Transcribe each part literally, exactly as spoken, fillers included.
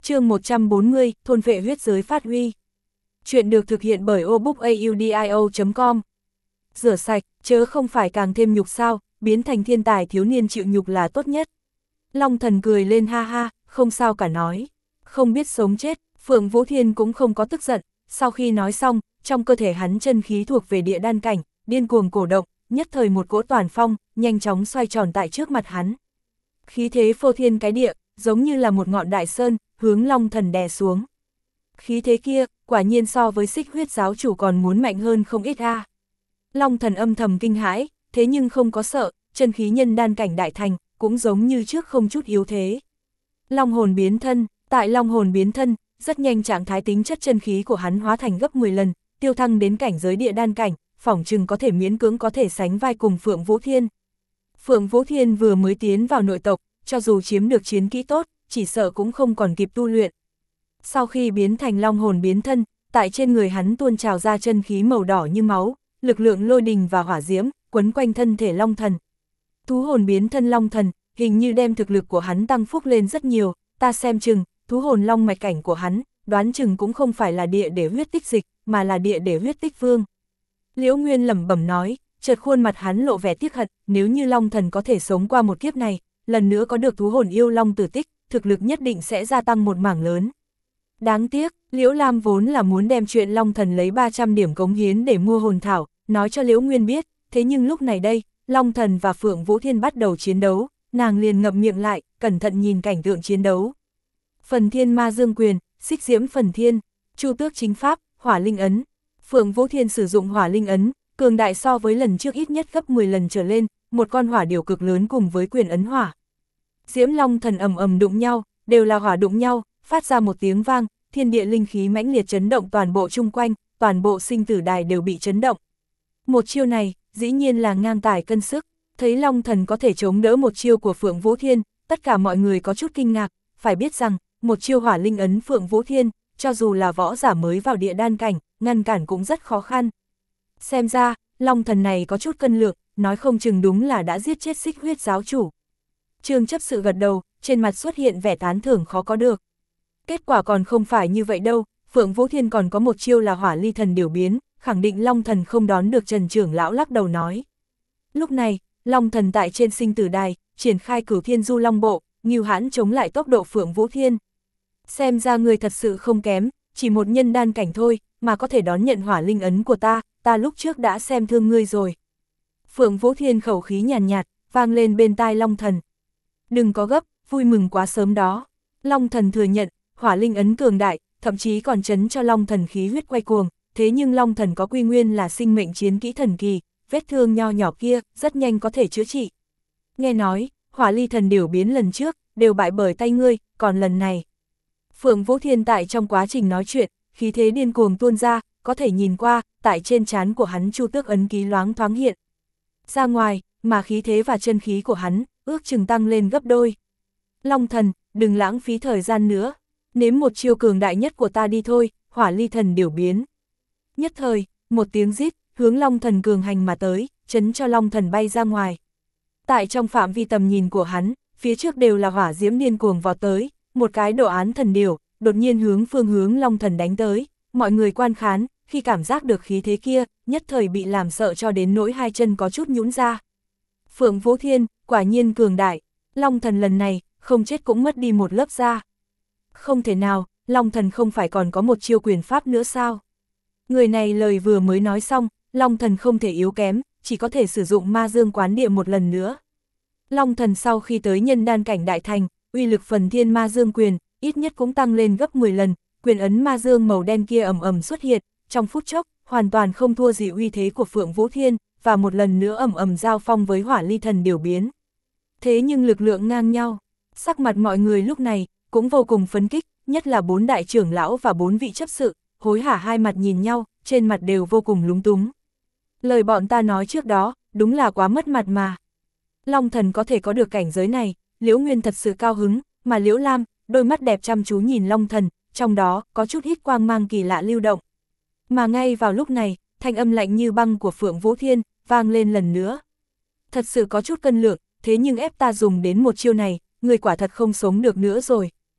Chương một trăm bốn mươi, thôn vệ huyết giới phát huy. Chuyện được thực hiện bởi obookaudio chấm com. Rửa sạch, chớ không phải càng thêm nhục sao, biến thành thiên tài thiếu niên chịu nhục là tốt nhất. Long Thần cười lên ha ha, không sao cả nói. Không biết sống chết, Phượng Vũ Thiên cũng không có tức giận, sau khi nói xong, trong cơ thể hắn chân khí thuộc về địa đan cảnh, điên cuồng cổ động, nhất thời một cỗ toàn phong, nhanh chóng xoay tròn tại trước mặt hắn. Khí thế phô thiên cái địa, giống như là một ngọn đại sơn, hướng Long Thần đè xuống. Khí thế kia, quả nhiên so với Xích Huyết giáo chủ còn muốn mạnh hơn không ít a. Long Thần âm thầm kinh hãi, thế nhưng không có sợ, chân khí nhân đan cảnh đại thành, cũng giống như trước không chút yếu thế. Long hồn biến thân, tại Long hồn biến thân, rất nhanh trạng thái tính chất chân khí của hắn hóa thành gấp mười lần, tiêu thăng đến cảnh giới địa đan cảnh, phỏng chừng có thể miễn cưỡng có thể sánh vai cùng Phượng Vũ Thiên. Phượng Vũ Thiên vừa mới tiến vào nội tộc, cho dù chiếm được chiến kỹ tốt, chỉ sợ cũng không còn kịp tu luyện. Sau khi biến thành long hồn biến thân, tại trên người hắn tuôn trào ra chân khí màu đỏ như máu, lực lượng lôi đình và hỏa diễm, quấn quanh thân thể Long Thần. Thú hồn biến thân Long Thần, hình như đem thực lực của hắn tăng phúc lên rất nhiều, ta xem chừng, thú hồn long mạch cảnh của hắn, đoán chừng cũng không phải là địa để huyết tích dịch, mà là địa để huyết tích vương. Liễu Nguyên lẩm bẩm nói, chợt khuôn mặt hắn lộ vẻ tiếc hận, nếu như Long Thần có thể sống qua một kiếp này, lần nữa có được thú hồn yêu long tử tích, thực lực nhất định sẽ gia tăng một mảng lớn. Đáng tiếc, Liễu Lam vốn là muốn đem chuyện Long Thần lấy ba trăm điểm cống hiến để mua hồn thảo, nói cho Liễu Nguyên biết, thế nhưng lúc này đây, Long Thần và Phượng Vũ Thiên bắt đầu chiến đấu, nàng liền ngậm miệng lại, cẩn thận nhìn cảnh tượng chiến đấu. Phần Thiên Ma Dương Quyền, Xích Diễm Phần Thiên, Chu Tước Chính Pháp, Hỏa Linh Ấn. Phượng Vũ Thiên sử dụng Hỏa Linh Ấn, cường đại so với lần trước ít nhất gấp mười lần trở lên, một con hỏa điểu cực lớn cùng với quyền ấn hỏa. Diễm Long Thần ầm ầm đụng nhau, đều là hỏa đụng nhau, phát ra một tiếng vang, thiên địa linh khí mãnh liệt chấn động toàn bộ chung quanh, toàn bộ sinh tử đài đều bị chấn động. Một chiêu này, dĩ nhiên là ngang tài cân sức, thấy Long Thần có thể chống đỡ một chiêu của Phượng Vũ Thiên, tất cả mọi người có chút kinh ngạc, phải biết rằng, một chiêu hỏa linh ấn Phượng Vũ Thiên, cho dù là võ giả mới vào địa đan cảnh, ngăn cản cũng rất khó khăn. Xem ra, Long Thần này có chút cân lượng, nói không chừng đúng là đã giết chết Xích Huyết giáo chủ. Trương chấp sự gật đầu, trên mặt xuất hiện vẻ tán thưởng khó có được. Kết quả còn không phải như vậy đâu, Phượng Vũ Thiên còn có một chiêu là hỏa ly thần điều biến, khẳng định Long Thần không đón được. Trần trưởng lão lắc đầu nói. Lúc này, Long Thần tại trên sinh tử đài, triển khai Cửu Thiên Du Long Bộ, nghêu hãn chống lại tốc độ Phượng Vũ Thiên. Xem ra người thật sự không kém, chỉ một nhân đan cảnh thôi, mà có thể đón nhận hỏa linh ấn của ta, ta lúc trước đã xem thương ngươi rồi. Phượng Vũ Thiên khẩu khí nhàn nhạt, nhạt, vang lên bên tai Long Thần. Đừng có gấp, vui mừng quá sớm đó. Long Thần thừa nhận, hỏa linh ấn cường đại, thậm chí còn chấn cho Long Thần khí huyết quay cuồng, thế nhưng Long Thần có quy nguyên là sinh mệnh chiến kỹ thần kỳ, vết thương nho nhỏ kia, rất nhanh có thể chữa trị. Nghe nói, hỏa ly thần điều biến lần trước, đều bại bởi tay ngươi, còn lần này. Phượng Vũ Thiên tại trong quá trình nói chuyện, khí thế điên cuồng tuôn ra, có thể nhìn qua, tại trên trán của hắn Chu Tước ấn ký loáng thoáng hiện. Ra ngoài, mà khí thế và chân khí của hắn, ước chừng tăng lên gấp đôi. Long Thần, đừng lãng phí thời gian nữa, nếm một chiêu cường đại nhất của ta đi thôi, hỏa ly thần điều biến. Nhất thời, một tiếng rít, hướng Long Thần cường hành mà tới, chấn cho Long Thần bay ra ngoài. Tại trong phạm vi tầm nhìn của hắn, phía trước đều là hỏa diễm điên cuồng vọt tới, một cái đồ án thần điểu, đột nhiên hướng phương hướng Long Thần đánh tới, mọi người quan khán, khi cảm giác được khí thế kia, nhất thời bị làm sợ cho đến nỗi hai chân có chút nhũn ra. Phượng Vũ Thiên, quả nhiên cường đại, Long Thần lần này, không chết cũng mất đi một lớp da. Không thể nào, Long Thần không phải còn có một chiêu quyền pháp nữa sao? Người này lời vừa mới nói xong, Long Thần không thể yếu kém, chỉ có thể sử dụng ma dương quán địa một lần nữa. Long Thần sau khi tới nhân đan cảnh đại thành, uy lực phần thiên ma dương quyền, ít nhất cũng tăng lên gấp mười lần, quyền ấn ma dương màu đen kia ầm ầm xuất hiện, trong phút chốc, hoàn toàn không thua gì uy thế của Phượng Vũ Thiên, và một lần nữa ầm ầm giao phong với hỏa ly thần điều biến. Thế nhưng lực lượng ngang nhau, sắc mặt mọi người lúc này, cũng vô cùng phấn kích, nhất là bốn đại trưởng lão và bốn vị chấp sự, hối hả hai mặt nhìn nhau, trên mặt đều vô cùng lúng túng. Lời bọn ta nói trước đó, đúng là quá mất mặt mà. Long Thần có thể có được cảnh giới này, Liễu Nguyên thật sự cao hứng, mà Liễu Lam, đôi mắt đẹp chăm chú nhìn Long Thần, trong đó có chút ít quang mang kỳ lạ lưu động. Mà ngay vào lúc này, thanh âm lạnh như băng của Phượng Vũ Thiên, vang lên lần nữa. Thật sự có chút cân lượng, thế nhưng ép ta dùng đến một chiêu này, người quả thật không sống được nữa rồi.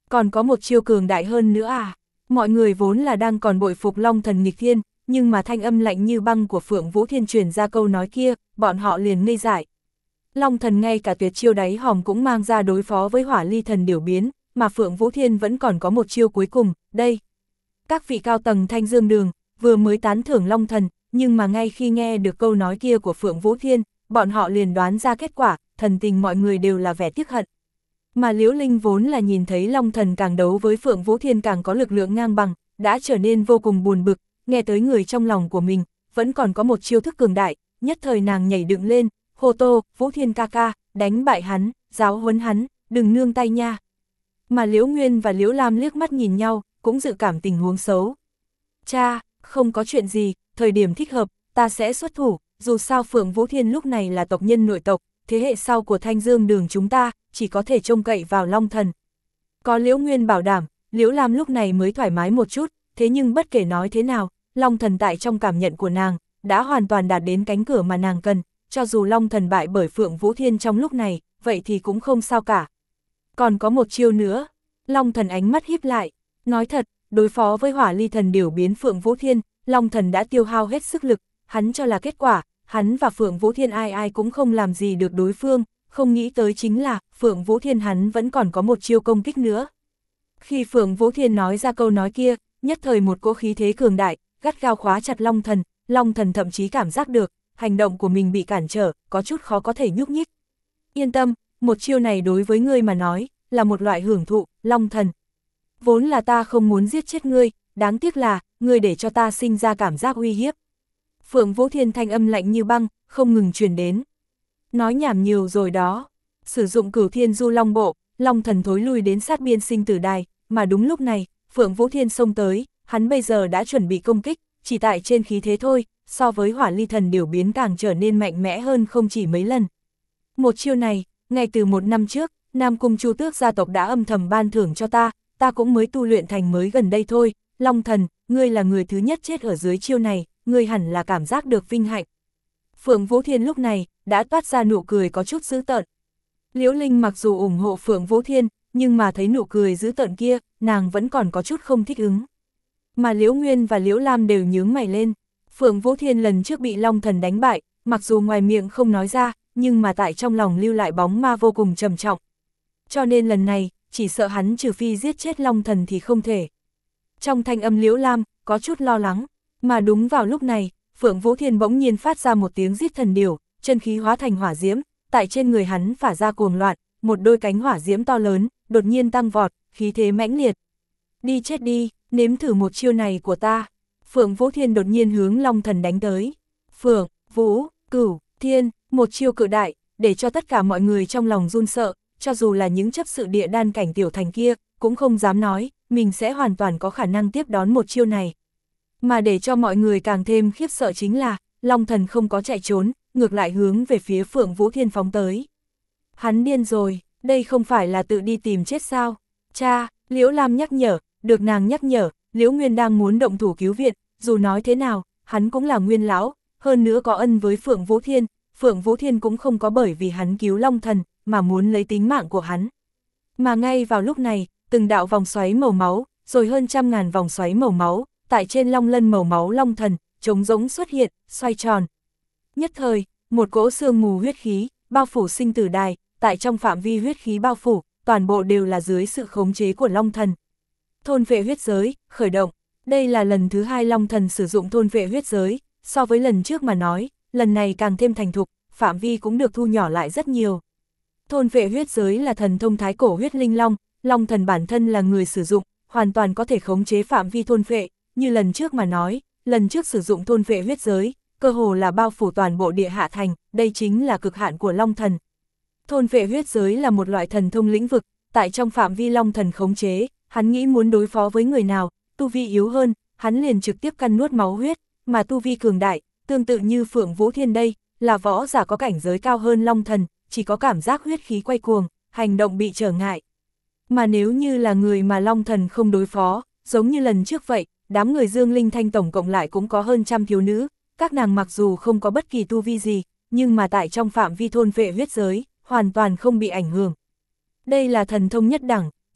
Còn có một chiêu cường đại hơn nữa à? Mọi người vốn là đang còn bội phục Long Thần nghịch thiên, nhưng mà thanh âm lạnh như băng của Phượng Vũ Thiên truyền ra câu nói kia, bọn họ liền ngây dại. Long Thần ngay cả tuyệt chiêu đáy hòm cũng mang ra đối phó với Hỏa Ly Thần Điểu Biến, mà Phượng Vũ Thiên vẫn còn có một chiêu cuối cùng, đây. Các vị cao tầng Thanh Dương Đường vừa mới tán thưởng Long Thần, nhưng mà ngay khi nghe được câu nói kia của Phượng Vũ Thiên, bọn họ liền đoán ra kết quả, thần tình mọi người đều là vẻ tiếc hận. Mà Liễu Linh vốn là nhìn thấy Long Thần càng đấu với Phượng Vũ Thiên càng có lực lượng ngang bằng, đã trở nên vô cùng buồn bực, nghe tới người trong lòng của mình, vẫn còn có một chiêu thức cường đại, nhất thời nàng nhảy dựng lên, hô tô, Vũ Thiên ca ca, đánh bại hắn, giáo huấn hắn, đừng nương tay nha. Mà Liễu Nguyên và Liễu Lam liếc mắt nhìn nhau, cũng dự cảm tình huống xấu. Cha, không có chuyện gì, thời điểm thích hợp, ta sẽ xuất thủ, dù sao Phượng Vũ Thiên lúc này là tộc nhân nội tộc, thế hệ sau của Thanh Dương Đường chúng ta, chỉ có thể trông cậy vào Long Thần. Có Liễu Nguyên bảo đảm, Liễu Lam lúc này mới thoải mái một chút, thế nhưng bất kể nói thế nào, Long Thần tại trong cảm nhận của nàng, đã hoàn toàn đạt đến cánh cửa mà nàng cần, cho dù Long Thần bại bởi Phượng Vũ Thiên trong lúc này, vậy thì cũng không sao cả. Còn có một chiêu nữa, Long Thần ánh mắt híp lại, nói thật, đối phó với Hỏa Ly Thần Điểu Biến Phượng Vũ Thiên, Long Thần đã tiêu hao hết sức lực, hắn cho là kết quả, hắn và Phượng Vũ Thiên ai ai cũng không làm gì được đối phương, không nghĩ tới chính là, Phượng Vũ Thiên hắn vẫn còn có một chiêu công kích nữa. Khi Phượng Vũ Thiên nói ra câu nói kia, nhất thời một cỗ khí thế cường đại, gắt gao khóa chặt Long Thần, Long Thần thậm chí cảm giác được, hành động của mình bị cản trở, có chút khó có thể nhúc nhích. Yên tâm, một chiêu này đối với ngươi mà nói, là một loại hưởng thụ, Long Thần. Vốn là ta không muốn giết chết ngươi, đáng tiếc là, ngươi để cho ta sinh ra cảm giác uy hiếp. Phượng Vũ Thiên thanh âm lạnh như băng, không ngừng truyền đến. Nói nhảm nhiều rồi đó. Sử dụng Cửu Thiên Du Long Bộ, Long Thần thối lui đến sát biên sinh tử đài, mà đúng lúc này, Phượng Vũ Thiên xông tới, hắn bây giờ đã chuẩn bị công kích, chỉ tại trên khí thế thôi, so với Hỏa Ly Thần Điểu Biến càng trở nên mạnh mẽ hơn không chỉ mấy lần. Một chiêu này, ngay từ một năm trước, Nam Cung Chu Tước gia tộc đã âm thầm ban thưởng cho ta, ta cũng mới tu luyện thành mới gần đây thôi. Long Thần, ngươi là người thứ nhất chết ở dưới chiêu này, ngươi hẳn là cảm giác được vinh hạnh. Phượng Vũ Thiên lúc này, đã toát ra nụ cười có chút dữ tợn. Liễu Linh mặc dù ủng hộ Phượng Vũ Thiên, nhưng mà thấy nụ cười dữ tợn kia, nàng vẫn còn có chút không thích ứng. Mà Liễu Nguyên và Liễu Lam đều nhướng mày lên. Phượng Vũ Thiên lần trước bị Long Thần đánh bại, mặc dù ngoài miệng không nói ra, nhưng mà tại trong lòng lưu lại bóng ma vô cùng trầm trọng. Cho nên lần này, chỉ sợ hắn trừ phi giết chết Long Thần thì không thể. Trong thanh âm Liễu Lam, có chút lo lắng, mà đúng vào lúc này, Phượng Vũ Thiên bỗng nhiên phát ra một tiếng rít thần điểu, chân khí hóa thành hỏa diễm, tại trên người hắn phả ra cuồng loạn, một đôi cánh hỏa diễm to lớn, đột nhiên tăng vọt, khí thế mãnh liệt. Đi chết đi, nếm thử một chiêu này của ta. Phượng Vũ Thiên đột nhiên hướng Long Thần đánh tới. Phượng, Vũ, Cửu, Thiên, một chiêu cự đại, để cho tất cả mọi người trong lòng run sợ, cho dù là những chấp sự địa đan cảnh tiểu thành kia, cũng không dám nói, mình sẽ hoàn toàn có khả năng tiếp đón một chiêu này. Mà để cho mọi người càng thêm khiếp sợ chính là, Long Thần không có chạy trốn, ngược lại hướng về phía Phượng Vũ Thiên phóng tới. Hắn điên rồi, đây không phải là tự đi tìm chết sao? Cha, Liễu Lam nhắc nhở, được nàng nhắc nhở, Liễu Nguyên đang muốn động thủ cứu viện, dù nói thế nào, hắn cũng là Nguyên lão, hơn nữa có ân với Phượng Vũ Thiên, Phượng Vũ Thiên cũng không có bởi vì hắn cứu Long Thần, mà muốn lấy tính mạng của hắn. Mà ngay vào lúc này, từng đạo vòng xoáy màu máu, rồi hơn trăm ngàn vòng xoáy màu máu, tại trên long lân màu máu Long Thần, trống rỗng xuất hiện, xoay tròn. Nhất thời, một cỗ sương mù huyết khí, bao phủ sinh tử đài, tại trong phạm vi huyết khí bao phủ, toàn bộ đều là dưới sự khống chế của Long Thần. Thôn vệ huyết giới, khởi động. Đây là lần thứ hai Long Thần sử dụng thôn vệ huyết giới, so với lần trước mà nói, lần này càng thêm thành thục, phạm vi cũng được thu nhỏ lại rất nhiều. Thôn vệ huyết giới là thần thông thái cổ huyết linh long, Long Thần bản thân là người sử dụng, hoàn toàn có thể khống chế phạm vi thôn vệ, như lần trước mà nói, lần trước sử dụng thôn vệ huyết giới, cơ hồ là bao phủ toàn bộ địa hạ thành, đây chính là cực hạn của Long Thần. Thôn vệ huyết giới là một loại thần thông lĩnh vực, tại trong phạm vi Long Thần khống chế, hắn nghĩ muốn đối phó với người nào, tu vi yếu hơn, hắn liền trực tiếp căn nuốt máu huyết, mà tu vi cường đại, tương tự như Phượng Vũ Thiên đây, là võ giả có cảnh giới cao hơn Long Thần, chỉ có cảm giác huyết khí quay cuồng, hành động bị trở ngại. Mà nếu như là người mà Long Thần không đối phó, giống như lần trước vậy, đám người Dương Linh Thanh tổng cộng lại cũng có hơn trăm thiếu nữ, các nàng mặc dù không có bất kỳ tu vi gì, nhưng mà tại trong phạm vi thôn vệ huyết giới, hoàn toàn không bị ảnh hưởng. Đây là thần thông nhất đẳng,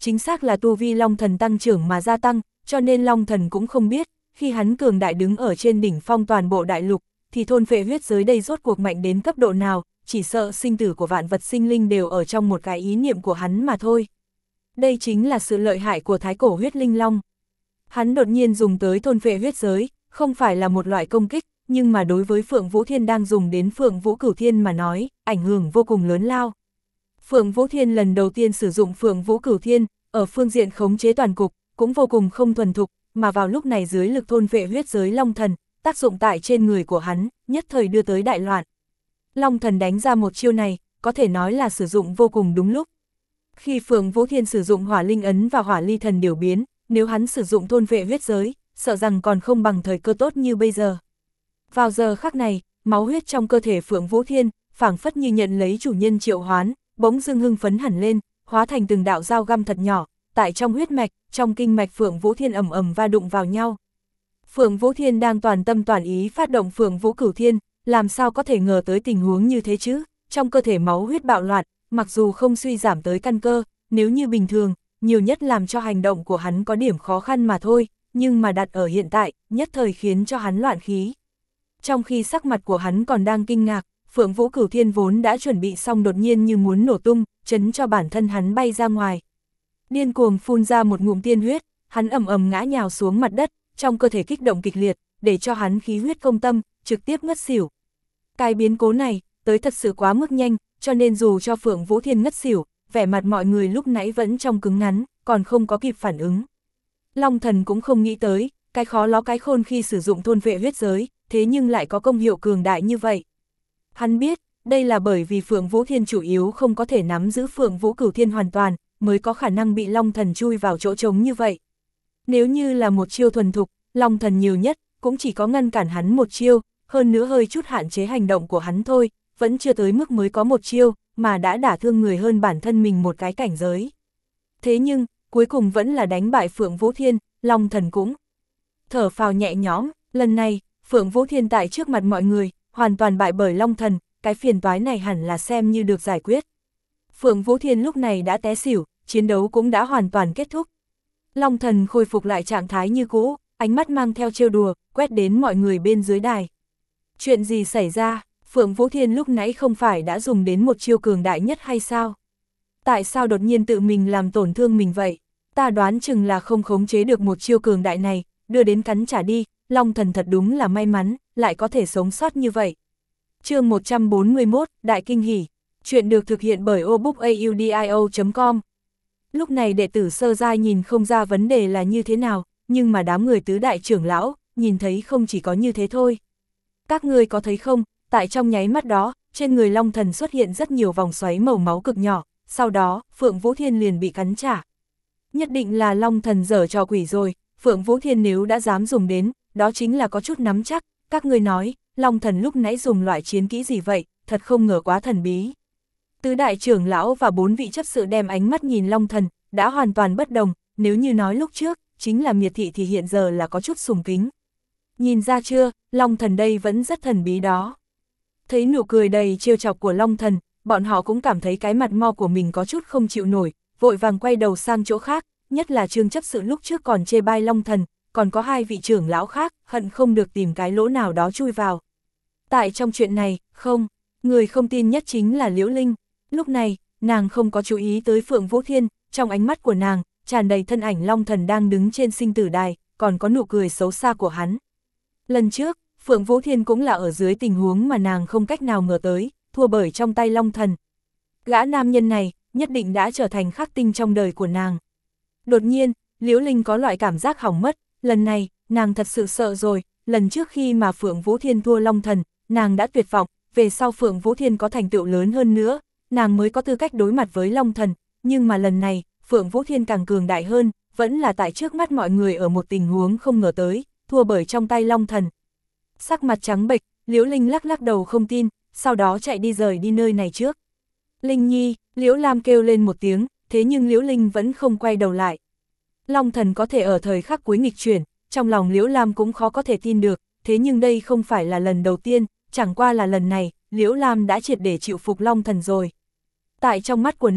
chính xác là tu vi Long Thần tăng trưởng mà gia tăng, cho nên Long Thần cũng không biết, khi hắn cường đại đứng ở trên đỉnh phong toàn bộ đại lục, thì thôn phệ huyết giới đây rốt cuộc mạnh đến cấp độ nào, chỉ sợ sinh tử của vạn vật sinh linh đều ở trong một cái ý niệm của hắn mà thôi. Đây chính là sự lợi hại của thái cổ huyết linh long. Hắn đột nhiên dùng tới thôn phệ huyết giới, không phải là một loại công kích, nhưng mà đối với Phượng Vũ Thiên đang dùng đến Phượng Vũ Cửu Thiên mà nói, ảnh hưởng vô cùng lớn lao. Phượng Vũ Thiên lần đầu tiên sử dụng Phượng Vũ Cửu Thiên, ở phương diện khống chế toàn cục, cũng vô cùng không thuần thục, mà vào lúc này dưới lực thôn vệ huyết giới Long Thần, tác dụng tại trên người của hắn, nhất thời đưa tới đại loạn. Long Thần đánh ra một chiêu này, có thể nói là sử dụng vô cùng đúng lúc. Khi Phượng Vũ Thiên sử dụng hỏa linh ấn và hỏa ly thần điều biến, nếu hắn sử dụng thôn vệ huyết giới, sợ rằng còn không bằng thời cơ tốt như bây giờ. Vào giờ khắc này, máu huyết trong cơ thể Phượng Vũ Thiên, phảng phất như nhận lấy chủ nhân triệu hoán, bỗng dưng hưng phấn hẳn lên, hóa thành từng đạo dao găm thật nhỏ, tại trong huyết mạch, trong kinh mạch Phượng Vũ Thiên ầm ầm va đụng vào nhau. Phượng Vũ Thiên đang toàn tâm toàn ý phát động Phượng Vũ Cửu Thiên, làm sao có thể ngờ tới tình huống như thế chứ, trong cơ thể máu huyết bạo loạn, mặc dù không suy giảm tới căn cơ, nếu như bình thường, nhiều nhất làm cho hành động của hắn có điểm khó khăn mà thôi, nhưng mà đặt ở hiện tại, nhất thời khiến cho hắn loạn khí. Trong khi sắc mặt của hắn còn đang kinh ngạc, Phượng Vũ Cửu Thiên vốn đã chuẩn bị xong đột nhiên như muốn nổ tung, chấn cho bản thân hắn bay ra ngoài. Điên cuồng phun ra một ngụm tiên huyết, hắn ầm ầm ngã nhào xuống mặt đất, trong cơ thể kích động kịch liệt, để cho hắn khí huyết công tâm, trực tiếp ngất xỉu. Cái biến cố này, tới thật sự quá mức nhanh, cho nên dù cho Phượng Vũ Thiên ngất xỉu, vẻ mặt mọi người lúc nãy vẫn trong cứng ngắn, còn không có kịp phản ứng. Long Thần cũng không nghĩ tới, cái khó ló cái khôn khi sử dụng thôn vệ huyết giới, thế nhưng lại có công hiệu cường đại như vậy. Hắn biết, đây là bởi vì Phượng Vũ Thiên chủ yếu không có thể nắm giữ Phượng Vũ Cửu Thiên hoàn toàn, mới có khả năng bị Long Thần chui vào chỗ trống như vậy. Nếu như là một chiêu thuần thục, Long Thần nhiều nhất, cũng chỉ có ngăn cản hắn một chiêu, hơn nữa hơi chút hạn chế hành động của hắn thôi, vẫn chưa tới mức mới có một chiêu, mà đã đả thương người hơn bản thân mình một cái cảnh giới. Thế nhưng, cuối cùng vẫn là đánh bại Phượng Vũ Thiên, Long Thần cũng thở phào nhẹ nhõm, lần này, Phượng Vũ Thiên tại trước mặt mọi người, hoàn toàn bại bởi Long Thần, cái phiền toái này hẳn là xem như được giải quyết. Phượng Vũ Thiên lúc này đã té xỉu, chiến đấu cũng đã hoàn toàn kết thúc. Long Thần khôi phục lại trạng thái như cũ, ánh mắt mang theo trêu đùa, quét đến mọi người bên dưới đài. Chuyện gì xảy ra, Phượng Vũ Thiên lúc nãy không phải đã dùng đến một chiêu cường đại nhất hay sao? Tại sao đột nhiên tự mình làm tổn thương mình vậy? Ta đoán chừng là không khống chế được một chiêu cường đại này, đưa đến cắn trả đi, Long Thần thật đúng là may mắn, lại có thể sống sót như vậy. Chương một trăm bốn mươi mốt, Đại Kinh Hỉ. Chuyện được thực hiện bởi obookaudio chấm com. Lúc này đệ tử sơ giai nhìn không ra vấn đề là như thế nào, nhưng mà đám người tứ đại trưởng lão, nhìn thấy không chỉ có như thế thôi. Các ngươi có thấy không, tại trong nháy mắt đó, trên người Long Thần xuất hiện rất nhiều vòng xoáy màu máu cực nhỏ, sau đó, Phượng Vũ Thiên liền bị cắn trả. Nhất định là Long Thần giở trò quỷ rồi, Phượng Vũ Thiên nếu đã dám dùng đến, đó chính là có chút nắm chắc, các ngươi nói, Long Thần lúc nãy dùng loại chiến kỹ gì vậy, thật không ngờ quá thần bí. Tứ đại trưởng lão và bốn vị chấp sự đem ánh mắt nhìn Long Thần, đã hoàn toàn bất đồng, nếu như nói lúc trước, chính là miệt thị thì hiện giờ là có chút sùng kính. Nhìn ra chưa, Long Thần đây vẫn rất thần bí đó. Thấy nụ cười đầy trêu chọc của Long Thần, bọn họ cũng cảm thấy cái mặt mo của mình có chút không chịu nổi, vội vàng quay đầu sang chỗ khác, nhất là Trương chấp sự lúc trước còn chê bai Long Thần, còn có hai vị trưởng lão khác, hận không được tìm cái lỗ nào đó chui vào. Tại trong chuyện này, không, người không tin nhất chính là Liễu Linh. Lúc này, nàng không có chú ý tới Phượng Vũ Thiên, trong ánh mắt của nàng, tràn đầy thân ảnh Long Thần đang đứng trên sinh tử đài, còn có nụ cười xấu xa của hắn. Lần trước, Phượng Vũ Thiên cũng là ở dưới tình huống mà nàng không cách nào ngờ tới, thua bởi trong tay Long Thần. Gã nam nhân này, nhất định đã trở thành khắc tinh trong đời của nàng. Đột nhiên, Liễu Linh có loại cảm giác hỏng mất, lần này, nàng thật sự sợ rồi, lần trước khi mà Phượng Vũ Thiên thua Long Thần, nàng đã tuyệt vọng, về sau Phượng Vũ Thiên có thành tựu lớn hơn nữa, nàng mới có tư cách đối mặt với Long Thần, nhưng mà lần này, Phượng Vũ Thiên càng cường đại hơn, vẫn là tại trước mắt mọi người ở một tình huống không ngờ tới, thua bởi trong tay Long Thần. Sắc mặt trắng bệch, Liễu Linh lắc lắc đầu không tin, sau đó chạy đi rời đi nơi này trước. Linh Nhi, Liễu Lam kêu lên một tiếng, thế nhưng Liễu Linh vẫn không quay đầu lại. Long Thần có thể ở thời khắc cuối nghịch chuyển, trong lòng Liễu Lam cũng khó có thể tin được, thế nhưng đây không phải là lần đầu tiên, chẳng qua là lần này, Liễu Lam đã triệt để chịu phục Long Thần rồi. Tại trong mắt của nàng,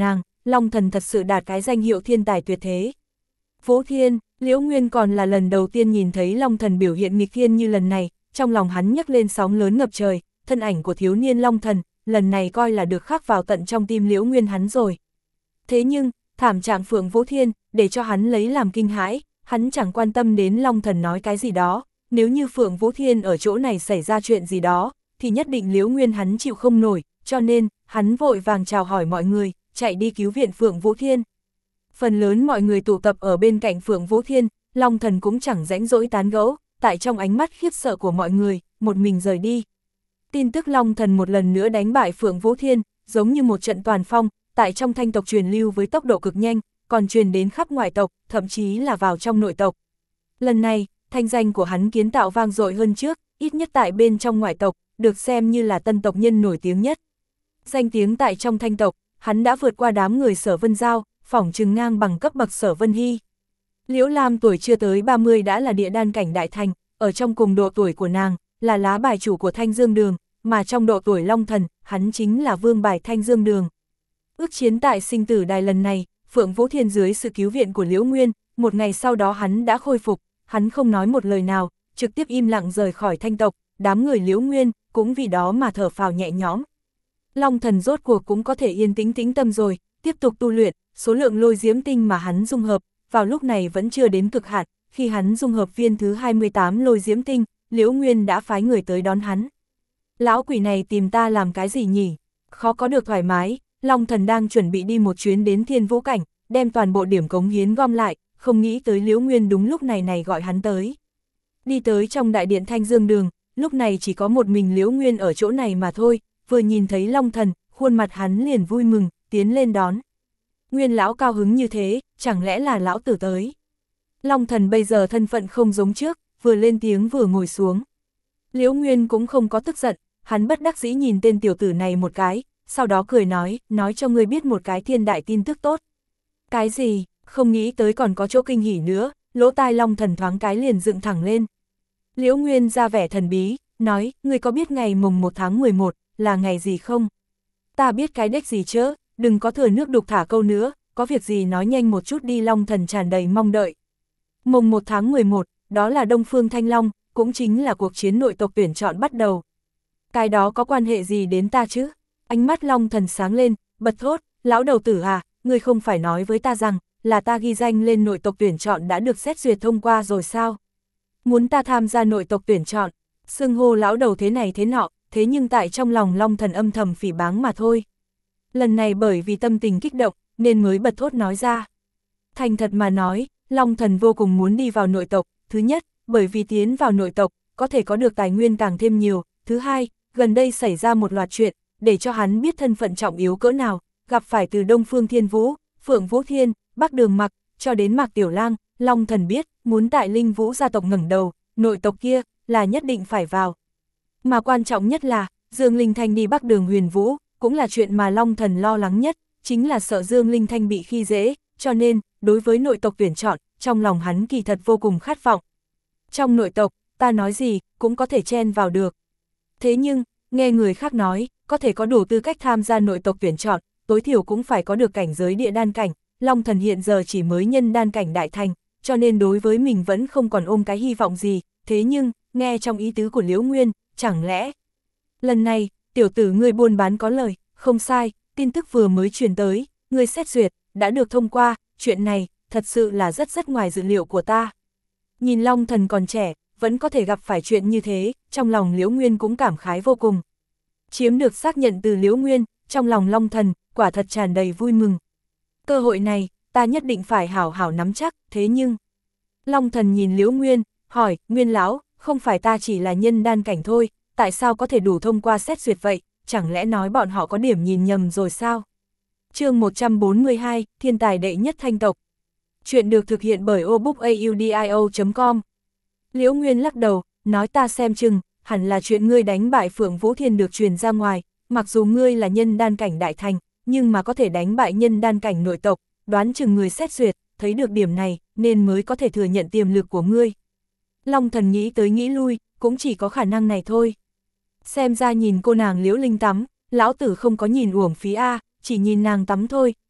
Long Thần thật sự đạt cái danh hiệu thiên tài tuyệt thế. Vũ Thiên, Liễu Nguyên còn là lần đầu tiên nhìn thấy Long Thần biểu hiện nghịch thiên như lần này, trong lòng hắn nhấc lên sóng lớn ngập trời, thân ảnh của thiếu niên Long Thần, lần này coi là được khắc vào tận trong tim Liễu Nguyên hắn rồi. Thế nhưng, thảm trạng Phượng Vũ Thiên, để cho hắn lấy làm kinh hãi, hắn chẳng quan tâm đến Long Thần nói cái gì đó, nếu như Phượng Vũ Thiên ở chỗ này xảy ra chuyện gì đó, thì nhất định Liễu Nguyên hắn chịu không nổi, cho nên, hắn vội vàng chào hỏi mọi người, chạy đi cứu viện Phượng Vũ Thiên. Phần lớn mọi người tụ tập ở bên cạnh Phượng Vũ Thiên, Long Thần cũng chẳng rãnh rỗi tán gẫu, tại trong ánh mắt khiếp sợ của mọi người, một mình rời đi. Tin tức Long Thần một lần nữa đánh bại Phượng Vũ Thiên, giống như một trận toàn phong, tại trong thanh tộc truyền lưu với tốc độ cực nhanh, còn truyền đến khắp ngoại tộc, thậm chí là vào trong nội tộc. Lần này, thanh danh của hắn kiến tạo vang dội hơn trước, ít nhất tại bên trong ngoại tộc, được xem như là tân tộc nhân nổi tiếng nhất. Danh tiếng tại trong thanh tộc, hắn đã vượt qua đám người Sở Vân Giao, phỏng chừng ngang bằng cấp bậc Sở Vân Hy. Liễu Lam tuổi chưa tới ba mươi đã là địa đan cảnh đại thành, ở trong cùng độ tuổi của nàng, là lá bài chủ của Thanh Dương Đường, mà trong độ tuổi Long Thần, hắn chính là vương bài Thanh Dương Đường. Ước chiến tại sinh tử đài lần này, Phượng Vũ Thiên dưới sự cứu viện của Liễu Nguyên, một ngày sau đó hắn đã khôi phục, hắn không nói một lời nào, trực tiếp im lặng rời khỏi thanh tộc, đám người Liễu Nguyên cũng vì đó mà thở phào nhẹ nhõm. Long Thần rốt cuộc cũng có thể yên tĩnh tĩnh tâm rồi, tiếp tục tu luyện, số lượng lôi diễm tinh mà hắn dung hợp, vào lúc này vẫn chưa đến cực hạn, khi hắn dung hợp viên thứ hai mươi tám lôi diễm tinh, Liễu Nguyên đã phái người tới đón hắn. Lão quỷ này tìm ta làm cái gì nhỉ? Khó có được thoải mái, Long Thần đang chuẩn bị đi một chuyến đến Thiên Vũ Cảnh, đem toàn bộ điểm cống hiến gom lại, không nghĩ tới Liễu Nguyên đúng lúc này này gọi hắn tới. Đi tới trong đại điện Thanh Dương Đường, lúc này chỉ có một mình Liễu Nguyên ở chỗ này mà thôi, vừa nhìn thấy Long Thần, khuôn mặt hắn liền vui mừng, tiến lên đón. Nguyên lão cao hứng như thế, chẳng lẽ là lão tử tới? Long Thần bây giờ thân phận không giống trước, vừa lên tiếng vừa ngồi xuống. Liễu Nguyên cũng không có tức giận, hắn bất đắc dĩ nhìn tên tiểu tử này một cái, sau đó cười nói, nói cho ngươi biết một cái thiên đại tin tức tốt. Cái gì? Không nghĩ tới còn có chỗ kinh hỉ nữa, lỗ tai Long Thần thoáng cái liền dựng thẳng lên. Liễu Nguyên ra vẻ thần bí, nói, ngươi có biết ngày mùng một tháng mười một là ngày gì không? Ta biết cái đếch gì chứ, đừng có thừa nước đục thả câu nữa, có việc gì nói nhanh một chút đi. Long Thần tràn đầy mong đợi. Mùng một tháng mười một, đó là Đông Phương Thanh Long, cũng chính là cuộc chiến nội tộc tuyển chọn bắt đầu. Cái đó có quan hệ gì đến ta chứ? Ánh mắt Long Thần sáng lên, bật thốt, lão đầu tử à, ngươi không phải nói với ta rằng, là ta ghi danh lên nội tộc tuyển chọn đã được xét duyệt thông qua rồi sao? Muốn ta tham gia nội tộc tuyển chọn, xưng hô lão đầu thế này thế nọ, thế nhưng tại trong lòng Long Thần âm thầm phỉ báng mà thôi. Lần này bởi vì tâm tình kích động, nên mới bật thốt nói ra. Thành thật mà nói, Long Thần vô cùng muốn đi vào nội tộc, thứ nhất, bởi vì tiến vào nội tộc, có thể có được tài nguyên càng thêm nhiều, thứ hai, gần đây xảy ra một loạt chuyện, để cho hắn biết thân phận trọng yếu cỡ nào, gặp phải từ Đông Phương Thiên Vũ, Phượng Vũ Thiên, Bắc Đường Mặc, cho đến Mạc Tiểu Lang, Long Thần biết, muốn tại Linh Vũ gia tộc ngẩng đầu, nội tộc kia, là nhất định phải vào. Mà quan trọng nhất là, Dương Linh Thanh đi Bắc Đường Huyền Vũ, cũng là chuyện mà Long Thần lo lắng nhất, chính là sợ Dương Linh Thanh bị khi dễ, cho nên, đối với nội tộc tuyển chọn, trong lòng hắn kỳ thật vô cùng khát vọng. Trong nội tộc, ta nói gì, cũng có thể chen vào được. Thế nhưng, nghe người khác nói, có thể có đủ tư cách tham gia nội tộc tuyển chọn, tối thiểu cũng phải có được cảnh giới địa đan cảnh, Long Thần hiện giờ chỉ mới nhân đan cảnh đại thành, cho nên đối với mình vẫn không còn ôm cái hy vọng gì, thế nhưng, nghe trong ý tứ của Liễu Nguyên, chẳng lẽ... Lần này, tiểu tử ngươi buôn bán có lời, không sai, tin tức vừa mới truyền tới, ngươi xét duyệt, đã được thông qua, chuyện này, thật sự là rất rất ngoài dự liệu của ta. Nhìn Long Thần còn trẻ, vẫn có thể gặp phải chuyện như thế, trong lòng Liễu Nguyên cũng cảm khái vô cùng. Chiếm được xác nhận từ Liễu Nguyên, trong lòng Long Thần, quả thật tràn đầy vui mừng. Cơ hội này, ta nhất định phải hảo hảo nắm chắc, thế nhưng... Long Thần nhìn Liễu Nguyên, hỏi, Nguyên lão, không phải ta chỉ là nhân đan cảnh thôi, tại sao có thể đủ thông qua xét duyệt vậy, chẳng lẽ nói bọn họ có điểm nhìn nhầm rồi sao? Chương một trăm bốn mươi hai, thiên tài đệ nhất thanh tộc. Chuyện được thực hiện bởi obookaudio chấm com. Liễu Nguyên lắc đầu, nói ta xem chừng, hẳn là chuyện ngươi đánh bại Phượng Vũ Thiên được truyền ra ngoài, mặc dù ngươi là nhân đan cảnh đại thành, nhưng mà có thể đánh bại nhân đan cảnh nội tộc, đoán chừng người xét duyệt, thấy được điểm này, nên mới có thể thừa nhận tiềm lực của ngươi. Long Thần nghĩ tới nghĩ lui, cũng chỉ có khả năng này thôi. Xem ra nhìn cô nàng Liễu Linh tắm, lão tử không có nhìn uổng phí a, chỉ nhìn nàng tắm thôi,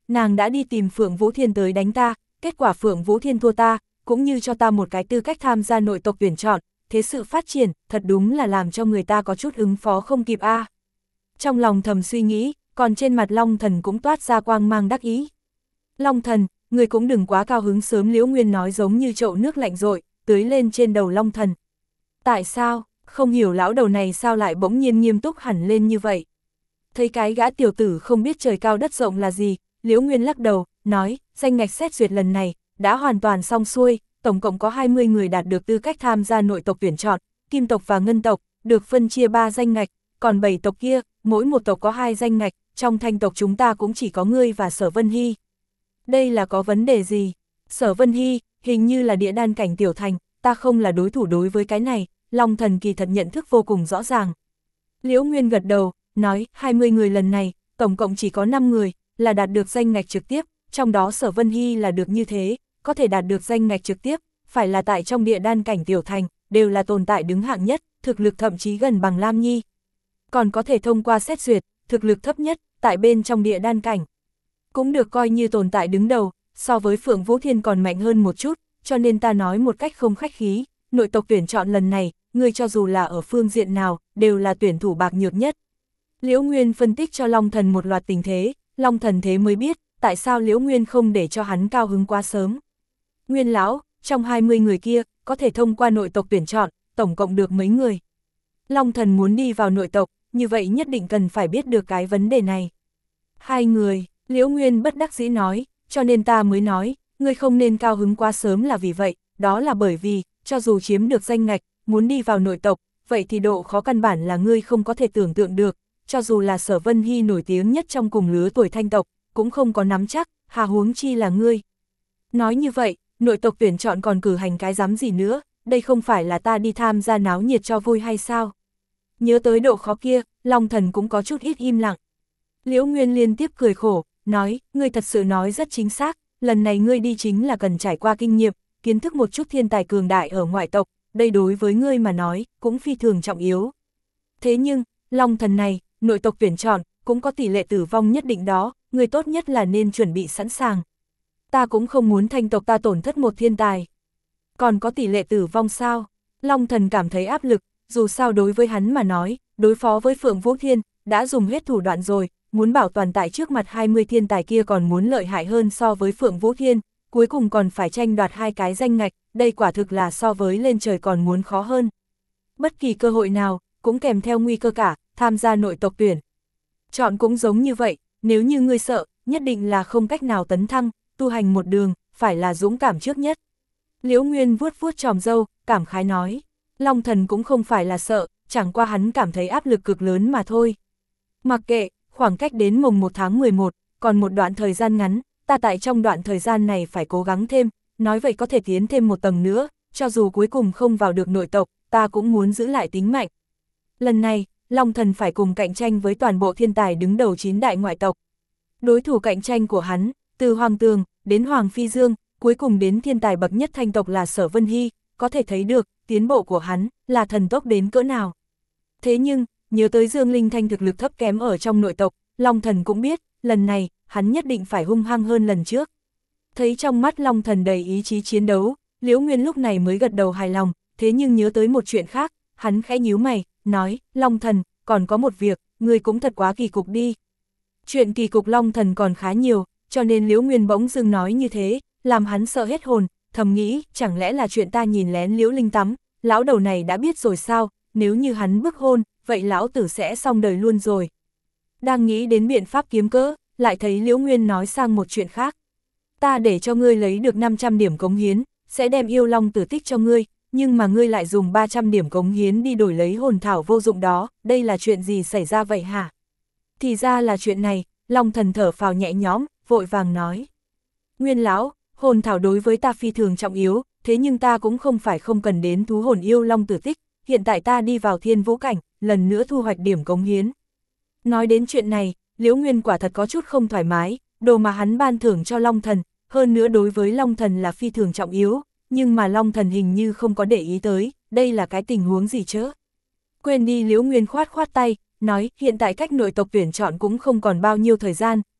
nàng đã đi tìm Phượng Vũ Thiên tới đánh ta, kết quả Phượng Vũ Thiên thua ta, cũng như cho ta một cái tư cách tham gia nội tộc tuyển chọn, thế sự phát triển, thật đúng là làm cho người ta có chút ứng phó không kịp a. À. Trong lòng thầm suy nghĩ, còn trên mặt Long Thần cũng toát ra quang mang đắc ý. Long Thần, người cũng đừng quá cao hứng sớm, Liễu Nguyên nói giống như chậu nước lạnh rội, tưới lên trên đầu Long Thần. Tại sao, không hiểu lão đầu này sao lại bỗng nhiên nghiêm túc hẳn lên như vậy. Thấy cái gã tiểu tử không biết trời cao đất rộng là gì, Liễu Nguyên lắc đầu, nói, danh ngạch xét duyệt lần này, đã hoàn toàn xong xuôi, tổng cộng có hai mươi người đạt được tư cách tham gia nội tộc tuyển chọn, Kim tộc và Ngân tộc, được phân chia ba danh ngạch, còn bảy tộc kia, mỗi một tộc có hai danh ngạch, trong Thanh tộc chúng ta cũng chỉ có ngươi và Sở Vân Hy. Đây là có vấn đề gì? Sở Vân Hy, hình như là địa đan cảnh tiểu thành, ta không là đối thủ đối với cái này, Long Thần kỳ thật nhận thức vô cùng rõ ràng. Liễu Nguyên gật đầu, nói, hai mươi người lần này, tổng cộng chỉ có năm người, là đạt được danh ngạch trực tiếp, trong đó Sở Vân Hy là được như thế, có thể đạt được danh ngạch trực tiếp, phải là tại trong địa đan cảnh tiểu thành, đều là tồn tại đứng hạng nhất, thực lực thậm chí gần bằng Lam Nhi. Còn có thể thông qua xét duyệt, thực lực thấp nhất, tại bên trong địa đan cảnh. Cũng được coi như tồn tại đứng đầu, so với Phượng Vũ Thiên còn mạnh hơn một chút, cho nên ta nói một cách không khách khí, nội tộc tuyển chọn lần này, người cho dù là ở phương diện nào, đều là tuyển thủ bạc nhược nhất. Liễu Nguyên phân tích cho Long Thần một loạt tình thế, Long Thần thế mới biết, tại sao Liễu Nguyên không để cho hắn cao hứng quá sớm. Nguyên lão, trong hai mươi người kia, có thể thông qua nội tộc tuyển chọn, tổng cộng được mấy người. Long Thần muốn đi vào nội tộc, như vậy nhất định cần phải biết được cái vấn đề này. Hai người, Liễu Nguyên bất đắc dĩ nói, cho nên ta mới nói, ngươi không nên cao hứng quá sớm là vì vậy, đó là bởi vì, cho dù chiếm được danh ngạch, muốn đi vào nội tộc, vậy thì độ khó căn bản là ngươi không có thể tưởng tượng được, cho dù là Sở Vân Hy nổi tiếng nhất trong cùng lứa tuổi Thanh tộc, cũng không có nắm chắc, hà huống chi là ngươi. Nói như vậy, nội tộc tuyển chọn còn cử hành cái dám gì nữa, đây không phải là ta đi tham gia náo nhiệt cho vui hay sao? Nhớ tới độ khó kia, Long Thần cũng có chút ít im lặng. Liễu Nguyên liên tiếp cười khổ, nói, ngươi thật sự nói rất chính xác, lần này ngươi đi chính là cần trải qua kinh nghiệm, kiến thức một chút thiên tài cường đại ở ngoại tộc, đây đối với ngươi mà nói, cũng phi thường trọng yếu. Thế nhưng, Long Thần này, nội tộc tuyển chọn, cũng có tỷ lệ tử vong nhất định đó, ngươi tốt nhất là nên chuẩn bị sẵn sàng. Ta cũng không muốn Thanh tộc ta tổn thất một thiên tài. Còn có tỷ lệ tử vong sao? Long Thần cảm thấy áp lực, dù sao đối với hắn mà nói, đối phó với Phượng Vũ Thiên, đã dùng hết thủ đoạn rồi, muốn bảo toàn tại trước mặt hai mươi thiên tài kia còn muốn lợi hại hơn so với Phượng Vũ Thiên, cuối cùng còn phải tranh đoạt hai cái danh ngạch, đây quả thực là so với lên trời còn muốn khó hơn. Bất kỳ cơ hội nào, cũng kèm theo nguy cơ cả, tham gia nội tộc tuyển. Chọn cũng giống như vậy, nếu như ngươi sợ, nhất định là không cách nào tấn thăng, tu hành một đường, phải là dũng cảm trước nhất. Liễu Nguyên vuốt vuốt tròm râu, cảm khái nói, Long Thần cũng không phải là sợ, chẳng qua hắn cảm thấy áp lực cực lớn mà thôi. Mặc kệ, khoảng cách đến mùng một tháng mười một, còn một đoạn thời gian ngắn, ta tại trong đoạn thời gian này phải cố gắng thêm, nói vậy có thể tiến thêm một tầng nữa, cho dù cuối cùng không vào được nội tộc, ta cũng muốn giữ lại tính mạnh. Lần này, Long Thần phải cùng cạnh tranh với toàn bộ thiên tài đứng đầu chín đại ngoại tộc. Đối thủ cạnh tranh của hắn, từ Hoàng Tường, đến Hoàng Phi Dương, cuối cùng đến thiên tài bậc nhất Thanh tộc là Sở Vân Hy, có thể thấy được, tiến bộ của hắn, là thần tốc đến cỡ nào. Thế nhưng, nhớ tới Dương Linh Thanh thực lực thấp kém ở trong nội tộc, Long Thần cũng biết, lần này, hắn nhất định phải hung hăng hơn lần trước. Thấy trong mắt Long Thần đầy ý chí chiến đấu, Liễu Nguyên lúc này mới gật đầu hài lòng, thế nhưng nhớ tới một chuyện khác, hắn khẽ nhíu mày, nói, Long Thần, còn có một việc, ngươi cũng thật quá kỳ cục đi. Chuyện kỳ cục Long Thần còn khá nhiều, cho nên Liễu Nguyên bỗng dưng nói như thế, làm hắn sợ hết hồn, thầm nghĩ, chẳng lẽ là chuyện ta nhìn lén Liễu Linh tắm, lão đầu này đã biết rồi sao, nếu như hắn bức hôn, vậy lão tử sẽ xong đời luôn rồi. Đang nghĩ đến biện pháp kiếm cỡ, lại thấy Liễu Nguyên nói sang một chuyện khác. Ta để cho ngươi lấy được năm trăm điểm cống hiến, sẽ đem yêu long tử tích cho ngươi, nhưng mà ngươi lại dùng ba trăm điểm cống hiến đi đổi lấy hồn thảo vô dụng đó, đây là chuyện gì xảy ra vậy hả? Thì ra là chuyện này, Long Thần thở phào nhẹ nhõm, vội vàng nói. Nguyên lão, hồn thảo đối với ta phi thường trọng yếu, thế nhưng ta cũng không phải không cần đến thú hồn yêu long tử tích, hiện tại ta đi vào thiên vũ cảnh, lần nữa thu hoạch điểm cống hiến. Nói đến chuyện này, Liễu Nguyên quả thật có chút không thoải mái, đồ mà hắn ban thưởng cho Long Thần, hơn nữa đối với Long Thần là phi thường trọng yếu, nhưng mà Long Thần hình như không có để ý tới, đây là cái tình huống gì chứ? Quên đi, Liễu Nguyên khoát khoát tay, nói hiện tại cách nội tộc tuyển chọn cũng không còn bao nhiêu thời gian,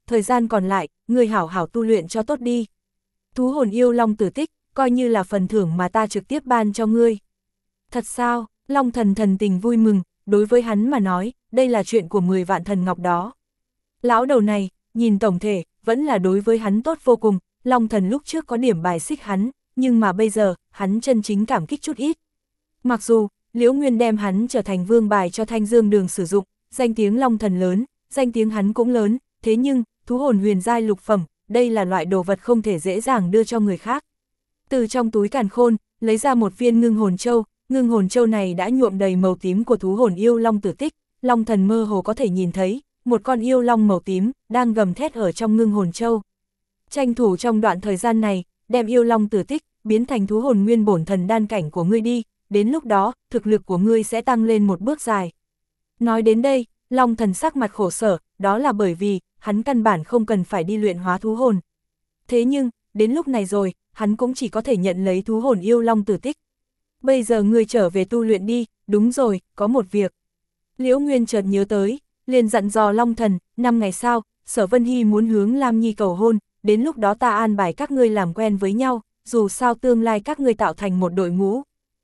thời gian còn lại, ngươi hảo hảo tu luyện cho tốt đi. Thú hồn yêu long tử tích, coi như là phần thưởng mà ta trực tiếp ban cho ngươi. Thật sao? Long thần thần tình vui mừng, đối với hắn mà nói, đây là chuyện của mười vạn thần ngọc đó. Lão đầu này, nhìn tổng thể, vẫn là đối với hắn tốt vô cùng, Long thần lúc trước có điểm bài xích hắn, nhưng mà bây giờ, hắn chân chính cảm kích chút ít. Mặc dù, Liễu Nguyên đem hắn trở thành vương bài cho Thanh Dương Đường sử dụng, danh tiếng Long thần lớn, danh tiếng hắn cũng lớn, thế nhưng, thú hồn huyền giai lục phẩm, đây là loại đồ vật không thể dễ dàng đưa cho người khác. Từ trong túi càn khôn, lấy ra một viên ngưng hồn châu, ngưng hồn châu này đã nhuộm đầy màu tím của thú hồn yêu long tử tích, Long thần mơ hồ có thể nhìn thấy, một con yêu long màu tím, đang gầm thét ở trong ngưng hồn châu. Tranh thủ trong đoạn thời gian này, đem yêu long tử tích, biến thành thú hồn nguyên bổn thần đan cảnh của ngươi đi, đến lúc đó, thực lực của ngươi sẽ tăng lên một bước dài. Nói đến đây, Long thần sắc mặt khổ sở, đó là bởi vì, hắn căn bản không cần phải đi luyện hóa thú hồn. Thế nhưng, đến lúc này rồi, hắn cũng chỉ có thể nhận lấy thú hồn yêu long tử tích. Bây giờ ngươi trở về tu luyện đi, đúng rồi, có một việc. Liễu Nguyên chợt nhớ tới, liền dặn dò Long thần, năm ngày sau, Sở Vân Hy muốn hướng Lam Nhi cầu hôn, đến lúc đó ta an bài các ngươi làm quen với nhau, dù sao tương lai các ngươi tạo thành một đội ngũ.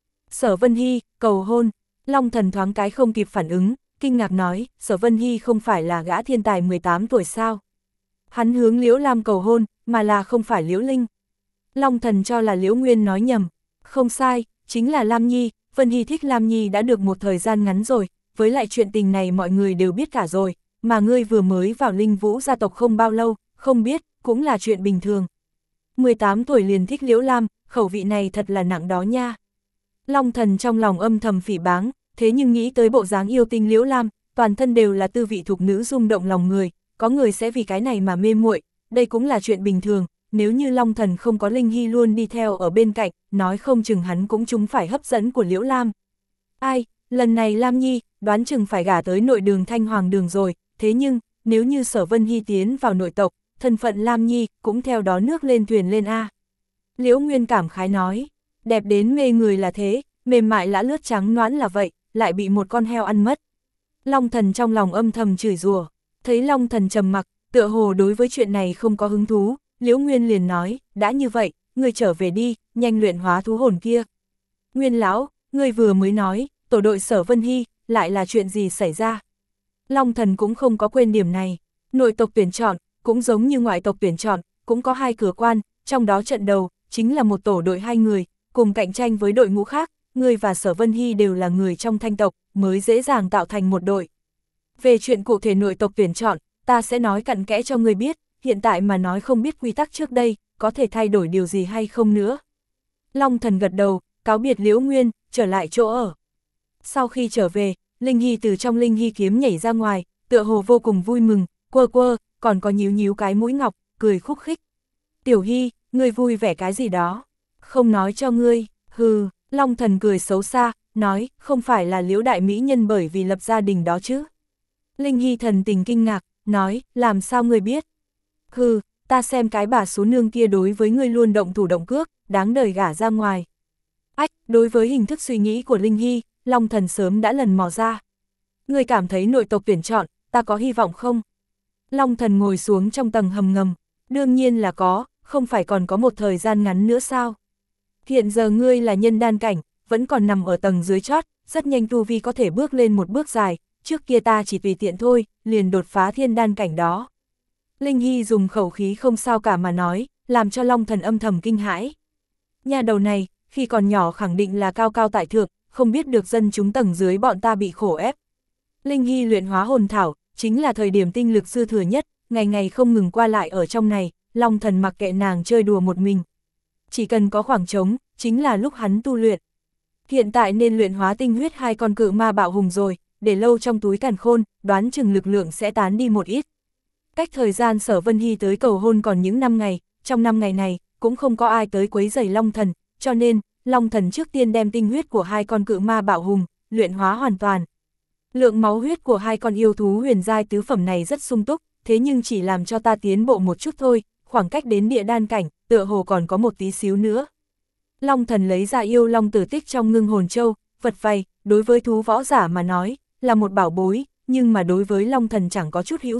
Sở Vân Hy, cầu hôn, Long thần thoáng cái không kịp phản ứng, kinh ngạc nói, Sở Vân Hy không phải là gã thiên tài mười tám tuổi sao? Hắn hướng Liễu Lam cầu hôn, mà là không phải Liễu Linh. Long thần cho là Liễu Nguyên nói nhầm, không sai, chính là Lam Nhi, Vân Hy thích Lam Nhi đã được một thời gian ngắn rồi, với lại chuyện tình này mọi người đều biết cả rồi, mà ngươi vừa mới vào Linh Vũ gia tộc không bao lâu, không biết, cũng là chuyện bình thường. mười tám tuổi liền thích Liễu Lam, khẩu vị này thật là nặng đó nha. Long thần trong lòng âm thầm phỉ báng, thế nhưng nghĩ tới bộ dáng yêu tinh Liễu Lam, toàn thân đều là tư vị thục nữ rung động lòng người, có người sẽ vì cái này mà mê muội, đây cũng là chuyện bình thường, nếu như Long thần không có Linh Hy luôn đi theo ở bên cạnh, nói không chừng hắn cũng chúng phải hấp dẫn của Liễu Lam. Ai, lần này Lam Nhi, đoán chừng phải gả tới nội đường Thanh Hoàng đường rồi, thế nhưng, nếu như Sở Vân Hy tiến vào nội tộc, thân phận Lam Nhi cũng theo đó nước lên thuyền lên A. Liễu Nguyên cảm khái nói, đẹp đến mê người là thế, mềm mại lã lướt trắng nõn là vậy, lại bị một con heo ăn mất. Long thần trong lòng âm thầm chửi rủa, thấy Long thần trầm mặc, tựa hồ đối với chuyện này không có hứng thú, Liễu Nguyên liền nói, đã như vậy, ngươi trở về đi, nhanh luyện hóa thú hồn kia. Nguyên lão, ngươi vừa mới nói, tổ đội Sở Vân Hy, lại là chuyện gì xảy ra? Long thần cũng không có quên điểm này, nội tộc tuyển chọn, cũng giống như ngoại tộc tuyển chọn, cũng có hai cửa quan, trong đó trận đầu, chính là một tổ đội hai người, cùng cạnh tranh với đội ngũ khác, ngươi và Sở Vân Hy đều là người trong Thanh tộc, mới dễ dàng tạo thành một đội. Về chuyện cụ thể nội tộc tuyển chọn, ta sẽ nói cặn kẽ cho ngươi biết, hiện tại mà nói không biết quy tắc trước đây, có thể thay đổi điều gì hay không nữa. Long thần gật đầu, cáo biệt Liễu Nguyên, trở lại chỗ ở. Sau khi trở về, Linh Hy từ trong Linh Hy kiếm nhảy ra ngoài, tựa hồ vô cùng vui mừng, quơ quơ, còn có nhíu nhíu cái mũi ngọc, cười khúc khích. Tiểu Hy, ngươi vui vẻ cái gì đó? Không nói cho ngươi, hừ, Long thần cười xấu xa, nói, không phải là Liễu đại mỹ nhân bởi vì lập gia đình đó chứ. Linh Hy thần tình kinh ngạc, nói, làm sao ngươi biết? Hừ, ta xem cái bà số nương kia đối với ngươi luôn động thủ động cước, đáng đời gả ra ngoài. Ách, đối với hình thức suy nghĩ của Linh Hy, Long thần sớm đã lần mò ra. Ngươi cảm thấy nội tộc tuyển chọn, ta có hy vọng không? Long thần ngồi xuống trong tầng hầm ngầm, đương nhiên là có, không phải còn có một thời gian ngắn nữa sao? Hiện giờ ngươi là nhân đan cảnh, vẫn còn nằm ở tầng dưới chót, rất nhanh tu vi có thể bước lên một bước dài, trước kia ta chỉ tùy tiện thôi, liền đột phá thiên đan cảnh đó. Linh Hy dùng khẩu khí không sao cả mà nói, làm cho Long thần âm thầm kinh hãi. Nhà đầu này, khi còn nhỏ khẳng định là cao cao tại thượng, không biết được dân chúng tầng dưới bọn ta bị khổ ép. Linh Hy luyện hóa hồn thảo, chính là thời điểm tinh lực dư thừa nhất, ngày ngày không ngừng qua lại ở trong này, Long thần mặc kệ nàng chơi đùa một mình. Chỉ cần có khoảng trống, chính là lúc hắn tu luyện. Hiện tại nên luyện hóa tinh huyết hai con cự ma bạo hùng rồi, để lâu trong túi càn khôn, đoán chừng lực lượng sẽ tán đi một ít. Cách thời gian Sở Vân Hy tới cầu hôn còn những năm ngày, trong năm ngày này, cũng không có ai tới quấy rầy Long thần, cho nên, Long thần trước tiên đem tinh huyết của hai con cự ma bạo hùng, luyện hóa hoàn toàn. Lượng máu huyết của hai con yêu thú huyền giai tứ phẩm này rất sung túc, thế nhưng chỉ làm cho ta tiến bộ một chút thôi, khoảng cách đến địa đan cảnh, tựa hồ còn có một tí xíu nữa. Long thần lấy ra yêu long tử tích trong ngưng hồn châu, vật vầy, đối với thú võ giả mà nói, là một bảo bối, nhưng mà đối với Long thần chẳng có chút hữu dụng,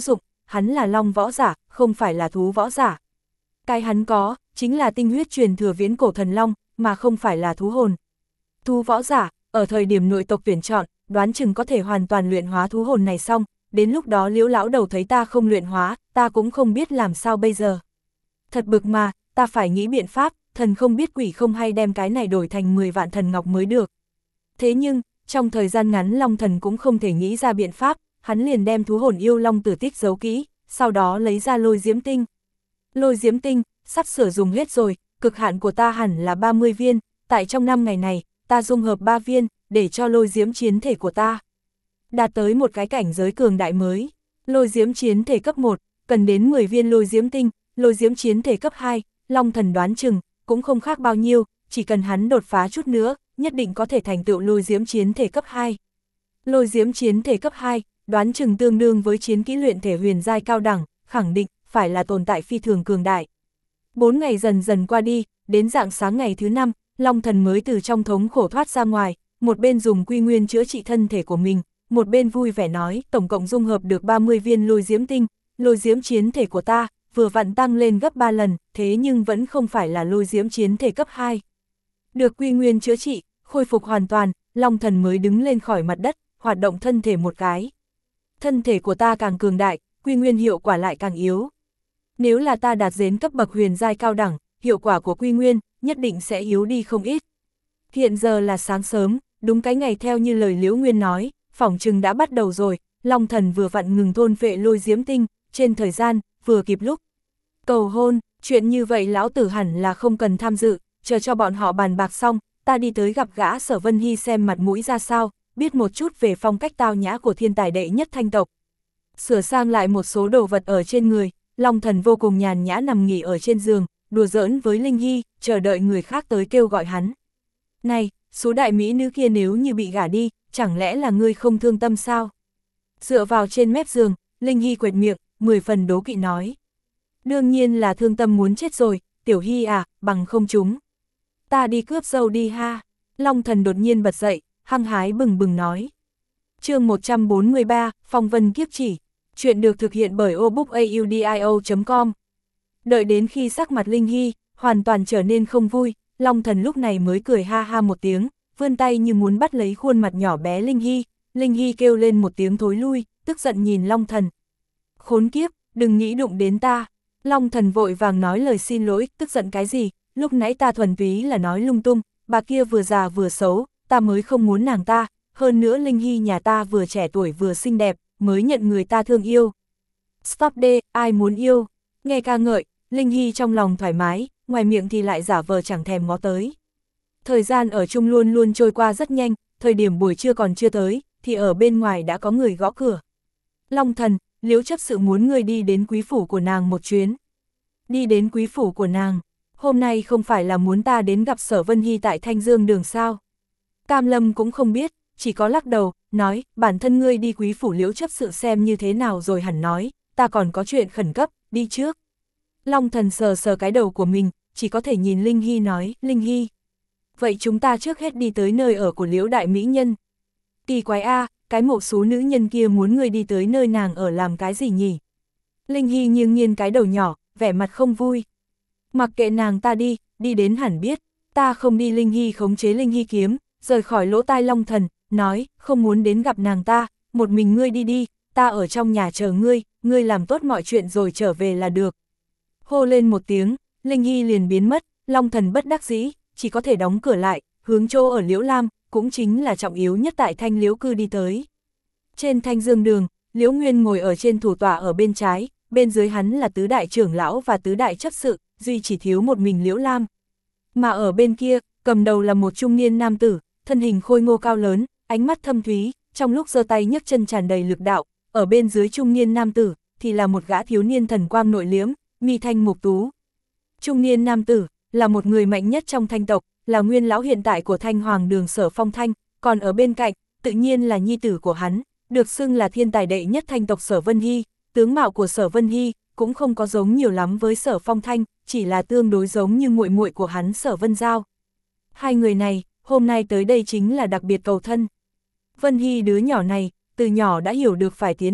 hắn là long võ giả, không phải là thú võ giả. Cái hắn có, chính là tinh huyết truyền thừa viễn cổ thần long, mà không phải là thú hồn. Thú võ giả, ở thời điểm nội tộc tuyển chọn, đoán chừng có thể hoàn toàn luyện hóa thú hồn này xong, đến lúc đó Liễu lão đầu thấy ta không luyện hóa, ta cũng không biết làm sao bây giờ. Thật bực mà, ta phải nghĩ biện pháp, thần không biết quỷ không hay đem cái này đổi thành mười vạn thần ngọc mới được. Thế nhưng, trong thời gian ngắn Long Thần cũng không thể nghĩ ra biện pháp, hắn liền đem thú hồn yêu long tử tích giấu kỹ, sau đó lấy ra lôi diễm tinh. Lôi diễm tinh, sắp sửa dùng hết rồi, cực hạn của ta hẳn là ba mươi viên, tại trong năm ngày này, ta dung hợp ba viên, để cho lôi diễm chiến thể của ta đạt tới một cái cảnh giới cường đại mới. Lôi diễm chiến thể cấp một, cần đến mười viên lôi diễm tinh, lôi diễm chiến thể cấp hai, Long Thần đoán chừng, cũng không khác bao nhiêu, chỉ cần hắn đột phá chút nữa, nhất định có thể thành tựu lôi diễm chiến thể cấp hai. Lôi diễm chiến thể cấp hai, đoán chừng tương đương với chiến kỹ luyện thể huyền giai cao đẳng, khẳng định, phải là tồn tại phi thường cường đại. Bốn ngày dần dần qua đi, đến rạng sáng ngày thứ năm, Long Thần mới từ trong thống khổ thoát ra ngoài, một bên dùng quy nguyên chữa trị thân thể của mình, một bên vui vẻ nói, tổng cộng dung hợp được ba mươi viên lôi diễm tinh, lôi diễm chiến thể của ta, vừa vặn tăng lên gấp ba lần, thế nhưng vẫn không phải là lôi diễm chiến thể cấp hai. Được quy nguyên chữa trị, khôi phục hoàn toàn, Long Thần mới đứng lên khỏi mặt đất, hoạt động thân thể một cái. Thân thể của ta càng cường đại, quy nguyên hiệu quả lại càng yếu. Nếu là ta đạt đến cấp bậc huyền giai cao đẳng, hiệu quả của quy nguyên nhất định sẽ yếu đi không ít. Hiện giờ là sáng sớm, đúng cái ngày theo như lời Liễu Nguyên nói, phỏng chừng đã bắt đầu rồi, Long Thần vừa vặn ngừng thôn phệ lôi diễm tinh, trên thời gian, vừa kịp lúc. Cầu hôn, chuyện như vậy lão tử hẳn là không cần tham dự, chờ cho bọn họ bàn bạc xong, ta đi tới gặp gã Sở Vân Hy xem mặt mũi ra sao, biết một chút về phong cách tao nhã của thiên tài đệ nhất thanh tộc. Sửa sang lại một số đồ vật ở trên người, Long Thần vô cùng nhàn nhã nằm nghỉ ở trên giường, đùa giỡn với Linh Hy, chờ đợi người khác tới kêu gọi hắn. Này, số đại mỹ nữ kia nếu như bị gả đi, chẳng lẽ là ngươi không thương tâm sao? Dựa vào trên mép giường, Linh Hy quệt miệng, mười phần đố kỵ nói. Đương nhiên là thương tâm muốn chết rồi, Tiểu Hy à, bằng không chúng. Ta đi cướp dâu đi ha. Long Thần đột nhiên bật dậy, hăng hái bừng bừng nói. Chương một trăm bốn mươi ba, Phong Vân Kiếp Chỉ. Chuyện được thực hiện bởi obookaudio chấm com. Đợi đến khi sắc mặt Linh Hy hoàn toàn trở nên không vui, Long Thần lúc này mới cười ha ha một tiếng, vươn tay như muốn bắt lấy khuôn mặt nhỏ bé Linh Hy. Linh Hy kêu lên một tiếng thối lui, tức giận nhìn Long Thần. Khốn kiếp, đừng nghĩ đụng đến ta. Long Thần vội vàng nói lời xin lỗi, tức giận cái gì, lúc nãy ta thuần túy là nói lung tung, bà kia vừa già vừa xấu, ta mới không muốn nàng ta, hơn nữa Linh Hy nhà ta vừa trẻ tuổi vừa xinh đẹp, mới nhận người ta thương yêu. Stop đê, ai muốn yêu? Nghe ca ngợi, Linh Hy trong lòng thoải mái, ngoài miệng thì lại giả vờ chẳng thèm ngó tới. Thời gian ở chung luôn luôn trôi qua rất nhanh, thời điểm buổi trưa còn chưa tới, thì ở bên ngoài đã có người gõ cửa. Long Thần, Liễu chấp sự muốn ngươi đi đến quý phủ của nàng một chuyến. Đi đến quý phủ của nàng, hôm nay không phải là muốn ta đến gặp Sở Vân Hy tại Thanh Dương đường sao? Cam Lâm cũng không biết, chỉ có lắc đầu, nói, bản thân ngươi đi quý phủ Liễu chấp sự xem như thế nào rồi hẳn nói, ta còn có chuyện khẩn cấp, đi trước. Long Thần sờ sờ cái đầu của mình, chỉ có thể nhìn Linh Hy nói, Linh Hy. Vậy chúng ta trước hết đi tới nơi ở của Liễu đại mỹ nhân. Kỳ quái a, cái mộ số nữ nhân kia muốn ngươi đi tới nơi nàng ở làm cái gì nhỉ? Linh Hy nghiêng nghiêng cái đầu nhỏ, vẻ mặt không vui. Mặc kệ nàng ta đi, đi đến hẳn biết, ta không đi. Linh Hy khống chế Linh Hy kiếm, rời khỏi lỗ tai Long Thần, nói, không muốn đến gặp nàng ta, một mình ngươi đi đi, ta ở trong nhà chờ ngươi, ngươi làm tốt mọi chuyện rồi trở về là được. Hô lên một tiếng, Linh Hy liền biến mất, Long Thần bất đắc dĩ, chỉ có thể đóng cửa lại, hướng chỗ ở Liễu Lam, cũng chính là trọng yếu nhất tại Thanh Liễu cư đi tới. Trên Thanh Dương đường, Liễu Nguyên ngồi ở trên thủ tọa ở bên trái, bên dưới hắn là tứ đại trưởng lão và tứ đại chấp sự, duy chỉ thiếu một mình Liễu Lam. Mà ở bên kia, cầm đầu là một trung niên nam tử, thân hình khôi ngô cao lớn, ánh mắt thâm thúy, trong lúc giơ tay nhấc chân tràn đầy lực đạo, ở bên dưới trung niên nam tử, thì là một gã thiếu niên thần quang nội liễm, mi thanh mục tú. Trung niên nam tử, là một người mạnh nhất trong thanh tộc, là nguyên lão hiện tại của Thanh Hoàng đường Sở Phong Thanh, còn ở bên cạnh, tự nhiên là nhi tử của hắn, được xưng là thiên tài đệ nhất thanh tộc Sở Vân Hy. Tướng mạo của Sở Vân Hy cũng không có giống nhiều lắm với Sở Phong Thanh, chỉ là tương đối giống như muội muội của hắn Sở Vân Giao. Hai người này, hôm nay tới đây chính là đặc biệt cầu thân. Vân Hy đứa nhỏ này, từ nhỏ đã hiểu được phải tiến lên,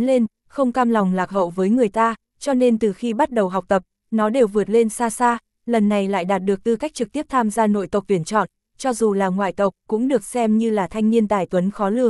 không cam lòng lạc hậu với người ta, cho nên từ khi bắt đầu học tập, nó đều vượt lên xa xa, lần này lại đạt được tư cách trực tiếp tham gia nội tộc tuyển chọn, cho dù là ngoại tộc cũng được xem như là thanh niên tài tuấn khó lường.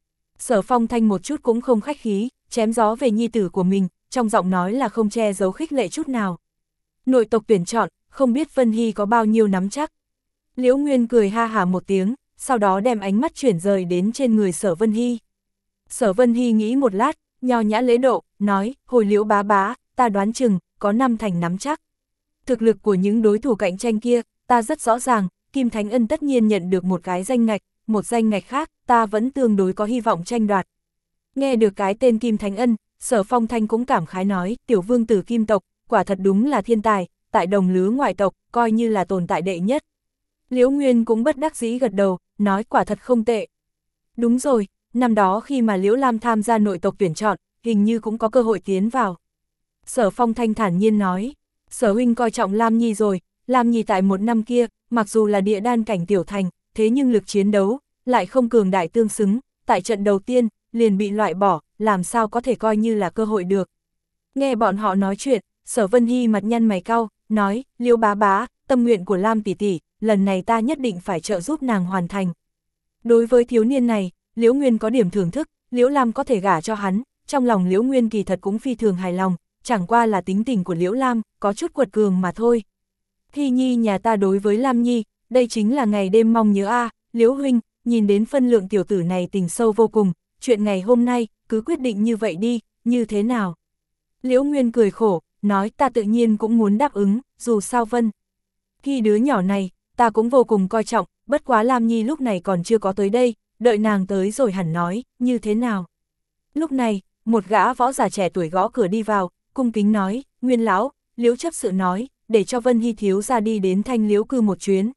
Sở Phong Thanh một chút cũng không khách khí, chém gió về nhi tử của mình, trong giọng nói là không che giấu khích lệ chút nào. Nội tộc tuyển chọn, không biết Vân Hy có bao nhiêu nắm chắc. Liễu Nguyên cười ha hả một tiếng, sau đó đem ánh mắt chuyển rời đến trên người Sở Vân Hy. Sở Vân Hy nghĩ một lát, nho nhã lễ độ, nói, hồi Liễu bá bá, ta đoán chừng, có năm thành nắm chắc. Thực lực của những đối thủ cạnh tranh kia, ta rất rõ ràng, Kim Thánh Ân tất nhiên nhận được một cái danh ngạch, một danh ngạch khác, ta vẫn tương đối có hy vọng tranh đoạt. Nghe được cái tên Kim Thánh Ân, Sở Phong Thanh cũng cảm khái nói, tiểu vương tử Kim tộc, quả thật đúng là thiên tài, tại đồng lứa ngoại tộc, coi như là tồn tại đệ nhất. Liễu Nguyên cũng bất đắc dĩ gật đầu, nói quả thật không tệ. Đúng rồi, năm đó khi mà Liễu Lam tham gia nội tộc tuyển chọn, hình như cũng có cơ hội tiến vào. Sở Phong Thanh thản nhiên nói, Sở huynh coi trọng Lam Nhi rồi, Lam Nhi tại một năm kia, mặc dù là địa đan cảnh tiểu thành, thế nhưng lực chiến đấu, lại không cường đại tương xứng, tại trận đầu tiên, liền bị loại bỏ, làm sao có thể coi như là cơ hội được. Nghe bọn họ nói chuyện, Sở Vân Hy mặt nhăn mày cau, nói, Liễu bá bá, tâm nguyện của Lam tỷ tỷ, lần này ta nhất định phải trợ giúp nàng hoàn thành. Đối với thiếu niên này, Liễu Nguyên có điểm thưởng thức, Liễu Lam có thể gả cho hắn, trong lòng Liễu Nguyên kỳ thật cũng phi thường hài lòng, chẳng qua là tính tình của Liễu Lam, có chút quật cường mà thôi. Hy Nhi nhà ta đối với Lam Nhi, đây chính là ngày đêm mong nhớ a, à, Liễu huynh, nhìn đến phân lượng tiểu tử này tình sâu vô cùng, chuyện ngày hôm nay, cứ quyết định như vậy đi, như thế nào? Liễu Nguyên cười khổ, nói ta tự nhiên cũng muốn đáp ứng, dù sao Vân. Khi đứa nhỏ này, ta cũng vô cùng coi trọng, bất quá Lam Nhi lúc này còn chưa có tới đây, đợi nàng tới rồi hẳn nói, như thế nào? Lúc này, một gã võ giả trẻ tuổi gõ cửa đi vào, cung kính nói, Nguyên lão, Liễu chấp sự nói, để cho Vân Hy thiếu ra đi đến Thanh Liễu cư một chuyến.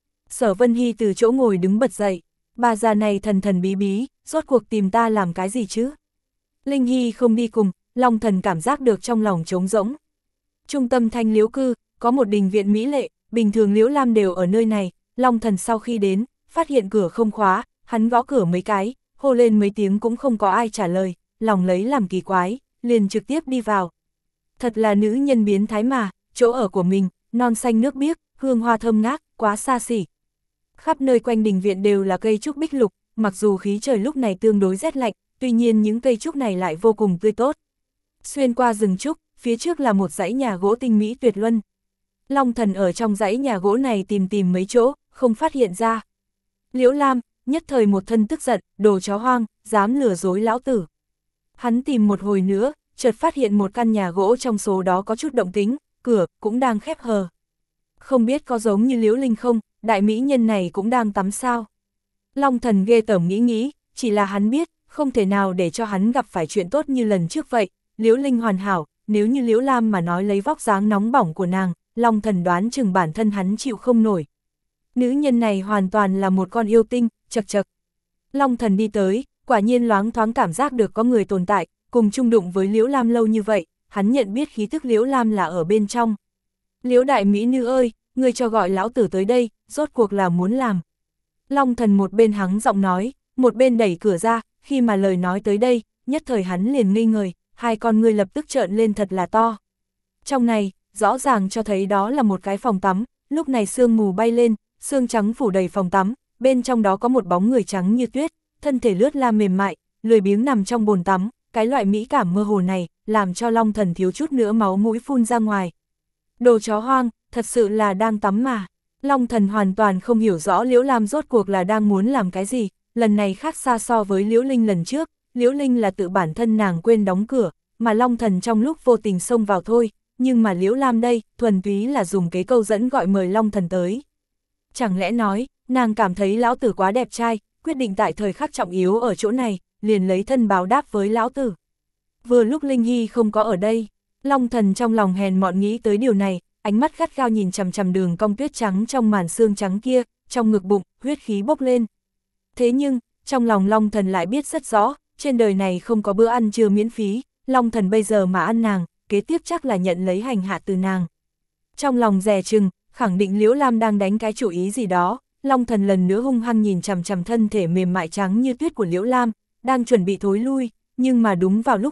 Sở Vân Hy từ chỗ ngồi đứng bật dậy, bà già này thần thần bí bí, rốt cuộc tìm ta làm cái gì chứ? Linh Hy không đi cùng, Long Thần cảm giác được trong lòng trống rỗng. Trung tâm Thanh Liễu cư, có một đình viện mỹ lệ, bình thường Liễu Lam đều ở nơi này, Long Thần sau khi đến, phát hiện cửa không khóa, hắn gõ cửa mấy cái, hô lên mấy tiếng cũng không có ai trả lời, lòng lấy làm kỳ quái, liền trực tiếp đi vào. Thật là nữ nhân biến thái mà, chỗ ở của mình, non xanh nước biếc, hương hoa thơm ngát, quá xa xỉ. Khắp nơi quanh đình viện đều là cây trúc bích lục, mặc dù khí trời lúc này tương đối rét lạnh, tuy nhiên những cây trúc này lại vô cùng tươi tốt. Xuyên qua rừng trúc, phía trước là một dãy nhà gỗ tinh mỹ tuyệt luân. Long Thần ở trong dãy nhà gỗ này tìm tìm mấy chỗ, không phát hiện ra. Liễu Lam, nhất thời một thân tức giận, đồ chó hoang, dám lừa dối lão tử. Hắn tìm một hồi nữa, chợt phát hiện một căn nhà gỗ trong số đó có chút động tính, cửa cũng đang khép hờ. Không biết có giống như Liễu Linh không, đại mỹ nhân này cũng đang tắm sao. Long Thần ghê tởm nghĩ nghĩ, chỉ là hắn biết, không thể nào để cho hắn gặp phải chuyện tốt như lần trước vậy. Liễu Linh hoàn hảo, nếu như Liễu Lam mà nói lấy vóc dáng nóng bỏng của nàng, Long Thần đoán chừng bản thân hắn chịu không nổi. Nữ nhân này hoàn toàn là một con yêu tinh, chật chật. Long Thần đi tới, quả nhiên loáng thoáng cảm giác được có người tồn tại, cùng chung đụng với Liễu Lam lâu như vậy, hắn nhận biết khí tức Liễu Lam là ở bên trong. Liễu đại mỹ nữ ơi, người cho gọi lão tử tới đây, rốt cuộc là muốn làm. Long Thần một bên hắng giọng nói, một bên đẩy cửa ra, khi mà lời nói tới đây, nhất thời hắn liền ngây người, hai con ngươi lập tức trợn lên thật là to. Trong này, rõ ràng cho thấy đó là một cái phòng tắm, lúc này sương mù bay lên, sương trắng phủ đầy phòng tắm, bên trong đó có một bóng người trắng như tuyết, thân thể lướt la mềm mại, lười biếng nằm trong bồn tắm, cái loại mỹ cảm mơ hồ này, làm cho Long Thần thiếu chút nữa máu mũi phun ra ngoài. Đồ chó hoang, thật sự là đang tắm mà. Long Thần hoàn toàn không hiểu rõ Liễu Lam rốt cuộc là đang muốn làm cái gì, lần này khác xa so với Liễu Linh lần trước, Liễu Linh là tự bản thân nàng quên đóng cửa, mà Long Thần trong lúc vô tình xông vào thôi, nhưng mà Liễu Lam đây, thuần túy là dùng cái câu dẫn gọi mời Long Thần tới. Chẳng lẽ nói, nàng cảm thấy lão tử quá đẹp trai, quyết định tại thời khắc trọng yếu ở chỗ này, liền lấy thân báo đáp với lão tử. Vừa lúc Linh Hy không có ở đây, Long Thần trong lòng hèn mọn nghĩ tới điều này, ánh mắt gắt gao nhìn chằm chằm đường cong tuyết trắng trong màn xương trắng kia, trong ngực bụng, huyết khí bốc lên. Thế nhưng, trong lòng Long Thần lại biết rất rõ, trên đời này không có bữa ăn trưa miễn phí, Long Thần bây giờ mà ăn nàng, kế tiếp chắc là nhận lấy hành hạ từ nàng. Trong lòng dè chừng, khẳng định Liễu Lam đang đánh cái chủ ý gì đó, Long Thần lần nữa hung hăng nhìn chằm chằm thân thể mềm mại trắng như tuyết của Liễu Lam, đang chuẩn bị thối lui, nhưng mà đúng vào lúc này,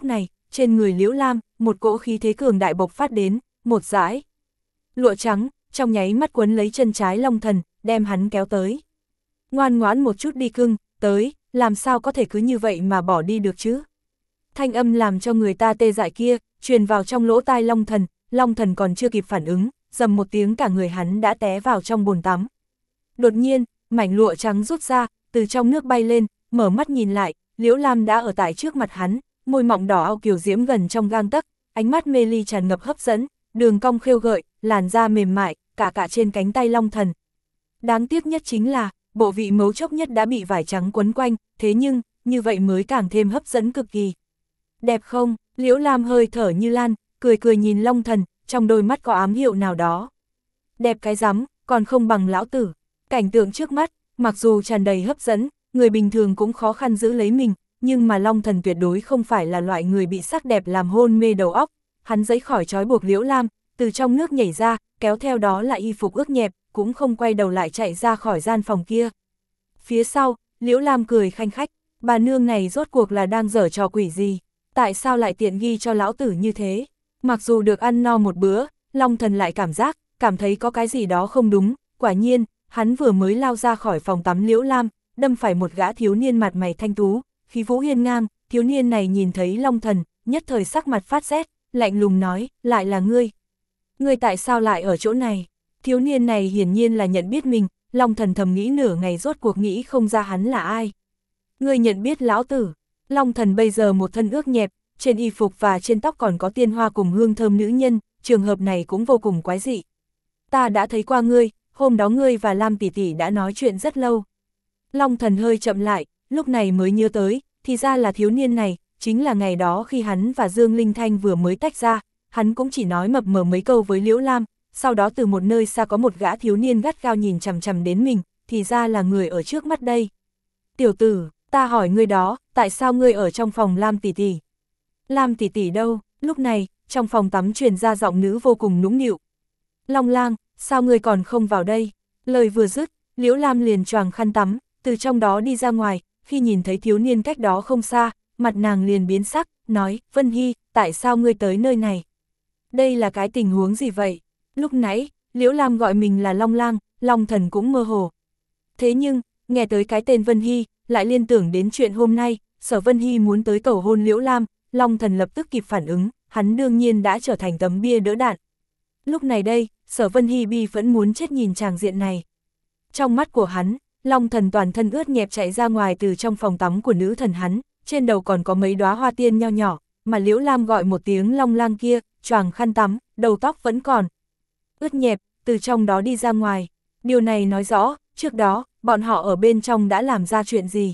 trên người Liễu Lam, một cỗ khí thế cường đại bộc phát đến, một dải lụa trắng, trong nháy mắt quấn lấy chân trái Long Thần, đem hắn kéo tới. Ngoan ngoãn một chút đi cưng, tới, làm sao có thể cứ như vậy mà bỏ đi được chứ? Thanh âm làm cho người ta tê dại kia, truyền vào trong lỗ tai Long Thần, Long Thần còn chưa kịp phản ứng, dầm một tiếng cả người hắn đã té vào trong bồn tắm. Đột nhiên, mảnh lụa trắng rút ra, từ trong nước bay lên, mở mắt nhìn lại, Liễu Lam đã ở tại trước mặt hắn, môi mọng đỏ ao kiều diễm gần trong gang tấc, ánh mắt mê ly tràn ngập hấp dẫn, đường cong khêu gợi, làn da mềm mại, cả cả trên cánh tay Long Thần. Đáng tiếc nhất chính là, bộ vị mấu chốc nhất đã bị vải trắng quấn quanh, thế nhưng, như vậy mới càng thêm hấp dẫn cực kỳ. Đẹp không? Liễu Lam hơi thở như lan, cười cười nhìn Long Thần, trong đôi mắt có ám hiệu nào đó. Đẹp cái rắm, còn không bằng lão tử. Cảnh tượng trước mắt, mặc dù tràn đầy hấp dẫn, người bình thường cũng khó khăn giữ lấy mình, nhưng mà Long Thần tuyệt đối không phải là loại người bị sắc đẹp làm hôn mê đầu óc. Hắn giãy khỏi trói buộc Liễu Lam, từ trong nước nhảy ra, kéo theo đó là y phục ướt nhẹp, cũng không quay đầu lại chạy ra khỏi gian phòng kia. Phía sau, Liễu Lam cười khanh khách, bà nương này rốt cuộc là đang giở trò quỷ gì, tại sao lại tiện nghi cho lão tử như thế? Mặc dù được ăn no một bữa, Long Thần lại cảm giác, cảm thấy có cái gì đó không đúng, quả nhiên, hắn vừa mới lao ra khỏi phòng tắm Liễu Lam, đâm phải một gã thiếu niên mặt mày thanh tú, khí vũ hiên ngang, thiếu niên này nhìn thấy Long Thần, nhất thời sắc mặt phát rét, lạnh lùng nói, lại là ngươi. Ngươi tại sao lại ở chỗ này? Thiếu niên này hiển nhiên là nhận biết mình, Long Thần thầm nghĩ nửa ngày rốt cuộc nghĩ không ra hắn là ai. Ngươi nhận biết lão tử? Long Thần bây giờ một thân ướt nhẹp, trên y phục và trên tóc còn có tiên hoa cùng hương thơm nữ nhân, trường hợp này cũng vô cùng quái dị. Ta đã thấy qua ngươi, hôm đó ngươi và Lam tỷ tỷ đã nói chuyện rất lâu. Long Thần hơi chậm lại, lúc này mới nhớ tới, thì ra là thiếu niên này, chính là ngày đó khi hắn và Dương Linh Thanh vừa mới tách ra, hắn cũng chỉ nói mập mờ mấy câu với Liễu Lam, sau đó từ một nơi xa có một gã thiếu niên gắt gao nhìn chằm chằm đến mình, thì ra là người ở trước mắt đây. Tiểu tử, ta hỏi ngươi đó, tại sao ngươi ở trong phòng Lam tỷ tỷ? Lam tỷ tỷ đâu? Lúc này, trong phòng tắm truyền ra giọng nữ vô cùng nũng nịu. Long Lang, sao ngươi còn không vào đây? Lời vừa dứt, Liễu Lam liền choàng khăn tắm, từ trong đó đi ra ngoài, khi nhìn thấy thiếu niên cách đó không xa, mặt nàng liền biến sắc, nói, Vân Hy, tại sao ngươi tới nơi này? Đây là cái tình huống gì vậy? Lúc nãy, Liễu Lam gọi mình là Long Lang, Long Thần cũng mơ hồ. Thế nhưng, nghe tới cái tên Vân Hy, lại liên tưởng đến chuyện hôm nay, Sở Vân Hy muốn tới cầu hôn Liễu Lam, Long Thần lập tức kịp phản ứng, hắn đương nhiên đã trở thành tấm bia đỡ đạn. Lúc này đây, Sở Vân Hy bi vẫn muốn chết nhìn tràng diện này. Trong mắt của hắn, Long Thần toàn thân ướt nhẹp chạy ra ngoài từ trong phòng tắm của nữ thần hắn, trên đầu còn có mấy đóa hoa tiên nho nhỏ, mà Liễu Lam gọi một tiếng Long Lang kia, choàng khăn tắm, đầu tóc vẫn còn ướt nhẹp, từ trong đó đi ra ngoài. Điều này nói rõ, trước đó, bọn họ ở bên trong đã làm ra chuyện gì.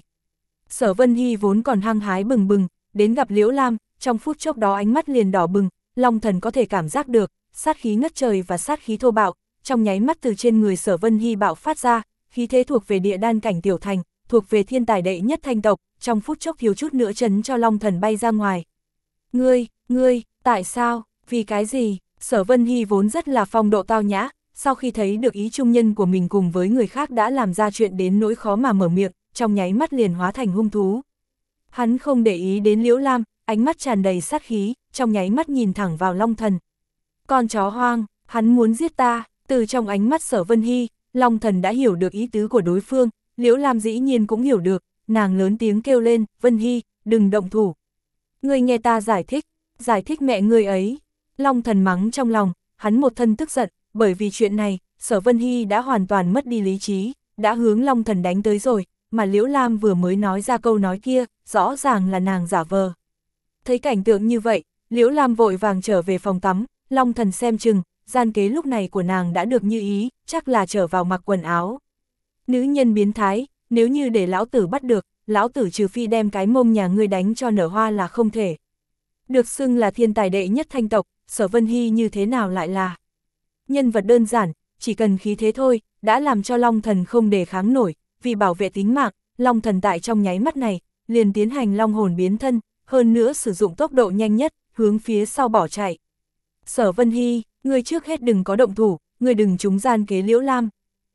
Sở Vân Hy vốn còn hăng hái bừng bừng, đến gặp Liễu Lam, trong phút chốc đó ánh mắt liền đỏ bừng, Long Thần có thể cảm giác được, sát khí ngất trời và sát khí thô bạo, trong nháy mắt từ trên người Sở Vân Hy bạo phát ra, khí thế thuộc về địa đan cảnh tiểu thành, thuộc về thiên tài đệ nhất thanh tộc, trong phút chốc thiếu chút nữa chấn cho Long Thần bay ra ngoài. Ngươi, ngươi, tại sao, vì cái gì? Sở Vân Hy vốn rất là phong độ tao nhã, sau khi thấy được ý trung nhân của mình cùng với người khác đã làm ra chuyện đến nỗi khó mà mở miệng, trong nháy mắt liền hóa thành hung thú. Hắn không để ý đến Liễu Lam, ánh mắt tràn đầy sát khí, trong nháy mắt nhìn thẳng vào Long Thần. Con chó hoang, hắn muốn giết ta, từ trong ánh mắt Sở Vân Hy, Long Thần đã hiểu được ý tứ của đối phương, Liễu Lam dĩ nhiên cũng hiểu được, nàng lớn tiếng kêu lên, Vân Hy, đừng động thủ. Ngươi nghe ta giải thích, giải thích mẹ ngươi ấy. Long Thần mắng trong lòng, hắn một thân tức giận, bởi vì chuyện này, Sở Vân Hy đã hoàn toàn mất đi lý trí, đã hướng Long Thần đánh tới rồi, mà Liễu Lam vừa mới nói ra câu nói kia, rõ ràng là nàng giả vờ. Thấy cảnh tượng như vậy, Liễu Lam vội vàng trở về phòng tắm, Long Thần xem chừng, gian kế lúc này của nàng đã được như ý, chắc là trở vào mặc quần áo. Nữ nhân biến thái, nếu như để lão tử bắt được, lão tử trừ phi đem cái mông nhà ngươi đánh cho nở hoa là không thể. Được xưng là thiên tài đệ nhất thanh tộc, Sở Vân Hy như thế nào lại là nhân vật đơn giản, chỉ cần khí thế thôi, đã làm cho Long Thần không đề kháng nổi, vì bảo vệ tính mạng, Long Thần tại trong nháy mắt này, liền tiến hành long hồn biến thân, hơn nữa sử dụng tốc độ nhanh nhất, hướng phía sau bỏ chạy. Sở Vân Hy, ngươi trước hết đừng có động thủ, ngươi đừng trúng gian kế Liễu Lam.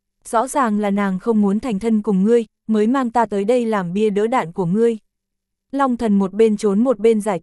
Rõ ràng là nàng không muốn thành thân cùng ngươi, mới mang ta tới đây làm bia đỡ đạn của ngươi. Long Thần một bên trốn một bên giải thích,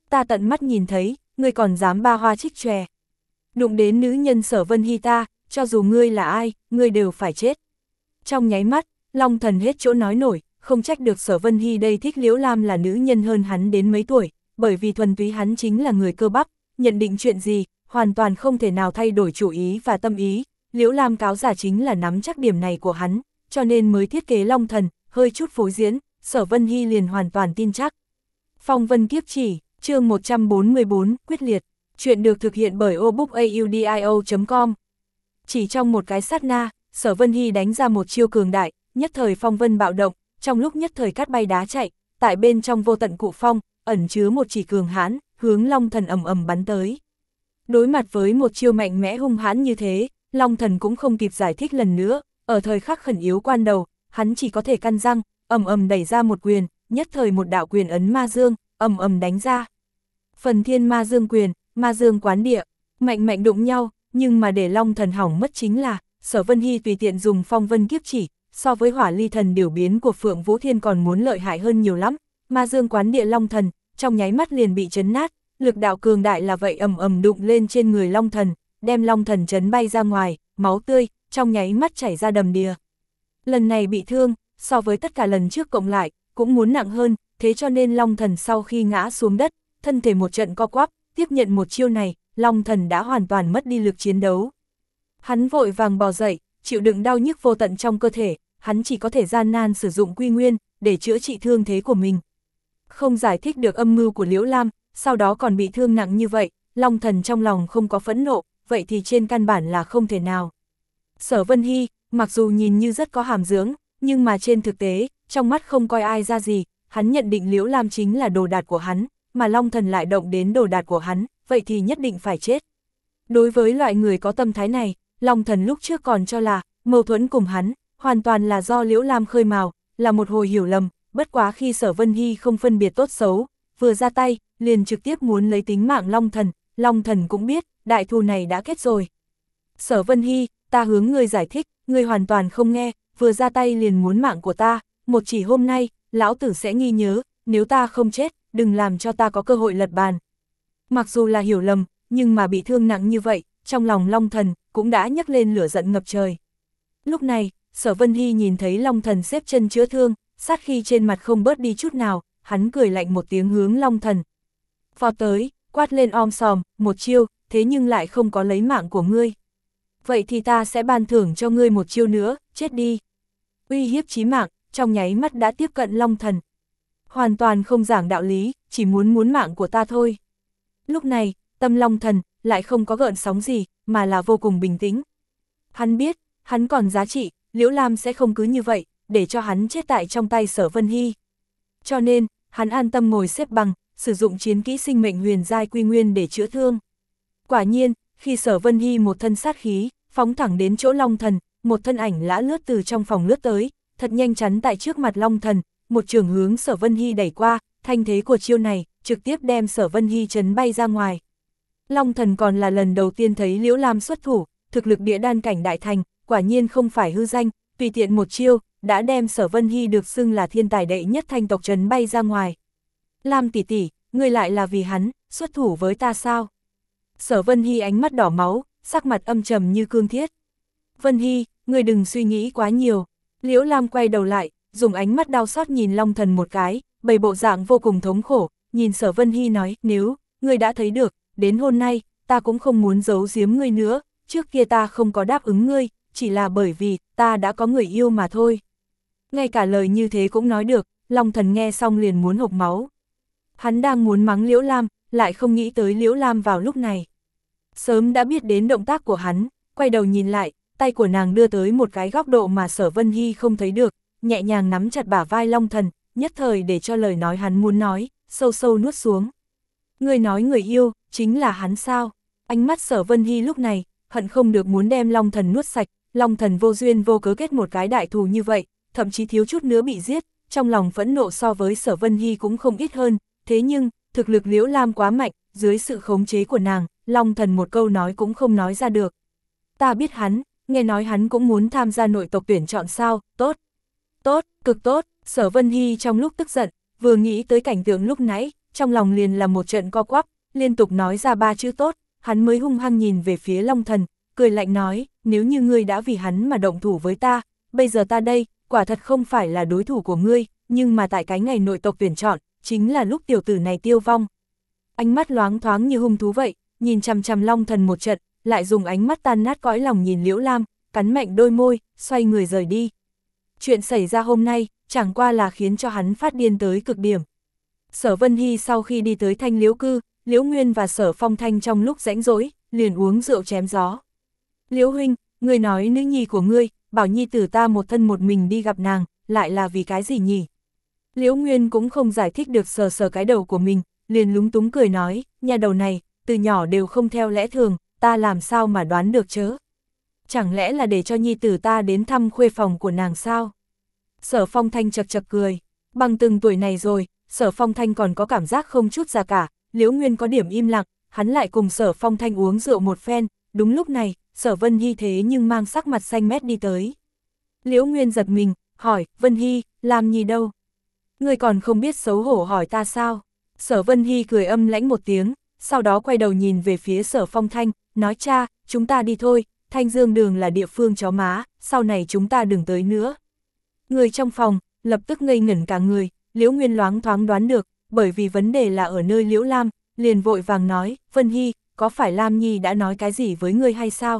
ta tận mắt nhìn thấy, ngươi còn dám ba hoa trích chòe. Đụng đến nữ nhân Sở Vân Hy ta, cho dù ngươi là ai, ngươi đều phải chết. Trong nháy mắt, Long Thần hết chỗ nói nổi, không trách được Sở Vân Hy đây thích Liễu Lam là nữ nhân hơn hắn đến mấy tuổi, bởi vì thuần túy hắn chính là người cơ bắp, nhận định chuyện gì, hoàn toàn không thể nào thay đổi chủ ý và tâm ý. Liễu Lam cáo giả chính là nắm chắc điểm này của hắn, cho nên mới thiết kế Long Thần, hơi chút phối diễn, Sở Vân Hy liền hoàn toàn tin chắc. Phong vân kiếp chỉ, chương một trăm bốn mươi bốn, quyết liệt. Chuyện được thực hiện bởi obookaudio chấm com. Chỉ trong một cái sát na, Sở Vân Hy đánh ra một chiêu cường đại, nhất thời phong vân bạo động, trong lúc nhất thời cát bay đá chạy, tại bên trong vô tận cụ phong, ẩn chứa một chỉ cường hãn, hướng Long Thần ầm ầm bắn tới. Đối mặt với một chiêu mạnh mẽ hung hãn như thế, Long Thần cũng không kịp giải thích lần nữa, ở thời khắc khẩn yếu quan đầu, hắn chỉ có thể căn răng, ầm ầm đẩy ra một quyền, nhất thời một đạo quyền ấn ma dương, ầm ầm đánh ra. Phần thiên ma dương quyền, ma dương quán địa, mạnh mạnh đụng nhau, nhưng mà để Long Thần hỏng mất chính là, Sở Vân Hy tùy tiện dùng phong vân kiếp chỉ, so với hỏa ly thần điều biến của Phượng Vũ Thiên còn muốn lợi hại hơn nhiều lắm, ma dương quán địa Long Thần, trong nháy mắt liền bị chấn nát, lực đạo cường đại là vậy ầm ầm đụng lên trên người Long Thần, đem Long Thần chấn bay ra ngoài, máu tươi, trong nháy mắt chảy ra đầm đìa. Lần này bị thương, so với tất cả lần trước cộng lại, cũng muốn nặng hơn, thế cho nên Long Thần sau khi ngã xuống đất, thân thể một trận co quắp, tiếp nhận một chiêu này, Long Thần đã hoàn toàn mất đi lực chiến đấu. Hắn vội vàng bò dậy, chịu đựng đau nhức vô tận trong cơ thể, hắn chỉ có thể gian nan sử dụng quy nguyên, để chữa trị thương thế của mình. Không giải thích được âm mưu của Liễu Lam, sau đó còn bị thương nặng như vậy, Long Thần trong lòng không có phẫn nộ, vậy thì trên căn bản là không thể nào. Sở Vân Hy, mặc dù nhìn như rất có hàm dưỡng, nhưng mà trên thực tế, trong mắt không coi ai ra gì, hắn nhận định Liễu Lam chính là đồ đạc của hắn, mà Long Thần lại động đến đồ đạc của hắn, vậy thì nhất định phải chết. Đối với loại người có tâm thái này, Long Thần lúc trước còn cho là, mâu thuẫn cùng hắn, hoàn toàn là do Liễu Lam khơi mào, là một hồi hiểu lầm, bất quá khi Sở Vân Hy không phân biệt tốt xấu, vừa ra tay, liền trực tiếp muốn lấy tính mạng Long Thần, Long Thần cũng biết, đại thù này đã kết rồi. Sở Vân Hy, ta hướng ngươi giải thích, ngươi hoàn toàn không nghe, vừa ra tay liền muốn mạng của ta, một chỉ hôm nay, lão tử sẽ ghi nhớ, nếu ta không chết, đừng làm cho ta có cơ hội lật bàn. Mặc dù là hiểu lầm, nhưng mà bị thương nặng như vậy, trong lòng Long Thần cũng đã nhấc lên lửa giận ngập trời. Lúc này, Sở Vân Hy nhìn thấy Long Thần xếp chân chữa thương, sát khi trên mặt không bớt đi chút nào, hắn cười lạnh một tiếng hướng Long Thần vọt tới, quát lên om sòm, một chiêu, thế nhưng lại không có lấy mạng của ngươi. Vậy thì ta sẽ ban thưởng cho ngươi một chiêu nữa, chết đi. Uy hiếp chí mạng, trong nháy mắt đã tiếp cận Long Thần. Hoàn toàn không giảng đạo lý, chỉ muốn muốn mạng của ta thôi. Lúc này, tâm Long Thần lại không có gợn sóng gì, mà là vô cùng bình tĩnh. Hắn biết, hắn còn giá trị, Liễu Lam sẽ không cứ như vậy, để cho hắn chết tại trong tay Sở Vân Hy. Cho nên, hắn an tâm ngồi xếp bằng, sử dụng chiến kỹ sinh mệnh huyền giai quy nguyên để chữa thương. Quả nhiên, khi Sở Vân Hy một thân sát khí, phóng thẳng đến chỗ Long Thần, một thân ảnh lã lướt từ trong phòng lướt tới, thật nhanh chắn tại trước mặt Long Thần, một trường hướng Sở Vân Hy đẩy qua, thanh thế của chiêu này, trực tiếp đem Sở Vân Hy chấn bay ra ngoài. Long Thần còn là lần đầu tiên thấy Liễu Lam xuất thủ, thực lực địa đan cảnh đại thành, quả nhiên không phải hư danh, tùy tiện một chiêu, đã đem Sở Vân Hy được xưng là thiên tài đệ nhất thanh tộc chấn bay ra ngoài. Lam tỷ tỷ, ngươi lại là vì hắn, xuất thủ với ta sao? Sở Vân Hy ánh mắt đỏ máu, sắc mặt âm trầm như cương thiết. Vân Hy, ngươi đừng suy nghĩ quá nhiều. Liễu Lam quay đầu lại, dùng ánh mắt đau xót nhìn Long Thần một cái, bày bộ dạng vô cùng thống khổ, nhìn Sở Vân Hy nói, nếu, ngươi đã thấy được, đến hôm nay, ta cũng không muốn giấu giếm ngươi nữa, trước kia ta không có đáp ứng ngươi, chỉ là bởi vì, ta đã có người yêu mà thôi. Ngay cả lời như thế cũng nói được, Long Thần nghe xong liền muốn hộc máu. Hắn đang muốn mắng Liễu Lam, lại không nghĩ tới Liễu Lam vào lúc này. Sớm đã biết đến động tác của hắn, quay đầu nhìn lại, tay của nàng đưa tới một cái góc độ mà Sở Vân Hy không thấy được, nhẹ nhàng nắm chặt bả vai Long Thần, nhất thời để cho lời nói hắn muốn nói, sâu sâu nuốt xuống. Người nói người yêu, chính là hắn sao? Ánh mắt Sở Vân Hy lúc này, hận không được muốn đem Long Thần nuốt sạch, Long Thần vô duyên vô cớ kết một cái đại thù như vậy, thậm chí thiếu chút nữa bị giết, trong lòng phẫn nộ so với Sở Vân Hy cũng không ít hơn, thế nhưng, thực lực Liễu Lam quá mạnh, dưới sự khống chế của nàng, Long Thần một câu nói cũng không nói ra được. Ta biết hắn, nghe nói hắn cũng muốn tham gia nội tộc tuyển chọn sao, tốt, tốt, cực tốt. Sở Vân Hy trong lúc tức giận, vừa nghĩ tới cảnh tượng lúc nãy, trong lòng liền là một trận co quắp, liên tục nói ra ba chữ tốt, hắn mới hung hăng nhìn về phía Long Thần, cười lạnh nói, nếu như ngươi đã vì hắn mà động thủ với ta, bây giờ ta đây, quả thật không phải là đối thủ của ngươi, nhưng mà tại cái ngày nội tộc tuyển chọn, chính là lúc tiểu tử này tiêu vong. Ánh mắt loáng thoáng như hung thú vậy, nhìn chằm chằm Long Thần một trận, lại dùng ánh mắt tan nát cõi lòng nhìn Liễu Lam, cắn mạnh đôi môi, xoay người rời đi. Chuyện xảy ra hôm nay, chẳng qua là khiến cho hắn phát điên tới cực điểm. Sở Vân Hy sau khi đi tới Thanh Liễu Cư, Liễu Nguyên và Sở Phong Thanh trong lúc rãnh rỗi, liền uống rượu chém gió. Liễu huynh, ngươi nói nữ nhi của ngươi, bảo nhi tử ta một thân một mình đi gặp nàng, lại là vì cái gì nhỉ? Liễu Nguyên cũng không giải thích được, sờ sờ cái đầu của mình, liền lúng túng cười nói, nhà đầu này, từ nhỏ đều không theo lẽ thường, ta làm sao mà đoán được chớ? Chẳng lẽ là để cho nhi tử ta đến thăm khuê phòng của nàng sao? Sở Phong Thanh chật chật cười, bằng từng tuổi này rồi, Sở Phong Thanh còn có cảm giác không chút già cả. Liễu Nguyên có điểm im lặng, hắn lại cùng Sở Phong Thanh uống rượu một phen, đúng lúc này, Sở Vân Hy thế nhưng mang sắc mặt xanh mét đi tới. Liễu Nguyên giật mình, hỏi, Vân Hy, làm gì đâu? Ngươi còn không biết xấu hổ hỏi ta sao? Sở Vân Hy cười âm lãnh một tiếng, sau đó quay đầu nhìn về phía Sở Phong Thanh, nói cha, chúng ta đi thôi, Thanh Dương Đường là địa phương chó má, sau này chúng ta đừng tới nữa. Người trong phòng, lập tức ngây ngẩn cả người, Liễu Nguyên loáng thoáng đoán được, bởi vì vấn đề là ở nơi Liễu Lam, liền vội vàng nói, Vân Hy, có phải Lam Nhi đã nói cái gì với ngươi hay sao?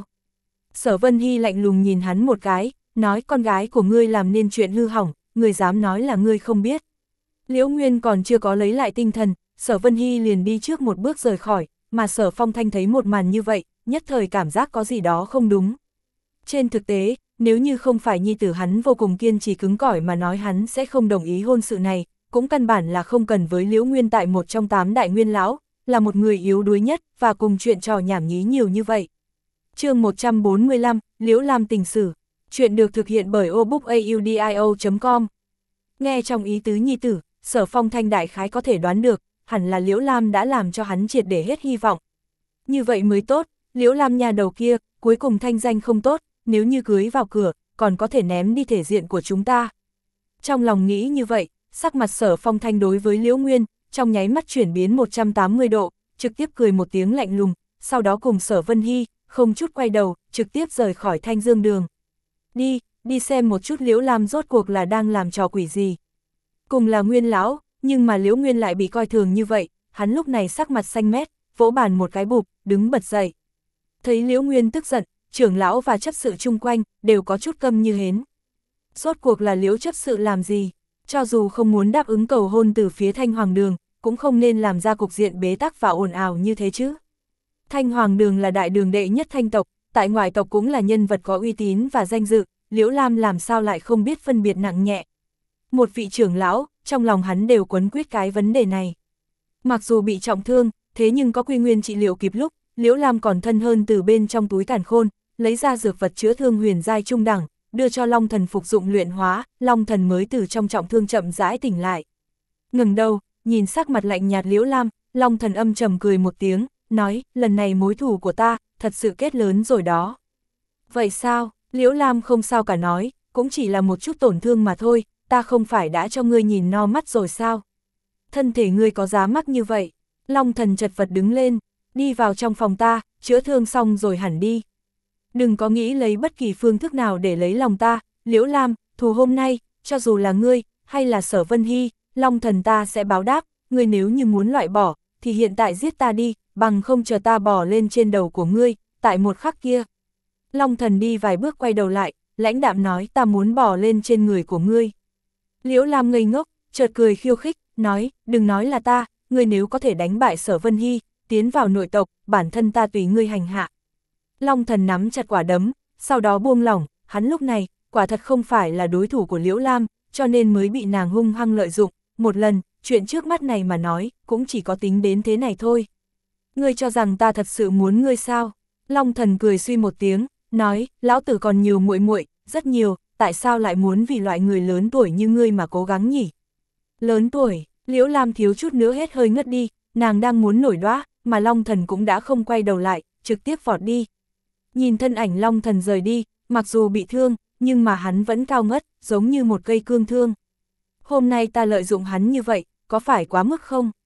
Sở Vân Hy lạnh lùng nhìn hắn một cái, nói con gái của ngươi làm nên chuyện hư hỏng, ngươi dám nói là ngươi không biết. Liễu Nguyên còn chưa có lấy lại tinh thần, Sở Vân Hy liền đi trước một bước rời khỏi, mà Sở Phong Thanh thấy một màn như vậy, nhất thời cảm giác có gì đó không đúng. Trên thực tế, nếu như không phải nhi tử hắn vô cùng kiên trì cứng cỏi mà nói hắn sẽ không đồng ý hôn sự này, cũng căn bản là không cần với Liễu Nguyên tại một trong tám đại nguyên lão, là một người yếu đuối nhất và cùng chuyện trò nhảm nhí nhiều như vậy. Chương một trăm bốn mươi lăm, Liễu Lam tình sử. Chuyện được thực hiện bởi obookaudio chấm com. Nghe trong ý tứ nhi tử, Sở Phong Thanh đại khái có thể đoán được, hẳn là Liễu Lam đã làm cho hắn triệt để hết hy vọng. Như vậy mới tốt, Liễu Lam nhà đầu kia, cuối cùng thanh danh không tốt, nếu như cưới vào cửa, còn có thể ném đi thể diện của chúng ta. Trong lòng nghĩ như vậy, sắc mặt Sở Phong Thanh đối với Liễu Nguyên, trong nháy mắt chuyển biến một trăm tám mươi độ, trực tiếp cười một tiếng lạnh lùng, sau đó cùng Sở Vân Hy, không chút quay đầu, trực tiếp rời khỏi Thanh Dương Đường. Đi, đi xem một chút Liễu Lam rốt cuộc là đang làm trò quỷ gì. Cùng là nguyên lão, nhưng mà Liễu Nguyên lại bị coi thường như vậy, hắn lúc này sắc mặt xanh mét, vỗ bàn một cái bụp, đứng bật dậy. Thấy Liễu Nguyên tức giận, trưởng lão và chấp sự chung quanh, đều có chút câm như hến. Rốt cuộc là Liễu chấp sự làm gì? Cho dù không muốn đáp ứng cầu hôn từ phía Thanh Hoàng Đường, cũng không nên làm ra cục diện bế tắc và ồn ào như thế chứ. Thanh Hoàng Đường là đại đường đệ nhất Thanh tộc, tại ngoại tộc cũng là nhân vật có uy tín và danh dự, Liễu Lam làm sao lại không biết phân biệt nặng nhẹ. Một vị trưởng lão, trong lòng hắn đều quấn quýt cái vấn đề này. Mặc dù bị trọng thương, thế nhưng có quy nguyên trị liệu kịp lúc, Liễu Lam còn thân hơn từ bên trong túi càn khôn, lấy ra dược vật chữa thương huyền giai trung đẳng, đưa cho Long Thần phục dụng luyện hóa, Long Thần mới từ trong trọng thương chậm rãi tỉnh lại. Ngừng đầu, nhìn sắc mặt lạnh nhạt Liễu Lam, Long Thần âm trầm cười một tiếng, nói, lần này mối thù của ta, thật sự kết lớn rồi đó. Vậy sao? Liễu Lam không sao cả nói, cũng chỉ là một chút tổn thương mà thôi, ta không phải đã cho ngươi nhìn no mắt rồi sao? Thân thể ngươi có giá mắc như vậy? Long Thần chật vật đứng lên, đi vào trong phòng ta, chữa thương xong rồi hẳn đi. Đừng có nghĩ lấy bất kỳ phương thức nào để lấy lòng ta, Liễu Lam, thù hôm nay, cho dù là ngươi, hay là Sở Vân Hy, Long Thần ta sẽ báo đáp, ngươi nếu như muốn loại bỏ, thì hiện tại giết ta đi, bằng không chờ ta bỏ lên trên đầu của ngươi, tại một khắc kia. Long Thần đi vài bước quay đầu lại, lãnh đạm nói ta muốn bỏ lên trên người của ngươi. Liễu Lam ngây ngốc, chợt cười khiêu khích, nói, đừng nói là ta, ngươi nếu có thể đánh bại Sở Vân Hy, tiến vào nội tộc, bản thân ta tùy ngươi hành hạ. Long Thần nắm chặt quả đấm, sau đó buông lỏng, hắn lúc này, quả thật không phải là đối thủ của Liễu Lam, cho nên mới bị nàng hung hăng lợi dụng, một lần, chuyện trước mắt này mà nói, cũng chỉ có tính đến thế này thôi. Ngươi cho rằng ta thật sự muốn ngươi sao? Long Thần cười suy một tiếng, nói, lão tử còn nhiều muội muội, rất nhiều, tại sao lại muốn vì loại người lớn tuổi như ngươi mà cố gắng nhỉ? Lớn tuổi, Liễu Lam thiếu chút nữa hết hơi ngất đi, nàng đang muốn nổi đoá, mà Long Thần cũng đã không quay đầu lại, trực tiếp vọt đi. Nhìn thân ảnh Long Thần rời đi, mặc dù bị thương, nhưng mà hắn vẫn cao ngất, giống như một cây cương thương. Hôm nay ta lợi dụng hắn như vậy, có phải quá mức không?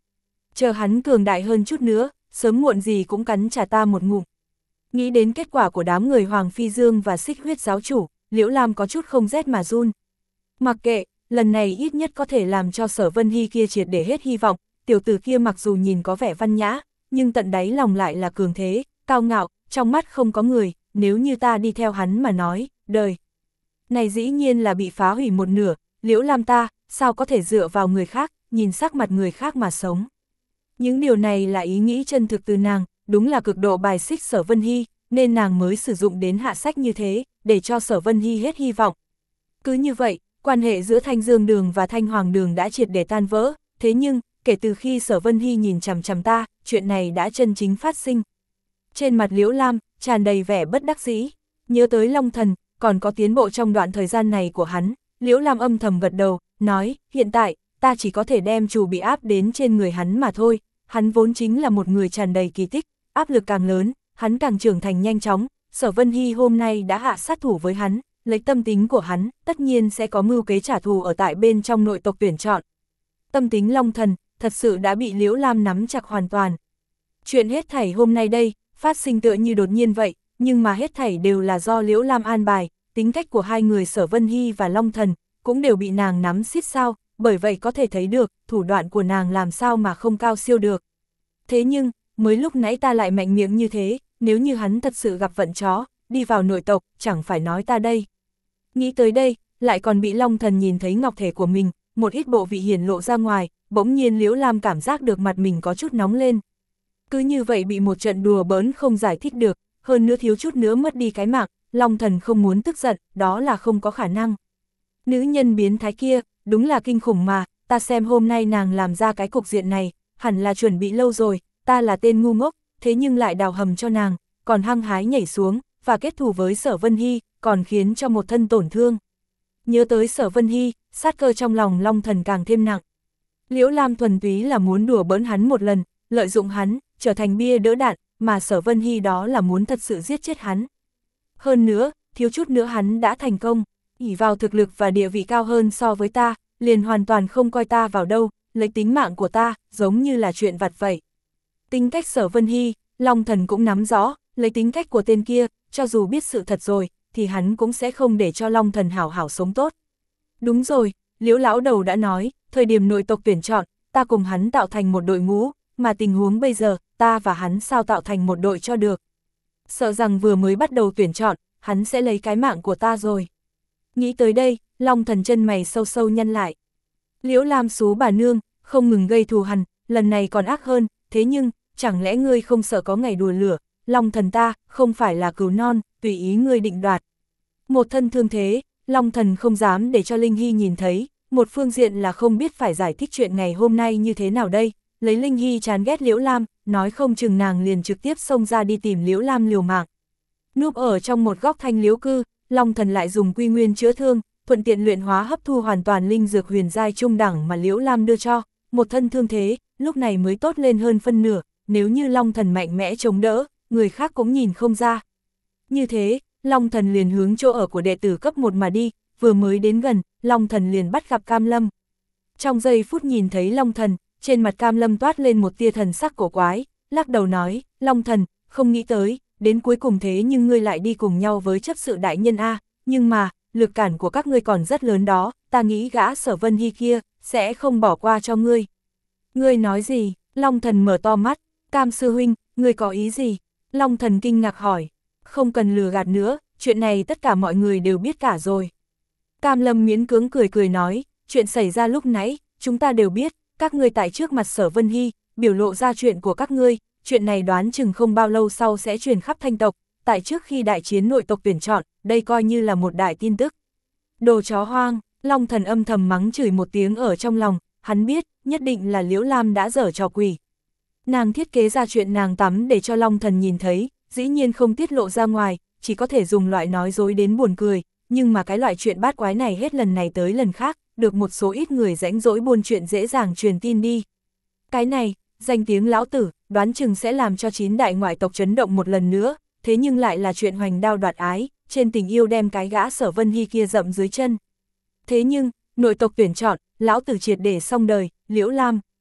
Chờ hắn cường đại hơn chút nữa, sớm muộn gì cũng cắn trả ta một ngụm. Nghĩ đến kết quả của đám người Hoàng Phi Dương và Xích Huyết giáo chủ, Liễu Lam có chút không rét mà run. Mặc kệ, lần này ít nhất có thể làm cho Sở Vân Hy kia triệt để hết hy vọng, tiểu tử kia mặc dù nhìn có vẻ văn nhã, nhưng tận đáy lòng lại là cường thế, cao ngạo, trong mắt không có người, nếu như ta đi theo hắn mà nói, đời này dĩ nhiên là bị phá hủy một nửa, Liễu Lam ta, sao có thể dựa vào người khác, nhìn sắc mặt người khác mà sống. Những điều này là ý nghĩ chân thực từ nàng, đúng là cực độ bài xích Sở Vân Hy, nên nàng mới sử dụng đến hạ sách như thế, để cho Sở Vân Hy hết hy vọng. Cứ như vậy, quan hệ giữa Thanh Dương Đường và Thanh Hoàng Đường đã triệt để tan vỡ, thế nhưng, kể từ khi Sở Vân Hy nhìn chằm chằm ta, chuyện này đã chân chính phát sinh. Trên mặt Liễu Lam, tràn đầy vẻ bất đắc dĩ, nhớ tới Long Thần, còn có tiến bộ trong đoạn thời gian này của hắn, Liễu Lam âm thầm gật đầu, nói, hiện tại, ta chỉ có thể đem chủ bị áp đến trên người hắn mà thôi, hắn vốn chính là một người tràn đầy kỳ tích, áp lực càng lớn, hắn càng trưởng thành nhanh chóng, Sở Vân Hy hôm nay đã hạ sát thủ với hắn, lấy tâm tính của hắn, tất nhiên sẽ có mưu kế trả thù ở tại bên trong nội tộc tuyển chọn. Tâm tính Long Thần, thật sự đã bị Liễu Lam nắm chặt hoàn toàn. Chuyện hết thảy hôm nay đây, phát sinh tựa như đột nhiên vậy, nhưng mà hết thảy đều là do Liễu Lam an bài, tính cách của hai người Sở Vân Hy và Long Thần, cũng đều bị nàng nắm xiết sao, bởi vậy có thể thấy được, thủ đoạn của nàng làm sao mà không cao siêu được. Thế nhưng, mới lúc nãy ta lại mạnh miệng như thế, nếu như hắn thật sự gặp vận chó, đi vào nội tộc, chẳng phải nói ta đây. Nghĩ tới đây, lại còn bị Long Thần nhìn thấy ngọc thể của mình, một ít bộ vị hiển lộ ra ngoài, bỗng nhiên Liễu Lam cảm giác được mặt mình có chút nóng lên. Cứ như vậy bị một trận đùa bỡn không giải thích được, hơn nữa thiếu chút nữa mất đi cái mạng, Long Thần không muốn tức giận, đó là không có khả năng. Nữ nhân biến thái kia, đúng là kinh khủng mà, ta xem hôm nay nàng làm ra cái cục diện này, hẳn là chuẩn bị lâu rồi, ta là tên ngu ngốc, thế nhưng lại đào hầm cho nàng, còn hăng hái nhảy xuống, và kết thù với Sở Vân Hy, còn khiến cho một thân tổn thương. Nhớ tới Sở Vân Hy, sát cơ trong lòng Long Thần càng thêm nặng. Liễu Lam thuần túy là muốn đùa bỡn hắn một lần, lợi dụng hắn, trở thành bia đỡ đạn, mà Sở Vân Hy đó là muốn thật sự giết chết hắn. Hơn nữa, thiếu chút nữa hắn đã thành công, ỷ vào thực lực và địa vị cao hơn so với ta, liền hoàn toàn không coi ta vào đâu, lấy tính mạng của ta, giống như là chuyện vặt vậy. Tính cách Sở Vân Hy, Long Thần cũng nắm rõ, lấy tính cách của tên kia, cho dù biết sự thật rồi, thì hắn cũng sẽ không để cho Long Thần hảo hảo sống tốt. Đúng rồi, Liễu lão đầu đã nói, thời điểm nội tộc tuyển chọn, ta cùng hắn tạo thành một đội ngũ, mà tình huống bây giờ, ta và hắn sao tạo thành một đội cho được. Sợ rằng vừa mới bắt đầu tuyển chọn, hắn sẽ lấy cái mạng của ta rồi. Nghĩ tới đây, Long Thần chân mày sâu sâu nhăn lại. Liễu Lam xú bà nương, không ngừng gây thù hằn, lần này còn ác hơn, thế nhưng, chẳng lẽ ngươi không sợ có ngày đùa lửa, Long Thần ta, không phải là cừu non, tùy ý ngươi định đoạt. Một thân thương thế, Long Thần không dám để cho Linh Hy nhìn thấy, một phương diện là không biết phải giải thích chuyện ngày hôm nay như thế nào đây, lấy Linh Hy chán ghét Liễu Lam, nói không chừng nàng liền trực tiếp xông ra đi tìm Liễu Lam liều mạng. Núp ở trong một góc thanh liễu cư, Long Thần lại dùng quy nguyên chữa thương, thuận tiện luyện hóa hấp thu hoàn toàn linh dược huyền giai trung đẳng mà Liễu Lam đưa cho, một thân thương thế, lúc này mới tốt lên hơn phân nửa, nếu như Long Thần mạnh mẽ chống đỡ, người khác cũng nhìn không ra. Như thế, Long Thần liền hướng chỗ ở của đệ tử cấp một mà đi, vừa mới đến gần, Long Thần liền bắt gặp Cam Lâm. Trong giây phút nhìn thấy Long Thần, trên mặt Cam Lâm toát lên một tia thần sắc cổ quái, lắc đầu nói, Long Thần, không nghĩ tới, đến cuối cùng thế nhưng ngươi lại đi cùng nhau với chấp sự đại nhân A, nhưng mà, lực cản của các ngươi còn rất lớn đó, ta nghĩ gã Sở Vân Hy kia, sẽ không bỏ qua cho ngươi. Ngươi nói gì? Long Thần mở to mắt, Cam sư huynh, ngươi có ý gì? Long Thần kinh ngạc hỏi, không cần lừa gạt nữa, chuyện này tất cả mọi người đều biết cả rồi. Cam Lâm miễn cưỡng cười cười nói, chuyện xảy ra lúc nãy, chúng ta đều biết, các ngươi tại trước mặt Sở Vân Hy, biểu lộ ra chuyện của các ngươi, chuyện này đoán chừng không bao lâu sau sẽ truyền khắp Thanh tộc, tại trước khi đại chiến nội tộc tuyển chọn, đây coi như là một đại tin tức. Đồ chó hoang, Long Thần âm thầm mắng chửi một tiếng ở trong lòng, hắn biết, nhất định là Liễu Lam đã dở trò quỷ. Nàng thiết kế ra chuyện nàng tắm để cho Long Thần nhìn thấy, dĩ nhiên không tiết lộ ra ngoài, chỉ có thể dùng loại nói dối đến buồn cười, nhưng mà cái loại chuyện bát quái này hết lần này tới lần khác, được một số ít người rãnh rỗi buôn chuyện dễ dàng truyền tin đi. Cái này, danh tiếng lão tử, đoán chừng sẽ làm cho chín đại ngoại tộc chấn động một lần nữa, thế nhưng lại là chuyện hoành đao đoạt ái, trên tình yêu đem cái gã Sở Vân Hy kia dậm dưới chân. Thế nhưng, nội tộc tuyển chọn, lão tử triệt để xong đời, Liễu Lam.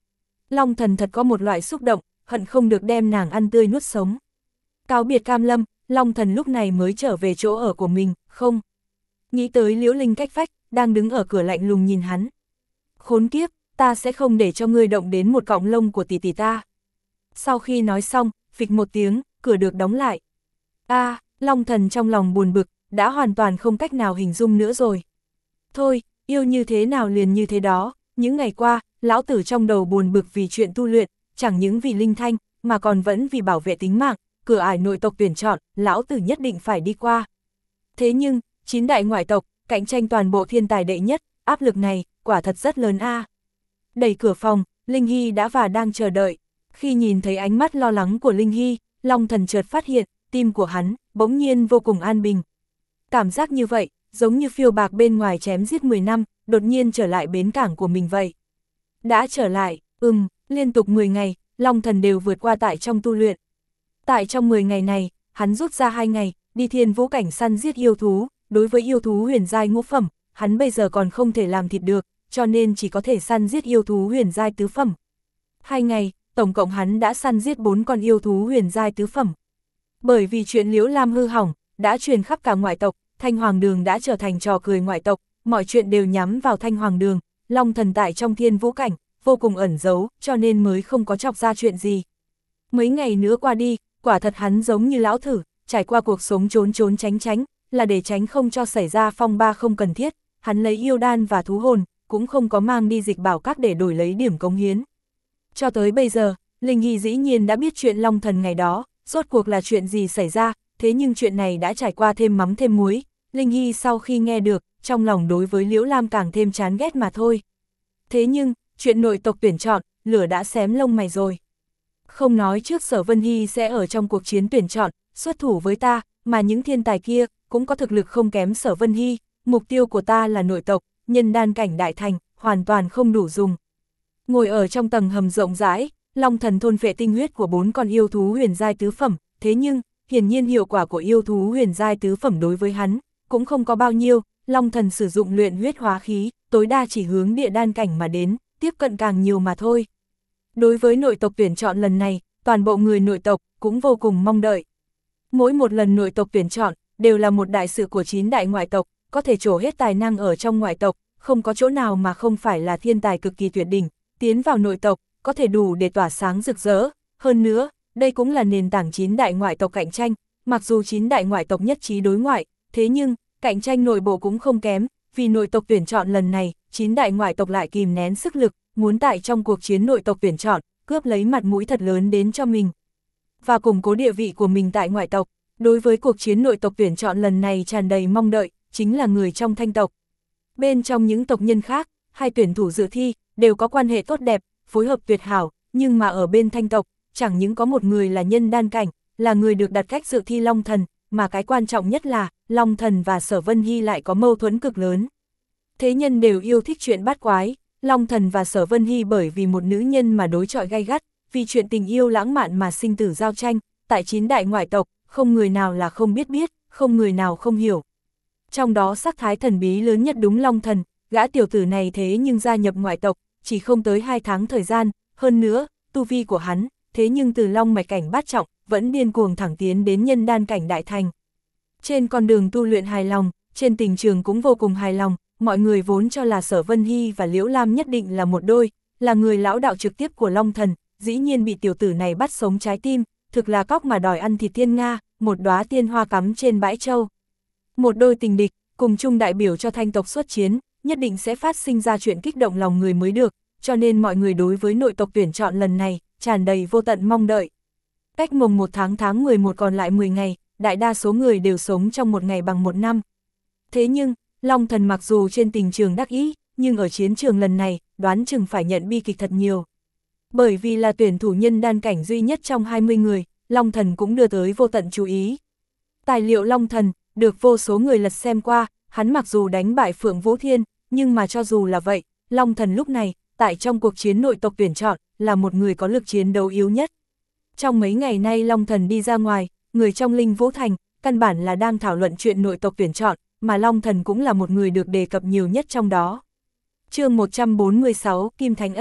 Long Thần thật có một loại xúc động, hận không được đem nàng ăn tươi nuốt sống. Cáo biệt Cam Lâm, Long Thần lúc này mới trở về chỗ ở của mình, không. Nghĩ tới Liễu Linh cách vách, đang đứng ở cửa lạnh lùng nhìn hắn. Khốn kiếp, ta sẽ không để cho ngươi động đến một cọng lông của tỷ tỷ ta. Sau khi nói xong, phịch một tiếng, cửa được đóng lại. A, à, Long Thần trong lòng buồn bực, đã hoàn toàn không cách nào hình dung nữa rồi. Thôi, yêu như thế nào liền như thế đó, những ngày qua, lão tử trong đầu buồn bực vì chuyện tu luyện, chẳng những vì linh thanh, mà còn vẫn vì bảo vệ tính mạng, cửa ải nội tộc tuyển chọn, lão tử nhất định phải đi qua. Thế nhưng, chín đại ngoại tộc, cạnh tranh toàn bộ thiên tài đệ nhất, áp lực này, quả thật rất lớn a. À. Đẩy cửa phòng, Linh Hy đã và đang chờ đợi. Khi nhìn thấy ánh mắt lo lắng của Linh Hy, Long Thần chợt phát hiện, tim của hắn, bỗng nhiên vô cùng an bình. Cảm giác như vậy, giống như phiêu bạc bên ngoài chém giết mười năm, đột nhiên trở lại bến cảng của mình vậy. Đã trở lại, ừm, liên tục mười ngày, Long Thần đều vượt qua tại trong tu luyện. Tại trong mười ngày này, hắn rút ra hai ngày, đi thiên vũ cảnh săn giết yêu thú, đối với yêu thú huyền giai ngũ phẩm, hắn bây giờ còn không thể làm thịt được, cho nên chỉ có thể săn giết yêu thú huyền giai tứ phẩm. Hai ngày, tổng cộng hắn đã săn giết bốn con yêu thú huyền giai tứ phẩm. Bởi vì chuyện Liễu Lam hư hỏng, đã truyền khắp cả ngoại tộc, Thanh Hoàng Đường đã trở thành trò cười ngoại tộc, mọi chuyện đều nhắm vào Thanh Hoàng Đường, Long Thần tại trong thiên vũ cảnh, vô cùng ẩn giấu, cho nên mới không có chọc ra chuyện gì. Mấy ngày nữa qua đi, quả thật hắn giống như lão thử, trải qua cuộc sống trốn trốn tránh tránh, là để tránh không cho xảy ra phong ba không cần thiết, hắn lấy yêu đan và thú hồn, cũng không có mang đi dịch bảo các để đổi lấy điểm cống hiến. Cho tới bây giờ, Linh Hy dĩ nhiên đã biết chuyện Long Thần ngày đó, rốt cuộc là chuyện gì xảy ra, thế nhưng chuyện này đã trải qua thêm mắm thêm muối, Linh Hy sau khi nghe được, trong lòng đối với Liễu Lam càng thêm chán ghét mà thôi. Thế nhưng, chuyện nội tộc tuyển chọn, lửa đã xém lông mày rồi. Không nói trước Sở Vân Hy sẽ ở trong cuộc chiến tuyển chọn, xuất thủ với ta, mà những thiên tài kia, cũng có thực lực không kém Sở Vân Hy, mục tiêu của ta là nội tộc, nhân đan cảnh đại thành, hoàn toàn không đủ dùng. Ngồi ở trong tầng hầm rộng rãi, Long Thần thôn phệ tinh huyết của bốn con yêu thú huyền giai tứ phẩm, thế nhưng, hiển nhiên hiệu quả của yêu thú huyền giai tứ phẩm đối với hắn, cũng không có bao nhiêu, Long Thần sử dụng luyện huyết hóa khí, tối đa chỉ hướng địa đan cảnh mà đến, tiếp cận càng nhiều mà thôi. Đối với nội tộc tuyển chọn lần này, toàn bộ người nội tộc cũng vô cùng mong đợi. Mỗi một lần nội tộc tuyển chọn, đều là một đại sự của chín đại ngoại tộc, có thể trổ hết tài năng ở trong ngoại tộc, không có chỗ nào mà không phải là thiên tài cực kỳ tuyệt đỉnh, tiến vào nội tộc, có thể đủ để tỏa sáng rực rỡ. Hơn nữa, đây cũng là nền tảng chín đại ngoại tộc cạnh tranh, mặc dù chín đại ngoại tộc nhất trí đối ngoại, thế nhưng, cạnh tranh nội bộ cũng không kém, vì nội tộc tuyển chọn lần này, chín đại ngoại tộc lại kìm nén sức lực, muốn tại trong cuộc chiến nội tộc tuyển chọn, cướp lấy mặt mũi thật lớn đến cho mình. Và củng cố địa vị của mình tại ngoại tộc, đối với cuộc chiến nội tộc tuyển chọn lần này tràn đầy mong đợi, chính là người trong Thanh tộc. Bên trong những tộc nhân khác, hai tuyển thủ dự thi, đều có quan hệ tốt đẹp, phối hợp tuyệt hảo, nhưng mà ở bên Thanh tộc, chẳng những có một người là nhân đan cảnh, là người được đặt cách dự thi Long Thần, mà cái quan trọng nhất là, Long Thần và Sở Vân Hy lại có mâu thuẫn cực lớn. Thế nhân đều yêu thích chuyện bát quái, Long Thần và Sở Vân Hy bởi vì một nữ nhân mà đối chọi gay gắt, vì chuyện tình yêu lãng mạn mà sinh tử giao tranh, tại chín đại ngoại tộc, không người nào là không biết biết, không người nào không hiểu. Trong đó sắc thái thần bí lớn nhất đúng Long Thần, gã tiểu tử này thế nhưng gia nhập ngoại tộc, chỉ không tới hai tháng thời gian, hơn nữa, tu vi của hắn, thế nhưng từ long mạch cảnh bát trọng, vẫn điên cuồng thẳng tiến đến nhân đan cảnh đại thành. Trên con đường tu luyện hài lòng, trên tình trường cũng vô cùng hài lòng, mọi người vốn cho là Sở Vân Hy và Liễu Lam nhất định là một đôi, là người lão đạo trực tiếp của Long Thần, dĩ nhiên bị tiểu tử này bắt sống trái tim, thực là cóc mà đòi ăn thịt thiên nga, một đóa tiên hoa cắm trên bãi châu. Một đôi tình địch, cùng chung đại biểu cho Thanh tộc xuất chiến, nhất định sẽ phát sinh ra chuyện kích động lòng người mới được, cho nên mọi người đối với nội tộc tuyển chọn lần này, tràn đầy vô tận mong đợi. Cách mùng một tháng tháng mười một còn lại mười ngày, đại đa số người đều sống trong một ngày bằng một năm. Thế nhưng, Long Thần mặc dù trên tình trường đắc ý, nhưng ở chiến trường lần này, đoán chừng phải nhận bi kịch thật nhiều. Bởi vì là tuyển thủ nhân đan cảnh duy nhất trong hai mươi người, Long Thần cũng đưa tới vô tận chú ý. Tài liệu Long Thần, được vô số người lật xem qua, hắn mặc dù đánh bại Phượng Vũ Thiên, nhưng mà cho dù là vậy, Long Thần lúc này, tại trong cuộc chiến nội tộc tuyển chọn, là một người có lực chiến đấu yếu nhất. Trong mấy ngày nay Long Thần đi ra ngoài, người trong Linh Vũ Thành, căn bản là đang thảo luận chuyện nội tộc tuyển chọn, mà Long Thần cũng là một người được đề cập nhiều nhất trong đó. Chương một trăm bốn mươi sáu, Kim Thánh Ân.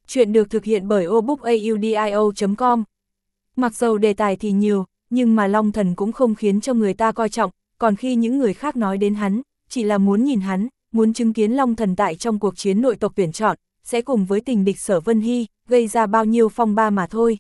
Chuyện được thực hiện bởi obookaudio chấm com. Mặc dầu đề tài thì nhiều, nhưng mà Long Thần cũng không khiến cho người ta coi trọng, còn khi những người khác nói đến hắn, chỉ là muốn nhìn hắn, muốn chứng kiến Long Thần tại trong cuộc chiến nội tộc tuyển chọn, sẽ cùng với tình địch Sở Vân Hy, gây ra bao nhiêu phong ba mà thôi.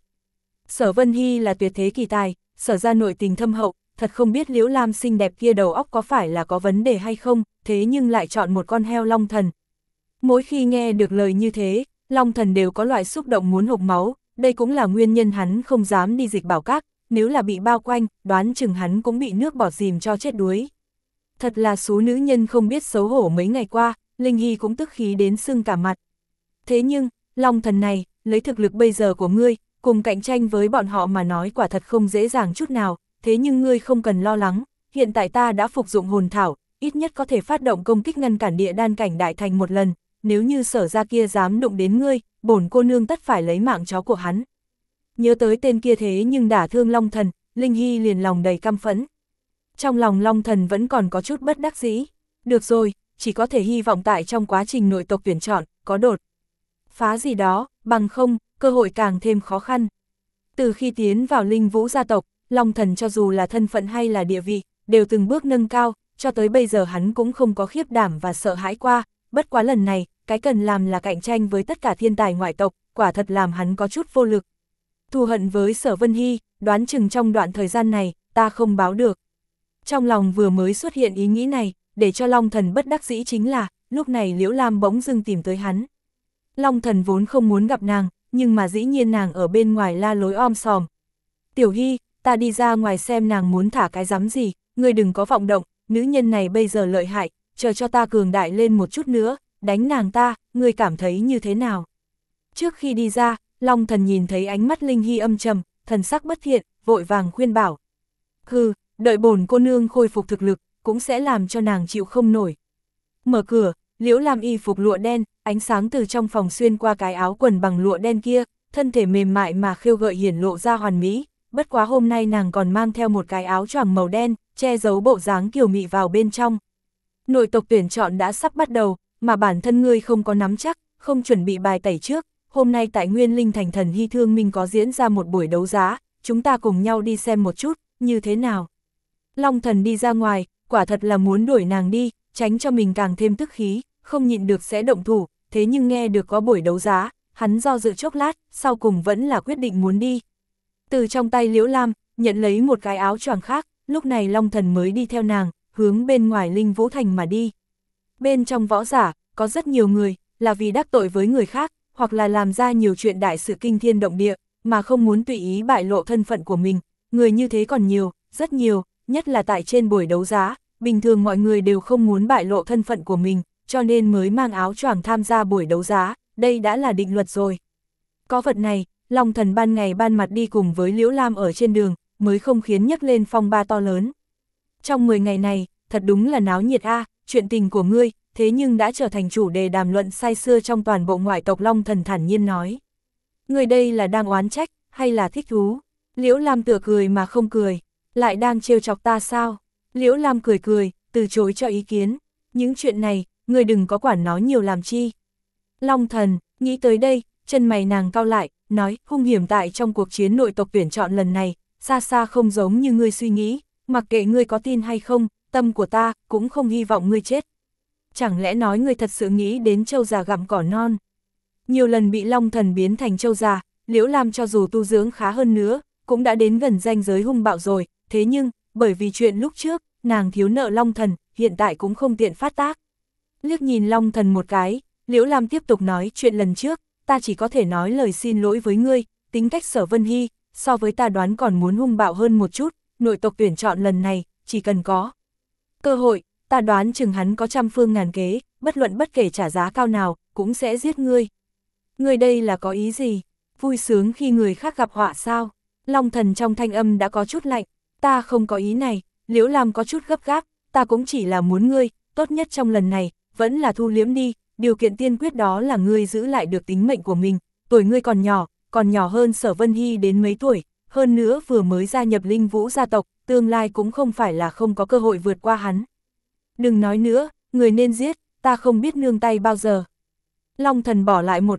Sở Vân Hy là tuyệt thế kỳ tài, Sở ra nội tình thâm hậu, thật không biết Liễu Lam xinh đẹp kia đầu óc có phải là có vấn đề hay không, thế nhưng lại chọn một con heo Long Thần. Mỗi khi nghe được lời như thế, Long Thần đều có loại xúc động muốn hộc máu, đây cũng là nguyên nhân hắn không dám đi Dịch Bảo Các, nếu là bị bao quanh, đoán chừng hắn cũng bị nước bọt dìm cho chết đuối. Thật là số nữ nhân không biết xấu hổ mấy ngày qua, Linh Hy cũng tức khí đến sưng cả mặt. Thế nhưng, Long Thần này, lấy thực lực bây giờ của ngươi, cùng cạnh tranh với bọn họ mà nói quả thật không dễ dàng chút nào, thế nhưng ngươi không cần lo lắng, hiện tại ta đã phục dụng hồn thảo, ít nhất có thể phát động công kích ngăn cản địa đan cảnh đại thành một lần, nếu như Sở ra kia dám đụng đến ngươi, bổn cô nương tất phải lấy mạng chó của hắn. Nhớ tới tên kia thế nhưng đả thương Long Thần, Linh Hy liền lòng đầy căm phẫn. Trong lòng Long Thần vẫn còn có chút bất đắc dĩ. Được rồi, chỉ có thể hy vọng tại trong quá trình nội tộc tuyển chọn, có đột phá gì đó, bằng không, cơ hội càng thêm khó khăn. Từ khi tiến vào Linh Vũ gia tộc, Long Thần cho dù là thân phận hay là địa vị, đều từng bước nâng cao, cho tới bây giờ hắn cũng không có khiếp đảm và sợ hãi qua, bất quá lần này, cái cần làm là cạnh tranh với tất cả thiên tài ngoại tộc, quả thật làm hắn có chút vô lực. Thù hận với Sở Vân Hy, đoán chừng trong đoạn thời gian này, ta không báo được. Trong lòng vừa mới xuất hiện ý nghĩ này, để cho Long Thần bất đắc dĩ chính là, lúc này Liễu Lam bỗng dưng tìm tới hắn. Long Thần vốn không muốn gặp nàng, nhưng mà dĩ nhiên nàng ở bên ngoài la lối om sòm. Tiểu Hy, ta đi ra ngoài xem nàng muốn thả cái rắm gì, ngươi đừng có vọng động, nữ nhân này bây giờ lợi hại, chờ cho ta cường đại lên một chút nữa, đánh nàng ta, ngươi cảm thấy như thế nào? Trước khi đi ra, Long Thần nhìn thấy ánh mắt Linh Hy âm trầm, thần sắc bất thiện, vội vàng khuyên bảo. Hừ, đợi bổn cô nương khôi phục thực lực, cũng sẽ làm cho nàng chịu không nổi. Mở cửa, Liễu Lam y phục lụa đen, ánh sáng từ trong phòng xuyên qua cái áo quần bằng lụa đen kia, thân thể mềm mại mà khêu gợi hiển lộ ra hoàn mỹ, bất quá hôm nay nàng còn mang theo một cái áo choàng màu đen, che giấu bộ dáng kiều mị vào bên trong. Nội tộc tuyển chọn đã sắp bắt đầu, mà bản thân ngươi không có nắm chắc, không chuẩn bị bài tẩy trước, hôm nay tại Nguyên Linh Thành Thần Hy Thương Minh có diễn ra một buổi đấu giá, chúng ta cùng nhau đi xem một chút, như thế nào? Long Thần đi ra ngoài, quả thật là muốn đuổi nàng đi, tránh cho mình càng thêm tức khí, không nhịn được sẽ động thủ, thế nhưng nghe được có buổi đấu giá, hắn do dự chốc lát, sau cùng vẫn là quyết định muốn đi. Từ trong tay Liễu Lam, nhận lấy một cái áo choàng khác, lúc này Long Thần mới đi theo nàng, hướng bên ngoài Linh Vũ Thành mà đi. Bên trong võ giả, có rất nhiều người, là vì đắc tội với người khác, hoặc là làm ra nhiều chuyện đại sự kinh thiên động địa, mà không muốn tùy ý bại lộ thân phận của mình, người như thế còn nhiều, rất nhiều, nhất là tại trên buổi đấu giá, bình thường mọi người đều không muốn bại lộ thân phận của mình, cho nên mới mang áo choàng tham gia buổi đấu giá, đây đã là định luật rồi. Có vật này, Long Thần ban ngày ban mặt đi cùng với Liễu Lam ở trên đường, mới không khiến nhấc lên phong ba to lớn. Trong mười ngày này, thật đúng là náo nhiệt a, chuyện tình của ngươi, thế nhưng đã trở thành chủ đề đàm luận say sưa trong toàn bộ ngoại tộc. Long Thần thản nhiên nói. Ngươi đây là đang oán trách, hay là thích thú? Liễu Lam tựa cười mà không cười, lại đang trêu chọc ta sao? Liễu Lam cười cười, từ chối cho ý kiến. Những chuyện này, ngươi đừng có quản nói nhiều làm chi. Long Thần, nghĩ tới đây, chân mày nàng cau lại, nói, hung hiểm tại trong cuộc chiến nội tộc tuyển chọn lần này, xa xa không giống như ngươi suy nghĩ, mặc kệ ngươi có tin hay không, tâm của ta cũng không hy vọng ngươi chết. Chẳng lẽ nói ngươi thật sự nghĩ đến trâu già gặm cỏ non? Nhiều lần bị Long Thần biến thành trâu già, Liễu Lam cho dù tu dưỡng khá hơn nữa, cũng đã đến gần ranh giới hung bạo rồi, thế nhưng, bởi vì chuyện lúc trước, nàng thiếu nợ Long Thần, hiện tại cũng không tiện phát tác. Liếc nhìn Long Thần một cái, Liễu Lam tiếp tục nói chuyện lần trước, ta chỉ có thể nói lời xin lỗi với ngươi, tính cách Sở Vân Hy, so với ta đoán còn muốn hung bạo hơn một chút, nội tộc tuyển chọn lần này, chỉ cần có cơ hội, ta đoán chừng hắn có trăm phương ngàn kế, bất luận bất kể trả giá cao nào, cũng sẽ giết ngươi. Ngươi đây là có ý gì? Vui sướng khi người khác gặp họa sao? Long Thần trong thanh âm đã có chút lạnh, ta không có ý này. Liễu Lam có chút gấp gáp, ta cũng chỉ là muốn ngươi, tốt nhất trong lần này, vẫn là thu liễm đi, điều kiện tiên quyết đó là ngươi giữ lại được tính mệnh của mình, tuổi ngươi còn nhỏ, còn nhỏ hơn Sở Vân Hy đến mấy tuổi, hơn nữa vừa mới gia nhập Linh Vũ gia tộc, tương lai cũng không phải là không có cơ hội vượt qua hắn. Đừng nói nữa, người nên giết, ta không biết nương tay bao giờ. Long Thần bỏ lại một câu,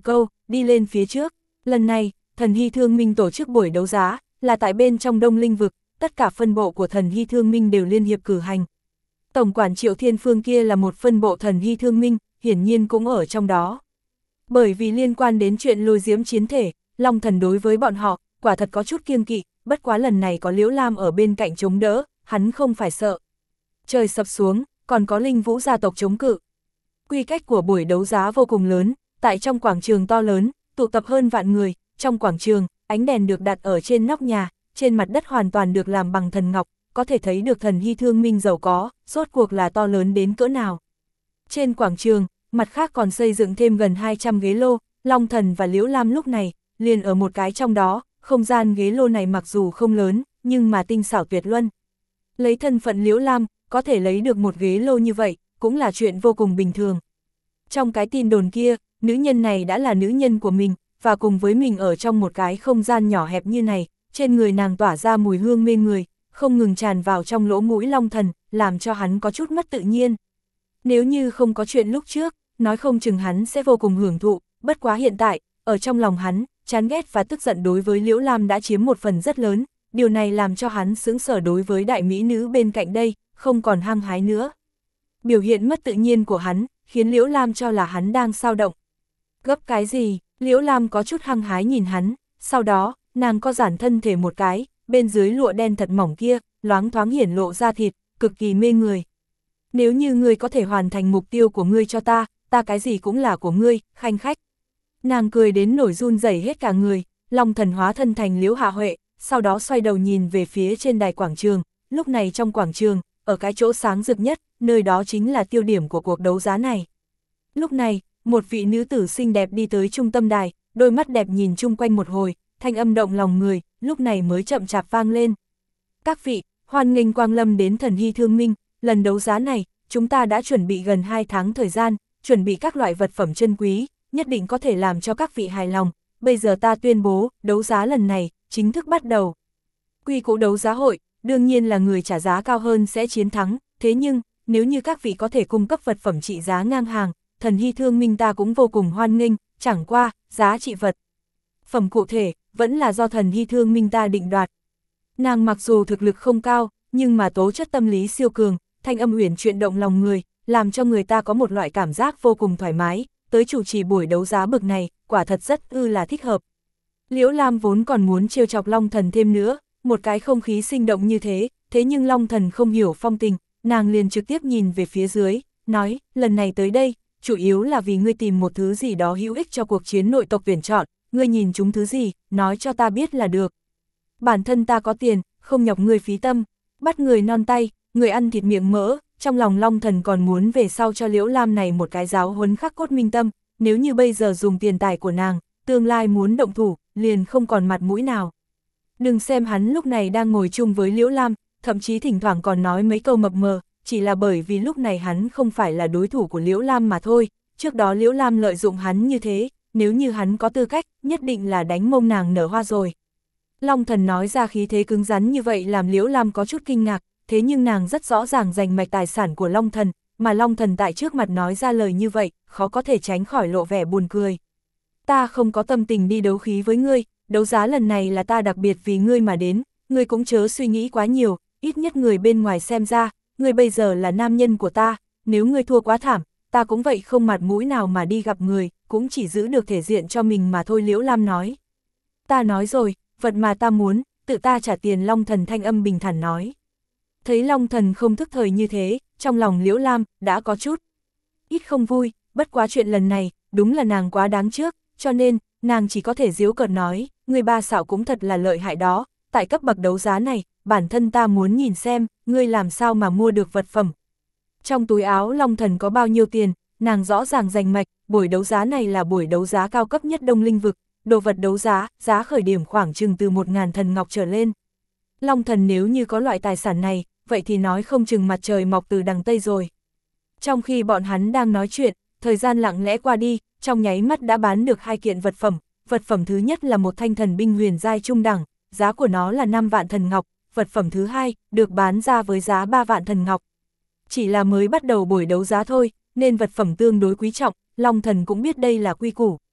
đi lên phía trước. Lần này, Thần Hy Thương Minh tổ chức buổi đấu giá, là tại bên trong Đông Linh vực, tất cả phân bộ của Thần Hy Thương Minh đều liên hiệp cử hành. Tổng quản Triệu Thiên Phương kia là một phân bộ Thần Hy Thương Minh, hiển nhiên cũng ở trong đó. Bởi vì liên quan đến chuyện lôi diễm chiến thể, Long Thần đối với bọn họ, quả thật có chút kiêng kỵ, bất quá lần này có Liễu Lam ở bên cạnh chống đỡ, hắn không phải sợ. Trời sập xuống, còn có Linh Vũ gia tộc chống cự. Quy cách của buổi đấu giá vô cùng lớn, tại trong quảng trường to lớn, tụ tập hơn vạn người, trong quảng trường, ánh đèn được đặt ở trên nóc nhà, trên mặt đất hoàn toàn được làm bằng thần ngọc, có thể thấy được Thần Hy Thương Minh giàu có, rốt cuộc là to lớn đến cỡ nào. Trên quảng trường, mặt khác còn xây dựng thêm gần hai trăm ghế lô, Long Thần và Liễu Lam lúc này, liền ở một cái trong đó, không gian ghế lô này mặc dù không lớn, nhưng mà tinh xảo tuyệt luân. Lấy thân phận Liễu Lam, có thể lấy được một ghế lô như vậy, cũng là chuyện vô cùng bình thường. Trong cái tin đồn kia, nữ nhân này đã là nữ nhân của mình, và cùng với mình ở trong một cái không gian nhỏ hẹp như này, trên người nàng tỏa ra mùi hương mê người, không ngừng tràn vào trong lỗ mũi Long Thần, làm cho hắn có chút mất tự nhiên. Nếu như không có chuyện lúc trước, nói không chừng hắn sẽ vô cùng hưởng thụ, bất quá hiện tại, ở trong lòng hắn, chán ghét và tức giận đối với Liễu Lam đã chiếm một phần rất lớn, điều này làm cho hắn sững sờ đối với đại mỹ nữ bên cạnh đây, không còn hăng hái nữa. Biểu hiện mất tự nhiên của hắn, khiến Liễu Lam cho là hắn đang sao động. Gấp cái gì? Liễu Lam có chút hăng hái nhìn hắn, sau đó, nàng co giãn thân thể một cái, bên dưới lụa đen thật mỏng kia, loáng thoáng hiển lộ ra thịt, cực kỳ mê người. Nếu như ngươi có thể hoàn thành mục tiêu của ngươi cho ta, ta cái gì cũng là của ngươi, khanh khách. Nàng cười đến nổi run rẩy hết cả người, Long Thần hóa thân thành Liễu Hạ Huệ, sau đó xoay đầu nhìn về phía trên đài quảng trường, lúc này trong quảng trường, ở cái chỗ sáng rực nhất, nơi đó chính là tiêu điểm của cuộc đấu giá này. Lúc này, một vị nữ tử xinh đẹp đi tới trung tâm đài, đôi mắt đẹp nhìn chung quanh một hồi, thanh âm động lòng người, lúc này mới chậm chạp vang lên. Các vị, hoan nghênh quang lâm đến Thần Hy Thương Minh, lần đấu giá này, chúng ta đã chuẩn bị gần hai tháng thời gian, chuẩn bị các loại vật phẩm chân quý, nhất định có thể làm cho các vị hài lòng. Bây giờ ta tuyên bố, đấu giá lần này, chính thức bắt đầu. Quy củ đấu giá hội, đương nhiên là người trả giá cao hơn sẽ chiến thắng, thế nhưng, nếu như các vị có thể cung cấp vật phẩm trị giá ngang hàng, Thần Hy Thương Minh ta cũng vô cùng hoan nghênh, chẳng qua, giá trị vật phẩm cụ thể, vẫn là do Thần Hy Thương Minh ta định đoạt. Nàng mặc dù thực lực không cao, nhưng mà tố chất tâm lý siêu cường, thanh âm uyển chuyển động lòng người, làm cho người ta có một loại cảm giác vô cùng thoải mái, tới chủ trì buổi đấu giá bực này, quả thật rất ư là thích hợp. Liễu Lam vốn còn muốn trêu chọc Long Thần thêm nữa, một cái không khí sinh động như thế, thế nhưng Long Thần không hiểu phong tình, nàng liền trực tiếp nhìn về phía dưới, nói, lần này tới đây, chủ yếu là vì ngươi tìm một thứ gì đó hữu ích cho cuộc chiến nội tộc tuyển chọn, ngươi nhìn chúng thứ gì, nói cho ta biết là được. Bản thân ta có tiền, không nhọc ngươi phí tâm, bắt người non tay, người ăn thịt miệng mỡ, trong lòng Long Thần còn muốn về sau cho Liễu Lam này một cái giáo huấn khắc cốt minh tâm, nếu như bây giờ dùng tiền tài của nàng, tương lai muốn động thủ, liền không còn mặt mũi nào. Đừng xem hắn lúc này đang ngồi chung với Liễu Lam, thậm chí thỉnh thoảng còn nói mấy câu mập mờ, chỉ là bởi vì lúc này hắn không phải là đối thủ của Liễu Lam mà thôi, trước đó Liễu Lam lợi dụng hắn như thế, nếu như hắn có tư cách, nhất định là đánh mông nàng nở hoa rồi. Long Thần nói ra khí thế cứng rắn như vậy làm Liễu Lam có chút kinh ngạc, thế nhưng nàng rất rõ ràng giành mạch tài sản của Long Thần, mà Long Thần tại trước mặt nói ra lời như vậy, khó có thể tránh khỏi lộ vẻ buồn cười. Ta không có tâm tình đi đấu khí với ngươi, đấu giá lần này là ta đặc biệt vì ngươi mà đến, ngươi cũng chớ suy nghĩ quá nhiều, ít nhất người bên ngoài xem ra, ngươi bây giờ là nam nhân của ta, nếu ngươi thua quá thảm, ta cũng vậy không mặt mũi nào mà đi gặp người, cũng chỉ giữ được thể diện cho mình mà thôi. Liễu Lam nói. Ta nói rồi, vật mà ta muốn, tự ta trả tiền. Long Thần thanh âm bình thản nói. Thấy Long Thần không thức thời như thế, trong lòng Liễu Lam đã có chút ít không vui, bất quá chuyện lần này, đúng là nàng quá đáng trước, cho nên, nàng chỉ có thể giễu cợt nói, người ba xạo cũng thật là lợi hại đó, tại cấp bậc đấu giá này, bản thân ta muốn nhìn xem, ngươi làm sao mà mua được vật phẩm. Trong túi áo Long Thần có bao nhiêu tiền, nàng rõ ràng rành mạch, buổi đấu giá này là buổi đấu giá cao cấp nhất Đông Linh vực, đồ vật đấu giá, giá khởi điểm khoảng chừng từ một ngàn thần ngọc trở lên. Long Thần nếu như có loại tài sản này, vậy thì nói không chừng mặt trời mọc từ đằng Tây rồi. Trong khi bọn hắn đang nói chuyện, thời gian lặng lẽ qua đi, trong nháy mắt đã bán được hai kiện vật phẩm. Vật phẩm thứ nhất là một thanh thần binh huyền giai trung đẳng, giá của nó là năm vạn thần ngọc, vật phẩm thứ hai được bán ra với giá ba vạn thần ngọc. Chỉ là mới bắt đầu buổi đấu giá thôi, nên vật phẩm tương đối quý trọng, Long Thần cũng biết đây là quy củ.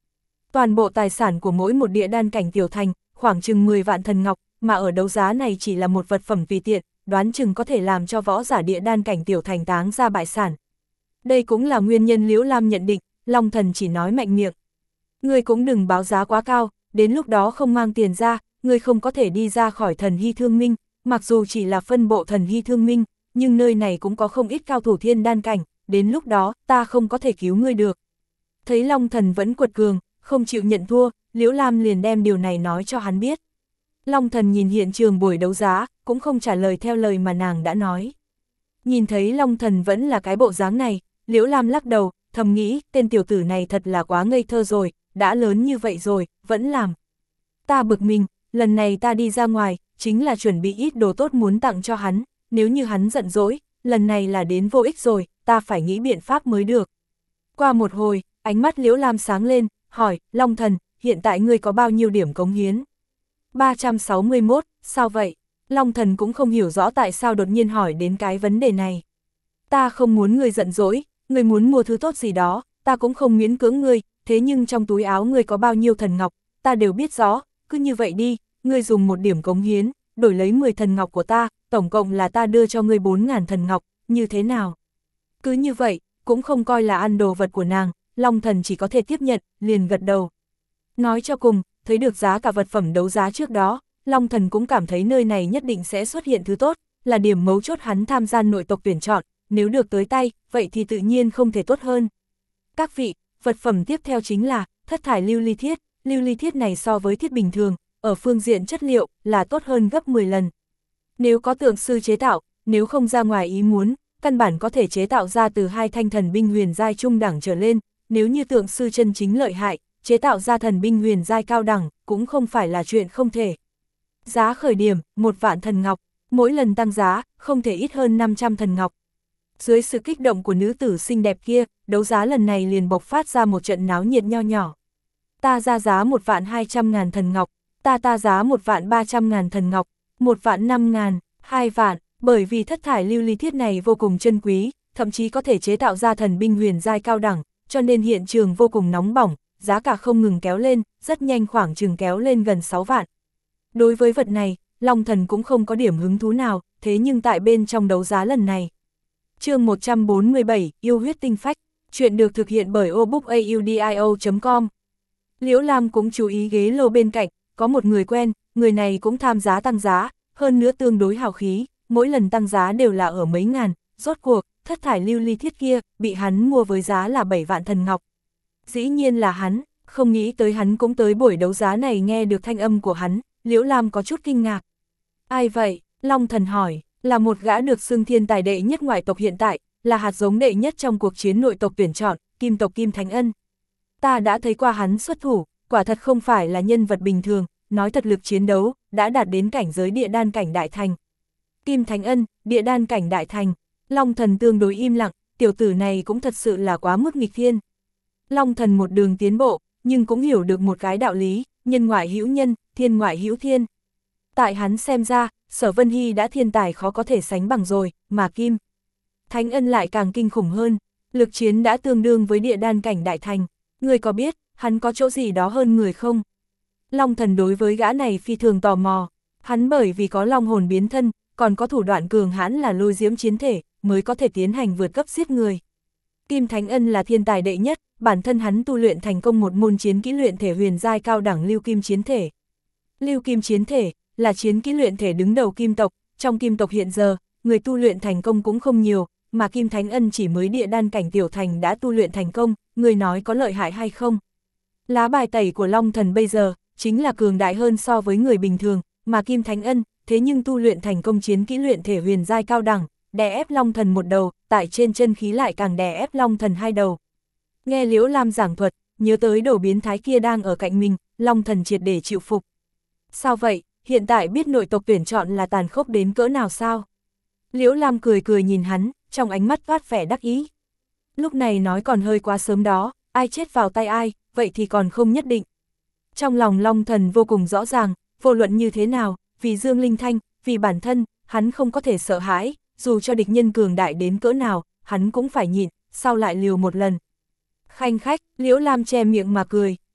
Toàn bộ tài sản của mỗi một địa đan cảnh tiểu thành, khoảng chừng mười vạn thần ngọc, mà ở đấu giá này chỉ là một vật phẩm tùy tiện, đoán chừng có thể làm cho võ giả địa đan cảnh tiểu thành táng ra bại sản. Đây cũng là nguyên nhân Liễu Lam nhận định, Long Thần chỉ nói mạnh miệng. Ngươi cũng đừng báo giá quá cao, đến lúc đó không mang tiền ra, ngươi không có thể đi ra khỏi thần hy thương minh, mặc dù chỉ là phân bộ thần hy thương minh, nhưng nơi này cũng có không ít cao thủ thiên đan cảnh, đến lúc đó, ta không có thể cứu ngươi được. Thấy Long Thần vẫn quật cường, không chịu nhận thua, Liễu Lam liền đem điều này nói cho hắn biết. Long Thần nhìn hiện trường buổi đấu giá, cũng không trả lời theo lời mà nàng đã nói. Nhìn thấy Long Thần vẫn là cái bộ dáng này, Liễu Lam lắc đầu, thầm nghĩ, tên tiểu tử này thật là quá ngây thơ rồi, đã lớn như vậy rồi, vẫn làm. Ta bực mình, lần này ta đi ra ngoài, chính là chuẩn bị ít đồ tốt muốn tặng cho hắn, nếu như hắn giận dỗi, lần này là đến vô ích rồi, ta phải nghĩ biện pháp mới được. Qua một hồi, ánh mắt Liễu Lam sáng lên, hỏi, Long Thần, hiện tại ngươi có bao nhiêu điểm cống hiến? ba trăm sáu mươi mốt, sao vậy? Long Thần cũng không hiểu rõ tại sao đột nhiên hỏi đến cái vấn đề này. Ta không muốn ngươi giận dỗi, ngươi muốn mua thứ tốt gì đó, ta cũng không miễn cưỡng ngươi, thế nhưng trong túi áo ngươi có bao nhiêu thần ngọc, ta đều biết rõ, cứ như vậy đi, ngươi dùng một điểm cống hiến, đổi lấy mười thần ngọc của ta, tổng cộng là ta đưa cho ngươi bốn ngàn thần ngọc, như thế nào? Cứ như vậy, cũng không coi là ăn đồ vật của nàng, Long Thần chỉ có thể tiếp nhận, liền gật đầu. Nói cho cùng, thấy được giá cả vật phẩm đấu giá trước đó, Long Thần cũng cảm thấy nơi này nhất định sẽ xuất hiện thứ tốt, là điểm mấu chốt hắn tham gia nội tộc tuyển chọn, nếu được tới tay, vậy thì tự nhiên không thể tốt hơn. Các vị, vật phẩm tiếp theo chính là thất thải lưu ly thiết, lưu ly thiết này so với thiết bình thường, ở phương diện chất liệu là tốt hơn gấp mười lần. Nếu có tượng sư chế tạo, nếu không ra ngoài ý muốn, căn bản có thể chế tạo ra từ hai thanh thần binh huyền giai trung đẳng trở lên, nếu như tượng sư chân chính lợi hại, chế tạo ra thần binh huyền giai cao đẳng, cũng không phải là chuyện không thể. Giá khởi điểm, một vạn thần ngọc, mỗi lần tăng giá, không thể ít hơn năm trăm thần ngọc. Dưới sự kích động của nữ tử xinh đẹp kia, đấu giá lần này liền bộc phát ra một trận náo nhiệt nho nhỏ. Ta ra giá một vạn hai trăm ngàn thần ngọc, ta ta giá một vạn ba trăm ngàn thần ngọc, một vạn năm ngàn, hai vạn, bởi vì thất thải lưu ly thiết này vô cùng chân quý, thậm chí có thể chế tạo ra thần binh huyền giai cao đẳng, cho nên hiện trường vô cùng nóng bỏng, giá cả không ngừng kéo lên, rất nhanh khoảng chừng kéo lên gần sáu vạn. Đối với vật này, Long Thần cũng không có điểm hứng thú nào, thế nhưng tại bên trong đấu giá lần này. Chương một trăm bốn mươi bảy, Yêu huyết tinh phách, chuyện được thực hiện bởi obookaudio chấm com. Liễu Lam cũng chú ý ghế lô bên cạnh, có một người quen, người này cũng tham giá tăng giá, hơn nữa tương đối hào khí, mỗi lần tăng giá đều là ở mấy ngàn, rốt cuộc, thất thải lưu ly thiết kia, bị hắn mua với giá là bảy vạn thần ngọc. Dĩ nhiên là hắn, không nghĩ tới hắn cũng tới buổi đấu giá này nghe được thanh âm của hắn, Liễu Lam có chút kinh ngạc. Ai vậy? Long Thần hỏi, là một gã được xưng thiên tài đệ nhất ngoại tộc hiện tại, là hạt giống đệ nhất trong cuộc chiến nội tộc tuyển chọn, Kim tộc Kim Thánh Ân. Ta đã thấy qua hắn xuất thủ, quả thật không phải là nhân vật bình thường, nói thật lực chiến đấu, đã đạt đến cảnh giới địa đan cảnh đại thành. Kim Thánh Ân, địa đan cảnh đại thành, Long Thần tương đối im lặng, tiểu tử này cũng thật sự là quá mức nghịch thiên. Long Thần một đường tiến bộ, nhưng cũng hiểu được một cái đạo lý, nhân ngoại hữu nhân, thiên ngoại hữu thiên. Tại hắn xem ra, Sở Vân Hy đã thiên tài khó có thể sánh bằng rồi, mà Kim Thánh Ân lại càng kinh khủng hơn, lực chiến đã tương đương với địa đan cảnh đại thành. Người có biết, hắn có chỗ gì đó hơn người không? Long Thần đối với gã này phi thường tò mò, hắn bởi vì có long hồn biến thân, còn có thủ đoạn cường hãn là lôi diễm chiến thể, mới có thể tiến hành vượt cấp giết người. Kim Thánh Ân là thiên tài đệ nhất, bản thân hắn tu luyện thành công một môn chiến kỹ luyện thể huyền giai cao đẳng lưu kim chiến thể. Lưu kim chiến thể là chiến kỹ luyện thể đứng đầu kim tộc, trong kim tộc hiện giờ, người tu luyện thành công cũng không nhiều, mà Kim Thánh Ân chỉ mới địa đan cảnh tiểu thành đã tu luyện thành công, người nói có lợi hại hay không? Lá bài tẩy của Long Thần bây giờ, chính là cường đại hơn so với người bình thường, mà Kim Thánh Ân, thế nhưng tu luyện thành công chiến kỹ luyện thể huyền giai cao đẳng, đè ép Long Thần một đầu, tại trên chân khí lại càng đè ép Long Thần hai đầu. Nghe Liễu Lam giảng thuật, nhớ tới đồ biến thái kia đang ở cạnh mình, Long Thần triệt để chịu phục. Sao vậy, hiện tại biết nội tộc tuyển chọn là tàn khốc đến cỡ nào sao? Liễu Lam cười cười nhìn hắn, trong ánh mắt toát vẻ đắc ý. Lúc này nói còn hơi quá sớm đó, ai chết vào tay ai, vậy thì còn không nhất định. Trong lòng Long Thần vô cùng rõ ràng, vô luận như thế nào, vì Dương Linh Thanh, vì bản thân, hắn không có thể sợ hãi, dù cho địch nhân cường đại đến cỡ nào, hắn cũng phải nhịn, sau lại liều một lần. Khanh khách, Liễu Lam che miệng mà cười,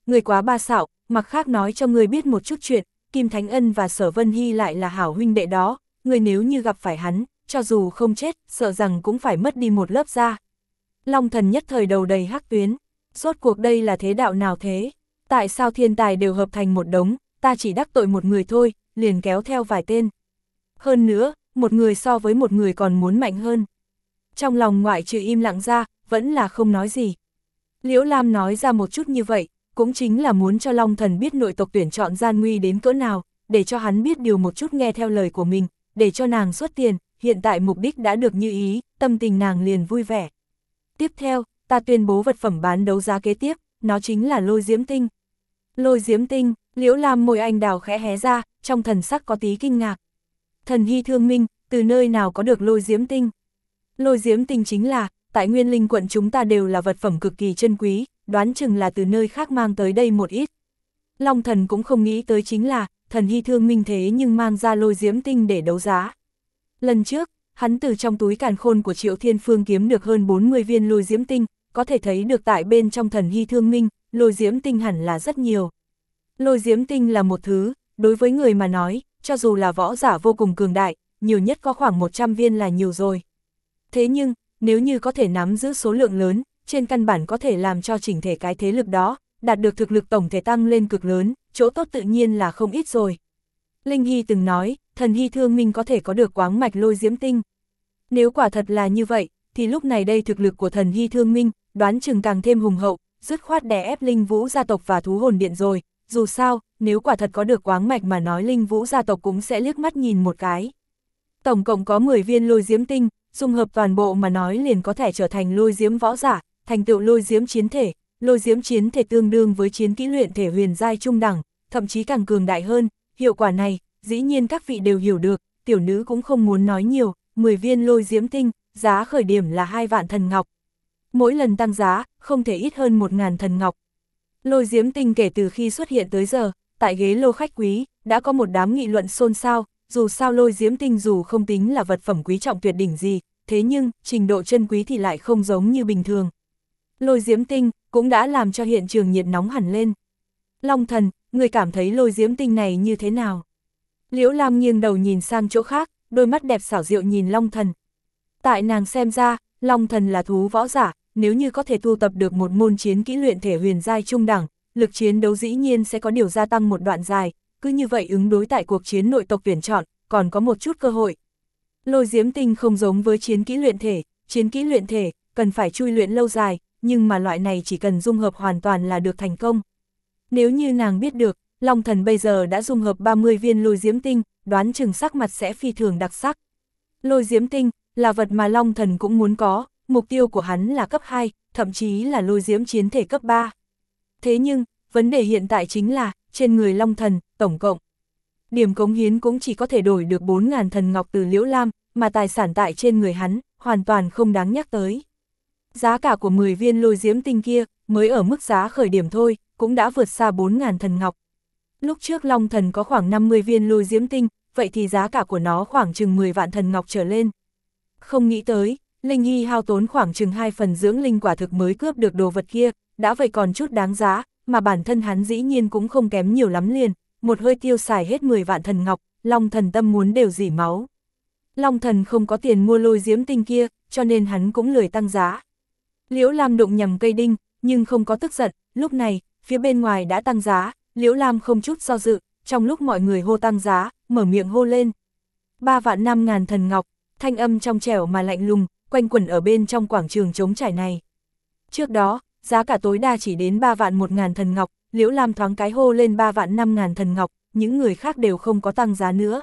người quá ba xạo, mặc khác nói cho người biết một chút chuyện, Kim Thánh Ân và Sở Vân Hy lại là hảo huynh đệ đó, người nếu như gặp phải hắn, cho dù không chết, sợ rằng cũng phải mất đi một lớp da. Long Thần nhất thời đầu đầy hắc tuyến, rốt cuộc đây là thế đạo nào thế? Tại sao thiên tài đều hợp thành một đống, ta chỉ đắc tội một người thôi, liền kéo theo vài tên. Hơn nữa, một người so với một người còn muốn mạnh hơn. Trong lòng ngoại trừ im lặng ra, vẫn là không nói gì. Liễu Lam nói ra một chút như vậy, cũng chính là muốn cho Long Thần biết nội tộc tuyển chọn gian nguy đến cỡ nào, để cho hắn biết điều một chút nghe theo lời của mình, để cho nàng xuất tiền, hiện tại mục đích đã được như ý, tâm tình nàng liền vui vẻ. Tiếp theo, ta tuyên bố vật phẩm bán đấu giá kế tiếp, nó chính là lôi diễm tinh. Lôi diễm tinh, Liễu Lam môi anh đào khẽ hé ra, trong thần sắc có tí kinh ngạc. Thần Hy thương minh, từ nơi nào có được lôi diễm tinh? Lôi diễm tinh chính là, tại Nguyên Linh quận chúng ta đều là vật phẩm cực kỳ chân quý, đoán chừng là từ nơi khác mang tới đây một ít. Long Thần cũng không nghĩ tới chính là, Thần Hy thương minh thế nhưng mang ra lôi diễm tinh để đấu giá. Lần trước, hắn từ trong túi càn khôn của Triệu Thiên Phương kiếm được hơn bốn mươi viên lôi diễm tinh, có thể thấy được tại bên trong Thần Hy thương minh, lôi diễm tinh hẳn là rất nhiều. Lôi diễm tinh là một thứ, đối với người mà nói, cho dù là võ giả vô cùng cường đại, nhiều nhất có khoảng một trăm viên là nhiều rồi. Thế nhưng, nếu như có thể nắm giữ số lượng lớn, trên căn bản có thể làm cho chỉnh thể cái thế lực đó, đạt được thực lực tổng thể tăng lên cực lớn, chỗ tốt tự nhiên là không ít rồi. Linh Hy từng nói, Thần Hy thương minh có thể có được quáng mạch lôi diễm tinh. Nếu quả thật là như vậy, thì lúc này đây thực lực của Thần Hy thương minh, đoán chừng càng thêm hùng hậu, dứt khoát đè ép Linh Vũ gia tộc và Thú Hồn Điện rồi. Dù sao, nếu quả thật có được quáng mạch mà nói Linh Vũ gia tộc cũng sẽ liếc mắt nhìn một cái. Tổng cộng có mười viên lôi diễm tinh, dung hợp toàn bộ mà nói liền có thể trở thành lôi diễm võ giả, thành tựu lôi diễm chiến thể. Lôi diễm chiến thể tương đương với chiến kỹ luyện thể huyền giai trung đẳng, thậm chí càng cường đại hơn. Hiệu quả này, dĩ nhiên các vị đều hiểu được, tiểu nữ cũng không muốn nói nhiều, mười viên lôi diễm tinh, giá khởi điểm là hai vạn thần ngọc. Mỗi lần tăng giá, không thể ít hơn một ngàn thần ngọc. Lôi diễm tinh kể từ khi xuất hiện tới giờ, tại ghế lô khách quý, đã có một đám nghị luận xôn xao, dù sao lôi diễm tinh dù không tính là vật phẩm quý trọng tuyệt đỉnh gì, thế nhưng, trình độ chân quý thì lại không giống như bình thường. Lôi diễm tinh, cũng đã làm cho hiện trường nhiệt nóng hẳn lên. Long Thần, người cảm thấy lôi diễm tinh này như thế nào? Liễu Lam nghiêng đầu nhìn sang chỗ khác, đôi mắt đẹp xảo diệu nhìn Long Thần. Tại nàng xem ra, Long Thần là thú võ giả, nếu như có thể tu tập được một môn chiến kỹ luyện thể huyền giai trung đẳng, lực chiến đấu dĩ nhiên sẽ có điều gia tăng một đoạn dài, cứ như vậy ứng đối tại cuộc chiến nội tộc tuyển chọn, còn có một chút cơ hội. Lôi diễm tinh không giống với chiến kỹ luyện thể, chiến kỹ luyện thể, cần phải chui luyện lâu dài, nhưng mà loại này chỉ cần dung hợp hoàn toàn là được thành công. Nếu như nàng biết được, Long Thần bây giờ đã dung hợp ba mươi viên lôi diễm tinh, đoán chừng sắc mặt sẽ phi thường đặc sắc. Lôi diễm tinh, là vật mà Long Thần cũng muốn có, mục tiêu của hắn là cấp hai, thậm chí là lôi diễm chiến thể cấp ba. Thế nhưng, vấn đề hiện tại chính là, trên người Long Thần, tổng cộng, điểm cống hiến cũng chỉ có thể đổi được bốn nghìn thần ngọc từ Liễu Lam, mà tài sản tại trên người hắn, hoàn toàn không đáng nhắc tới. Giá cả của mười viên lôi diễm tinh kia, mới ở mức giá khởi điểm thôi, cũng đã vượt xa bốn nghìn thần ngọc. Lúc trước Long Thần có khoảng năm mươi viên lôi diễm tinh, vậy thì giá cả của nó khoảng chừng mười vạn thần ngọc trở lên. Không nghĩ tới, Linh Hy hao tốn khoảng chừng hai phần dưỡng linh quả thực mới cướp được đồ vật kia, đã vậy còn chút đáng giá, mà bản thân hắn dĩ nhiên cũng không kém nhiều lắm liền, một hơi tiêu xài hết mười vạn thần ngọc, Long Thần tâm muốn đều rỉ máu. Long Thần không có tiền mua lôi diễm tinh kia, cho nên hắn cũng lười tăng giá. Liễu Lam đụng nhầm cây đinh, nhưng không có tức giận, lúc này, phía bên ngoài đã tăng giá, Liễu Lam không chút do dự, trong lúc mọi người hô tăng giá, mở miệng hô lên. Ba vạn năm ngàn thần ngọc, thanh âm trong trẻo mà lạnh lùng, quanh quẩn ở bên trong quảng trường trống trải này. Trước đó, giá cả tối đa chỉ đến ba vạn một ngàn thần ngọc, Liễu Lam thoáng cái hô lên ba vạn năm ngàn thần ngọc, những người khác đều không có tăng giá nữa.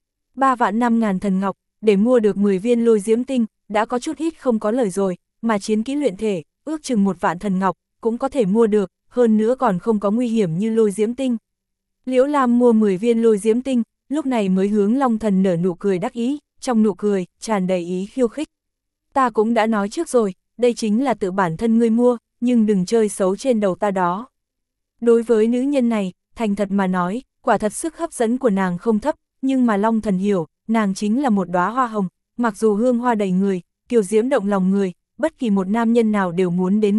Ba vạn năm ngàn thần ngọc, để mua được mười viên lôi diễm tinh, đã có chút ít không có lời rồi, mà chiến kỹ luyện thể, ước chừng một vạn thần ngọc, cũng có thể mua được, hơn nữa còn không có nguy hiểm như lôi diễm tinh. Liễu Lam mua mười viên lôi diễm tinh, lúc này mới hướng Long Thần nở nụ cười đắc ý, trong nụ cười, tràn đầy ý khiêu khích. Ta cũng đã nói trước rồi, đây chính là tự bản thân ngươi mua, nhưng đừng chơi xấu trên đầu ta đó. Đối với nữ nhân này, thành thật mà nói, quả thật sức hấp dẫn của nàng không thấp, nhưng mà Long Thần hiểu, nàng chính là một đóa hoa hồng, mặc dù hương hoa đầy người, kiều diễm động lòng người, bất kỳ một nam nhân nào đều muốn đến gần,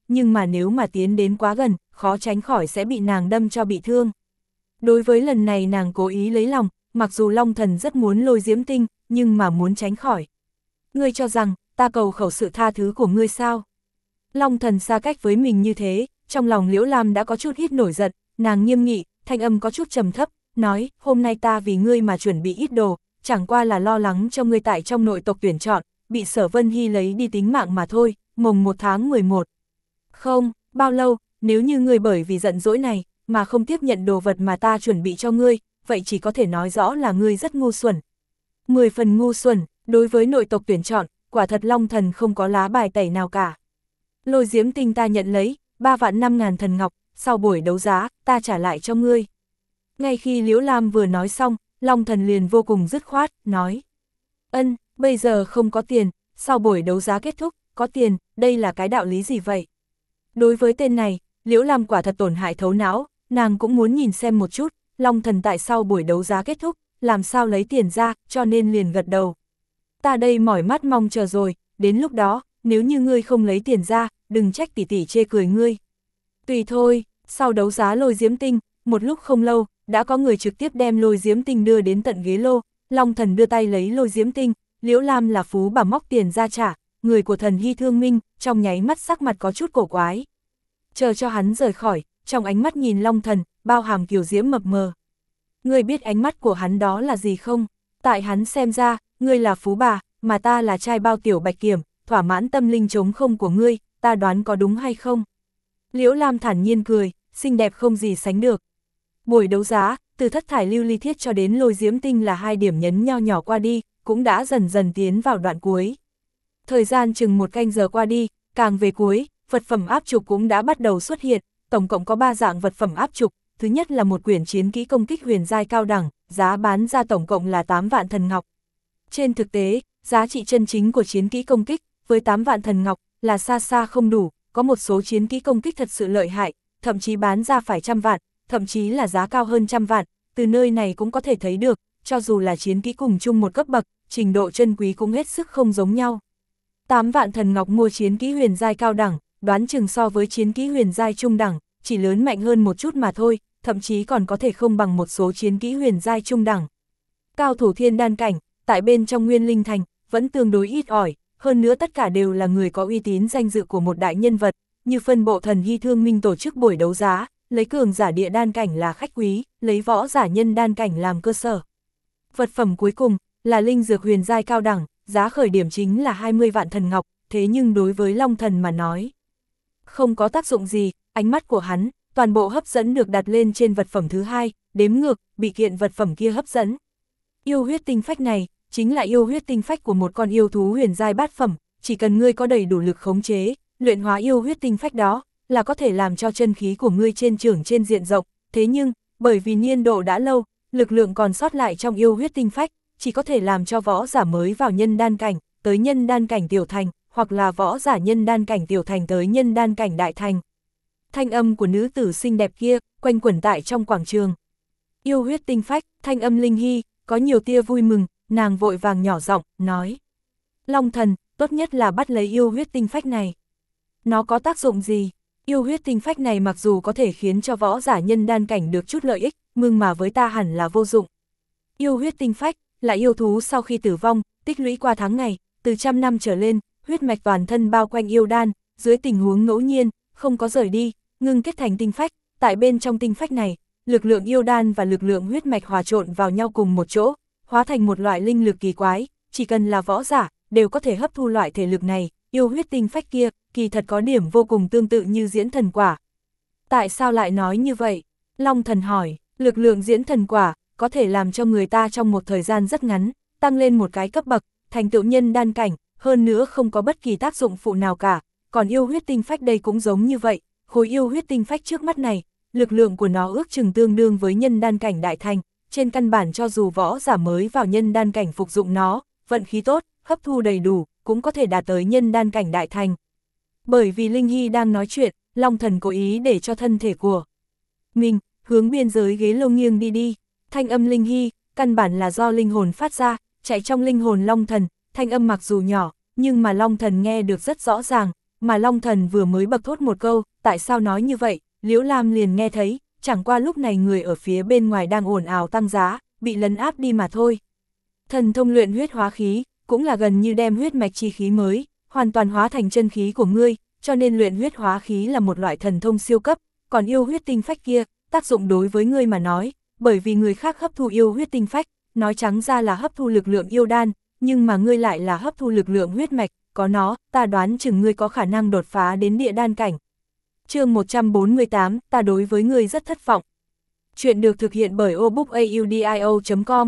nhưng mà nếu mà tiến đến quá gần, khó tránh khỏi sẽ bị nàng đâm cho bị thương. Đối với lần này nàng cố ý lấy lòng, mặc dù Long Thần rất muốn lôi Diễm Tinh, nhưng mà muốn tránh khỏi. Ngươi cho rằng, ta cầu khẩu sự tha thứ của ngươi sao? Long Thần xa cách với mình như thế, trong lòng Liễu Lam đã có chút ít nổi giận, nàng nghiêm nghị, thanh âm có chút trầm thấp, nói, hôm nay ta vì ngươi mà chuẩn bị ít đồ, chẳng qua là lo lắng cho ngươi tại trong nội tộc tuyển chọn, bị Sở Vân Hy lấy đi tính mạng mà thôi, mồng một tháng mười một. Không, bao lâu, nếu như ngươi bởi vì giận dỗi này, mà không tiếp nhận đồ vật mà ta chuẩn bị cho ngươi, vậy chỉ có thể nói rõ là ngươi rất ngu xuẩn. Mười phần ngu xuẩn, đối với nội tộc tuyển chọn, quả thật Long Thần không có lá bài tẩy nào cả. Lôi Diễm Tinh ta nhận lấy, ba vạn năm ngàn thần ngọc, sau buổi đấu giá, ta trả lại cho ngươi. Ngay khi Liễu Lam vừa nói xong, Long Thần liền vô cùng dứt khoát, nói. Ân, bây giờ không có tiền, sau buổi đấu giá kết thúc, có tiền, đây là cái đạo lý gì vậy? Đối với tên này, Liễu Lam quả thật tổn hại thấu não, nàng cũng muốn nhìn xem một chút, Long Thần tại sau buổi đấu giá kết thúc, làm sao lấy tiền ra, cho nên liền gật đầu. Ta đây mỏi mắt mong chờ rồi, đến lúc đó, nếu như ngươi không lấy tiền ra, đừng trách tỷ tỷ chê cười ngươi. Tùy thôi, sau đấu giá lôi Diễm Tinh, một lúc không lâu, đã có người trực tiếp đem lôi Diễm Tinh đưa đến tận ghế lô, Long Thần đưa tay lấy lôi Diễm Tinh, Liễu Lam là phú bà móc tiền ra trả, người của Thần Hy Thương Minh, trong nháy mắt sắc mặt có chút cổ quái. Chờ cho hắn rời khỏi, trong ánh mắt nhìn Long Thần, bao hàm kiều diễm mập mờ. Ngươi biết ánh mắt của hắn đó là gì không? Tại hắn xem ra, ngươi là phú bà, mà ta là trai bao tiểu bạch kiểm, thỏa mãn tâm linh trống không của ngươi, ta đoán có đúng hay không? Liễu Lam thản nhiên cười, xinh đẹp không gì sánh được. Buổi đấu giá, từ thất thải lưu ly thiết cho đến lôi Diễm Tinh là hai điểm nhấn nho nhỏ qua đi, cũng đã dần dần tiến vào đoạn cuối. Thời gian chừng một canh giờ qua đi, càng về cuối, vật phẩm áp trục cũng đã bắt đầu xuất hiện, tổng cộng có ba dạng vật phẩm áp trục, thứ nhất là một quyển chiến kỹ công kích huyền giai cao đẳng, giá bán ra tổng cộng là tám vạn thần ngọc. Trên thực tế, giá trị chân chính của chiến kỹ công kích, với tám vạn thần ngọc, là xa xa không đủ, có một số chiến kỹ công kích thật sự lợi hại, thậm chí bán ra phải trăm vạn, thậm chí là giá cao hơn trăm vạn, từ nơi này cũng có thể thấy được, cho dù là chiến kỹ cùng chung một cấp bậc, trình độ chân quý cũng hết sức không giống nhau. tám vạn thần ngọc mua chiến kỹ huyền giai cao đẳng, đoán chừng so với chiến kỹ huyền giai trung đẳng, chỉ lớn mạnh hơn một chút mà thôi, thậm chí còn có thể không bằng một số chiến kỹ huyền giai trung đẳng. Cao thủ thiên đan cảnh, tại bên trong Nguyên Linh Thành, vẫn tương đối ít ỏi, hơn nữa tất cả đều là người có uy tín danh dự của một đại nhân vật, như phân bộ Thần Hy Thương Minh tổ chức buổi đấu giá, lấy cường giả địa đan cảnh là khách quý, lấy võ giả nhân đan cảnh làm cơ sở. Vật phẩm cuối cùng, là linh dược huyền giai cao đẳng, giá khởi điểm chính là hai mươi vạn thần ngọc, thế nhưng đối với Long Thần mà nói, không có tác dụng gì, ánh mắt của hắn, toàn bộ hấp dẫn được đặt lên trên vật phẩm thứ hai, đếm ngược, bị kiện vật phẩm kia hấp dẫn. Yêu huyết tinh phách này, chính là yêu huyết tinh phách của một con yêu thú huyền giai bát phẩm, chỉ cần ngươi có đầy đủ lực khống chế, luyện hóa yêu huyết tinh phách đó, là có thể làm cho chân khí của ngươi trên trưởng trên diện rộng, thế nhưng, bởi vì niên độ đã lâu, lực lượng còn sót lại trong yêu huyết tinh phách, chỉ có thể làm cho võ giả mới vào nhân đan cảnh, tới nhân đan cảnh tiểu thành, hoặc là võ giả nhân đan cảnh tiểu thành tới nhân đan cảnh đại thành. Thanh âm của nữ tử xinh đẹp kia, quanh quẩn tại trong quảng trường. Yêu huyết tinh phách, thanh âm linh hy, có nhiều tia vui mừng, nàng vội vàng nhỏ giọng nói. Long Thần, tốt nhất là bắt lấy yêu huyết tinh phách này. Nó có tác dụng gì? Yêu huyết tinh phách này mặc dù có thể khiến cho võ giả nhân đan cảnh được chút lợi ích, nhưng mà với ta hẳn là vô dụng. Yêu huyết tinh phách, là yêu thú sau khi tử vong, tích lũy qua tháng ngày, từ trăm năm trở lên, huyết mạch toàn thân bao quanh yêu đan, dưới tình huống ngẫu nhiên, không có rời đi, ngưng kết thành tinh phách, tại bên trong tinh phách này, lực lượng yêu đan và lực lượng huyết mạch hòa trộn vào nhau cùng một chỗ, hóa thành một loại linh lực kỳ quái, chỉ cần là võ giả, đều có thể hấp thu loại thể lực này, yêu huyết tinh phách kia, kỳ thật có điểm vô cùng tương tự như diễn thần quả. Tại sao lại nói như vậy? Long Thần hỏi, lực lượng diễn thần quả, có thể làm cho người ta trong một thời gian rất ngắn, tăng lên một cái cấp bậc, thành tựu nhân đan cảnh, hơn nữa không có bất kỳ tác dụng phụ nào cả, còn yêu huyết tinh phách đây cũng giống như vậy, khối yêu huyết tinh phách trước mắt này, lực lượng của nó ước chừng tương đương với nhân đan cảnh đại thành, trên căn bản cho dù võ giả mới vào nhân đan cảnh phục dụng nó, vận khí tốt, hấp thu đầy đủ, cũng có thể đạt tới nhân đan cảnh đại thành. Bởi vì Linh Hy đang nói chuyện, Long Thần cố ý để cho thân thể của mình hướng biên giới ghế lô nghiêng đi đi, thanh âm Linh Hy, căn bản là do linh hồn phát ra, chạy trong linh hồn Long Thần, thanh âm mặc dù nhỏ, nhưng mà Long Thần nghe được rất rõ ràng, mà Long Thần vừa mới bật thốt một câu, tại sao nói như vậy, Liễu Lam liền nghe thấy, chẳng qua lúc này người ở phía bên ngoài đang ồn ào tăng giá, bị lấn áp đi mà thôi. Thần thông luyện huyết hóa khí, cũng là gần như đem huyết mạch chi khí mới, hoàn toàn hóa thành chân khí của ngươi, cho nên luyện huyết hóa khí là một loại thần thông siêu cấp, còn yêu huyết tinh phách kia, tác dụng đối với ngươi mà nói, bởi vì người khác hấp thu yêu huyết tinh phách, nói trắng ra là hấp thu lực lượng yêu đan, nhưng mà ngươi lại là hấp thu lực lượng huyết mạch, có nó, ta đoán chừng ngươi có khả năng đột phá đến địa đan cảnh. Chương một trăm bốn mươi tám, ta đối với ngươi rất thất vọng. Chuyện được thực hiện bởi obookaudio chấm com.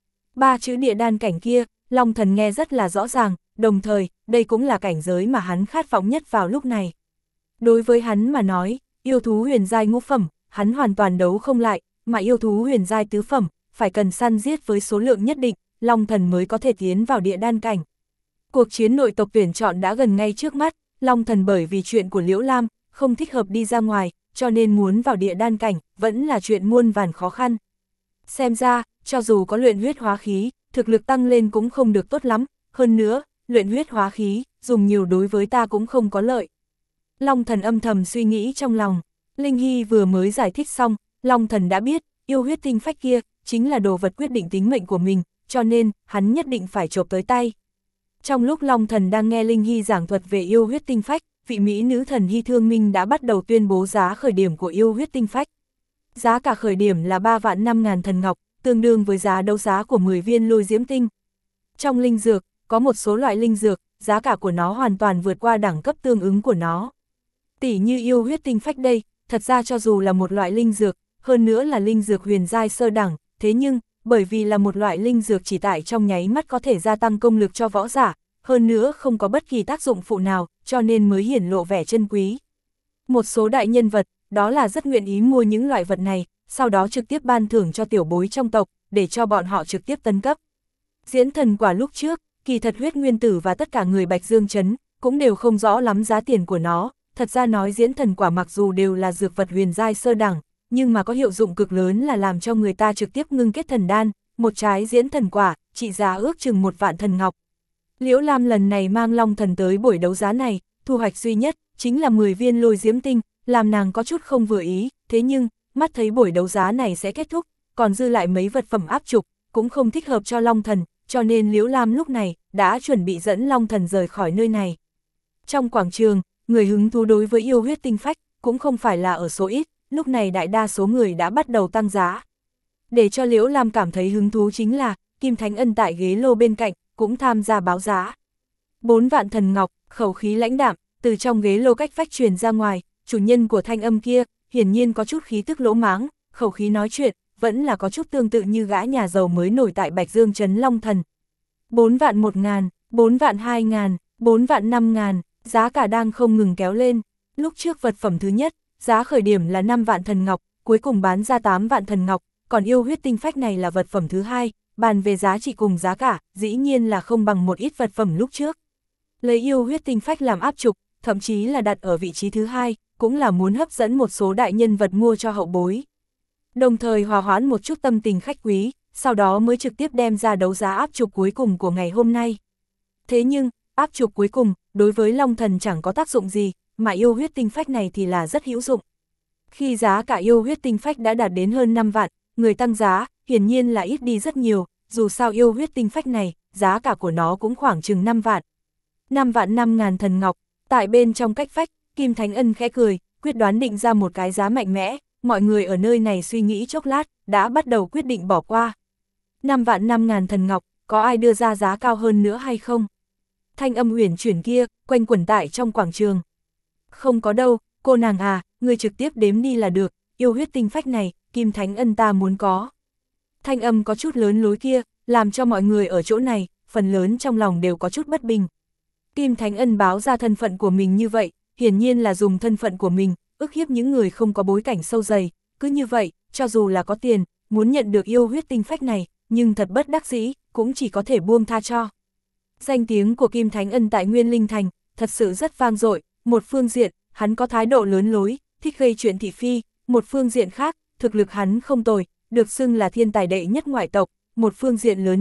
Ba chữ địa đan cảnh kia, Long Thần nghe rất là rõ ràng, đồng thời, đây cũng là cảnh giới mà hắn khát vọng nhất vào lúc này. Đối với hắn mà nói, yêu thú huyền giai ngũ phẩm, hắn hoàn toàn đấu không lại, mà yêu thú huyền giai tứ phẩm, phải cần săn giết với số lượng nhất định, Long Thần mới có thể tiến vào địa đan cảnh. Cuộc chiến nội tộc tuyển chọn đã gần ngay trước mắt, Long Thần bởi vì chuyện của Liễu Lam, không thích hợp đi ra ngoài, cho nên muốn vào địa đan cảnh, vẫn là chuyện muôn vàn khó khăn. Xem ra, cho dù có luyện huyết hóa khí, thực lực tăng lên cũng không được tốt lắm, hơn nữa, luyện huyết hóa khí, dùng nhiều đối với ta cũng không có lợi. Long Thần âm thầm suy nghĩ trong lòng, Linh Hy vừa mới giải thích xong, Long Thần đã biết, yêu huyết tinh phách kia, chính là đồ vật quyết định tính mệnh của mình, cho nên, hắn nhất định phải chộp tới tay. Trong lúc Long Thần đang nghe Linh Hy giảng thuật về yêu huyết tinh phách, vị mỹ nữ thần Hy Thương Minh đã bắt đầu tuyên bố giá khởi điểm của yêu huyết tinh phách. Giá cả khởi điểm là ba vạn năm ngàn thần ngọc, tương đương với giá đấu giá của mười viên lôi diễm tinh. Trong linh dược, có một số loại linh dược, giá cả của nó hoàn toàn vượt qua đẳng cấp tương ứng của nó. Tỷ như yêu huyết tinh phách đây, thật ra cho dù là một loại linh dược, hơn nữa là linh dược huyền giai sơ đẳng, thế nhưng, bởi vì là một loại linh dược chỉ tại trong nháy mắt có thể gia tăng công lực cho võ giả, hơn nữa không có bất kỳ tác dụng phụ nào, cho nên mới hiển lộ vẻ chân quý. Một số đại nhân vật, đó là rất nguyện ý mua những loại vật này, sau đó trực tiếp ban thưởng cho tiểu bối trong tộc, để cho bọn họ trực tiếp tấn cấp. Diễn thần quả lúc trước, kỳ thật huyết nguyên tử và tất cả người Bạch Dương Trấn, cũng đều không rõ lắm giá tiền của nó, thật ra nói diễn thần quả mặc dù đều là dược vật huyền giai sơ đẳng, nhưng mà có hiệu dụng cực lớn là làm cho người ta trực tiếp ngưng kết thần đan, một trái diễn thần quả, trị giá ước chừng một vạn thần ngọc. Liễu Lam lần này mang Long Thần tới buổi đấu giá này, thu hoạch duy nhất, chính là mười viên lôi diễm tinh, làm nàng có chút không vừa ý, thế nhưng, mắt thấy buổi đấu giá này sẽ kết thúc, còn dư lại mấy vật phẩm áp trục, cũng không thích hợp cho Long Thần, cho nên Liễu Lam lúc này, đã chuẩn bị dẫn Long Thần rời khỏi nơi này. Trong quảng trường, người hứng thú đối với yêu huyết tinh phách, cũng không phải là ở số ít, lúc này đại đa số người đã bắt đầu tăng giá. Để cho Liễu Lam cảm thấy hứng thú chính là, Kim Thánh Ân tại ghế lô bên cạnh, cũng tham gia báo giá. Bốn vạn thần ngọc, khẩu khí lãnh đạm, từ trong ghế lô cách vách truyền ra ngoài, chủ nhân của thanh âm kia, hiển nhiên có chút khí tức lỗ máng, khẩu khí nói chuyện, vẫn là có chút tương tự như gã nhà giàu mới nổi tại Bạch Dương Trấn Long Thần. Bốn vạn một ngàn, bốn vạn hai ngàn, bốn vạn năm ngàn, giá cả đang không ngừng kéo lên. Lúc trước vật phẩm thứ nhất, giá khởi điểm là năm vạn thần ngọc, cuối cùng bán ra tám vạn thần ngọc, còn yêu huyết tinh phách này là vật phẩm thứ hai, bàn về giá trị cùng giá cả, dĩ nhiên là không bằng một ít vật phẩm lúc trước. Lấy yêu huyết tinh phách làm áp trục, thậm chí là đặt ở vị trí thứ hai, cũng là muốn hấp dẫn một số đại nhân vật mua cho hậu bối. Đồng thời hòa hoãn một chút tâm tình khách quý, sau đó mới trực tiếp đem ra đấu giá áp trục cuối cùng của ngày hôm nay. Thế nhưng, áp trục cuối cùng, đối với Long Thần chẳng có tác dụng gì, mà yêu huyết tinh phách này thì là rất hữu dụng. Khi giá cả yêu huyết tinh phách đã đạt đến hơn năm vạn, người tăng giá, hiển nhiên là ít đi rất nhiều, dù sao yêu huyết tinh phách này, giá cả của nó cũng khoảng chừng năm vạn. năm vạn năm ngàn thần ngọc, tại bên trong cách vách, Kim Thánh Ân khẽ cười, quyết đoán định ra một cái giá mạnh mẽ, mọi người ở nơi này suy nghĩ chốc lát, đã bắt đầu quyết định bỏ qua. năm vạn năm ngàn thần ngọc, có ai đưa ra giá cao hơn nữa hay không? Thanh âm huyền chuyển kia, quanh quẩn tại trong quảng trường. Không có đâu, cô nàng à, người trực tiếp đếm đi là được, yêu huyết tinh phách này, Kim Thánh Ân ta muốn có. Thanh âm có chút lớn lối kia, làm cho mọi người ở chỗ này, phần lớn trong lòng đều có chút bất bình. Kim Thánh Ân báo ra thân phận của mình như vậy, hiển nhiên là dùng thân phận của mình, ức hiếp những người không có bối cảnh sâu dày, cứ như vậy, cho dù là có tiền, muốn nhận được yêu huyết tinh phách này, nhưng thật bất đắc dĩ, cũng chỉ có thể buông tha cho. Danh tiếng của Kim Thánh Ân tại Nguyên Linh Thành, thật sự rất vang dội, một phương diện, hắn có thái độ lớn lối, thích gây chuyện thị phi, một phương diện khác, thực lực hắn không tồi, được xưng là thiên tài đệ nhất ngoại tộc, một phương diện lớn nhất,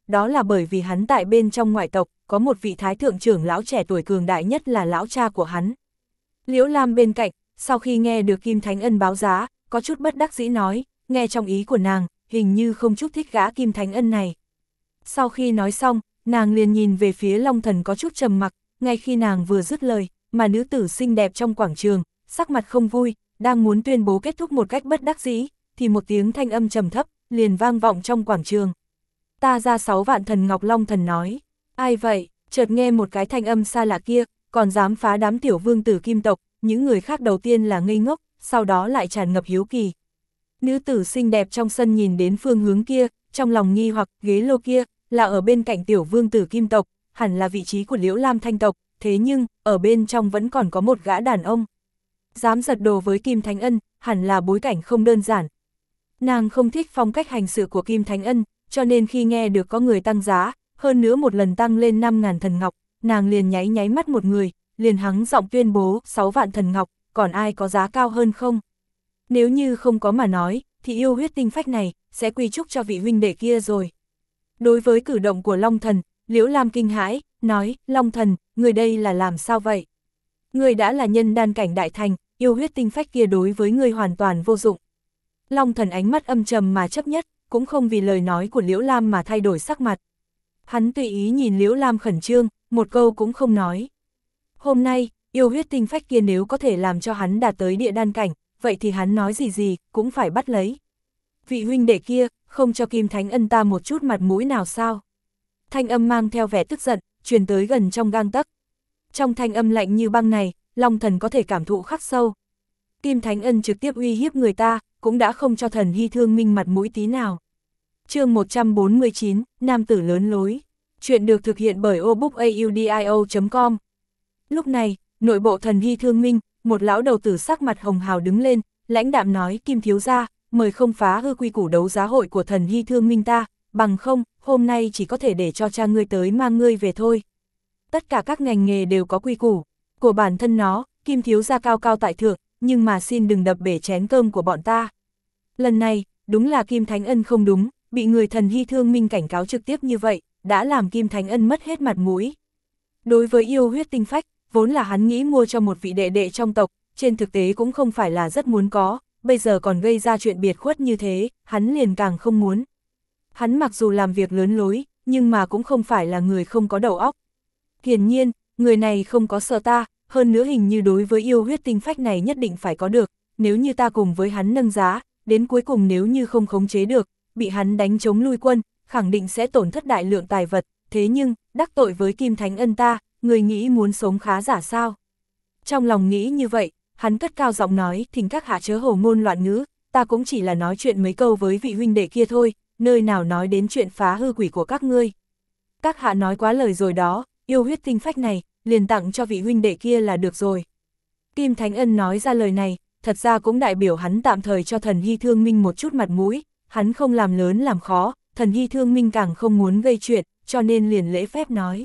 đó là bởi vì hắn tại bên trong ngoại tộc, có một vị thái thượng trưởng lão trẻ tuổi cường đại nhất là lão cha của hắn. Liễu Lam bên cạnh, sau khi nghe được Kim Thánh Ân báo giá, có chút bất đắc dĩ nói, nghe trong ý của nàng, hình như không chút thích gã Kim Thánh Ân này. Sau khi nói xong, nàng liền nhìn về phía Long Thần có chút trầm mặc, ngay khi nàng vừa dứt lời, mà nữ tử xinh đẹp trong quảng trường, sắc mặt không vui, đang muốn tuyên bố kết thúc một cách bất đắc dĩ, thì một tiếng thanh âm trầm thấp, liền vang vọng trong quảng trường. Ta ra sáu vạn thần ngọc. Long Thần nói, ai vậy? Chợt nghe một cái thanh âm xa lạ kia, còn dám phá đám tiểu vương tử Kim tộc, những người khác đầu tiên là ngây ngốc, sau đó lại tràn ngập hiếu kỳ. Nữ tử xinh đẹp trong sân nhìn đến phương hướng kia, trong lòng nghi hoặc, ghế lô kia, là ở bên cạnh tiểu vương tử Kim tộc, hẳn là vị trí của Liễu Lam Thanh tộc, thế nhưng, ở bên trong vẫn còn có một gã đàn ông. Dám giật đồ với Kim Thánh Ân, hẳn là bối cảnh không đơn giản. Nàng không thích phong cách hành sự của Kim Thánh Ân, cho nên khi nghe được có người tăng giá, hơn nữa một lần tăng lên năm ngàn thần ngọc, nàng liền nháy nháy mắt một người, liền hắng giọng tuyên bố sáu vạn thần ngọc, còn ai có giá cao hơn không? Nếu như không có mà nói, thì yêu huyết tinh phách này, sẽ quy chúc cho vị huynh đệ kia rồi. Đối với cử động của Long Thần, Liễu Lam kinh hãi, nói, Long Thần, người đây là làm sao vậy? Người đã là nhân đan cảnh đại thành, yêu huyết tinh phách kia đối với người hoàn toàn vô dụng. Long Thần ánh mắt âm trầm mà chấp nhất, cũng không vì lời nói của Liễu Lam mà thay đổi sắc mặt. Hắn tùy ý nhìn Liễu Lam khẩn trương, một câu cũng không nói. Hôm nay, yêu huyết tinh phách kia nếu có thể làm cho hắn đạt tới địa đan cảnh, vậy thì hắn nói gì gì, cũng phải bắt lấy. Vị huynh đệ kia, không cho Kim Thánh Ân ta một chút mặt mũi nào sao? Thanh âm mang theo vẻ tức giận, truyền tới gần trong gang tấc. Trong thanh âm lạnh như băng này, Long Thần có thể cảm thụ khắc sâu. Kim Thánh Ân trực tiếp uy hiếp người ta, cũng đã không cho Thần Hy Thương Minh mặt mũi tí nào. Chương một trăm bốn mươi chín, Nam tử lớn lối. Chuyện được thực hiện bởi obookaudio chấm com. Lúc này, nội bộ Thần Hy Thương Minh, một lão đầu tử sắc mặt hồng hào đứng lên, lãnh đạm nói, Kim thiếu gia, mời không phá hư quy củ đấu giá hội của Thần Hy Thương Minh ta, bằng không, hôm nay chỉ có thể để cho cha ngươi tới mang ngươi về thôi. Tất cả các ngành nghề đều có quy củ của bản thân nó, Kim thiếu gia cao cao tại thượng, nhưng mà xin đừng đập bể chén cơm của bọn ta. Lần này, đúng là Kim Thánh Ân không đúng, bị người Thần Hy Thương Minh cảnh cáo trực tiếp như vậy, đã làm Kim Thánh Ân mất hết mặt mũi. Đối với yêu huyết tinh phách, vốn là hắn nghĩ mua cho một vị đệ đệ trong tộc, trên thực tế cũng không phải là rất muốn có, bây giờ còn gây ra chuyện biệt khuất như thế, hắn liền càng không muốn. Hắn mặc dù làm việc lớn lối, nhưng mà cũng không phải là người không có đầu óc. Hiển nhiên, người này không có sợ ta, hơn nữa hình như đối với yêu huyết tinh phách này nhất định phải có được, nếu như ta cùng với hắn nâng giá, đến cuối cùng nếu như không khống chế được, bị hắn đánh chống lui quân, khẳng định sẽ tổn thất đại lượng tài vật, thế nhưng, đắc tội với Kim Thánh Ân ta, người nghĩ muốn sống khá giả sao? Trong lòng nghĩ như vậy, hắn cất cao giọng nói, thỉnh các hạ chớ hồ ngôn loạn ngữ, ta cũng chỉ là nói chuyện mấy câu với vị huynh đệ kia thôi, nơi nào nói đến chuyện phá hư quỷ của các ngươi. Các hạ nói quá lời rồi đó, yêu huyết tinh phách này, liền tặng cho vị huynh đệ kia là được rồi. Kim Thánh Ân nói ra lời này, thật ra cũng đại biểu hắn tạm thời cho Thần Hy Thương Minh một chút mặt mũi, hắn không làm lớn làm khó, Thần Hy Thương Minh càng không muốn gây chuyện, cho nên liền lễ phép nói.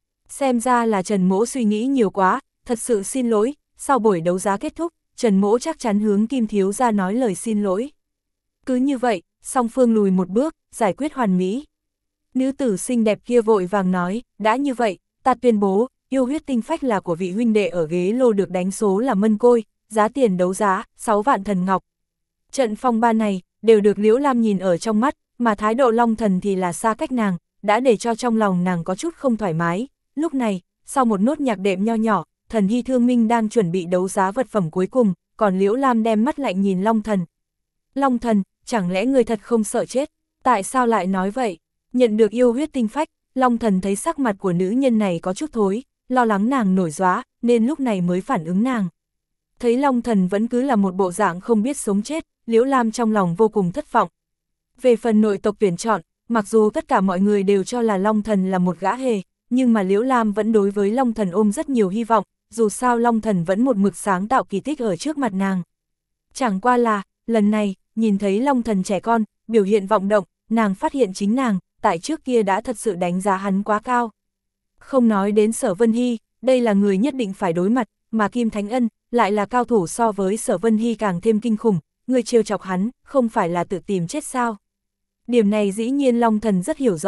Xem ra là Trần Mỗ suy nghĩ nhiều quá, thật sự xin lỗi, sau buổi đấu giá kết thúc, Trần Mỗ chắc chắn hướng Kim thiếu gia nói lời xin lỗi. Cứ như vậy, song phương lùi một bước, giải quyết hoàn mỹ. Nữ tử xinh đẹp kia vội vàng nói, đã như vậy, ta tuyên bố, yêu huyết tinh phách là của vị huynh đệ ở ghế lô được đánh số là mân côi, giá tiền đấu giá, sáu vạn thần ngọc. Trận phong ba này, đều được Liễu Lam nhìn ở trong mắt, mà thái độ Long Thần thì là xa cách nàng, đã để cho trong lòng nàng có chút không thoải mái. Lúc này, sau một nốt nhạc đệm nho nhỏ, Thần Hy Thương Minh đang chuẩn bị đấu giá vật phẩm cuối cùng, còn Liễu Lam đem mắt lạnh nhìn Long Thần. Long Thần, chẳng lẽ người thật không sợ chết? Tại sao lại nói vậy? Nhận được yêu huyết tinh phách, Long Thần thấy sắc mặt của nữ nhân này có chút thối, lo lắng nàng nổi gióa, nên lúc này mới phản ứng nàng. Thấy Long Thần vẫn cứ là một bộ dạng không biết sống chết, Liễu Lam trong lòng vô cùng thất vọng. Về phần nội tộc tuyển chọn, mặc dù tất cả mọi người đều cho là Long Thần là một gã hề, nhưng mà Liễu Lam vẫn đối với Long Thần ôm rất nhiều hy vọng, dù sao Long Thần vẫn một mực sáng tạo kỳ tích ở trước mặt nàng. Chẳng qua là, lần này, nhìn thấy Long Thần trẻ con, biểu hiện vọng động, nàng phát hiện chính nàng, tại trước kia đã thật sự đánh giá hắn quá cao. Không nói đến Sở Vân Hy, đây là người nhất định phải đối mặt, mà Kim Thánh Ân lại là cao thủ so với Sở Vân Hy càng thêm kinh khủng, người trêu chọc hắn, không phải là tự tìm chết sao. Điểm này dĩ nhiên Long Thần rất hiểu rõ,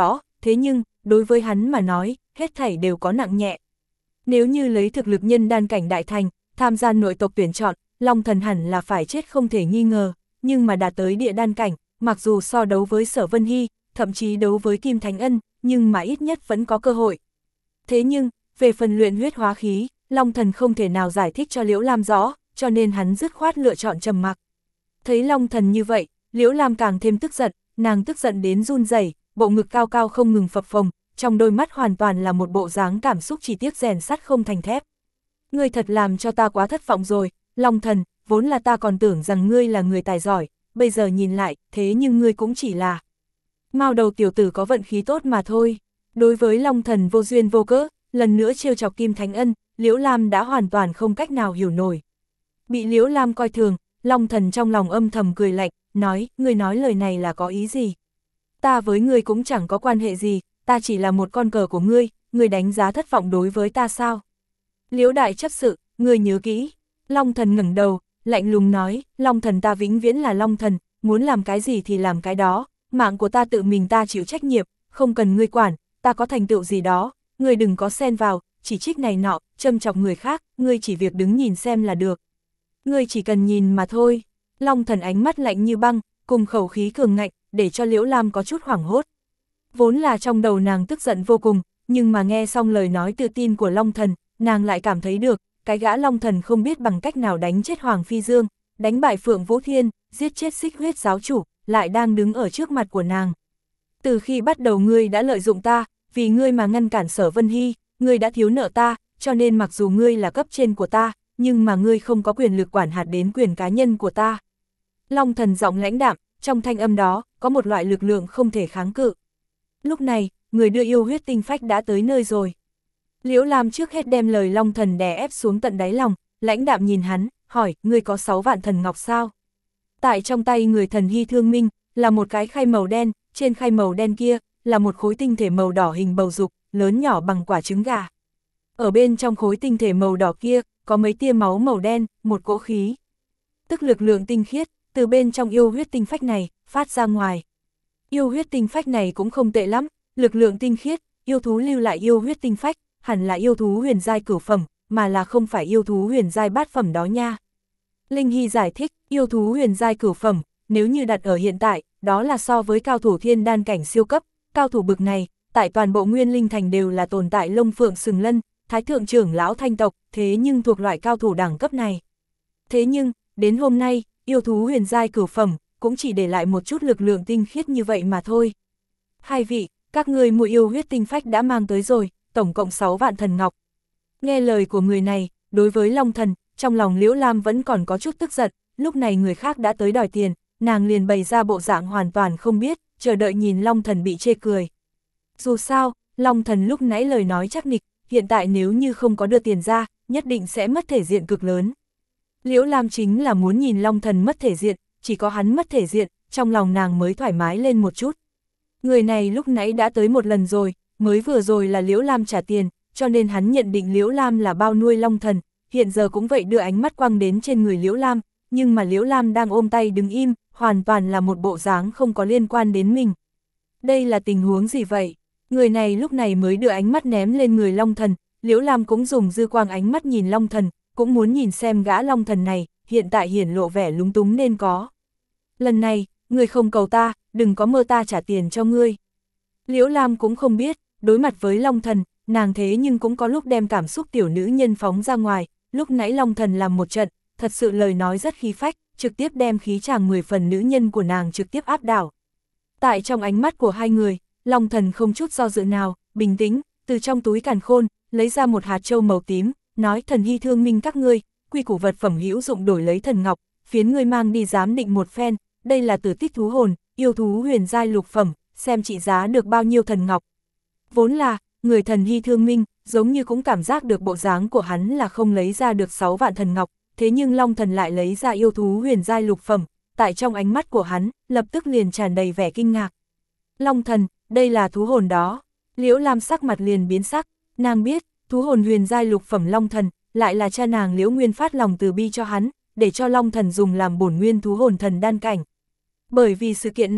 thế nhưng, đối với hắn mà nói, hết thảy đều có nặng nhẹ. Nếu như lấy thực lực nhân đan cảnh đại thành, tham gia nội tộc tuyển chọn, Long Thần hẳn là phải chết không thể nghi ngờ, nhưng mà đạt tới địa đan cảnh, mặc dù so đấu với Sở Vân Hy, thậm chí đấu với Kim Thánh Ân, nhưng mà ít nhất vẫn có cơ hội. Thế nhưng, về phần luyện huyết hóa khí, Long Thần không thể nào giải thích cho Liễu Lam rõ, cho nên hắn dứt khoát lựa chọn trầm mặc. Thấy Long Thần như vậy, Liễu Lam càng thêm tức giận, nàng tức giận đến run rẩy, bộ ngực cao cao không ngừng phập phồng, trong đôi mắt hoàn toàn là một bộ dáng cảm xúc chỉ tiếc rèn sắt không thành thép. Ngươi thật làm cho ta quá thất vọng rồi, Long Thần, vốn là ta còn tưởng rằng ngươi là người tài giỏi, bây giờ nhìn lại, thế nhưng ngươi cũng chỉ là mao đầu tiểu tử có vận khí tốt mà thôi. Đối với Long Thần vô duyên vô cớ, lần nữa trêu chọc Kim Thánh Ân, Liễu Lam đã hoàn toàn không cách nào hiểu nổi. Bị Liễu Lam coi thường, Long Thần trong lòng âm thầm cười lạnh, nói, ngươi nói lời này là có ý gì? Ta với ngươi cũng chẳng có quan hệ gì, ta chỉ là một con cờ của ngươi, ngươi đánh giá thất vọng đối với ta sao? Liễu đại chấp sự, ngươi nhớ kỹ. Long Thần ngẩng đầu, lạnh lùng nói, Long Thần ta vĩnh viễn là Long Thần, muốn làm cái gì thì làm cái đó, mạng của ta tự mình ta chịu trách nhiệm, không cần ngươi quản, ta có thành tựu gì đó, ngươi đừng có xen vào, chỉ trích này nọ, châm chọc người khác, ngươi chỉ việc đứng nhìn xem là được. Ngươi chỉ cần nhìn mà thôi. Long Thần ánh mắt lạnh như băng, cùng khẩu khí cường ngạnh, để cho Liễu Lam có chút hoảng hốt. Vốn là trong đầu nàng tức giận vô cùng, nhưng mà nghe xong lời nói tự tin của Long Thần, nàng lại cảm thấy được, cái gã Long Thần không biết bằng cách nào đánh chết Hoàng Phi Dương, đánh bại Phượng Vũ Thiên, giết chết Xích Huyết giáo chủ, lại đang đứng ở trước mặt của nàng. Từ khi bắt đầu ngươi đã lợi dụng ta, vì ngươi mà ngăn cản Sở Vân Hy, ngươi đã thiếu nợ ta, cho nên mặc dù ngươi là cấp trên của ta, nhưng mà ngươi không có quyền lực quản hạt đến quyền cá nhân của ta. Long Thần giọng lãnh đạm, trong thanh âm đó, có một loại lực lượng không thể kháng cự. Lúc này, người đưa yêu huyết tinh phách đã tới nơi rồi. Liễu Lam trước hết đem lời Long Thần đè ép xuống tận đáy lòng, lãnh đạm nhìn hắn, hỏi, ngươi có sáu vạn thần ngọc sao? Tại trong tay người thần Hy Thương Minh, là một cái khay màu đen, trên khay màu đen kia, là một khối tinh thể màu đỏ hình bầu dục, lớn nhỏ bằng quả trứng gà. Ở bên trong khối tinh thể màu đỏ kia, có mấy tia máu màu đen, một cỗ khí. Tức lực lượng tinh khiết, từ bên trong yêu huyết tinh phách này, phát ra ngoài. Yêu huyết tinh phách này cũng không tệ lắm, lực lượng tinh khiết, yêu thú lưu lại yêu huyết tinh phách, hẳn là yêu thú huyền giai cửu phẩm, mà là không phải yêu thú huyền giai bát phẩm đó nha. Linh Hy giải thích, yêu thú huyền giai cửu phẩm, nếu như đặt ở hiện tại, đó là so với cao thủ thiên đan cảnh siêu cấp, cao thủ bực này, tại toàn bộ Nguyên Linh Thành đều là tồn tại lông phượng sừng lân, thái thượng trưởng lão thanh tộc, thế nhưng thuộc loại cao thủ đẳng cấp này. Thế nhưng, đến hôm nay, yêu thú huyền giai cửu phẩm, cũng chỉ để lại một chút lực lượng tinh khiết như vậy mà thôi. Hai vị, các ngươi mua yêu huyết tinh phách đã mang tới rồi, tổng cộng sáu vạn thần ngọc. Nghe lời của người này, đối với Long Thần, trong lòng Liễu Lam vẫn còn có chút tức giận, lúc này người khác đã tới đòi tiền, nàng liền bày ra bộ dạng hoàn toàn không biết, chờ đợi nhìn Long Thần bị chê cười. Dù sao, Long Thần lúc nãy lời nói chắc nịch, hiện tại nếu như không có đưa tiền ra, nhất định sẽ mất thể diện cực lớn. Liễu Lam chính là muốn nhìn Long Thần mất thể diện, chỉ có hắn mất thể diện, trong lòng nàng mới thoải mái lên một chút. Người này lúc nãy đã tới một lần rồi, mới vừa rồi là Liễu Lam trả tiền, cho nên hắn nhận định Liễu Lam là bao nuôi Long Thần, hiện giờ cũng vậy đưa ánh mắt quăng đến trên người Liễu Lam, nhưng mà Liễu Lam đang ôm tay đứng im, hoàn toàn là một bộ dáng không có liên quan đến mình. Đây là tình huống gì vậy? Người này lúc này mới đưa ánh mắt ném lên người Long Thần, Liễu Lam cũng dùng dư quang ánh mắt nhìn Long Thần, cũng muốn nhìn xem gã Long Thần này, hiện tại hiển lộ vẻ lúng túng nên có. Lần này, người không cầu ta, đừng có mơ ta trả tiền cho ngươi. Liễu Lam cũng không biết, đối mặt với Long Thần, nàng thế nhưng cũng có lúc đem cảm xúc tiểu nữ nhân phóng ra ngoài, lúc nãy Long Thần làm một trận, thật sự lời nói rất khí phách, trực tiếp đem khí chàng mười phần nữ nhân của nàng trực tiếp áp đảo. Tại trong ánh mắt của hai người, Long Thần không chút do dự nào, bình tĩnh, từ trong túi càn khôn, lấy ra một hạt châu màu tím, nói thần Hy Thương Minh các ngươi, quy củ vật phẩm hữu dụng đổi lấy thần ngọc, phiến ngươi mang đi giám định một phen, đây là tử tích thú hồn, yêu thú huyền giai lục phẩm, xem trị giá được bao nhiêu thần ngọc. Vốn là, người thần Hy Thương Minh, giống như cũng cảm giác được bộ dáng của hắn là không lấy ra được sáu vạn thần ngọc, thế nhưng Long Thần lại lấy ra yêu thú huyền giai lục phẩm, tại trong ánh mắt của hắn, lập tức liền tràn đầy vẻ kinh ngạc. Long Thần, đây là thú hồn đó. Liễu Lam sắc mặt liền biến sắc, nàng biết, thú hồn huyền giai lục phẩm Long Thần, lại là cha nàng Liễu Nguyên phát lòng từ bi cho hắn, để cho Long Thần dùng làm bổn nguyên thú hồn thần đan cảnh. Bởi vì sự kiện này,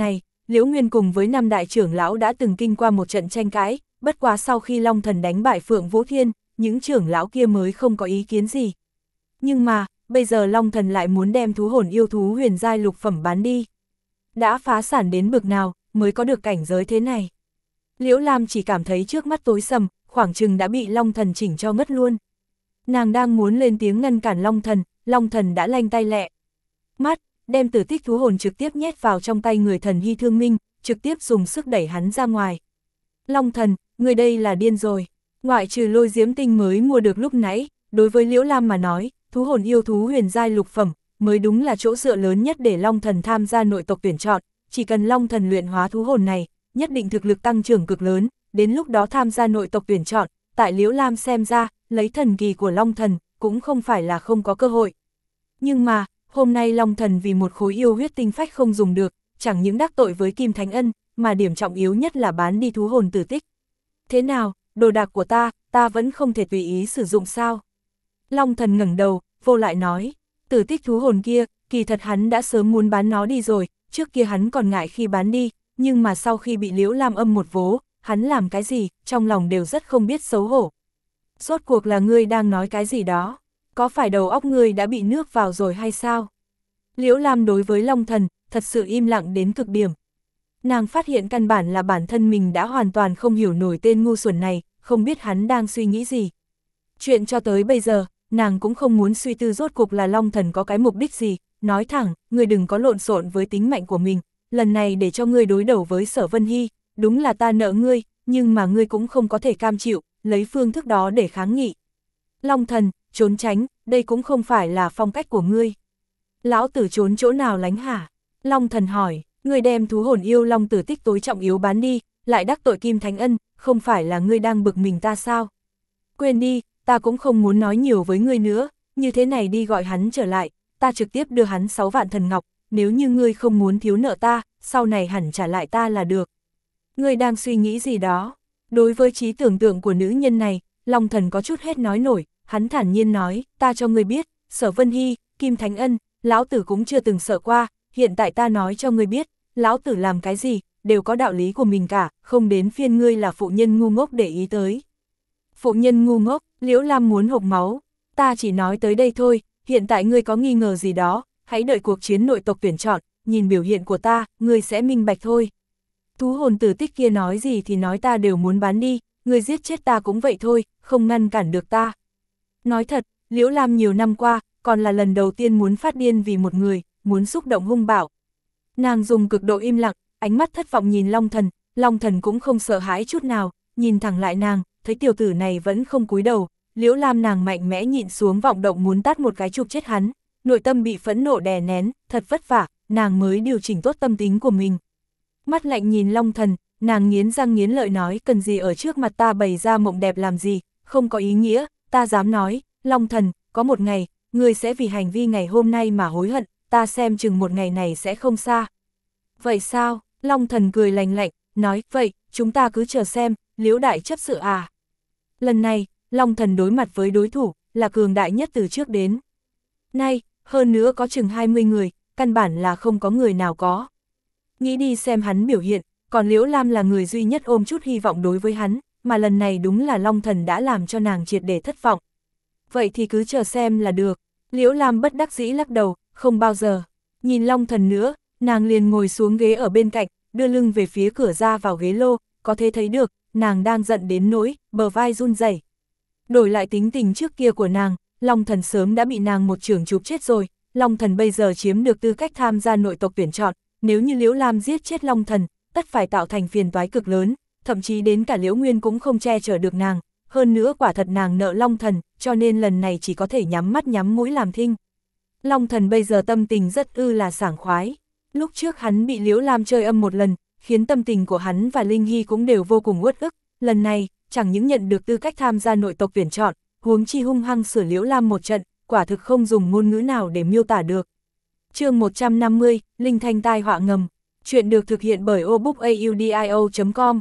Liễu Nguyên cùng với năm đại trưởng lão đã từng kinh qua một trận tranh cãi, bất quá sau khi Long Thần đánh bại Phượng Vũ Thiên, những trưởng lão kia mới không có ý kiến gì. Nhưng mà, bây giờ Long Thần lại muốn đem thú hồn yêu thú huyền giai lục phẩm bán đi. Đã phá sản đến bực nào, mới có được cảnh giới thế này. Liễu Lam chỉ cảm thấy trước mắt tối sầm, khoảng chừng đã bị Long Thần chỉnh cho ngất luôn. Nàng đang muốn lên tiếng ngăn cản Long Thần, Long Thần đã lanh tay lẹ. Mắt, đem tử tích thú hồn trực tiếp nhét vào trong tay người thần Hy Thương Minh, trực tiếp dùng sức đẩy hắn ra ngoài. Long Thần, người đây là điên rồi. Ngoại trừ lôi diễm tinh mới mua được lúc nãy, đối với Liễu Lam mà nói, thú hồn yêu thú huyền giai lục phẩm, mới đúng là chỗ dựa lớn nhất để Long Thần tham gia nội tộc tuyển chọn. Chỉ cần Long Thần luyện hóa thú hồn này, nhất định thực lực tăng trưởng cực lớn, đến lúc đó tham gia nội tộc tuyển chọn, tại Liễu Lam xem ra, lấy thần kỳ của Long Thần, cũng không phải là không có cơ hội. Nhưng mà, hôm nay Long Thần vì một khối yêu huyết tinh phách không dùng được, chẳng những đắc tội với Kim Thánh Ân, mà điểm trọng yếu nhất là bán đi thú hồn tử tích. Thế nào, đồ đạc của ta, ta vẫn không thể tùy ý sử dụng sao? Long Thần ngẩng đầu, vô lại nói, tử tích thú hồn kia, kỳ thật hắn đã sớm muốn bán nó đi rồi, trước kia hắn còn ngại khi bán đi, nhưng mà sau khi bị Liễu Lam âm một vố, hắn làm cái gì, trong lòng đều rất không biết xấu hổ. Rốt cuộc là ngươi đang nói cái gì đó? Có phải đầu óc ngươi đã bị nước vào rồi hay sao? Liễu Lam đối với Long Thần, thật sự im lặng đến cực điểm. Nàng phát hiện căn bản là bản thân mình đã hoàn toàn không hiểu nổi tên ngu xuẩn này, không biết hắn đang suy nghĩ gì. Chuyện cho tới bây giờ, nàng cũng không muốn suy tư rốt cuộc là Long Thần có cái mục đích gì, nói thẳng, ngươi đừng có lộn xộn với tính mạnh của mình, lần này để cho ngươi đối đầu với Sở Vân Hy, đúng là ta nợ ngươi, nhưng mà ngươi cũng không có thể cam chịu, lấy phương thức đó để kháng nghị. Long Thần, trốn tránh, đây cũng không phải là phong cách của ngươi. Lão tử trốn chỗ nào lánh hả? Long Thần hỏi, ngươi đem thú hồn yêu long tử tích tối trọng yếu bán đi, lại đắc tội Kim Thánh Ân, không phải là ngươi đang bực mình ta sao? Quên đi, ta cũng không muốn nói nhiều với ngươi nữa, như thế này đi gọi hắn trở lại, ta trực tiếp đưa hắn sáu vạn thần ngọc, nếu như ngươi không muốn thiếu nợ ta, sau này hẳn trả lại ta là được. Ngươi đang suy nghĩ gì đó? Đối với trí tưởng tượng của nữ nhân này, Long Thần có chút hết nói nổi, hắn thản nhiên nói, ta cho ngươi biết, Sở Vân Hy, Kim Thánh Ân, lão tử cũng chưa từng sợ qua, hiện tại ta nói cho ngươi biết, lão tử làm cái gì, đều có đạo lý của mình cả, không đến phiên ngươi là phụ nhân ngu ngốc để ý tới. Phụ nhân ngu ngốc, Liễu Lam muốn hộc máu, ta chỉ nói tới đây thôi, hiện tại ngươi có nghi ngờ gì đó, hãy đợi cuộc chiến nội tộc tuyển chọn, nhìn biểu hiện của ta, ngươi sẽ minh bạch thôi. Thú hồn tử tích kia nói gì thì nói ta đều muốn bán đi, ngươi giết chết ta cũng vậy thôi, không ngăn cản được ta. Nói thật, Liễu Lam nhiều năm qua, còn là lần đầu tiên muốn phát điên vì một người, muốn xúc động hung bạo. Nàng dùng cực độ im lặng, ánh mắt thất vọng nhìn Long Thần, Long Thần cũng không sợ hãi chút nào, nhìn thẳng lại nàng, thấy tiểu tử này vẫn không cúi đầu, Liễu Lam nàng mạnh mẽ nhịn xuống vọng động muốn tát một cái chụp chết hắn, nội tâm bị phẫn nộ đè nén, thật vất vả, nàng mới điều chỉnh tốt tâm tính của mình. Mắt lạnh nhìn Long Thần, nàng nghiến răng nghiến lợi nói cần gì ở trước mặt ta bày ra mộng đẹp làm gì, không có ý nghĩa, ta dám nói, Long Thần, có một ngày, ngươi sẽ vì hành vi ngày hôm nay mà hối hận, ta xem chừng một ngày này sẽ không xa. Vậy sao? Long Thần cười lành lạnh, nói, vậy, chúng ta cứ chờ xem, Liễu đại chấp sự à. Lần này, Long Thần đối mặt với đối thủ, là cường đại nhất từ trước đến nay, hơn nữa có chừng hai mươi người, căn bản là không có người nào có. Nghĩ đi xem hắn biểu hiện, còn Liễu Lam là người duy nhất ôm chút hy vọng đối với hắn, mà lần này đúng là Long Thần đã làm cho nàng triệt để thất vọng. Vậy thì cứ chờ xem là được. Liễu Lam bất đắc dĩ lắc đầu, không bao giờ. Nhìn Long Thần nữa, nàng liền ngồi xuống ghế ở bên cạnh, đưa lưng về phía cửa ra vào ghế lô, có thể thấy được, nàng đang giận đến nỗi, bờ vai run rẩy. Đổi lại tính tình trước kia của nàng, Long Thần sớm đã bị nàng một chưởng chụp chết rồi, Long Thần bây giờ chiếm được tư cách tham gia nội tộc tuyển chọn, nếu như Liễu Lam giết chết Long Thần, tất phải tạo thành phiền toái cực lớn, thậm chí đến cả Liễu Nguyên cũng không che chở được nàng, hơn nữa quả thật nàng nợ Long Thần, cho nên lần này chỉ có thể nhắm mắt nhắm mũi làm thinh. Long Thần bây giờ tâm tình rất ư là sảng khoái, lúc trước hắn bị Liễu Lam chơi âm một lần, khiến tâm tình của hắn và Linh Hy cũng đều vô cùng uất ức, lần này, chẳng những nhận được tư cách tham gia nội tộc tuyển chọn, huống chi hung hăng sửa Liễu Lam một trận, quả thực không dùng ngôn ngữ nào để miêu tả được. Chương một trăm năm mươi, Linh Thanh tai họa ngầm. Chuyện được thực hiện bởi obookaudio chấm com.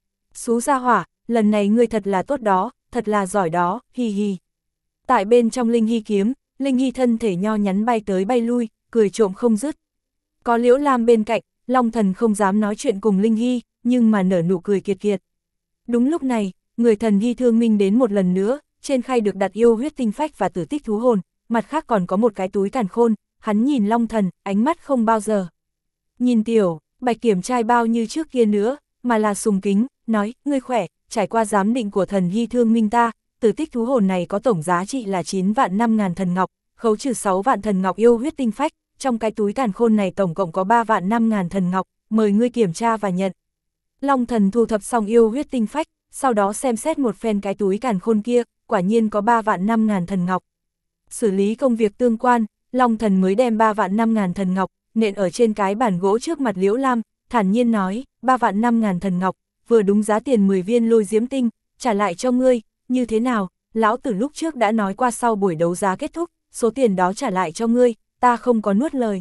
Xú gia hỏa, lần này ngươi thật là tốt đó, thật là giỏi đó, hi hi. Tại bên trong Linh Hy kiếm, Linh Hy thân thể nho nhắn bay tới bay lui, cười trộm không dứt. Có Liễu Lam bên cạnh, Long Thần không dám nói chuyện cùng Linh Hy, nhưng mà nở nụ cười kiệt kiệt. Đúng lúc này, người thần Hy Thương Minh đến một lần nữa, trên khay được đặt yêu huyết tinh phách và tử tích thú hồn, mặt khác còn có một cái túi càn khôn, hắn nhìn Long Thần, ánh mắt không bao giờ nhìn tiểu Bạch Kiểm trai bao như trước kia nữa, mà là sùng kính, nói, ngươi khỏe, trải qua giám định của thần Hy Thương Minh ta, tử tích thú hồn này có tổng giá trị là chín vạn năm ngàn thần ngọc, khấu trừ sáu vạn thần ngọc yêu huyết tinh phách, trong cái túi càn khôn này tổng cộng có ba vạn năm ngàn thần ngọc, mời ngươi kiểm tra và nhận. Long Thần thu thập xong yêu huyết tinh phách, sau đó xem xét một phen cái túi càn khôn kia, quả nhiên có ba vạn năm ngàn thần ngọc. Xử lý công việc tương quan, Long Thần mới đem ba vạn năm ngàn thần ngọc, nện ở trên cái bàn gỗ trước mặt Liễu Lam, thản nhiên nói, ba vạn năm ngàn thần ngọc, vừa đúng giá tiền mười viên lôi diễm tinh, trả lại cho ngươi, như thế nào, lão tử lúc trước đã nói qua sau buổi đấu giá kết thúc, số tiền đó trả lại cho ngươi, ta không có nuốt lời.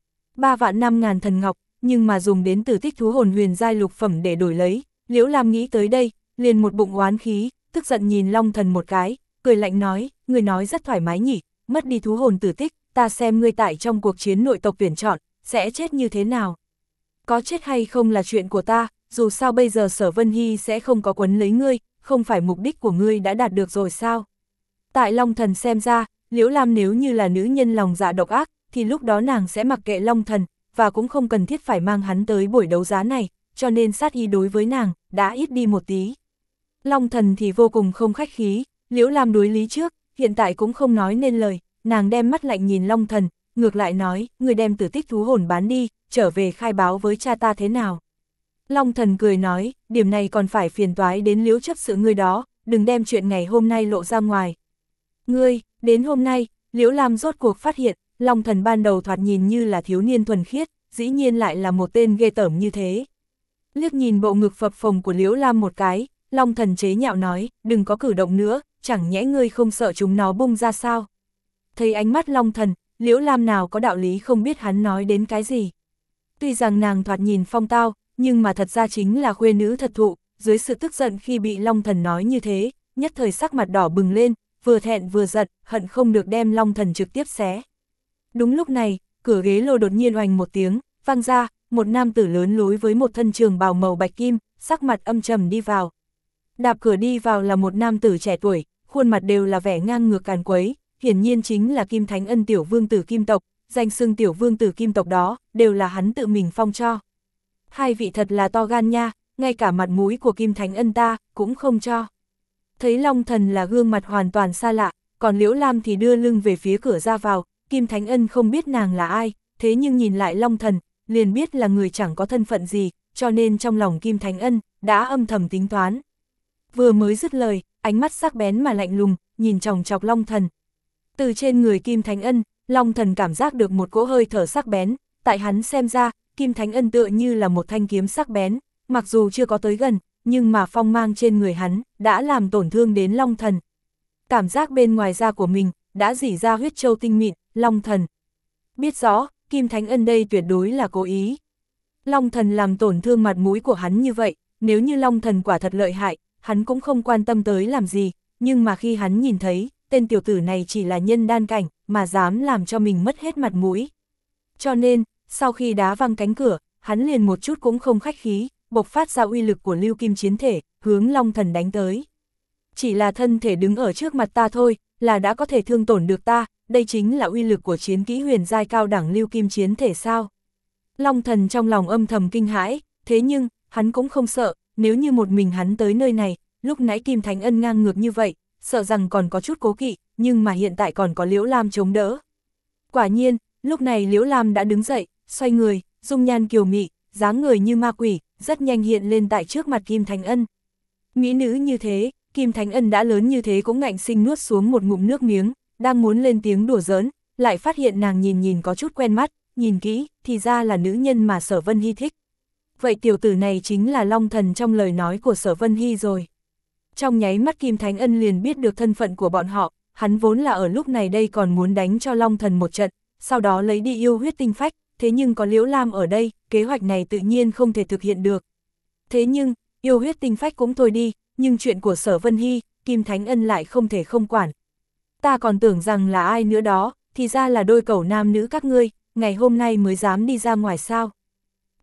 Ba vạn năm ngàn thần ngọc, nhưng mà dùng đến tử tích thú hồn huyền giai lục phẩm để đổi lấy, Liễu Lam nghĩ tới đây, liền một bụng oán khí, tức giận nhìn Long Thần một cái, cười lạnh nói, ngươi nói rất thoải mái nhỉ, mất đi thú hồn tử tích, ta xem ngươi tại trong cuộc chiến nội tộc tuyển chọn, sẽ chết như thế nào. Có chết hay không là chuyện của ta, dù sao bây giờ Sở Vân Hy sẽ không có quấn lấy ngươi, không phải mục đích của ngươi đã đạt được rồi sao. Tại Long Thần xem ra, Liễu Lam nếu như là nữ nhân lòng dạ độc ác, thì lúc đó nàng sẽ mặc kệ Long Thần, và cũng không cần thiết phải mang hắn tới buổi đấu giá này, cho nên sát ý đối với nàng, đã ít đi một tí. Long Thần thì vô cùng không khách khí, Liễu Lam đối lý trước, hiện tại cũng không nói nên lời, nàng đem mắt lạnh nhìn Long Thần, ngược lại nói, người đem tử tích thú hồn bán đi, trở về khai báo với cha ta thế nào. Long Thần cười nói, điểm này còn phải phiền toái đến Liễu chấp sự ngươi đó, đừng đem chuyện ngày hôm nay lộ ra ngoài. Ngươi, đến hôm nay, Liễu Lam rốt cuộc phát hiện, Long Thần ban đầu thoạt nhìn như là thiếu niên thuần khiết, dĩ nhiên lại là một tên ghê tởm như thế. Liếc nhìn bộ ngực phập phồng của Liễu Lam một cái, Long Thần chế nhạo nói, đừng có cử động nữa, chẳng nhẽ ngươi không sợ chúng nó bung ra sao. Thấy ánh mắt Long Thần, Liễu Lam nào có đạo lý không biết hắn nói đến cái gì. Tuy rằng nàng thoạt nhìn phong tao, nhưng mà thật ra chính là khuê nữ thật thụ, dưới sự tức giận khi bị Long Thần nói như thế, nhất thời sắc mặt đỏ bừng lên, vừa thẹn vừa giận, hận không được đem Long Thần trực tiếp xé. Đúng lúc này, cửa ghế lô đột nhiên oành một tiếng, vang ra, một nam tử lớn lối với một thân trường bào màu bạch kim, sắc mặt âm trầm đi vào. Đạp cửa đi vào là một nam tử trẻ tuổi, khuôn mặt đều là vẻ ngang ngược càn quấy, hiển nhiên chính là Kim Thánh Ân tiểu vương tử Kim tộc, danh xưng tiểu vương tử Kim tộc đó, đều là hắn tự mình phong cho. Hai vị thật là to gan nha, ngay cả mặt mũi của Kim Thánh Ân ta, cũng không cho. Thấy Long Thần là gương mặt hoàn toàn xa lạ, còn Liễu Lam thì đưa lưng về phía cửa ra vào, Kim Thánh Ân không biết nàng là ai, thế nhưng nhìn lại Long Thần, liền biết là người chẳng có thân phận gì, cho nên trong lòng Kim Thánh Ân, đã âm thầm tính toán. Vừa mới dứt lời, ánh mắt sắc bén mà lạnh lùng, nhìn chòng chọc Long Thần. Từ trên người Kim Thánh Ân, Long Thần cảm giác được một cỗ hơi thở sắc bén, tại hắn xem ra, Kim Thánh Ân tựa như là một thanh kiếm sắc bén, mặc dù chưa có tới gần, nhưng mà phong mang trên người hắn, đã làm tổn thương đến Long Thần. Cảm giác bên ngoài da của mình, đã rỉ ra huyết châu tinh mịn, Long Thần biết rõ, Kim Thánh Ân đây tuyệt đối là cố ý. Long Thần làm tổn thương mặt mũi của hắn như vậy, nếu như Long Thần quả thật lợi hại, hắn cũng không quan tâm tới làm gì, nhưng mà khi hắn nhìn thấy, tên tiểu tử này chỉ là nhân đan cảnh, mà dám làm cho mình mất hết mặt mũi. Cho nên, sau khi đá văng cánh cửa, hắn liền một chút cũng không khách khí, bộc phát ra uy lực của lưu kim chiến thể, hướng Long Thần đánh tới. Chỉ là thân thể đứng ở trước mặt ta thôi, là đã có thể thương tổn được ta, đây chính là uy lực của chiến kỹ huyền giai cao đẳng lưu kim chiến thể sao. Long Thần trong lòng âm thầm kinh hãi, thế nhưng, hắn cũng không sợ, nếu như một mình hắn tới nơi này, lúc nãy Kim Thánh Ân ngang ngược như vậy, sợ rằng còn có chút cố kỵ, nhưng mà hiện tại còn có Liễu Lam chống đỡ. Quả nhiên, lúc này Liễu Lam đã đứng dậy, xoay người, dung nhan kiều mị, dáng người như ma quỷ, rất nhanh hiện lên tại trước mặt Kim Thánh Ân. Mỹ nữ như thế, Kim Thánh Ân đã lớn như thế cũng ngạnh sinh nuốt xuống một ngụm nước miếng, đang muốn lên tiếng đùa giỡn, lại phát hiện nàng nhìn nhìn có chút quen mắt, nhìn kỹ, thì ra là nữ nhân mà Sở Vân Hy thích. Vậy tiểu tử này chính là Long Thần trong lời nói của Sở Vân Hy rồi. Trong nháy mắt Kim Thánh Ân liền biết được thân phận của bọn họ, hắn vốn là ở lúc này đây còn muốn đánh cho Long Thần một trận, sau đó lấy đi yêu huyết tinh phách, thế nhưng có Liễu Lam ở đây, kế hoạch này tự nhiên không thể thực hiện được. Thế nhưng, yêu huyết tinh phách cũng thôi đi, nhưng chuyện của Sở Vân Hy, Kim Thánh Ân lại không thể không quản. Ta còn tưởng rằng là ai nữa đó, thì ra là đôi cẩu nam nữ các ngươi, ngày hôm nay mới dám đi ra ngoài sao.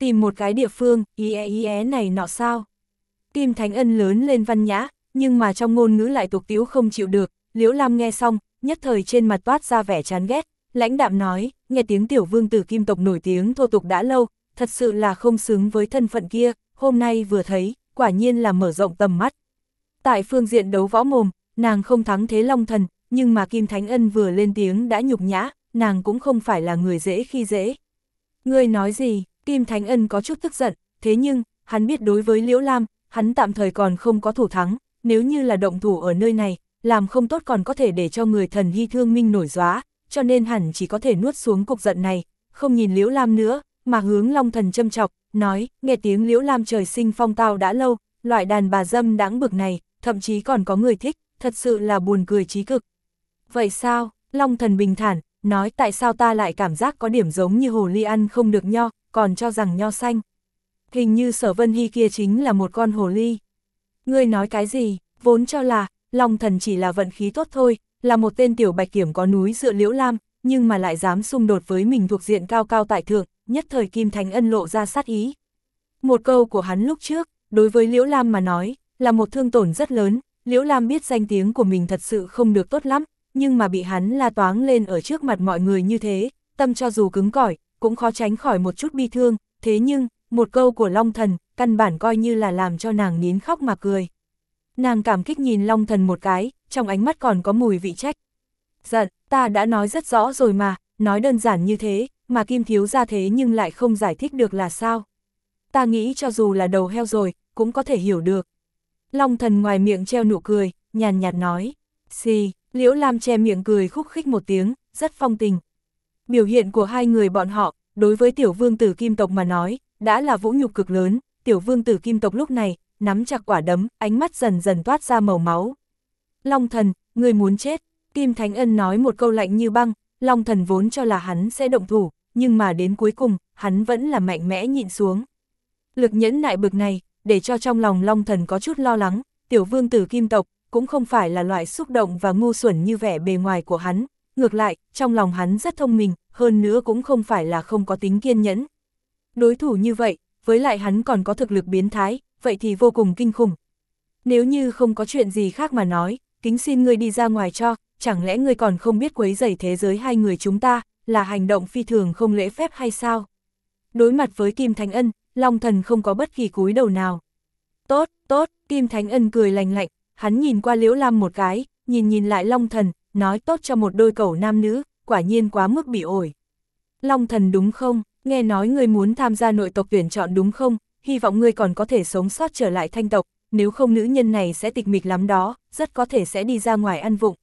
Tìm một cái địa phương, ý é ý é này nọ sao? Kim Thánh Ân lớn lên văn nhã, nhưng mà trong ngôn ngữ lại tục tiễu không chịu được. Liễu Lam nghe xong, nhất thời trên mặt toát ra vẻ chán ghét, lãnh đạm nói, nghe tiếng tiểu vương tử Kim tộc nổi tiếng thô tục đã lâu, thật sự là không xứng với thân phận kia, hôm nay vừa thấy, quả nhiên là mở rộng tầm mắt. Tại phương diện đấu võ mồm, nàng không thắng Thế Long Thần, nhưng mà Kim Thánh Ân vừa lên tiếng đã nhục nhã, nàng cũng không phải là người dễ khi dễ. Ngươi nói gì? Kim Thánh Ân có chút tức giận, thế nhưng, hắn biết đối với Liễu Lam, hắn tạm thời còn không có thủ thắng, nếu như là động thủ ở nơi này, làm không tốt còn có thể để cho người thần hy thương minh nổi gióa, cho nên hẳn chỉ có thể nuốt xuống cục giận này, không nhìn Liễu Lam nữa, mà hướng Long Thần châm chọc, nói, nghe tiếng Liễu Lam trời sinh phong tao đã lâu, loại đàn bà dâm đãng bực này, thậm chí còn có người thích, thật sự là buồn cười chí cực. Vậy sao? Long Thần bình thản, nói tại sao ta lại cảm giác có điểm giống như hồ ly ăn không được nho, còn cho rằng nho xanh. Hình như Sở Vân Hy kia chính là một con hồ ly. Ngươi nói cái gì? Vốn cho là, Long Thần chỉ là vận khí tốt thôi, là một tên tiểu bạch kiểm có núi dựa Liễu Lam, nhưng mà lại dám xung đột với mình thuộc diện cao cao tại thượng, nhất thời Kim Thánh Ân lộ ra sát ý. Một câu của hắn lúc trước, đối với Liễu Lam mà nói, là một thương tổn rất lớn, Liễu Lam biết danh tiếng của mình thật sự không được tốt lắm, nhưng mà bị hắn la toáng lên ở trước mặt mọi người như thế, tâm cho dù cứng cỏi, cũng khó tránh khỏi một chút bi thương, thế nhưng, một câu của Long Thần, căn bản coi như là làm cho nàng nín khóc mà cười. Nàng cảm kích nhìn Long Thần một cái, trong ánh mắt còn có mùi vị trách. Giận, ta đã nói rất rõ rồi mà, nói đơn giản như thế, mà Kim thiếu gia thế nhưng lại không giải thích được là sao. Ta nghĩ cho dù là đầu heo rồi, cũng có thể hiểu được. Long Thần ngoài miệng treo nụ cười, nhàn nhạt nói. Xì, Liễu Lam che miệng cười khúc khích một tiếng, rất phong tình. Biểu hiện của hai người bọn họ, đối với tiểu vương tử Kim tộc mà nói, đã là vũ nhục cực lớn. Tiểu vương tử Kim tộc lúc này, nắm chặt quả đấm, ánh mắt dần dần toát ra màu máu. Long Thần, ngươi muốn chết. Kim Thánh Ân nói một câu lạnh như băng, Long Thần vốn cho là hắn sẽ động thủ, nhưng mà đến cuối cùng, hắn vẫn là mạnh mẽ nhịn xuống. Lực nhẫn nại bực này, để cho trong lòng Long Thần có chút lo lắng, tiểu vương tử Kim tộc, cũng không phải là loại xúc động và ngu xuẩn như vẻ bề ngoài của hắn, ngược lại, trong lòng hắn rất thông minh, hơn nữa cũng không phải là không có tính kiên nhẫn. Đối thủ như vậy, với lại hắn còn có thực lực biến thái, vậy thì vô cùng kinh khủng. Nếu như không có chuyện gì khác mà nói, kính xin ngươi đi ra ngoài cho, chẳng lẽ ngươi còn không biết quấy rầy thế giới hai người chúng ta, là hành động phi thường không lễ phép hay sao? Đối mặt với Kim Thánh Ân, Long Thần không có bất kỳ cúi đầu nào. Tốt, tốt, Kim Thánh Ân cười lành lạnh, hắn nhìn qua Liễu Lam một cái, nhìn nhìn lại Long Thần, nói tốt cho một đôi cẩu nam nữ, quả nhiên quá mức bị ổi. Long Thần đúng không? Nghe nói ngươi muốn tham gia nội tộc tuyển chọn đúng không? Hy vọng ngươi còn có thể sống sót trở lại Thanh tộc, nếu không nữ nhân này sẽ tịch mịch lắm đó, rất có thể sẽ đi ra ngoài ăn vụng.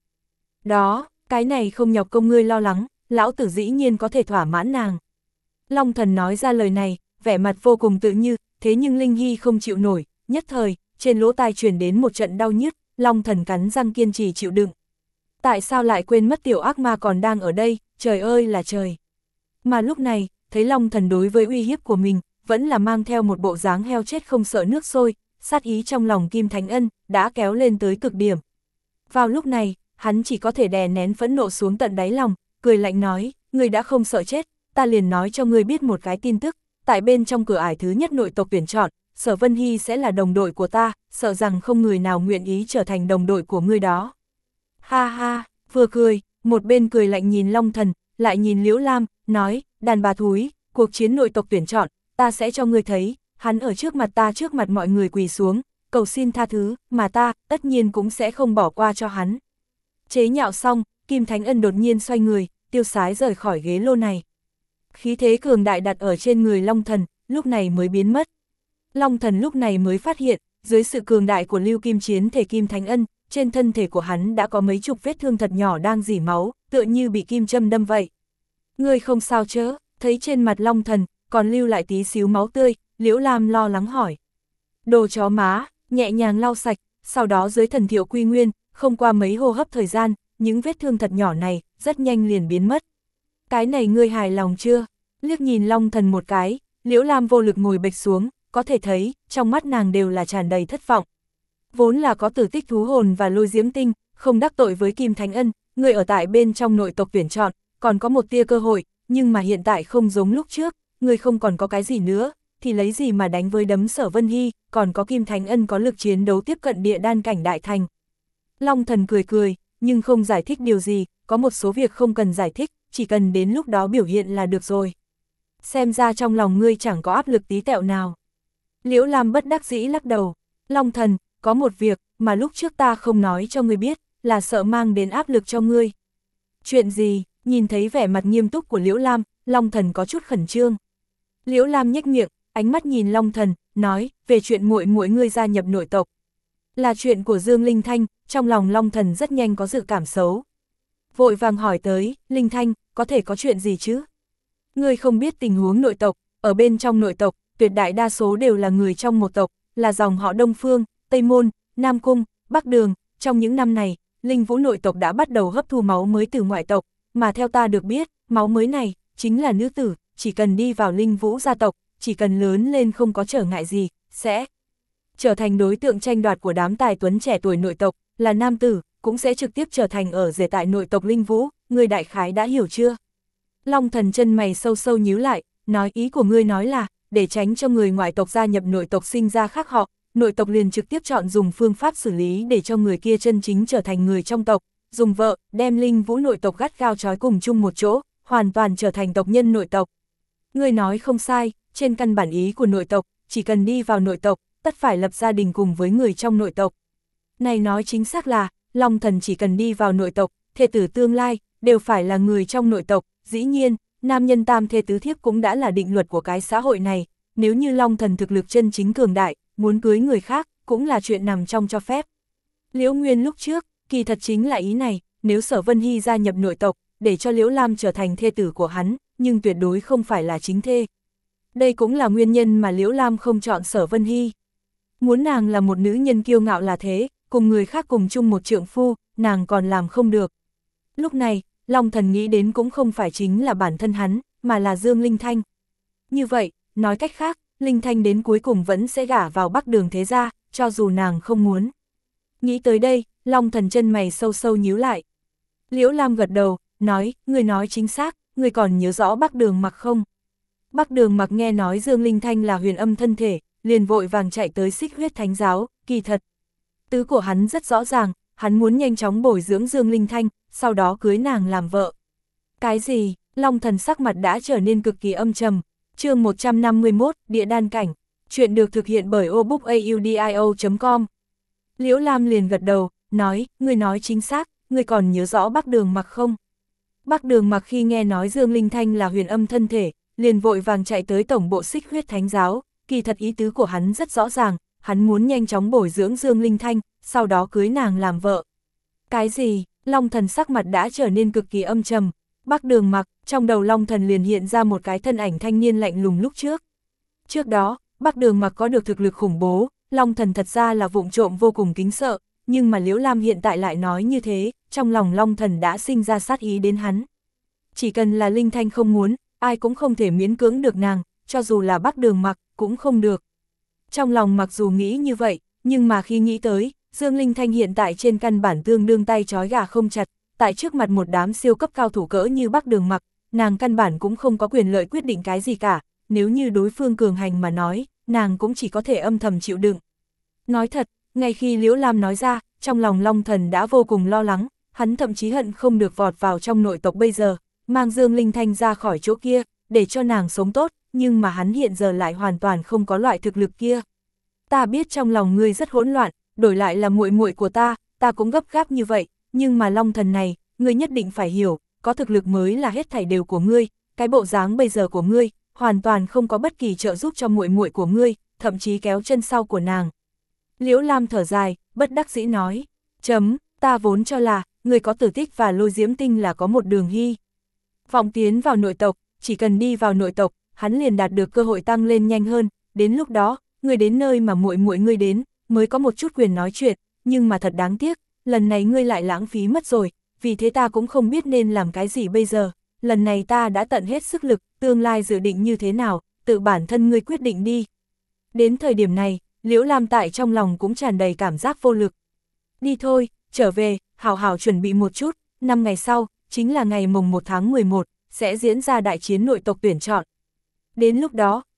Đó, cái này không nhọc công ngươi lo lắng, lão tử dĩ nhiên có thể thỏa mãn nàng. Long Thần nói ra lời này, vẻ mặt vô cùng tự như, thế nhưng Linh Hy không chịu nổi, nhất thời, trên lỗ tai truyền đến một trận đau nhức, Long Thần cắn răng kiên trì chịu đựng. Tại sao lại quên mất tiểu ác ma còn đang ở đây, trời ơi là trời. Mà lúc này, thấy Long Thần đối với uy hiếp của mình, vẫn là mang theo một bộ dáng heo chết không sợ nước sôi, sát ý trong lòng Kim Thánh Ân, đã kéo lên tới cực điểm. Vào lúc này, hắn chỉ có thể đè nén phẫn nộ xuống tận đáy lòng, cười lạnh nói, ngươi đã không sợ chết, ta liền nói cho ngươi biết một cái tin tức, tại bên trong cửa ải thứ nhất nội tộc tuyển chọn, Sở Vân Hy sẽ là đồng đội của ta, sợ rằng không người nào nguyện ý trở thành đồng đội của ngươi đó. Ha ha, vừa cười, một bên cười lạnh nhìn Long Thần, lại nhìn Liễu Lam, nói, đàn bà thúi, cuộc chiến nội tộc tuyển chọn, ta sẽ cho ngươi thấy, hắn ở trước mặt ta trước mặt mọi người quỳ xuống, cầu xin tha thứ, mà ta, tất nhiên cũng sẽ không bỏ qua cho hắn. Chế nhạo xong, Kim Thánh Ân đột nhiên xoay người, tiêu sái rời khỏi ghế lô này. Khí thế cường đại đặt ở trên người Long Thần, lúc này mới biến mất. Long Thần lúc này mới phát hiện, dưới sự cường đại của Lưu Kim Chiến thể Kim Thánh Ân, trên thân thể của hắn đã có mấy chục vết thương thật nhỏ đang rỉ máu, tựa như bị kim châm đâm vậy. Ngươi không sao chớ, thấy trên mặt Long Thần, còn lưu lại tí xíu máu tươi, Liễu Lam lo lắng hỏi. Đồ chó má, nhẹ nhàng lau sạch, sau đó dưới thần thiệu quy nguyên, không qua mấy hô hấp thời gian, những vết thương thật nhỏ này, rất nhanh liền biến mất. Cái này ngươi hài lòng chưa? Liếc nhìn Long Thần một cái, Liễu Lam vô lực ngồi bệch xuống, có thể thấy, trong mắt nàng đều là tràn đầy thất vọng. Vốn là có tử tích thú hồn và lôi diễm tinh, không đắc tội với Kim Thánh Ân, người ở tại bên trong nội tộc tuyển chọn, còn có một tia cơ hội, nhưng mà hiện tại không giống lúc trước, người không còn có cái gì nữa, thì lấy gì mà đánh với đấm Sở Vân Hy, còn có Kim Thánh Ân có lực chiến đấu tiếp cận địa đan cảnh đại thành. Long Thần cười cười, nhưng không giải thích điều gì, có một số việc không cần giải thích, chỉ cần đến lúc đó biểu hiện là được rồi. Xem ra trong lòng ngươi chẳng có áp lực tí tẹo nào. Liễu Lam bất đắc dĩ lắc đầu. Long Thần, có một việc mà lúc trước ta không nói cho ngươi biết, là sợ mang đến áp lực cho ngươi. Chuyện gì? Nhìn thấy vẻ mặt nghiêm túc của Liễu Lam, Long Thần có chút khẩn trương. Liễu Lam nhếch miệng, ánh mắt nhìn Long Thần, nói, về chuyện muội muội ngươi gia nhập nội tộc. Là chuyện của Dương Linh Thanh, trong lòng Long Thần rất nhanh có dự cảm xấu. Vội vàng hỏi tới, Linh Thanh, có thể có chuyện gì chứ? Ngươi không biết tình huống nội tộc, ở bên trong nội tộc, tuyệt đại đa số đều là người trong một tộc, là dòng họ Đông Phương, Tây Môn, Nam Cung, Bắc Đường. Trong những năm này, Linh Vũ nội tộc đã bắt đầu hấp thu máu mới từ ngoại tộc, mà theo ta được biết, máu mới này, chính là nữ tử, chỉ cần đi vào Linh Vũ gia tộc, chỉ cần lớn lên không có trở ngại gì, sẽ trở thành đối tượng tranh đoạt của đám tài tuấn trẻ tuổi nội tộc, là nam tử, cũng sẽ trực tiếp trở thành ở rể tại nội tộc Linh Vũ, ngươi đại khái đã hiểu chưa? Long Thần chân mày sâu sâu nhíu lại, nói ý của ngươi nói là, để tránh cho người ngoại tộc gia nhập nội tộc sinh ra khác họ, nội tộc liền trực tiếp chọn dùng phương pháp xử lý để cho người kia chân chính trở thành người trong tộc, dùng vợ, đem Linh Vũ nội tộc gắt gao trói cùng chung một chỗ, hoàn toàn trở thành tộc nhân nội tộc. Ngươi nói không sai, trên căn bản ý của nội tộc, chỉ cần đi vào nội tộc, tất phải lập gia đình cùng với người trong nội tộc. Này nói chính xác là, Long Thần chỉ cần đi vào nội tộc, thê tử tương lai, đều phải là người trong nội tộc, dĩ nhiên, nam nhân tam thê tứ thiếp cũng đã là định luật của cái xã hội này, nếu như Long Thần thực lực chân chính cường đại, muốn cưới người khác, cũng là chuyện nằm trong cho phép. Liễu Nguyên lúc trước, kỳ thật chính là ý này, nếu Sở Vân Hy gia nhập nội tộc, để cho Liễu Lam trở thành thê tử của hắn, nhưng tuyệt đối không phải là chính thê. Đây cũng là nguyên nhân mà Liễu Lam không chọn Sở Vân Hy. Muốn nàng là một nữ nhân kiêu ngạo là thế, cùng người khác cùng chung một trượng phu, nàng còn làm không được. Lúc này, Long Thần nghĩ đến cũng không phải chính là bản thân hắn, mà là Dương Linh Thanh. Như vậy, nói cách khác, Linh Thanh đến cuối cùng vẫn sẽ gả vào Bắc Đường thế gia, cho dù nàng không muốn. Nghĩ tới đây, Long Thần chân mày sâu sâu nhíu lại. Liễu Lam gật đầu, nói, người nói chính xác, người còn nhớ rõ Bắc Đường Mặc không? Bắc Đường Mặc nghe nói Dương Linh Thanh là huyền âm thân thể, liền vội vàng chạy tới Xích Huyết Thánh giáo, kỳ thật. Tứ của hắn rất rõ ràng, hắn muốn nhanh chóng bồi dưỡng Dương Linh Thanh, sau đó cưới nàng làm vợ. Cái gì? Long Thần sắc mặt đã trở nên cực kỳ âm trầm. Chương một trăm năm mươi mốt, Địa Đan Cảnh. Chuyện được thực hiện bởi obookaudio chấm com. Liễu Lam liền gật đầu, nói, ngươi nói chính xác, ngươi còn nhớ rõ Bắc Đường Mặc không? Bắc Đường Mặc khi nghe nói Dương Linh Thanh là huyền âm thân thể, liền vội vàng chạy tới tổng bộ Xích Huyết Thánh giáo, kỳ thật ý tứ của hắn rất rõ ràng, hắn muốn nhanh chóng bồi dưỡng Dương Linh Thanh, sau đó cưới nàng làm vợ. Cái gì? Long Thần sắc mặt đã trở nên cực kỳ âm trầm. Bắc Đường Mặc, trong đầu Long Thần liền hiện ra một cái thân ảnh thanh niên lạnh lùng lúc trước. Trước đó, Bắc Đường Mặc có được thực lực khủng bố, Long Thần thật ra là vụng trộm vô cùng kính sợ, nhưng mà Liễu Lam hiện tại lại nói như thế, trong lòng Long Thần đã sinh ra sát ý đến hắn. Chỉ cần là Linh Thanh không muốn, ai cũng không thể miễn cưỡng được nàng, cho dù là Bắc Đường Mặc, cũng không được. Trong lòng mặc dù nghĩ như vậy, nhưng mà khi nghĩ tới, Dương Linh Thanh hiện tại trên căn bản tương đương tay trói gà không chặt, tại trước mặt một đám siêu cấp cao thủ cỡ như Bắc Đường Mặc, nàng căn bản cũng không có quyền lợi quyết định cái gì cả, nếu như đối phương cường hành mà nói, nàng cũng chỉ có thể âm thầm chịu đựng. Nói thật, ngay khi Liễu Lam nói ra, trong lòng Long Thần đã vô cùng lo lắng, hắn thậm chí hận không được vọt vào trong nội tộc bây giờ, mang Dương Linh Thanh ra khỏi chỗ kia, để cho nàng sống tốt, nhưng mà hắn hiện giờ lại hoàn toàn không có loại thực lực kia. Ta biết trong lòng ngươi rất hỗn loạn, đổi lại là muội muội của ta, ta cũng gấp gáp như vậy, nhưng mà Long Thần này, ngươi nhất định phải hiểu, có thực lực mới là hết thảy đều của ngươi, cái bộ dáng bây giờ của ngươi, hoàn toàn không có bất kỳ trợ giúp cho muội muội của ngươi, thậm chí kéo chân sau của nàng. Liễu Lam thở dài, bất đắc dĩ nói, chấm, ta vốn cho là, ngươi có Tử Tích và Lôi Diễm Tinh là có một đường hy vọng tiến vào nội tộc, chỉ cần đi vào nội tộc, hắn liền đạt được cơ hội tăng lên nhanh hơn, đến lúc đó, ngươi đến nơi mà muội muội ngươi đến, mới có một chút quyền nói chuyện, nhưng mà thật đáng tiếc, lần này ngươi lại lãng phí mất rồi, vì thế ta cũng không biết nên làm cái gì bây giờ, lần này ta đã tận hết sức lực, tương lai dự định như thế nào, tự bản thân ngươi quyết định đi. Đến thời điểm này, Liễu Lam tại trong lòng cũng tràn đầy cảm giác vô lực. Đi thôi, trở về, hào hào chuẩn bị một chút, năm ngày sau, chính là ngày mùng một tháng mười một, sẽ diễn ra đại chiến nội tộc tuyển chọn. Đến lúc đó,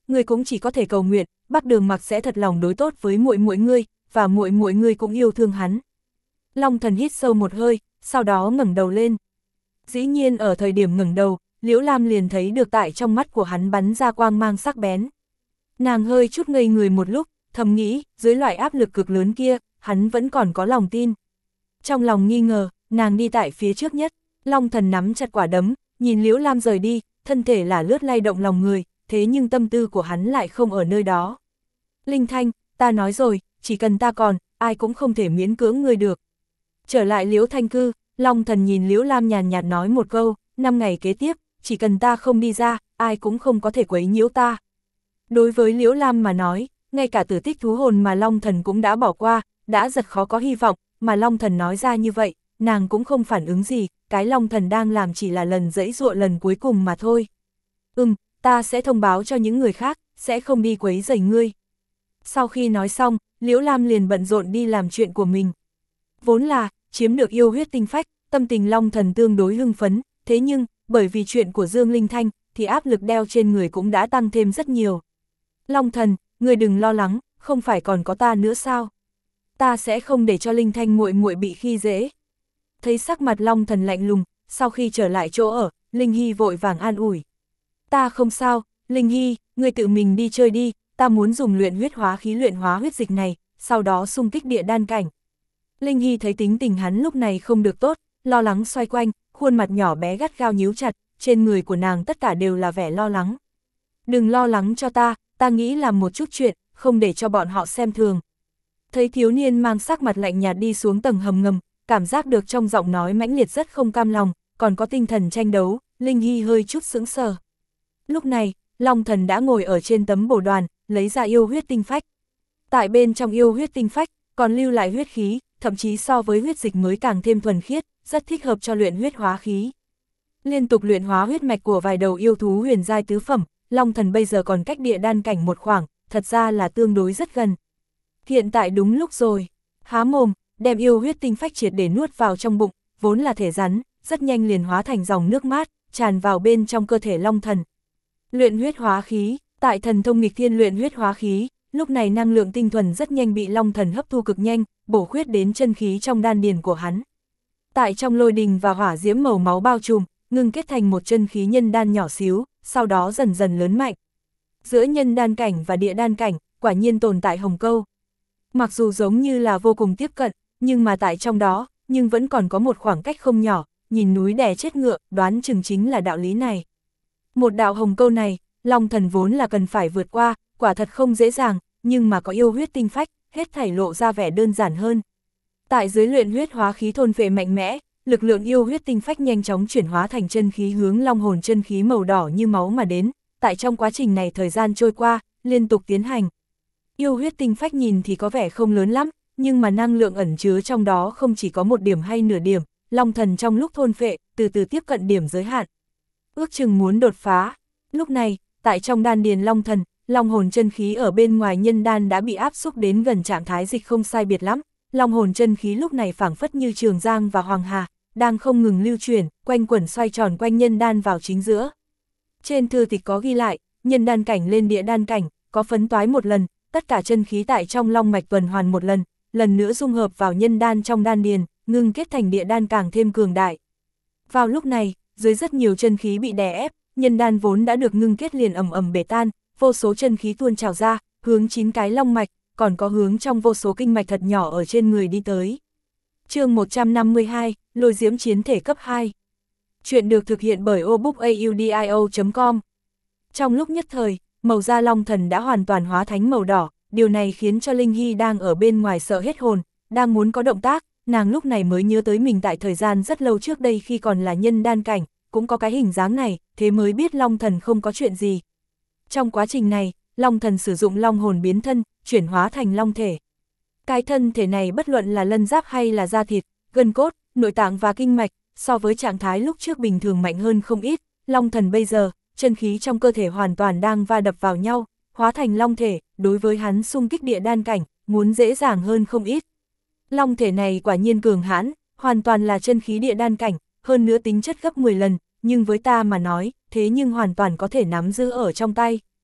ngươi cũng chỉ có thể cầu nguyện, Bắc Đường Mặc sẽ thật lòng đối tốt với muội muội ngươi, và muội muội ngươi cũng yêu thương hắn. Long Thần hít sâu một hơi, sau đó ngẩng đầu lên. Dĩ nhiên ở thời điểm ngẩng đầu, Liễu Lam liền thấy được tại trong mắt của hắn bắn ra quang mang sắc bén. Nàng hơi chút ngây người một lúc, thầm nghĩ, dưới loại áp lực cực lớn kia, hắn vẫn còn có lòng tin. Trong lòng nghi ngờ, nàng đi tại phía trước nhất, Long Thần nắm chặt quả đấm, nhìn Liễu Lam rời đi, thân thể là lướt lay động lòng người, thế nhưng tâm tư của hắn lại không ở nơi đó. Linh Thanh, ta nói rồi, chỉ cần ta còn, ai cũng không thể miễn cưỡng ngươi được. Trở lại Liễu Thanh cư, Long Thần nhìn Liễu Lam nhàn nhạt nói một câu, năm ngày kế tiếp, chỉ cần ta không đi ra, ai cũng không có thể quấy nhiễu ta. Đối với Liễu Lam mà nói, ngay cả tử tích thú hồn mà Long Thần cũng đã bỏ qua, đã rất khó có hy vọng, mà Long Thần nói ra như vậy, nàng cũng không phản ứng gì, cái Long Thần đang làm chỉ là lần dẫy dụa lần cuối cùng mà thôi. Ừm, ta sẽ thông báo cho những người khác, sẽ không đi quấy rầy ngươi. Sau khi nói xong, Liễu Lam liền bận rộn đi làm chuyện của mình. Vốn là, chiếm được yêu huyết tinh phách, tâm tình Long Thần tương đối hưng phấn, thế nhưng, bởi vì chuyện của Dương Linh Thanh, thì áp lực đeo trên người cũng đã tăng thêm rất nhiều. Long Thần, ngươi đừng lo lắng, không phải còn có ta nữa sao? Ta sẽ không để cho Linh Thanh muội muội bị khi dễ. Thấy sắc mặt Long Thần lạnh lùng, sau khi trở lại chỗ ở, Linh Hy vội vàng an ủi. Ta không sao, Linh Hy, ngươi tự mình đi chơi đi, ta muốn dùng luyện huyết hóa khí luyện hóa huyết dịch này, sau đó xung kích địa đan cảnh. Linh Hy thấy tính tình hắn lúc này không được tốt, lo lắng xoay quanh, khuôn mặt nhỏ bé gắt gao nhíu chặt, trên người của nàng tất cả đều là vẻ lo lắng. Đừng lo lắng cho ta, ta nghĩ làm một chút chuyện, không để cho bọn họ xem thường. Thấy thiếu niên mang sắc mặt lạnh nhạt đi xuống tầng hầm ngầm, cảm giác được trong giọng nói mãnh liệt rất không cam lòng, còn có tinh thần tranh đấu, Linh Hy hơi chút sững sờ. Lúc này, Long Thần đã ngồi ở trên tấm bồ đoàn, lấy ra yêu huyết tinh phách. Tại bên trong yêu huyết tinh phách, còn lưu lại huyết khí, thậm chí so với huyết dịch mới càng thêm thuần khiết, rất thích hợp cho luyện huyết hóa khí. Liên tục luyện hóa huyết mạch của vài đầu yêu thú huyền giai tứ phẩm, Long Thần bây giờ còn cách địa đan cảnh một khoảng, thật ra là tương đối rất gần. Hiện tại đúng lúc rồi, há mồm, đem yêu huyết tinh phách triệt để nuốt vào trong bụng, vốn là thể rắn, rất nhanh liền hóa thành dòng nước mát, tràn vào bên trong cơ thể Long Thần. Luyện huyết hóa khí, tại thần thông nghịch thiên luyện huyết hóa khí, lúc này năng lượng tinh thuần rất nhanh bị Long Thần hấp thu cực nhanh, bổ khuyết đến chân khí trong đan điền của hắn. Tại trong lôi đình và hỏa diễm màu máu bao trùm, ngưng kết thành một chân khí nhân đan nhỏ xíu, sau đó dần dần lớn mạnh. Giữa nhân đan cảnh và địa đan cảnh, quả nhiên tồn tại hồng câu. Mặc dù giống như là vô cùng tiếp cận, nhưng mà tại trong đó, nhưng vẫn còn có một khoảng cách không nhỏ, nhìn núi đè chết ngựa, đoán chừng chính là đạo lý này. Một đạo hồng câu này, Long Thần vốn là cần phải vượt qua, quả thật không dễ dàng, nhưng mà có yêu huyết tinh phách, hết thảy lộ ra vẻ đơn giản hơn. Tại dưới luyện huyết hóa khí thôn phệ mạnh mẽ, lực lượng yêu huyết tinh phách nhanh chóng chuyển hóa thành chân khí hướng long hồn chân khí màu đỏ như máu mà đến, tại trong quá trình này thời gian trôi qua, liên tục tiến hành. Yêu huyết tinh phách nhìn thì có vẻ không lớn lắm, nhưng mà năng lượng ẩn chứa trong đó không chỉ có một điểm hay nửa điểm, Long Thần trong lúc thôn phệ, từ từ tiếp cận điểm giới hạn. Ước chừng muốn đột phá. Lúc này, tại trong đan điền Long Thần, long hồn chân khí ở bên ngoài nhân đan đã bị áp xúc đến gần trạng thái dịch không sai biệt lắm. Long hồn chân khí lúc này phảng phất như Trường Giang và Hoàng Hà, đang không ngừng lưu chuyển, quanh quẩn xoay tròn quanh nhân đan vào chính giữa. Trên thư tịch có ghi lại, nhân đan cảnh lên địa đan cảnh, có phấn toái một lần, tất cả chân khí tại trong long mạch tuần hoàn một lần, lần nữa dung hợp vào nhân đan trong đan điền, ngưng kết thành địa đan càng thêm cường đại. Vào lúc này, dưới rất nhiều chân khí bị đè ép, nhân đan vốn đã được ngưng kết liền ầm ầm bể tan, vô số chân khí tuôn trào ra, hướng chín cái long mạch, còn có hướng trong vô số kinh mạch thật nhỏ ở trên người đi tới. Chương một trăm năm mươi hai, Lôi Diễm Chiến Thể cấp hai. Chuyện được thực hiện bởi obookaudio chấm com. Trong lúc nhất thời, màu da Long Thần đã hoàn toàn hóa thánh màu đỏ, điều này khiến cho Linh Hy đang ở bên ngoài sợ hết hồn, đang muốn có động tác, nàng lúc này mới nhớ tới mình tại thời gian rất lâu trước đây khi còn là nhân đan cảnh, cũng có cái hình dáng này, thế mới biết Long Thần không có chuyện gì. Trong quá trình này, Long Thần sử dụng long hồn biến thân, chuyển hóa thành long thể. Cái thân thể này bất luận là lân giáp hay là da thịt, gân cốt, nội tạng và kinh mạch, so với trạng thái lúc trước bình thường mạnh hơn không ít. Long Thần bây giờ, chân khí trong cơ thể hoàn toàn đang va đập vào nhau, hóa thành long thể, đối với hắn xung kích địa đan cảnh, muốn dễ dàng hơn không ít. Long thể này quả nhiên cường hãn, hoàn toàn là chân khí địa đan cảnh, hơn nữa tính chất gấp mười lần, nhưng với ta mà nói, thế nhưng hoàn toàn có thể nắm giữ ở trong tay.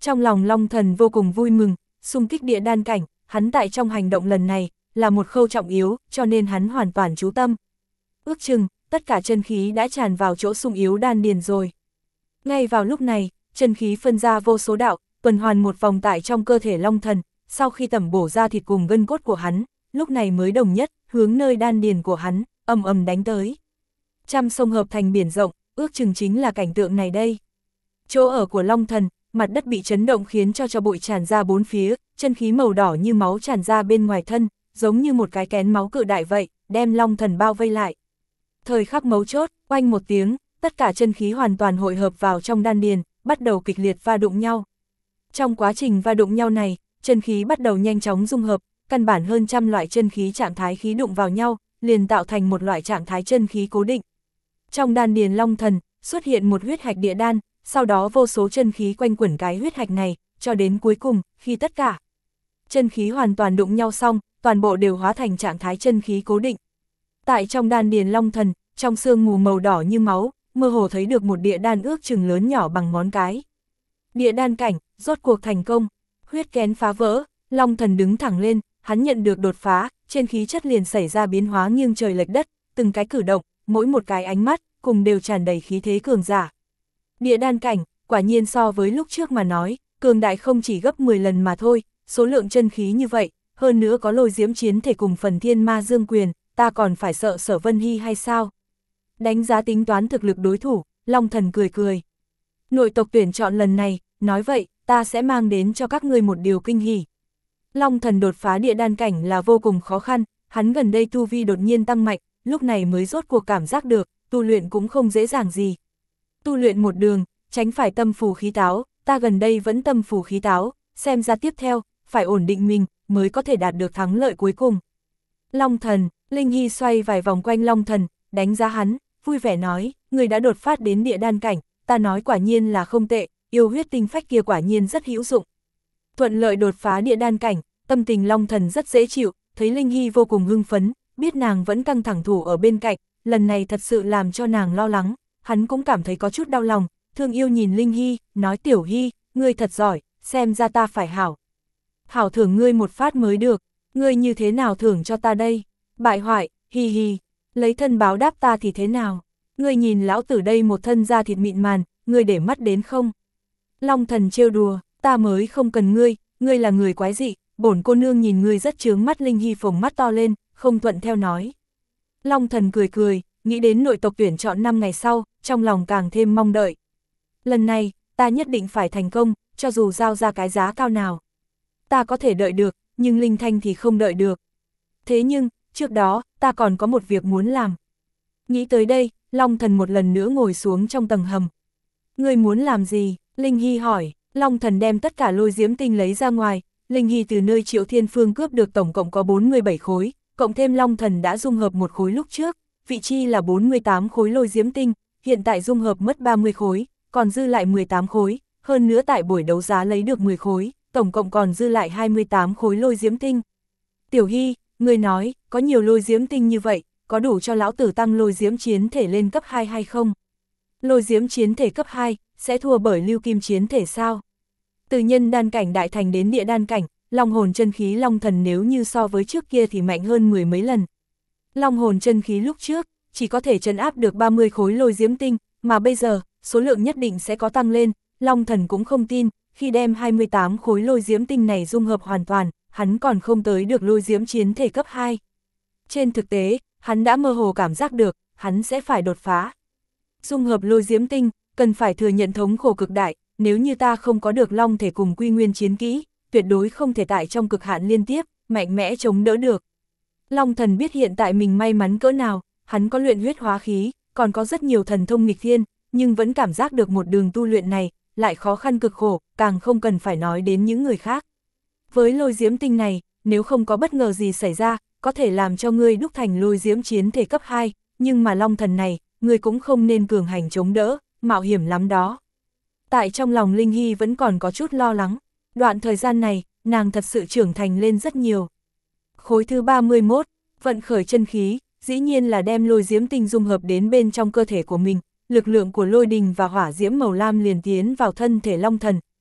Trong lòng Long Thần vô cùng vui mừng, xung kích địa đan cảnh, hắn tại trong hành động lần này, là một khâu trọng yếu, cho nên hắn hoàn toàn chú tâm. Ước chừng, tất cả chân khí đã tràn vào chỗ sung yếu đan điền rồi. Ngay vào lúc này, chân khí phân ra vô số đạo, tuần hoàn một vòng tại trong cơ thể Long Thần, sau khi tẩm bổ ra thịt cùng gân cốt của hắn, lúc này mới đồng nhất, hướng nơi đan điền của hắn, ầm ầm đánh tới. Trăm sông hợp thành biển rộng, ước chừng chính là cảnh tượng này đây. Chỗ ở của Long Thần, mặt đất bị chấn động khiến cho cho bụi tràn ra bốn phía, chân khí màu đỏ như máu tràn ra bên ngoài thân, giống như một cái kén máu cự đại vậy, đem Long Thần bao vây lại. Thời khắc mấu chốt, oanh một tiếng, tất cả chân khí hoàn toàn hội hợp vào trong đan điền, bắt đầu kịch liệt va đụng nhau. Trong quá trình va đụng nhau này, chân khí bắt đầu nhanh chóng dung hợp, căn bản hơn trăm loại chân khí trạng thái khí đụng vào nhau, liền tạo thành một loại trạng thái chân khí cố định. Trong đan điền Long Thần, xuất hiện một huyết hạch địa đan, sau đó vô số chân khí quanh quẩn cái huyết hạch này, cho đến cuối cùng, khi tất cả chân khí hoàn toàn đụng nhau xong, toàn bộ đều hóa thành trạng thái chân khí cố định. Tại trong đan điền Long Thần, trong sương mù màu đỏ như máu, mơ hồ thấy được một địa đan ước chừng lớn nhỏ bằng ngón cái. Địa đan cảnh, rốt cuộc thành công, huyết kén phá vỡ, Long Thần đứng thẳng lên, hắn nhận được đột phá, trên khí chất liền xảy ra biến hóa nghiêng trời lệch đất, từng cái cử động, mỗi một cái ánh mắt, cùng đều tràn đầy khí thế cường giả. Địa đan cảnh, quả nhiên so với lúc trước mà nói, cường đại không chỉ gấp mười lần mà thôi, số lượng chân khí như vậy, hơn nữa có lôi diễm chiến thể cùng phần thiên ma dương quyền, ta còn phải sợ Sở Vân Hy hay sao? Đánh giá tính toán thực lực đối thủ, Long Thần cười cười. Nội tộc tuyển chọn lần này, nói vậy, ta sẽ mang đến cho các ngươi một điều kinh hỉ. Long Thần đột phá địa đan cảnh là vô cùng khó khăn, hắn gần đây tu vi đột nhiên tăng mạnh, lúc này mới rốt cuộc cảm giác được, tu luyện cũng không dễ dàng gì. Tu luyện một đường, tránh phải tâm phù khí táo, ta gần đây vẫn tâm phù khí táo, xem ra tiếp theo, phải ổn định mình, mới có thể đạt được thắng lợi cuối cùng. Long Thần, Linh Hy xoay vài vòng quanh Long Thần, đánh giá hắn, vui vẻ nói, người đã đột phát đến địa đan cảnh, ta nói quả nhiên là không tệ, yêu huyết tinh phách kia quả nhiên rất hữu dụng. Thuận lợi đột phá địa đan cảnh, tâm tình Long Thần rất dễ chịu, thấy Linh Hy vô cùng hưng phấn, biết nàng vẫn căng thẳng thủ ở bên cạnh, lần này thật sự làm cho nàng lo lắng, hắn cũng cảm thấy có chút đau lòng, thương yêu nhìn Linh Hy, nói Tiểu Hy, ngươi thật giỏi, xem ra ta phải hảo. Hảo thưởng ngươi một phát mới được, ngươi như thế nào thưởng cho ta đây? Bại hoại, hi hi, lấy thân báo đáp ta thì thế nào? Ngươi nhìn lão tử đây một thân da thịt mịn màn, ngươi để mắt đến không? Long Thần trêu đùa, ta mới không cần ngươi, ngươi là người quái dị, bổn cô nương nhìn ngươi rất chướng mắt. Linh Hy phồng mắt to lên, không thuận theo nói. Long Thần cười cười, nghĩ đến nội tộc tuyển chọn năm ngày sau, trong lòng càng thêm mong đợi. Lần này, ta nhất định phải thành công, cho dù giao ra cái giá cao nào. Ta có thể đợi được, nhưng Linh Thanh thì không đợi được. Thế nhưng, trước đó, ta còn có một việc muốn làm. Nghĩ tới đây, Long Thần một lần nữa ngồi xuống trong tầng hầm. Ngươi muốn làm gì? Linh Hy hỏi. Long Thần đem tất cả lôi diễm tinh lấy ra ngoài. Linh Hy từ nơi Triệu Thiên Phương cướp được tổng cộng có bốn mươi bảy khối, cộng thêm Long Thần đã dung hợp một khối lúc trước, vị chi là bốn mươi tám khối lôi diễm tinh, hiện tại dung hợp mất ba mươi khối, còn dư lại mười tám khối, hơn nữa tại buổi đấu giá lấy được mười khối, tổng cộng còn dư lại hai mươi tám khối lôi diễm tinh. Tiểu Hy, ngươi nói, có nhiều lôi diễm tinh như vậy, có đủ cho lão tử tăng lôi diễm chiến thể lên cấp hai hay không? Lôi diễm chiến thể cấp hai, sẽ thua bởi lưu kim chiến thể sao? Từ nhân đan cảnh đại thành đến địa đan cảnh, long hồn chân khí Long Thần nếu như so với trước kia thì mạnh hơn mười mấy lần. Long hồn chân khí lúc trước, chỉ có thể trấn áp được ba mươi khối lôi diễm tinh, mà bây giờ, số lượng nhất định sẽ có tăng lên, Long Thần cũng không tin, khi đem hai mươi tám khối lôi diễm tinh này dung hợp hoàn toàn, hắn còn không tới được lôi diễm chiến thể cấp hai. Trên thực tế, hắn đã mơ hồ cảm giác được, hắn sẽ phải đột phá. Dung hợp lôi diễm tinh, cần phải thừa nhận thống khổ cực đại, nếu như ta không có được long thể cùng quy nguyên chiến kỹ, tuyệt đối không thể tại trong cực hạn liên tiếp, mạnh mẽ chống đỡ được. Long Thần biết hiện tại mình may mắn cỡ nào, hắn có luyện huyết hóa khí, còn có rất nhiều thần thông nghịch thiên, nhưng vẫn cảm giác được một đường tu luyện này, lại khó khăn cực khổ, càng không cần phải nói đến những người khác. Với lôi diễm tinh này, nếu không có bất ngờ gì xảy ra, có thể làm cho ngươi đúc thành lôi diễm chiến thể cấp hai, nhưng mà Long Thần này, ngươi cũng không nên cường hành chống đỡ, mạo hiểm lắm đó. Tại trong lòng Linh Hy vẫn còn có chút lo lắng, đoạn thời gian này, nàng thật sự trưởng thành lên rất nhiều. Khối thứ ba mươi mốt, vận khởi chân khí, dĩ nhiên là đem lôi diễm tinh dung hợp đến bên trong cơ thể của mình, lực lượng của lôi đình và hỏa diễm màu lam liền tiến vào thân thể Long Thần,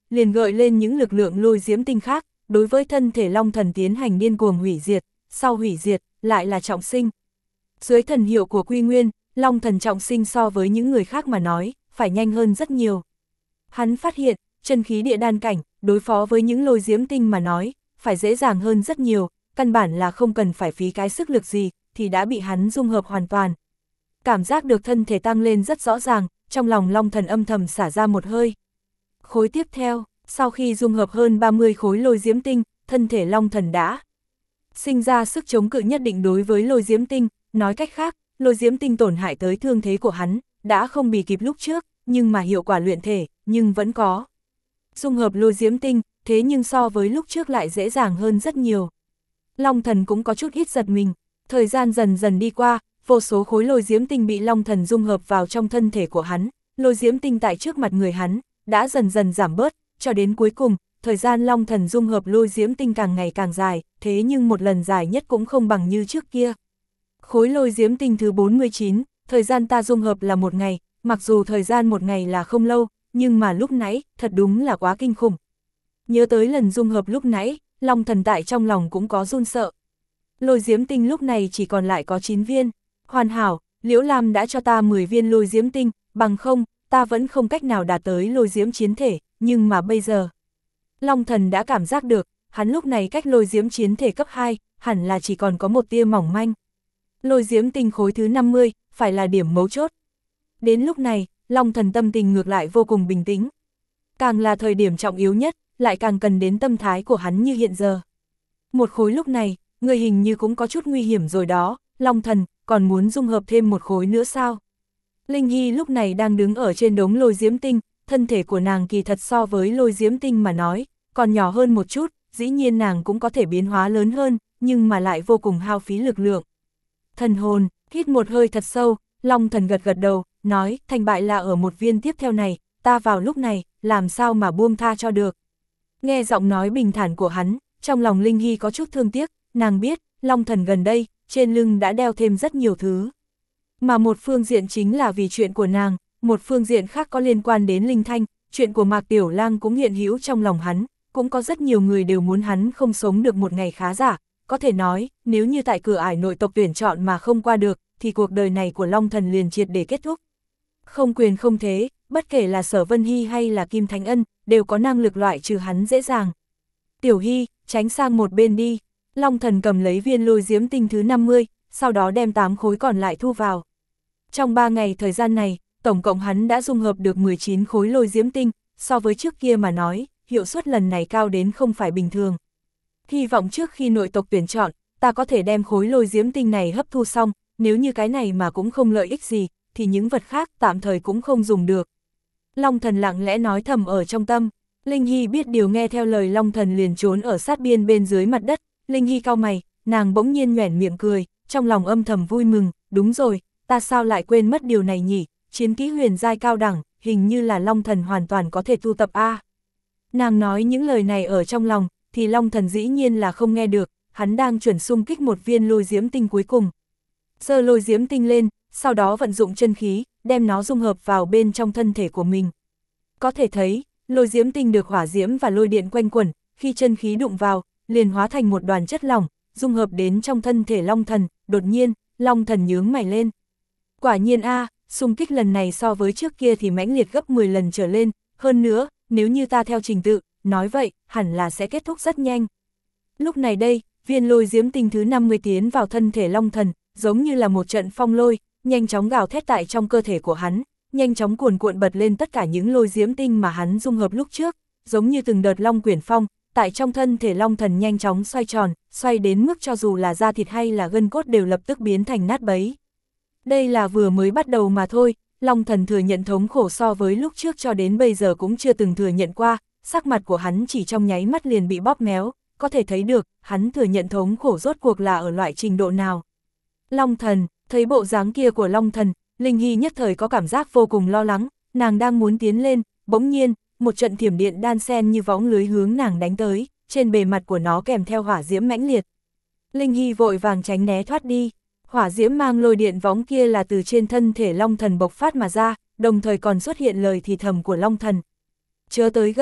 liền gợi lên những lực lượng lôi diễm tinh khác, đối với thân thể Long Thần tiến hành điên cuồng hủy diệt, sau hủy diệt, lại là trọng sinh. Dưới thần hiệu của Quy Nguyên, Long Thần trọng sinh so với những người khác mà nói, phải nhanh hơn rất nhiều. Hắn phát hiện, chân khí địa đan cảnh, đối phó với những lôi diễm tinh mà nói, phải dễ dàng hơn rất nhiều, căn bản là không cần phải phí cái sức lực gì, thì đã bị hắn dung hợp hoàn toàn. Cảm giác được thân thể tăng lên rất rõ ràng, trong lòng Long Thần âm thầm xả ra một hơi. Khối tiếp theo, sau khi dung hợp hơn ba mươi khối lôi diễm tinh, thân thể Long Thần đã sinh ra sức chống cự nhất định đối với lôi diễm tinh, nói cách khác, lôi diễm tinh tổn hại tới thương thế của hắn, đã không bị kịp lúc trước, nhưng mà hiệu quả luyện thể, nhưng vẫn có. Dung hợp lôi diễm tinh, thế nhưng so với lúc trước lại dễ dàng hơn rất nhiều. Long Thần cũng có chút ít giật mình, thời gian dần dần đi qua, vô số khối lôi diễm tinh bị Long Thần dung hợp vào trong thân thể của hắn, lôi diễm tinh tại trước mặt người hắn, đã dần dần giảm bớt, cho đến cuối cùng, thời gian Long Thần dung hợp lôi diễm tinh càng ngày càng dài, thế nhưng một lần dài nhất cũng không bằng như trước kia. Khối lôi diễm tinh thứ bốn mươi chín, thời gian ta dung hợp là một ngày, mặc dù thời gian một ngày là không lâu, nhưng mà lúc nãy, thật đúng là quá kinh khủng. Nhớ tới lần dung hợp lúc nãy, Long Thần tại trong lòng cũng có run sợ. Lôi diễm tinh lúc này chỉ còn lại có chín viên. Hoàn hảo, Liễu Lam đã cho ta mười viên lôi diễm tinh, bằng không, ta vẫn không cách nào đạt tới lôi diễm chiến thể, nhưng mà bây giờ. Long Thần đã cảm giác được, hắn lúc này cách lôi diễm chiến thể cấp hai, hẳn là chỉ còn có một tia mỏng manh. Lôi diễm tinh khối thứ năm mươi, phải là điểm mấu chốt. Đến lúc này, Long Thần tâm tình ngược lại vô cùng bình tĩnh. Càng là thời điểm trọng yếu nhất, lại càng cần đến tâm thái của hắn như hiện giờ. Một khối lúc này, người hình như cũng có chút nguy hiểm rồi đó, Long Thần, còn muốn dung hợp thêm một khối nữa sao? Linh Hy lúc này đang đứng ở trên đống lôi diễm tinh, thân thể của nàng kỳ thật so với lôi diễm tinh mà nói, còn nhỏ hơn một chút, dĩ nhiên nàng cũng có thể biến hóa lớn hơn, nhưng mà lại vô cùng hao phí lực lượng. Thần hồn, hít một hơi thật sâu, Long Thần gật gật đầu, nói, thành bại là ở một viên tiếp theo này, ta vào lúc này, làm sao mà buông tha cho được. Nghe giọng nói bình thản của hắn, trong lòng Linh Hy có chút thương tiếc, nàng biết, Long Thần gần đây, trên lưng đã đeo thêm rất nhiều thứ. Mà một phương diện chính là vì chuyện của nàng, một phương diện khác có liên quan đến Linh Thanh, chuyện của Mạc Tiểu Lang cũng hiện hữu trong lòng hắn, cũng có rất nhiều người đều muốn hắn không sống được một ngày khá giả, có thể nói, nếu như tại cửa ải nội tộc tuyển chọn mà không qua được, thì cuộc đời này của Long Thần liền triệt để kết thúc. Không quyền không thế, bất kể là Sở Vân Hy hay là Kim Thánh Ân, đều có năng lực loại trừ hắn dễ dàng. Tiểu Hy, tránh sang một bên đi. Long Thần cầm lấy viên lôi diễm tinh thứ năm mươi, sau đó đem tám khối còn lại thu vào. Trong ba ngày thời gian này, tổng cộng hắn đã dung hợp được mười chín khối lôi diễm tinh, so với trước kia mà nói, hiệu suất lần này cao đến không phải bình thường. Hy vọng trước khi nội tộc tuyển chọn, ta có thể đem khối lôi diễm tinh này hấp thu xong, nếu như cái này mà cũng không lợi ích gì, thì những vật khác tạm thời cũng không dùng được. Long Thần lặng lẽ nói thầm ở trong tâm, Linh Hy biết điều nghe theo lời Long Thần liền trốn ở sát biên bên dưới mặt đất. Linh Hy cau mày, nàng bỗng nhiên nhoẻn miệng cười, trong lòng âm thầm vui mừng, đúng rồi, ta sao lại quên mất điều này nhỉ, chiến kỹ huyền giai cao đẳng, hình như là Long Thần hoàn toàn có thể tu tập a. Nàng nói những lời này ở trong lòng, thì Long Thần dĩ nhiên là không nghe được, hắn đang chuẩn xung kích một viên lôi diễm tinh cuối cùng. Giơ lôi diễm tinh lên, sau đó vận dụng chân khí, đem nó dung hợp vào bên trong thân thể của mình. Có thể thấy, lôi diễm tinh được hỏa diễm và lôi điện quanh quẩn, khi chân khí đụng vào, liền hóa thành một đoàn chất lỏng, dung hợp đến trong thân thể Long Thần, đột nhiên, Long Thần nhướng mày lên. Quả nhiên a, xung kích lần này so với trước kia thì mãnh liệt gấp mười lần trở lên, hơn nữa, nếu như ta theo trình tự, nói vậy, hẳn là sẽ kết thúc rất nhanh. Lúc này đây, viên lôi diễm tinh thứ năm mươi tiến vào thân thể Long Thần, giống như là một trận phong lôi, nhanh chóng gào thét tại trong cơ thể của hắn, nhanh chóng cuồn cuộn bật lên tất cả những lôi diễm tinh mà hắn dung hợp lúc trước, giống như từng đợt long quyển phong, tại trong thân thể Long Thần nhanh chóng xoay tròn, xoay đến mức cho dù là da thịt hay là gân cốt đều lập tức biến thành nát bấy. Đây là vừa mới bắt đầu mà thôi, Long Thần thừa nhận thống khổ so với lúc trước cho đến bây giờ cũng chưa từng thừa nhận qua, sắc mặt của hắn chỉ trong nháy mắt liền bị bóp méo, có thể thấy được, hắn thừa nhận thống khổ rốt cuộc là ở loại trình độ nào. Long Thần, thấy bộ dáng kia của Long Thần, Linh Hy nhất thời có cảm giác vô cùng lo lắng, nàng đang muốn tiến lên, bỗng nhiên, một trận thiểm điện đan sen như võng lưới hướng nàng đánh tới, trên bề mặt của nó kèm theo hỏa diễm mãnh liệt. Linh Hy vội vàng tránh né thoát đi, hỏa diễm mang lôi điện võng kia là từ trên thân thể Long Thần bộc phát mà ra, đồng thời còn xuất hiện lời thì thầm của Long Thần. Chớ tới gần,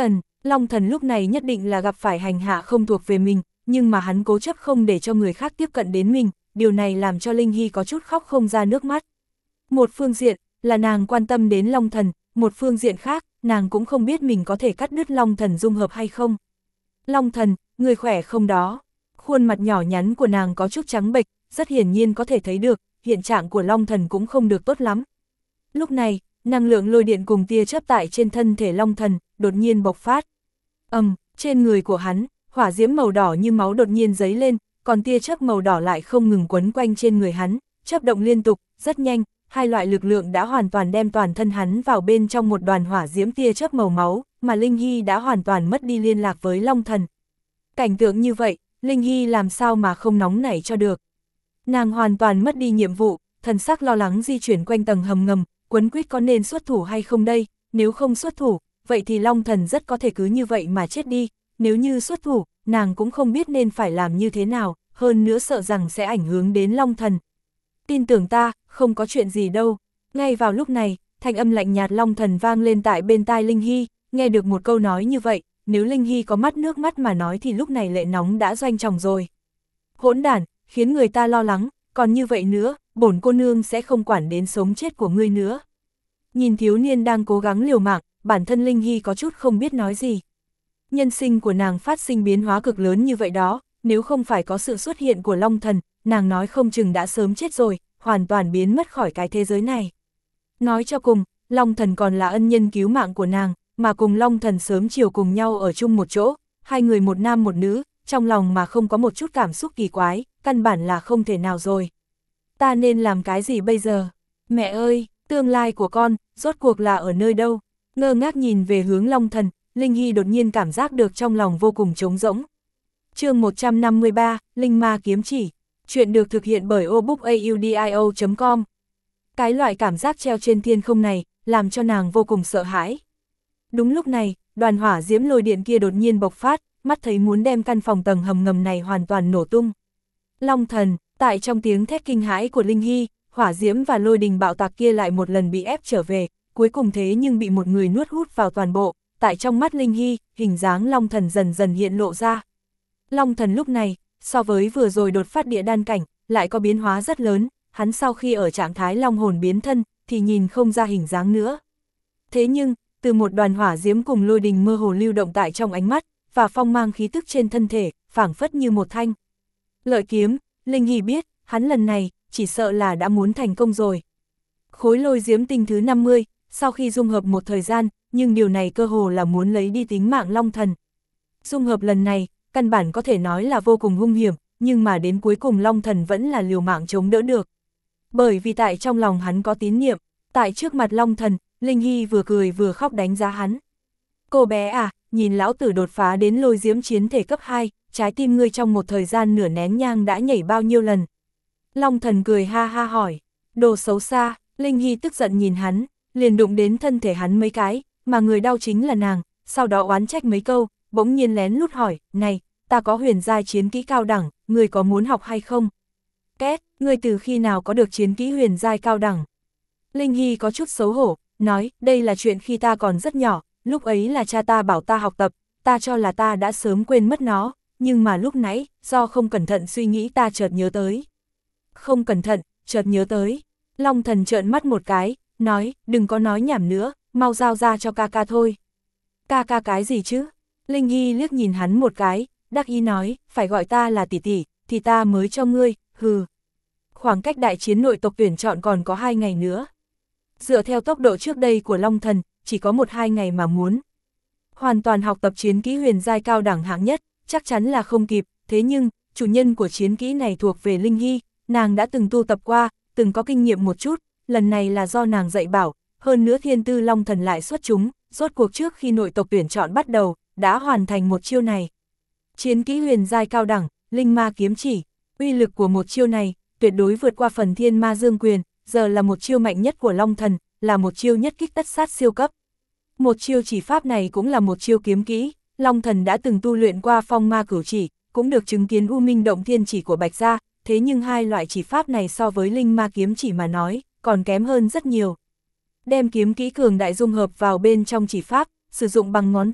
Long Thần lúc này nhất định là gặp phải hành hạ không thuộc về mình, nhưng mà hắn cố chấp không để cho người khác tiếp cận đến mình, điều này làm cho Linh Hy có chút khóc không ra nước mắt. Một phương diện, là nàng quan tâm đến Long Thần, một phương diện khác, nàng cũng không biết mình có thể cắt đứt Long Thần dung hợp hay không. Long Thần, người khỏe không đó? Khuôn mặt nhỏ nhắn của nàng có chút trắng bệch, rất hiển nhiên có thể thấy được, hiện trạng của Long Thần cũng không được tốt lắm. Lúc này, năng lượng lôi điện cùng tia chớp tại trên thân thể Long Thần, đột nhiên bộc phát. Ầm, um, trên người của hắn, hỏa diễm màu đỏ như máu đột nhiên giấy lên, còn tia chớp màu đỏ lại không ngừng quấn quanh trên người hắn, chớp động liên tục, rất nhanh, hai loại lực lượng đã hoàn toàn đem toàn thân hắn vào bên trong một đoàn hỏa diễm tia chớp màu máu, mà Linh Hy đã hoàn toàn mất đi liên lạc với Long Thần. Cảnh tượng như vậy, Linh Hy làm sao mà không nóng nảy cho được. Nàng hoàn toàn mất đi nhiệm vụ, thần sắc lo lắng di chuyển quanh tầng hầm ngầm, quấn quýt có nên xuất thủ hay không đây, nếu không xuất thủ, vậy thì Long Thần rất có thể cứ như vậy mà chết đi, nếu như xuất thủ, nàng cũng không biết nên phải làm như thế nào, hơn nữa sợ rằng sẽ ảnh hưởng đến Long Thần. Tin tưởng ta, không có chuyện gì đâu. Ngay vào lúc này, thanh âm lạnh nhạt Long Thần vang lên tại bên tai Linh Hy, nghe được một câu nói như vậy, nếu Linh Hy có mắt nước mắt mà nói thì lúc này lệ nóng đã doanh tròng rồi. Hỗn đản, khiến người ta lo lắng, còn như vậy nữa, bổn cô nương sẽ không quản đến sống chết của ngươi nữa. Nhìn thiếu niên đang cố gắng liều mạng, bản thân Linh Hy có chút không biết nói gì. Nhân sinh của nàng phát sinh biến hóa cực lớn như vậy đó, nếu không phải có sự xuất hiện của Long Thần, nàng nói không chừng đã sớm chết rồi, hoàn toàn biến mất khỏi cái thế giới này. Nói cho cùng, Long Thần còn là ân nhân cứu mạng của nàng, mà cùng Long Thần sớm chiều cùng nhau ở chung một chỗ, hai người một nam một nữ, trong lòng mà không có một chút cảm xúc kỳ quái, căn bản là không thể nào rồi. Ta nên làm cái gì bây giờ? Mẹ ơi, tương lai của con, rốt cuộc là ở nơi đâu? Ngơ ngác nhìn về hướng Long Thần, Linh Hy đột nhiên cảm giác được trong lòng vô cùng trống rỗng. Chương một trăm năm mươi ba, Linh Ma Kiếm Chỉ. Chuyện được thực hiện bởi obookaudio chấm com. Cái loại cảm giác treo trên thiên không này, làm cho nàng vô cùng sợ hãi. Đúng lúc này, đoàn hỏa diễm lôi điện kia đột nhiên bộc phát, mắt thấy muốn đem căn phòng tầng hầm ngầm này hoàn toàn nổ tung. Long Thần, tại trong tiếng thét kinh hãi của Linh Hy, hỏa diễm và lôi đình bạo tạc kia lại một lần bị ép trở về, cuối cùng thế nhưng bị một người nuốt hút vào toàn bộ, tại trong mắt Linh Hy, hình dáng Long Thần dần dần hiện lộ ra. Long Thần lúc này, so với vừa rồi đột phát địa đan cảnh, lại có biến hóa rất lớn, hắn sau khi ở trạng thái long hồn biến thân, thì nhìn không ra hình dáng nữa. Thế nhưng, từ một đoàn hỏa diễm cùng lôi đình mơ hồ lưu động tại trong ánh mắt, và phong mang khí tức trên thân thể, phảng phất như một thanh lợi kiếm, Linh Hy biết, hắn lần này, chỉ sợ là đã muốn thành công rồi. Khối lôi diễm tinh thứ năm mươi, sau khi dung hợp một thời gian, nhưng điều này cơ hồ là muốn lấy đi tính mạng Long Thần. Dung hợp lần này, căn bản có thể nói là vô cùng hung hiểm, nhưng mà đến cuối cùng Long Thần vẫn là liều mạng chống đỡ được. Bởi vì tại trong lòng hắn có tín niệm, tại trước mặt Long Thần, Linh Hy vừa cười vừa khóc đánh giá hắn. Cô bé à, nhìn lão tử đột phá đến lôi diễm chiến thể cấp hai, trái tim ngươi trong một thời gian nửa nén nhang đã nhảy bao nhiêu lần? Long Thần cười ha ha hỏi, đồ xấu xa, Linh Hy tức giận nhìn hắn, liền đụng đến thân thể hắn mấy cái, mà người đau chính là nàng, sau đó oán trách mấy câu, bỗng nhiên lén lút hỏi, này, ta có huyền giai chiến kỹ cao đẳng, ngươi có muốn học hay không? Két, ngươi từ khi nào có được chiến kỹ huyền giai cao đẳng? Linh Hy có chút xấu hổ, nói, đây là chuyện khi ta còn rất nhỏ, lúc ấy là cha ta bảo ta học tập, ta cho là ta đã sớm quên mất nó, nhưng mà lúc nãy, do không cẩn thận suy nghĩ ta chợt nhớ tới. Không cẩn thận, chợt nhớ tới. Long Thần trợn mắt một cái, nói, đừng có nói nhảm nữa, mau giao ra cho ca ca thôi. Ca ca cái gì chứ? Linh Hy liếc nhìn hắn một cái, đắc ý nói, phải gọi ta là tỷ tỷ, thì ta mới cho ngươi, hừ. Khoảng cách đại chiến nội tộc tuyển chọn còn có hai ngày nữa. Dựa theo tốc độ trước đây của Long Thần, chỉ có một hai ngày mà muốn hoàn toàn học tập chiến kỹ huyền giai cao đẳng hạng nhất, chắc chắn là không kịp, thế nhưng, chủ nhân của chiến kỹ này thuộc về Linh Hy, nàng đã từng tu tập qua, từng có kinh nghiệm một chút, lần này là do nàng dạy bảo, hơn nữa thiên tư Long Thần lại xuất chúng, rốt cuộc trước khi nội tộc tuyển chọn bắt đầu, đã hoàn thành một chiêu này. Chiến kỹ huyền giai cao đẳng, Linh Ma Kiếm Chỉ, uy lực của một chiêu này, tuyệt đối vượt qua phần Thiên Ma Dương Quyền, giờ là một chiêu mạnh nhất của Long Thần, là một chiêu nhất kích tất sát siêu cấp. Một chiêu chỉ pháp này cũng là một chiêu kiếm kỹ, Long Thần đã từng tu luyện qua Phong Ma Cửu Chỉ, cũng được chứng kiến U Minh Động Thiên Chỉ của Bạch Gia, thế nhưng hai loại chỉ pháp này so với Linh Ma Kiếm Chỉ mà nói, còn kém hơn rất nhiều. Đem kiếm kỹ cường đại dung hợp vào bên trong chỉ pháp, sử dụng bằng ngón tay,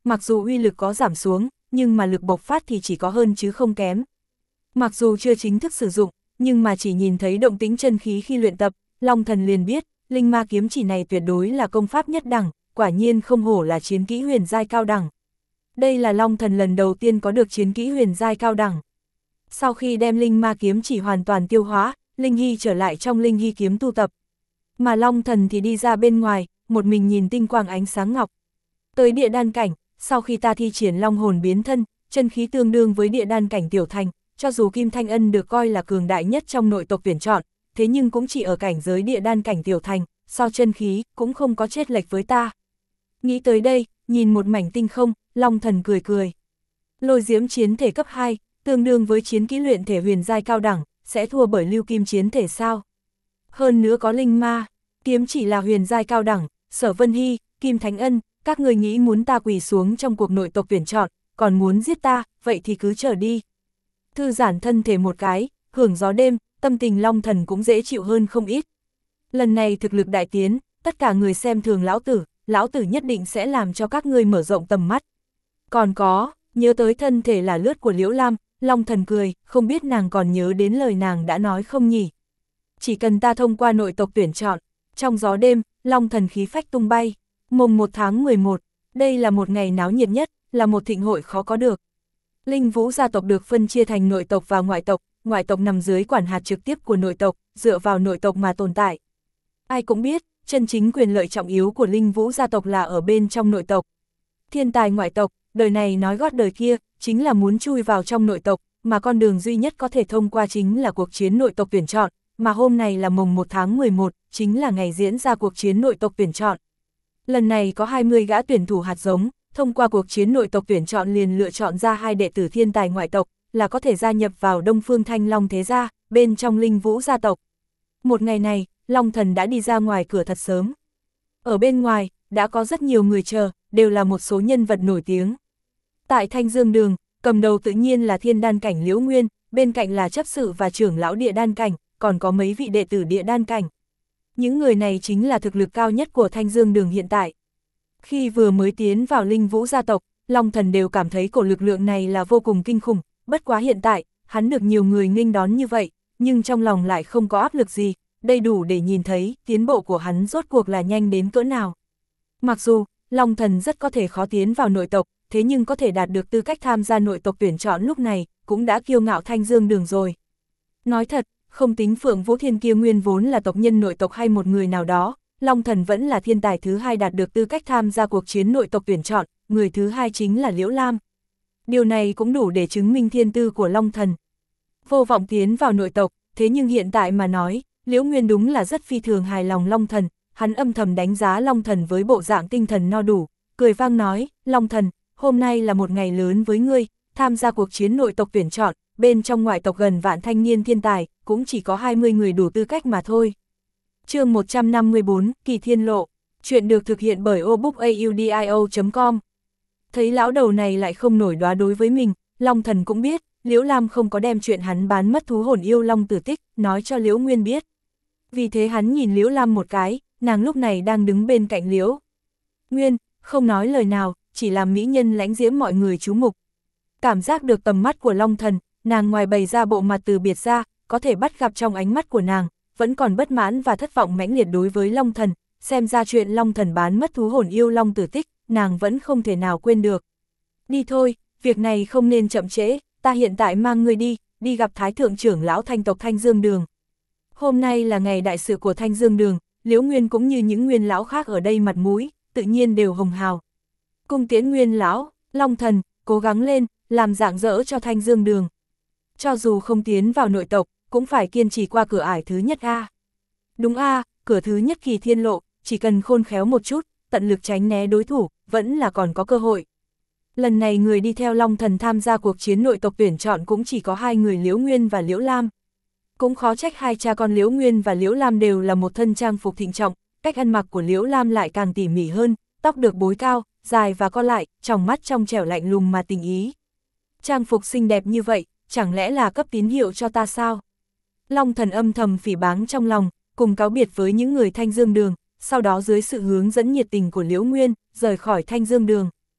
mặc dù uy lực có giảm xuống, nhưng mà lực bộc phát thì chỉ có hơn chứ không kém. Mặc dù chưa chính thức sử dụng, nhưng mà chỉ nhìn thấy động tĩnh chân khí khi luyện tập, Long Thần liền biết, linh ma kiếm chỉ này tuyệt đối là công pháp nhất đẳng, quả nhiên không hổ là chiến kỹ huyền giai cao đẳng. Đây là Long Thần lần đầu tiên có được chiến kỹ huyền giai cao đẳng. Sau khi đem linh ma kiếm chỉ hoàn toàn tiêu hóa, Linh Hy trở lại trong linh hy kiếm tu tập. Mà Long Thần thì đi ra bên ngoài, một mình nhìn tinh quang ánh sáng ngọc. Tới địa đan cảnh, sau khi ta thi triển long hồn biến thân, chân khí tương đương với địa đan cảnh tiểu thành, cho dù Kim Thanh Ân được coi là cường đại nhất trong nội tộc tuyển chọn, thế nhưng cũng chỉ ở cảnh giới địa đan cảnh tiểu thành, so chân khí cũng không có chênh lệch với ta. Nghĩ tới đây, nhìn một mảnh tinh không, Long Thần cười cười. Lôi diễm chiến thể cấp hai, tương đương với chiến kỹ luyện thể huyền giai cao đẳng, sẽ thua bởi lưu kim chiến thể sao? Hơn nữa có linh ma, kiếm chỉ là huyền giai cao đẳng, Sở Vân Hy, Kim Thánh Ân, các người nghĩ muốn ta quỳ xuống trong cuộc nội tộc tuyển chọn, còn muốn giết ta, vậy thì cứ chờ đi. Thư giãn thân thể một cái, hưởng gió đêm, tâm tình Long Thần cũng dễ chịu hơn không ít. Lần này thực lực đại tiến, tất cả người xem thường lão tử, lão tử nhất định sẽ làm cho các ngươi mở rộng tầm mắt. Còn có, nhớ tới thân thể là lướt của Liễu Lam, Long Thần cười, không biết nàng còn nhớ đến lời nàng đã nói không nhỉ? Chỉ cần ta thông qua nội tộc tuyển chọn, trong gió đêm, Long Thần khí phách tung bay, mùng một tháng mười một, đây là một ngày náo nhiệt nhất, là một thịnh hội khó có được. Linh Vũ gia tộc được phân chia thành nội tộc và ngoại tộc, ngoại tộc nằm dưới quản hạt trực tiếp của nội tộc, dựa vào nội tộc mà tồn tại. Ai cũng biết, chân chính quyền lợi trọng yếu của Linh Vũ gia tộc là ở bên trong nội tộc. Thiên tài ngoại tộc, đời này nói gót đời kia, chính là muốn chui vào trong nội tộc, mà con đường duy nhất có thể thông qua chính là cuộc chiến nội tộc tuyển chọn, mà hôm nay là mùng một tháng mười một, chính là ngày diễn ra cuộc chiến nội tộc tuyển chọn. Lần này có hai mươi gã tuyển thủ hạt giống, thông qua cuộc chiến nội tộc tuyển chọn liền lựa chọn ra hai đệ tử thiên tài ngoại tộc, là có thể gia nhập vào Đông Phương Thanh Long thế gia, bên trong Linh Vũ gia tộc. Một ngày này, Long Thần đã đi ra ngoài cửa thật sớm. Ở bên ngoài, đã có rất nhiều người chờ, đều là một số nhân vật nổi tiếng. Tại Thanh Dương Đường, cầm đầu tự nhiên là thiên đan cảnh Liễu Nguyên, bên cạnh là chấp sự và trưởng lão địa đan cảnh, còn có mấy vị đệ tử địa đan cảnh. Những người này chính là thực lực cao nhất của Thanh Dương Đường hiện tại. Khi vừa mới tiến vào Linh Vũ gia tộc, Long Thần đều cảm thấy cổ lực lượng này là vô cùng kinh khủng, bất quá hiện tại, hắn được nhiều người nghênh đón như vậy, nhưng trong lòng lại không có áp lực gì, đầy đủ để nhìn thấy tiến bộ của hắn rốt cuộc là nhanh đến cỡ nào. Mặc dù, Long Thần rất có thể khó tiến vào nội tộc, thế nhưng có thể đạt được tư cách tham gia nội tộc tuyển chọn lúc này, cũng đã kiêu ngạo Thanh Dương Đường rồi. Nói thật, không tính Phượng Vũ Thiên kia nguyên vốn là tộc nhân nội tộc hay một người nào đó, Long Thần vẫn là thiên tài thứ hai đạt được tư cách tham gia cuộc chiến nội tộc tuyển chọn, người thứ hai chính là Liễu Lam. Điều này cũng đủ để chứng minh thiên tư của Long Thần. Vô vọng tiến vào nội tộc, thế nhưng hiện tại mà nói, Liễu Nguyên đúng là rất phi thường hài lòng Long Thần, hắn âm thầm đánh giá Long Thần với bộ dạng tinh thần no đủ, cười vang nói, Long Thần, hôm nay là một ngày lớn với ngươi, tham gia cuộc chiến nội tộc tuyển chọn, bên trong ngoại tộc gần vạn thanh niên thiên tài, cũng chỉ có hai mươi người đủ tư cách mà thôi. Chương một trăm năm mươi bốn, Kỳ Thiên Lộ, chuyện được thực hiện bởi obookaudio chấm com. Thấy lão đầu này lại không nổi đoá đối với mình, Long Thần cũng biết, Liễu Lam không có đem chuyện hắn bán mất thú hồn yêu long tử tích, nói cho Liễu Nguyên biết. Vì thế hắn nhìn Liễu Lam một cái, nàng lúc này đang đứng bên cạnh Liễu Nguyên, không nói lời nào, chỉ làm mỹ nhân lãnh diễm mọi người chú mục. Cảm giác được tầm mắt của Long Thần, nàng ngoài bày ra bộ mặt từ biệt ra, có thể bắt gặp trong ánh mắt của nàng, vẫn còn bất mãn và thất vọng mãnh liệt đối với Long Thần, xem ra chuyện Long Thần bán mất thú hồn yêu long tử tích, nàng vẫn không thể nào quên được. Đi thôi, việc này không nên chậm trễ, ta hiện tại mang ngươi đi, đi gặp Thái Thượng trưởng lão Thanh tộc Thanh Dương Đường. Hôm nay là ngày đại sự của Thanh Dương Đường, Liễu Nguyên cũng như những nguyên lão khác ở đây mặt mũi, tự nhiên đều hồng hào. Cung tiến nguyên lão, Long Thần, cố gắng lên, làm rạng rỡ cho Thanh Dương Đường. Cho dù không tiến vào nội tộc, cũng phải kiên trì qua cửa ải thứ nhất a. Đúng a, cửa thứ nhất Kỳ Thiên Lộ, chỉ cần khôn khéo một chút, tận lực tránh né đối thủ, vẫn là còn có cơ hội. Lần này người đi theo Long Thần tham gia cuộc chiến nội tộc tuyển chọn cũng chỉ có hai người Liễu Nguyên và Liễu Lam. Cũng khó trách hai cha con Liễu Nguyên và Liễu Lam đều là một thân trang phục thịnh trọng, cách ăn mặc của Liễu Lam lại càng tỉ mỉ hơn, tóc được bối cao, dài và co lại, tròng mắt trong trẻo lạnh lùng mà tình ý. Trang phục xinh đẹp như vậy, chẳng lẽ là cấp tín hiệu cho ta sao? Long Thần âm thầm phỉ báng trong lòng, cùng cáo biệt với những người Thanh Dương Đường, sau đó dưới sự hướng dẫn nhiệt tình của Liễu Nguyên, rời khỏi Thanh Dương Đường.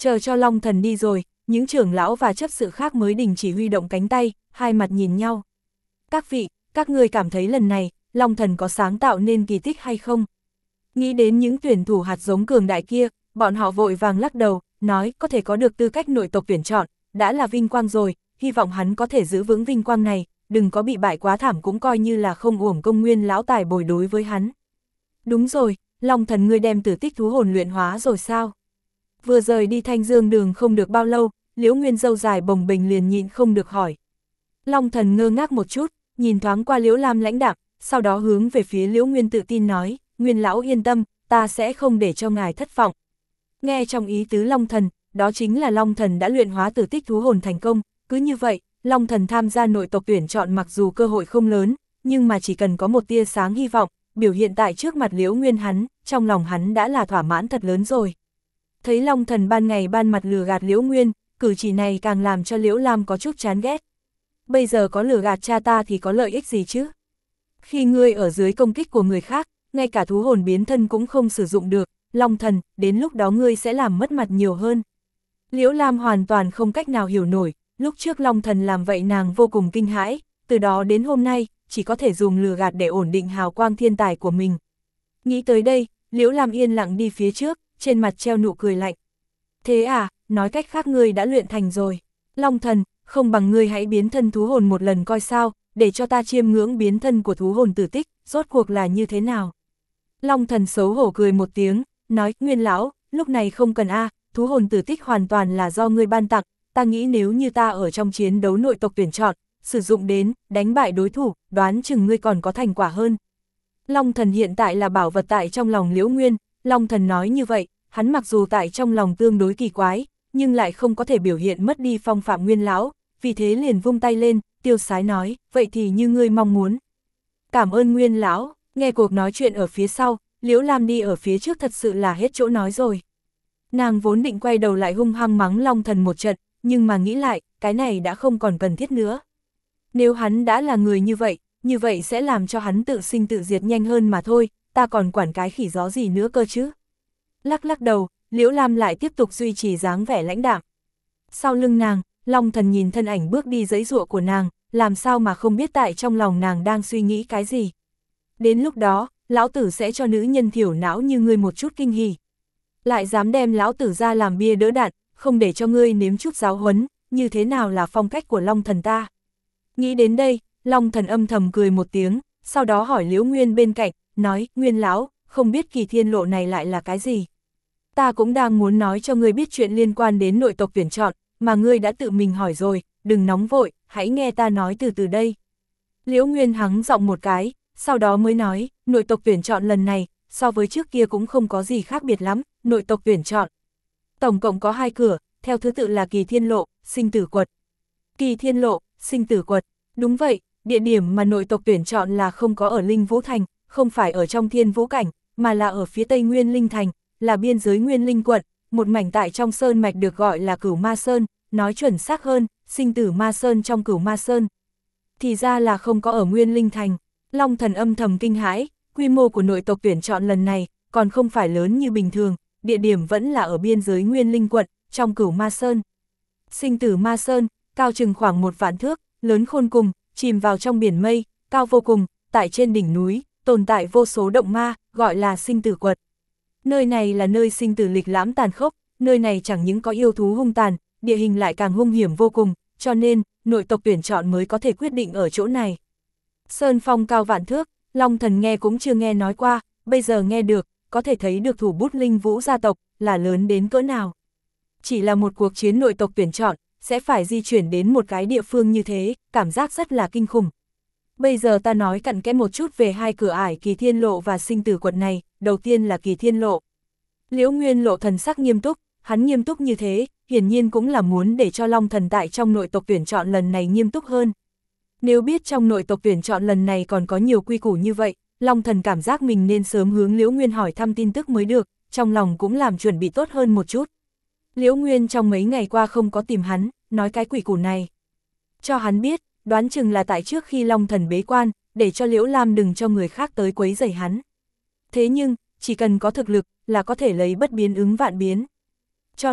Chờ cho Long Thần đi rồi, những trưởng lão và chấp sự khác mới đình chỉ huy động cánh tay, hai mặt nhìn nhau. Các vị, các ngươi cảm thấy lần này, Long Thần có sáng tạo nên kỳ tích hay không? Nghĩ đến những tuyển thủ hạt giống cường đại kia, bọn họ vội vàng lắc đầu, nói có thể có được tư cách nội tộc tuyển chọn, đã là vinh quang rồi, hy vọng hắn có thể giữ vững vinh quang này, đừng có bị bại quá thảm cũng coi như là không uổng công Nguyên lão tài bồi đối với hắn. Đúng rồi, Long Thần ngươi đem tử tích thú hồn luyện hóa rồi sao? Vừa rời đi Thanh Dương đường không được bao lâu, Liễu Nguyên râu dài bồng bềnh liền nhịn không được hỏi. Long Thần ngơ ngác một chút, nhìn thoáng qua Liễu Lam lãnh đạm, sau đó hướng về phía Liễu Nguyên tự tin nói, Nguyên lão yên tâm, ta sẽ không để cho ngài thất vọng. Nghe trong ý tứ Long Thần, đó chính là Long Thần đã luyện hóa tử tích thú hồn thành công, cứ như vậy, Long Thần tham gia nội tộc tuyển chọn mặc dù cơ hội không lớn, nhưng mà chỉ cần có một tia sáng hy vọng, biểu hiện tại trước mặt Liễu Nguyên hắn, trong lòng hắn đã là thỏa mãn thật lớn rồi. Thấy Long Thần ban ngày ban mặt lừa gạt Liễu Nguyên, cử chỉ này càng làm cho Liễu Lam có chút chán ghét. Bây giờ có lừa gạt cha ta thì có lợi ích gì chứ? Khi ngươi ở dưới công kích của người khác, ngay cả thú hồn biến thân cũng không sử dụng được, Long Thần, đến lúc đó ngươi sẽ làm mất mặt nhiều hơn. Liễu Lam hoàn toàn không cách nào hiểu nổi, lúc trước Long Thần làm vậy nàng vô cùng kinh hãi, từ đó đến hôm nay, chỉ có thể dùng lừa gạt để ổn định hào quang thiên tài của mình. Nghĩ tới đây, Liễu Lam yên lặng đi phía trước, trên mặt treo nụ cười lạnh. Thế à, nói cách khác ngươi đã luyện thành rồi. Long Thần, không bằng ngươi hãy biến thân thú hồn một lần coi sao, để cho ta chiêm ngưỡng biến thân của thú hồn tử tích, rốt cuộc là như thế nào. Long Thần xấu hổ cười một tiếng, nói, Nguyên lão, lúc này không cần a, thú hồn tử tích hoàn toàn là do ngươi ban tặng, ta nghĩ nếu như ta ở trong chiến đấu nội tộc tuyển chọn, sử dụng đến, đánh bại đối thủ, đoán chừng ngươi còn có thành quả hơn. Long Thần hiện tại là bảo vật tại trong lòng Liễu Nguyên, Long Thần nói như vậy, hắn mặc dù tại trong lòng tương đối kỳ quái, nhưng lại không có thể biểu hiện mất đi phong phạm Nguyên lão, vì thế liền vung tay lên, tiêu sái nói, vậy thì như ngươi mong muốn. Cảm ơn Nguyên lão, nghe cuộc nói chuyện ở phía sau, Liễu Lam đi ở phía trước thật sự là hết chỗ nói rồi. Nàng vốn định quay đầu lại hung hăng mắng Long Thần một trận, nhưng mà nghĩ lại, cái này đã không còn cần thiết nữa. Nếu hắn đã là người như vậy, như vậy sẽ làm cho hắn tự sinh tự diệt nhanh hơn mà thôi, ta còn quản cái khỉ gió gì nữa cơ chứ. Lắc lắc đầu, Liễu Lam lại tiếp tục duy trì dáng vẻ lãnh đạm. Sau lưng nàng, Long Thần nhìn thân ảnh bước đi giãy giụa của nàng, làm sao mà không biết tại trong lòng nàng đang suy nghĩ cái gì. Đến lúc đó, lão tử sẽ cho nữ nhân thiểu não như ngươi một chút kinh hỉ. Lại dám đem lão tử ra làm bia đỡ đạn, không để cho ngươi nếm chút giáo huấn, như thế nào là phong cách của Long Thần ta. Nghĩ đến đây, Long Thần âm thầm cười một tiếng, sau đó hỏi Liễu Nguyên bên cạnh, nói, Nguyên lão, không biết kỳ thiên lộ này lại là cái gì. Ta cũng đang muốn nói cho ngươi biết chuyện liên quan đến nội tộc tuyển chọn, mà ngươi đã tự mình hỏi rồi, đừng nóng vội, hãy nghe ta nói từ từ đây. Liễu Nguyên hắng giọng một cái, sau đó mới nói, nội tộc tuyển chọn lần này, so với trước kia cũng không có gì khác biệt lắm, nội tộc tuyển chọn. Tổng cộng có hai cửa, theo thứ tự là kỳ thiên lộ, sinh tử quật. Kỳ thiên lộ, sinh tử quật, đúng vậy, địa điểm mà nội tộc tuyển chọn là không có ở Linh Vũ Thành, không phải ở trong Thiên Vũ Cảnh, mà là ở phía tây Nguyên Linh Thành, là biên giới Nguyên Linh quận, một mảnh tại trong sơn mạch được gọi là Cửu Ma Sơn, nói chuẩn xác hơn, sinh tử Ma Sơn trong Cửu Ma Sơn. Thì ra là không có ở Nguyên Linh Thành. Long Thần âm thầm kinh hãi, quy mô của nội tộc tuyển chọn lần này còn không phải lớn như bình thường, địa điểm vẫn là ở biên giới Nguyên Linh quận, trong Cửu Ma Sơn. Sinh tử Ma Sơn, cao chừng khoảng một vạn thước, lớn khôn cùng, chìm vào trong biển mây, cao vô cùng, tại trên đỉnh núi, tồn tại vô số động ma, gọi là sinh tử quật. Nơi này là nơi sinh tử lịch lãm tàn khốc, nơi này chẳng những có yêu thú hung tàn, địa hình lại càng hung hiểm vô cùng, cho nên, nội tộc tuyển chọn mới có thể quyết định ở chỗ này. Sơn phong cao vạn thước, Long Thần nghe cũng chưa nghe nói qua, bây giờ nghe được, có thể thấy được thủ bút Linh Vũ gia tộc, là lớn đến cỡ nào. Chỉ là một cuộc chiến nội tộc tuyển chọn, sẽ phải di chuyển đến một cái địa phương như thế, cảm giác rất là kinh khủng. Bây giờ ta nói cặn kẽ một chút về hai cửa ải kỳ thiên lộ và sinh tử quật này, đầu tiên là kỳ thiên lộ. Liễu Nguyên lộ thần sắc nghiêm túc, hắn nghiêm túc như thế, hiển nhiên cũng là muốn để cho Long Thần tại trong nội tộc tuyển chọn lần này nghiêm túc hơn. Nếu biết trong nội tộc tuyển chọn lần này còn có nhiều quy củ như vậy, Long Thần cảm giác mình nên sớm hướng Liễu Nguyên hỏi thăm tin tức mới được, trong lòng cũng làm chuẩn bị tốt hơn một chút. Liễu Nguyên trong mấy ngày qua không có tìm hắn, nói cái quỷ củ này. Cho hắn biết, đoán chừng là tại trước khi Long Thần bế quan, để cho Liễu Lam đừng cho người khác tới quấy rầy hắn. Thế nhưng, chỉ cần có thực lực, là có thể lấy bất biến ứng vạn biến. Cho nên,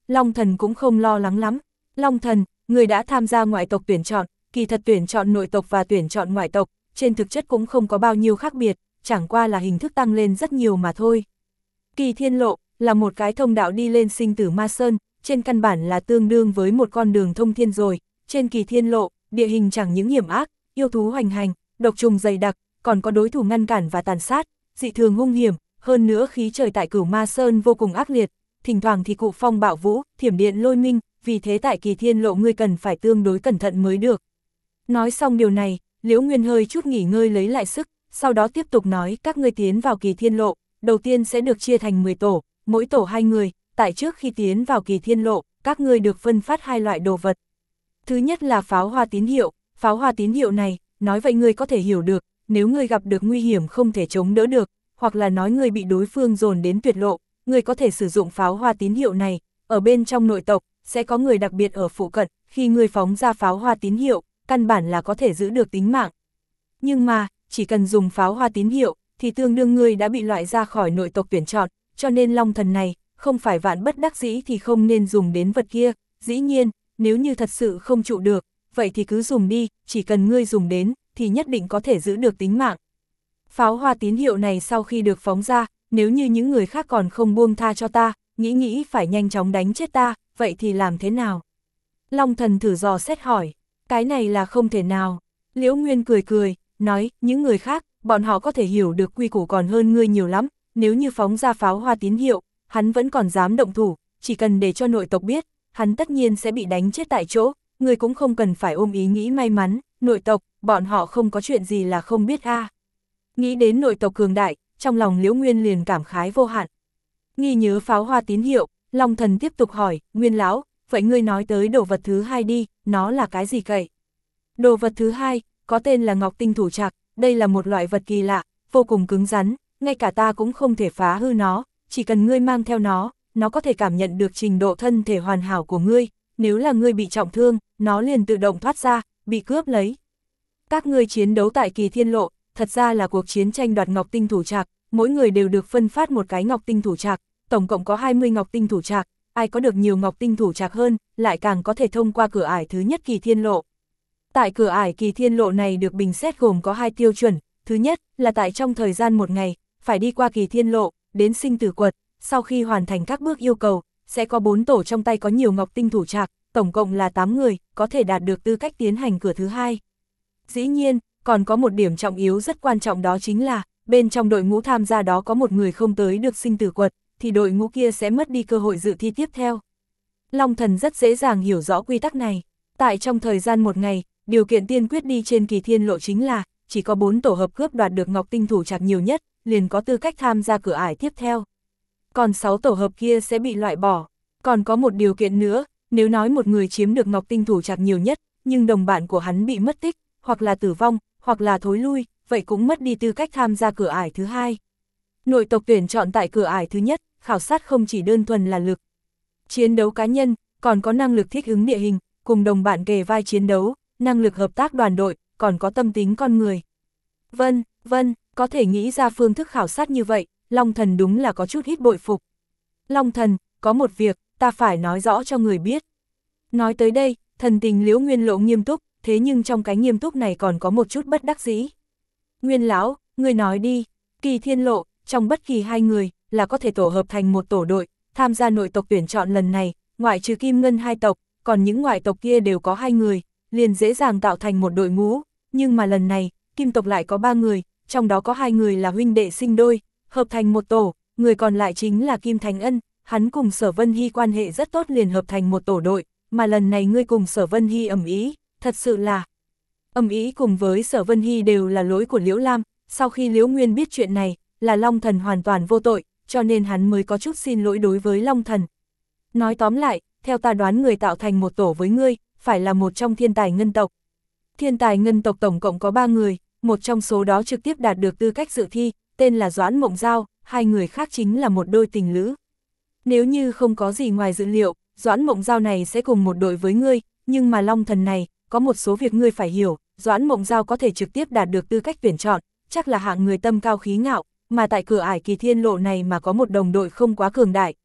Long Thần cũng không lo lắng lắm. Long Thần, người đã tham gia ngoại tộc tuyển chọn, kỳ thật tuyển chọn nội tộc và tuyển chọn ngoại tộc, trên thực chất cũng không có bao nhiêu khác biệt, chẳng qua là hình thức tăng lên rất nhiều mà thôi. Kỳ thiên lộ là một cái thông đạo đi lên sinh tử ma sơn, trên căn bản là tương đương với một con đường thông thiên rồi. Trên kỳ thiên lộ, địa hình chẳng những hiểm ác, yêu thú hoành hành, độc trùng dày đặc, còn có đối thủ ngăn cản và tàn sát, dị thường hung hiểm, hơn nữa khí trời tại Cửu Ma Sơn vô cùng ác liệt, thỉnh thoảng thì cụ phong bạo vũ, thiểm điện lôi minh, vì thế tại kỳ thiên lộ ngươi cần phải tương đối cẩn thận mới được. Nói xong điều này, Liễu Nguyên hơi chút nghỉ ngơi lấy lại sức, sau đó tiếp tục nói các ngươi tiến vào kỳ thiên lộ, đầu tiên sẽ được chia thành mười tổ, mỗi tổ hai người, tại trước khi tiến vào kỳ thiên lộ, các ngươi được phân phát hai loại đồ vật. Thứ nhất là pháo hoa tín hiệu, pháo hoa tín hiệu này, nói vậy ngươi có thể hiểu được, nếu ngươi gặp được nguy hiểm không thể chống đỡ được, hoặc là nói ngươi bị đối phương dồn đến tuyệt lộ, ngươi có thể sử dụng pháo hoa tín hiệu này, ở bên trong nội tộc, sẽ có người đặc biệt ở phụ cận, khi ngươi phóng ra pháo hoa tín hiệu, căn bản là có thể giữ được tính mạng. Nhưng mà, chỉ cần dùng pháo hoa tín hiệu, thì tương đương ngươi đã bị loại ra khỏi nội tộc tuyển chọn, cho nên Long Thần này, không phải vạn bất đắc dĩ thì không nên dùng đến vật kia, dĩ nhiên, nếu như thật sự không trụ được, vậy thì cứ dùng đi, chỉ cần ngươi dùng đến, thì nhất định có thể giữ được tính mạng. Pháo hoa tín hiệu này sau khi được phóng ra, nếu như những người khác còn không buông tha cho ta, nghĩ nghĩ phải nhanh chóng đánh chết ta, vậy thì làm thế nào? Long Thần thử dò xét hỏi, cái này là không thể nào. Liễu Nguyên cười cười, nói, những người khác, bọn họ có thể hiểu được quy củ còn hơn ngươi nhiều lắm, nếu như phóng ra pháo hoa tín hiệu, hắn vẫn còn dám động thủ, chỉ cần để cho nội tộc biết, hắn tất nhiên sẽ bị đánh chết tại chỗ, ngươi cũng không cần phải ôm ý nghĩ may mắn, nội tộc, bọn họ không có chuyện gì là không biết a. À. Nghĩ đến nội tộc cường đại, trong lòng Liễu Nguyên liền cảm khái vô hạn. Nghi nhớ pháo hoa tín hiệu, Long Thần tiếp tục hỏi, Nguyên lão, vậy ngươi nói tới đồ vật thứ hai đi, nó là cái gì cậy? Đồ vật thứ hai, có tên là Ngọc Tinh Thủ Trạc, đây là một loại vật kỳ lạ, vô cùng cứng rắn, ngay cả ta cũng không thể phá hư nó, chỉ cần ngươi mang theo nó, nó có thể cảm nhận được trình độ thân thể hoàn hảo của ngươi, nếu là ngươi bị trọng thương, nó liền tự động thoát ra, bị cướp lấy. Các ngươi chiến đấu tại kỳ thiên lộ, thật ra là cuộc chiến tranh đoạt Ngọc Tinh Thủ Trạc, mỗi người đều được phân phát một cái Ngọc Tinh Thủ Trạc, tổng cộng có hai mươi Ngọc Tinh Thủ Trạc, ai có được nhiều Ngọc Tinh Thủ Trạc hơn, lại càng có thể thông qua cửa ải thứ nhất kỳ thiên lộ. Tại cửa ải kỳ thiên lộ này được bình xét gồm có hai tiêu chuẩn, thứ nhất là tại trong thời gian một ngày, phải đi qua kỳ thiên lộ, đến sinh tử quật, sau khi hoàn thành các bước yêu cầu, sẽ có bốn tổ trong tay có nhiều Ngọc Tinh Thủ Trạc, tổng cộng là tám người, có thể đạt được tư cách tiến hành cửa thứ hai. Dĩ nhiên, còn có một điểm trọng yếu rất quan trọng đó chính là, bên trong đội ngũ tham gia đó có một người không tới được sinh tử quật, thì đội ngũ kia sẽ mất đi cơ hội dự thi tiếp theo. Long Thần rất dễ dàng hiểu rõ quy tắc này. Tại trong thời gian một ngày, điều kiện tiên quyết đi trên kỳ thiên lộ chính là, chỉ có bốn tổ hợp cướp đoạt được Ngọc Tinh Thủ Trạc nhiều nhất, liền có tư cách tham gia cửa ải tiếp theo. Còn sáu tổ hợp kia sẽ bị loại bỏ. Còn có một điều kiện nữa, nếu nói một người chiếm được Ngọc Tinh Thủ Trạc nhiều nhất, nhưng đồng bạn của hắn bị mất tích, hoặc là tử vong, hoặc là thối lui, vậy cũng mất đi tư cách tham gia cửa ải thứ hai. Nội tộc tuyển chọn tại cửa ải thứ nhất, khảo sát không chỉ đơn thuần là lực chiến đấu cá nhân, còn có năng lực thích ứng địa hình, cùng đồng bạn kề vai chiến đấu, năng lực hợp tác đoàn đội, còn có tâm tính con người. Vân, vân, có thể nghĩ ra phương thức khảo sát như vậy, Long Thần đúng là có chút ít bội phục. Long Thần, có một việc, ta phải nói rõ cho người biết. Nói tới đây, thần tình Liễu Nguyên lộ nghiêm túc, thế nhưng trong cái nghiêm túc này còn có một chút bất đắc dĩ. Nguyên lão, người nói đi, kỳ thiên lộ, trong bất kỳ hai người, là có thể tổ hợp thành một tổ đội, tham gia nội tộc tuyển chọn lần này, ngoại trừ Kim Ngân hai tộc, còn những ngoại tộc kia đều có hai người, liền dễ dàng tạo thành một đội ngũ, nhưng mà lần này, Kim tộc lại có ba người, trong đó có hai người là huynh đệ sinh đôi, hợp thành một tổ, người còn lại chính là Kim Thành Ân, hắn cùng Sở Vân Hy quan hệ rất tốt liền hợp thành một tổ đội, mà lần này ngươi cùng Sở Vân Hy ầm ĩ, thật sự là ầm ĩ cùng với Sở Vân Hy đều là lỗi của Liễu Lam, sau khi Liễu Nguyên biết chuyện này, là Long Thần hoàn toàn vô tội, cho nên hắn mới có chút xin lỗi đối với Long Thần. Nói tóm lại, theo ta đoán người tạo thành một tổ với ngươi, phải là một trong thiên tài ngân tộc. Thiên tài ngân tộc tổng cộng có ba người, một trong số đó trực tiếp đạt được tư cách dự thi, tên là Doãn Mộng Giao, hai người khác chính là một đôi tình lữ. Nếu như không có gì ngoài dự liệu, Doãn Mộng Giao này sẽ cùng một đội với ngươi, nhưng mà Long Thần này, có một số việc ngươi phải hiểu, Doãn Mộng Giao có thể trực tiếp đạt được tư cách tuyển chọn, chắc là hạng người tâm cao khí ngạo, mà tại cửa ải kỳ thiên lộ này mà có một đồng đội không quá cường đại,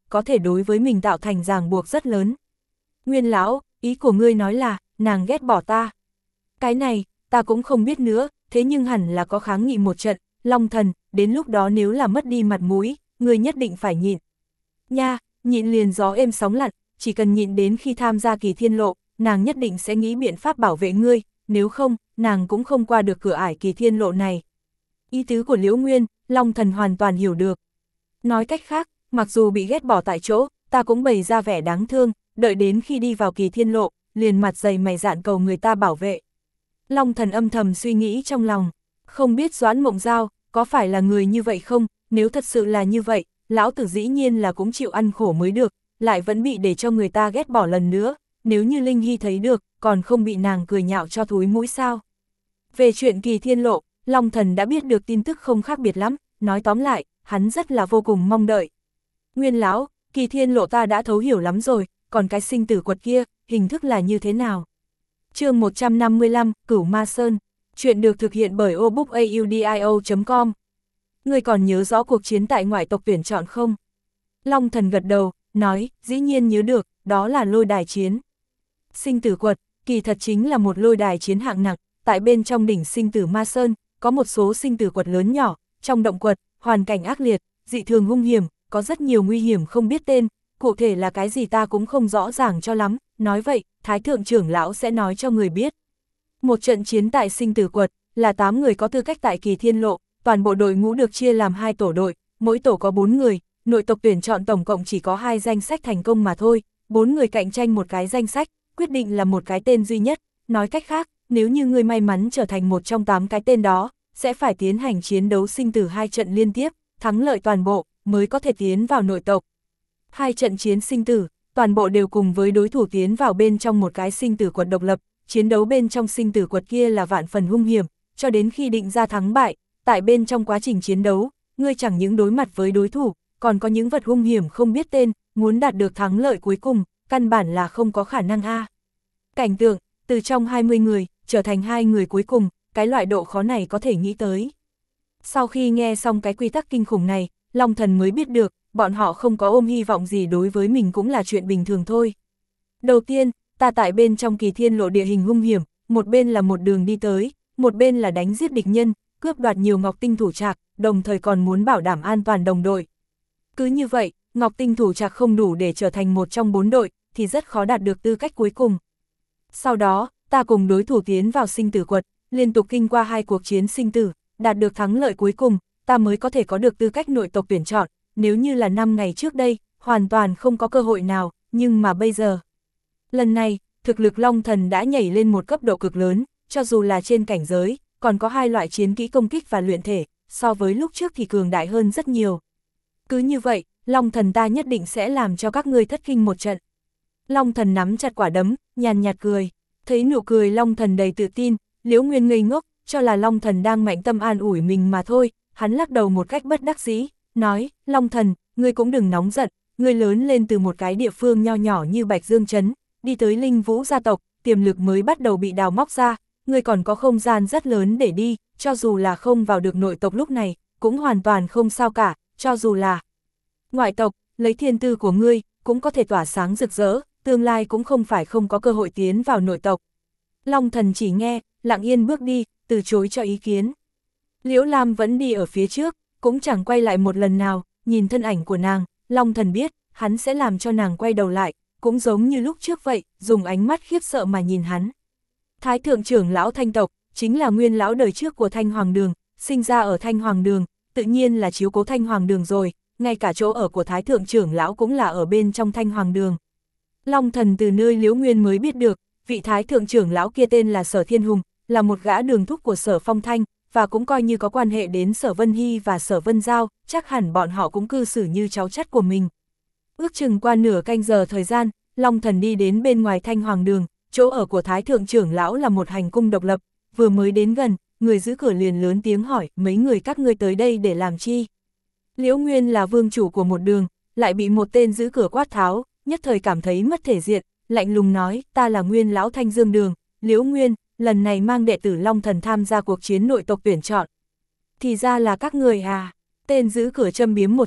có thể đối với mình tạo thành ràng buộc rất lớn. Nguyên lão, ý của ngươi nói là, nàng ghét bỏ ta. Cái này, ta cũng không biết nữa, thế nhưng hẳn là có kháng nghị một trận, Long Thần, đến lúc đó nếu là mất đi mặt mũi, ngươi nhất định phải nhịn. Nha, nhịn liền gió êm sóng lặng, chỉ cần nhịn đến khi tham gia kỳ thiên lộ, nàng nhất định sẽ nghĩ biện pháp bảo vệ ngươi, nếu không, nàng cũng không qua được cửa ải kỳ thiên lộ này. Ý tứ của Liễu Nguyên, Long Thần hoàn toàn hiểu được. Nói cách khác, mặc dù bị ghét bỏ tại chỗ, ta cũng bày ra vẻ đáng thương, đợi đến khi đi vào kỳ thiên lộ, liền mặt dày mày dạn cầu người ta bảo vệ. Long Thần âm thầm suy nghĩ trong lòng, không biết Doãn Mộng Giao, có phải là người như vậy không, nếu thật sự là như vậy, lão tử dĩ nhiên là cũng chịu ăn khổ mới được, lại vẫn bị để cho người ta ghét bỏ lần nữa, nếu như Linh Hy thấy được, còn không bị nàng cười nhạo cho thúi mũi sao. Về chuyện kỳ thiên lộ, Long Thần đã biết được tin tức không khác biệt lắm, nói tóm lại, hắn rất là vô cùng mong đợi. Nguyên lão, kỳ thiên lộ ta đã thấu hiểu lắm rồi, còn cái sinh tử quật kia, hình thức là như thế nào? Chương một trăm năm mươi lăm, Cửu Ma Sơn, chuyện được thực hiện bởi obookaudio chấm com. Ngươi còn nhớ rõ cuộc chiến tại ngoại tộc tuyển chọn không? Long Thần gật đầu, nói, dĩ nhiên nhớ được, đó là lôi đài chiến. Sinh tử quật, kỳ thật chính là một lôi đài chiến hạng nặng, tại bên trong đỉnh sinh tử Ma Sơn, có một số sinh tử quật lớn nhỏ, trong động quật, hoàn cảnh ác liệt, dị thường hung hiểm, có rất nhiều nguy hiểm không biết tên, cụ thể là cái gì ta cũng không rõ ràng cho lắm, nói vậy, Thái Thượng trưởng lão sẽ nói cho người biết. Một trận chiến tại sinh tử quật, là tám người có tư cách tại kỳ thiên lộ, toàn bộ đội ngũ được chia làm hai tổ đội, mỗi tổ có bốn người, nội tộc tuyển chọn tổng cộng chỉ có hai danh sách thành công mà thôi, bốn người cạnh tranh một cái danh sách, quyết định là một cái tên duy nhất, nói cách khác, nếu như người may mắn trở thành một trong tám cái tên đó, sẽ phải tiến hành chiến đấu sinh tử hai trận liên tiếp, thắng lợi toàn bộ, mới có thể tiến vào nội tộc. Hai trận chiến sinh tử, toàn bộ đều cùng với đối thủ tiến vào bên trong một cái sinh tử quật độc lập, chiến đấu bên trong sinh tử quật kia là vạn phần hung hiểm, cho đến khi định ra thắng bại, tại bên trong quá trình chiến đấu, ngươi chẳng những đối mặt với đối thủ, còn có những vật hung hiểm không biết tên, muốn đạt được thắng lợi cuối cùng, căn bản là không có khả năng a. Cảnh tượng, từ trong hai mươi người, trở thành hai người cuối cùng, cái loại độ khó này có thể nghĩ tới. Sau khi nghe xong cái quy tắc kinh khủng này, Long Thần mới biết được, bọn họ không có ôm hy vọng gì đối với mình cũng là chuyện bình thường thôi. Đầu tiên, ta tại bên trong kỳ thiên lộ địa hình hung hiểm, một bên là một đường đi tới, một bên là đánh giết địch nhân, cướp đoạt nhiều ngọc tinh thủ trạc, đồng thời còn muốn bảo đảm an toàn đồng đội. Cứ như vậy, ngọc tinh thủ trạc không đủ để trở thành một trong bốn đội, thì rất khó đạt được tư cách cuối cùng. Sau đó, ta cùng đối thủ tiến vào sinh tử quật, liên tục kinh qua hai cuộc chiến sinh tử, đạt được thắng lợi cuối cùng, ta mới có thể có được tư cách nội tộc tuyển chọn, nếu như là năm ngày trước đây, hoàn toàn không có cơ hội nào, nhưng mà bây giờ. Lần này, thực lực Long Thần đã nhảy lên một cấp độ cực lớn, cho dù là trên cảnh giới, còn có hai loại chiến kỹ công kích và luyện thể, so với lúc trước thì cường đại hơn rất nhiều. Cứ như vậy, Long Thần ta nhất định sẽ làm cho các ngươi thất kinh một trận. Long Thần nắm chặt quả đấm, nhàn nhạt cười, thấy nụ cười Long Thần đầy tự tin, Liễu Nguyên ngây ngốc, cho là Long Thần đang mạnh tâm an ủi mình mà thôi, hắn lắc đầu một cách bất đắc dĩ, nói, Long Thần, ngươi cũng đừng nóng giận, ngươi lớn lên từ một cái địa phương nho nhỏ như Bạch Dương Trấn, đi tới Linh Vũ gia tộc, tiềm lực mới bắt đầu bị đào móc ra, ngươi còn có không gian rất lớn để đi, cho dù là không vào được nội tộc lúc này, cũng hoàn toàn không sao cả, cho dù là ngoại tộc, lấy thiên tư của ngươi, cũng có thể tỏa sáng rực rỡ, tương lai cũng không phải không có cơ hội tiến vào nội tộc. Long Thần chỉ nghe, lặng yên bước đi, từ chối cho ý kiến. Liễu Lam vẫn đi ở phía trước, cũng chẳng quay lại một lần nào, nhìn thân ảnh của nàng, Long Thần biết, hắn sẽ làm cho nàng quay đầu lại, cũng giống như lúc trước vậy, dùng ánh mắt khiếp sợ mà nhìn hắn. Thái Thượng trưởng lão Thanh tộc, chính là nguyên lão đời trước của Thanh Hoàng Đường, sinh ra ở Thanh Hoàng Đường, tự nhiên là chiếu cố Thanh Hoàng Đường rồi, ngay cả chỗ ở của Thái Thượng trưởng lão cũng là ở bên trong Thanh Hoàng Đường. Long Thần từ nơi Liễu Nguyên mới biết được, vị Thái Thượng trưởng lão kia tên là Sở Thiên Hùng, là một gã đường thúc của Sở Phong Thanh, và cũng coi như có quan hệ đến Sở Vân Hy và Sở Vân Giao, chắc hẳn bọn họ cũng cư xử như cháu chắt của mình. Ước chừng qua nửa canh giờ thời gian, Long Thần đi đến bên ngoài Thanh Hoàng Đường, chỗ ở của Thái Thượng trưởng lão là một hành cung độc lập, vừa mới đến gần, người giữ cửa liền lớn tiếng hỏi, mấy người các ngươi tới đây để làm chi? Liễu Nguyên là vương chủ của một đường, lại bị một tên giữ cửa quát tháo, nhất thời cảm thấy mất thể diện, lạnh lùng nói, ta là Nguyên lão Thanh Dương Đường, Liễu Nguyên, lần này mang đệ tử Long Thần tham gia cuộc chiến nội tộc tuyển chọn. Thì ra là các người à? Tên giữ cửa châm biếm một trận,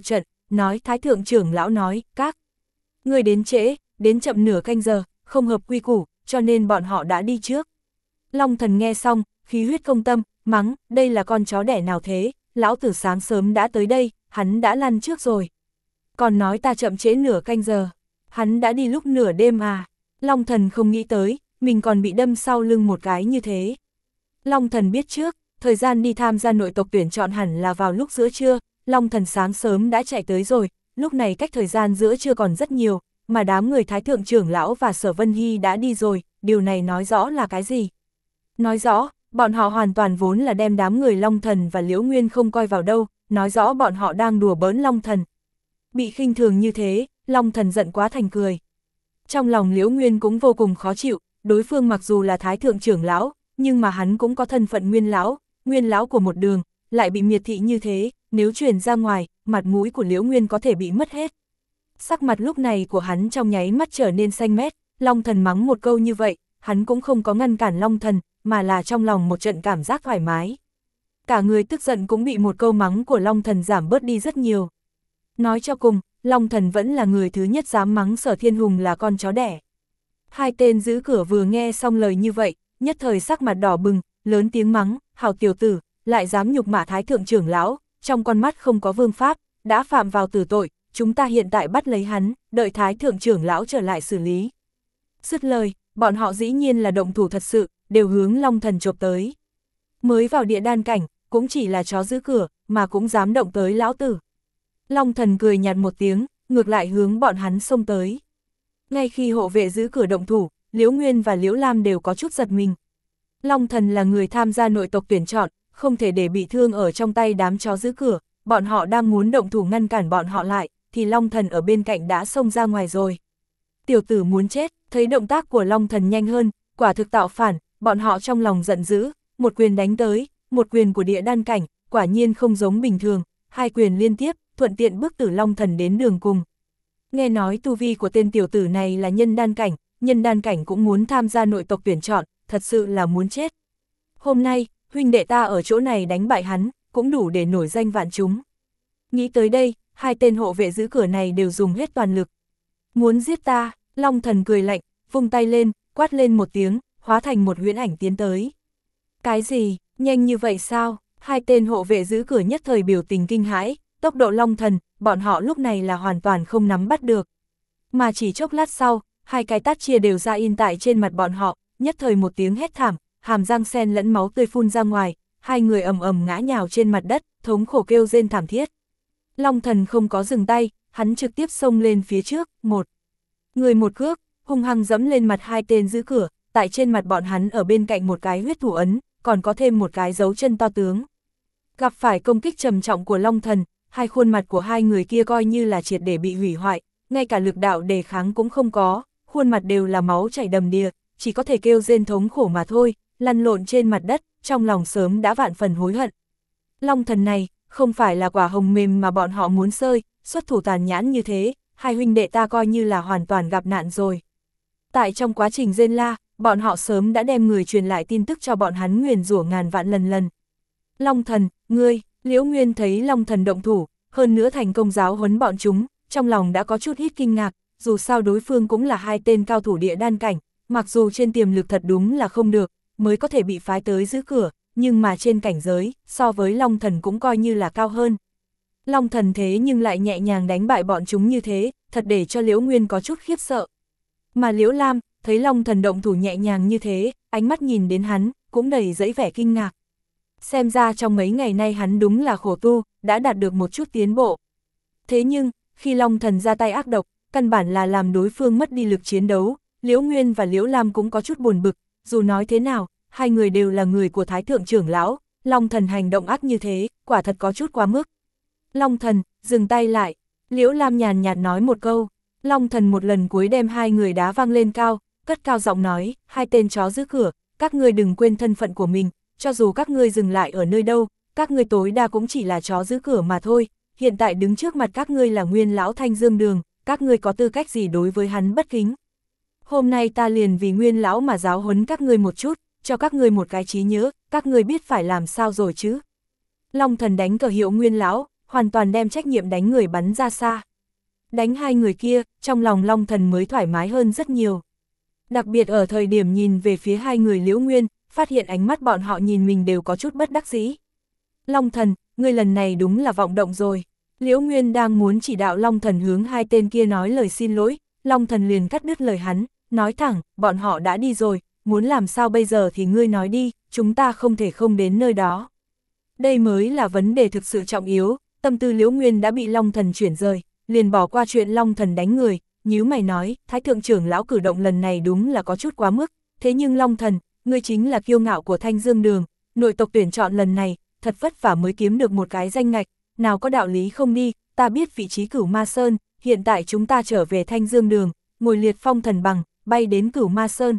nói Thái thượng trưởng lão nói, các người đến trễ, đến chậm nửa canh giờ, không hợp quy củ, cho nên bọn họ đã đi trước. Long Thần nghe xong, khí huyết công tâm, mắng, đây là con chó đẻ nào thế, lão tử sáng sớm đã tới đây, hắn đã lăn trước rồi. Còn nói ta chậm trễ nửa canh giờ, hắn đã đi lúc nửa đêm à. Long Thần không nghĩ tới, mình còn bị đâm sau lưng một cái như thế. Long Thần biết trước, thời gian đi tham gia nội tộc tuyển chọn hẳn là vào lúc giữa trưa, Long Thần sáng sớm đã chạy tới rồi, lúc này cách thời gian giữa trưa còn rất nhiều, mà đám người Thái thượng trưởng lão và Sở Vân Hy đã đi rồi, điều này nói rõ là cái gì? Nói rõ, bọn họ hoàn toàn vốn là đem đám người Long Thần và Liễu Nguyên không coi vào đâu, nói rõ bọn họ đang đùa bỡn Long Thần. Bị khinh thường như thế, Long Thần giận quá thành cười. Trong lòng Liễu Nguyên cũng vô cùng khó chịu, đối phương mặc dù là Thái thượng trưởng lão, nhưng mà hắn cũng có thân phận Nguyên lão, Nguyên lão của một đường, lại bị miệt thị như thế, nếu truyền ra ngoài, mặt mũi của Liễu Nguyên có thể bị mất hết. Sắc mặt lúc này của hắn trong nháy mắt trở nên xanh mét, Long Thần mắng một câu như vậy, hắn cũng không có ngăn cản Long Thần, mà là trong lòng một trận cảm giác thoải mái. Cả người tức giận cũng bị một câu mắng của Long Thần giảm bớt đi rất nhiều. Nói cho cùng, Long Thần vẫn là người thứ nhất dám mắng Sở Thiên Hùng là con chó đẻ. Hai tên giữ cửa vừa nghe xong lời như vậy, nhất thời sắc mặt đỏ bừng, lớn tiếng mắng, hào tiểu tử, lại dám nhục mạ Thái thượng trưởng lão, trong con mắt không có vương pháp, đã phạm vào tử tội, chúng ta hiện tại bắt lấy hắn, đợi Thái thượng trưởng lão trở lại xử lý. Dứt lời, bọn họ dĩ nhiên là động thủ thật sự, đều hướng Long Thần chộp tới. Mới vào địa đan cảnh, cũng chỉ là chó giữ cửa, mà cũng dám động tới lão tử. Long Thần cười nhạt một tiếng, ngược lại hướng bọn hắn xông tới. Ngay khi hộ vệ giữ cửa động thủ, Liễu Nguyên và Liễu Lam đều có chút giật mình. Long Thần là người tham gia nội tộc tuyển chọn, không thể để bị thương ở trong tay đám chó giữ cửa, bọn họ đang muốn động thủ ngăn cản bọn họ lại, thì Long Thần ở bên cạnh đã xông ra ngoài rồi. Tiểu tử muốn chết, thấy động tác của Long Thần nhanh hơn, quả thực tạo phản, bọn họ trong lòng giận dữ, một quyền đánh tới, một quyền của địa đan cảnh, quả nhiên không giống bình thường, hai quyền liên tiếp, thuận tiện bước tử Long Thần đến đường cùng. Nghe nói tu vi của tên tiểu tử này là nhân đan cảnh, nhân đan cảnh cũng muốn tham gia nội tộc tuyển chọn, thật sự là muốn chết. Hôm nay, huynh đệ ta ở chỗ này đánh bại hắn, cũng đủ để nổi danh vạn chúng. Nghĩ tới đây, hai tên hộ vệ giữ cửa này đều dùng hết toàn lực. Muốn giết ta, Long Thần cười lạnh, vung tay lên, quát lên một tiếng, hóa thành một huyễn ảnh tiến tới. Cái gì, nhanh như vậy sao? Hai tên hộ vệ giữ cửa nhất thời biểu tình kinh hãi, tốc độ Long Thần, bọn họ lúc này là hoàn toàn không nắm bắt được. Mà chỉ chốc lát sau, hai cái tát chia đều ra in tại trên mặt bọn họ, nhất thời một tiếng hét thảm, hàm răng sen lẫn máu tươi phun ra ngoài, hai người ầm ầm ngã nhào trên mặt đất, thống khổ kêu rên thảm thiết. Long Thần không có dừng tay, hắn trực tiếp xông lên phía trước, một người một cước, hung hăng dẫm lên mặt hai tên giữ cửa, tại trên mặt bọn hắn ở bên cạnh một cái huyết thủ ấn, còn có thêm một cái dấu chân to tướng. Gặp phải công kích trầm trọng của Long Thần, hai khuôn mặt của hai người kia coi như là triệt để bị hủy hoại, ngay cả lực đạo đề kháng cũng không có, khuôn mặt đều là máu chảy đầm đìa, chỉ có thể kêu rên thống khổ mà thôi, lăn lộn trên mặt đất, trong lòng sớm đã vạn phần hối hận. Long Thần này, không phải là quả hồng mềm mà bọn họ muốn sơi, xuất thủ tàn nhãn như thế, hai huynh đệ ta coi như là hoàn toàn gặp nạn rồi. Tại trong quá trình rên la, bọn họ sớm đã đem người truyền lại tin tức cho bọn hắn nguyền rủa ngàn vạn lần lần. Long Thần, ngươi, Liễu Nguyên thấy Long Thần động thủ, hơn nữa thành công giáo huấn bọn chúng, trong lòng đã có chút ít kinh ngạc, dù sao đối phương cũng là hai tên cao thủ địa đan cảnh, mặc dù trên tiềm lực thật đúng là không được, mới có thể bị phái tới giữ cửa, nhưng mà trên cảnh giới, so với Long Thần cũng coi như là cao hơn. Long Thần thế nhưng lại nhẹ nhàng đánh bại bọn chúng như thế, thật để cho Liễu Nguyên có chút khiếp sợ. Mà Liễu Lam, thấy Long Thần động thủ nhẹ nhàng như thế, ánh mắt nhìn đến hắn, cũng đầy dẫy vẻ kinh ngạc. Xem ra trong mấy ngày nay hắn đúng là khổ tu, đã đạt được một chút tiến bộ. Thế nhưng, khi Long Thần ra tay ác độc, căn bản là làm đối phương mất đi lực chiến đấu, Liễu Nguyên và Liễu Lam cũng có chút buồn bực, dù nói thế nào, hai người đều là người của Thái thượng trưởng lão, Long Thần hành động ác như thế, quả thật có chút quá mức. Long Thần, dừng tay lại, Liễu Lam nhàn nhạt nói một câu, Long Thần một lần cuối đem hai người đá văng lên cao, cất cao giọng nói, hai tên chó giữ cửa, các ngươi đừng quên thân phận của mình, cho dù các ngươi dừng lại ở nơi đâu, các ngươi tối đa cũng chỉ là chó giữ cửa mà thôi, hiện tại đứng trước mặt các ngươi là Nguyên lão Thanh Dương Đường, các ngươi có tư cách gì đối với hắn bất kính. Hôm nay ta liền vì Nguyên lão mà giáo huấn các ngươi một chút, cho các ngươi một cái trí nhớ, các ngươi biết phải làm sao rồi chứ. Long Thần đánh cờ hiệu Nguyên lão, hoàn toàn đem trách nhiệm đánh người bắn ra xa. Đánh hai người kia, trong lòng Long Thần mới thoải mái hơn rất nhiều. Đặc biệt ở thời điểm nhìn về phía hai người Liễu Nguyên, phát hiện ánh mắt bọn họ nhìn mình đều có chút bất đắc dĩ. Long Thần, ngươi lần này đúng là vọng động rồi. Liễu Nguyên đang muốn chỉ đạo Long Thần hướng hai tên kia nói lời xin lỗi, Long Thần liền cắt đứt lời hắn, nói thẳng, bọn họ đã đi rồi, muốn làm sao bây giờ thì ngươi nói đi, chúng ta không thể không đến nơi đó. Đây mới là vấn đề thực sự trọng yếu, tâm tư Liễu Nguyên đã bị Long Thần chuyển rời, liền bỏ qua chuyện Long Thần đánh người, nhíu mày nói, Thái thượng trưởng lão cử động lần này đúng là có chút quá mức, thế nhưng Long Thần, ngươi chính là kiêu ngạo của Thanh Dương Đường, nội tộc tuyển chọn lần này, thật vất vả mới kiếm được một cái danh ngạch, nào có đạo lý không đi, ta biết vị trí Cửu Ma Sơn, hiện tại chúng ta trở về Thanh Dương Đường, ngồi liệt phong thần bằng, bay đến Cửu Ma Sơn.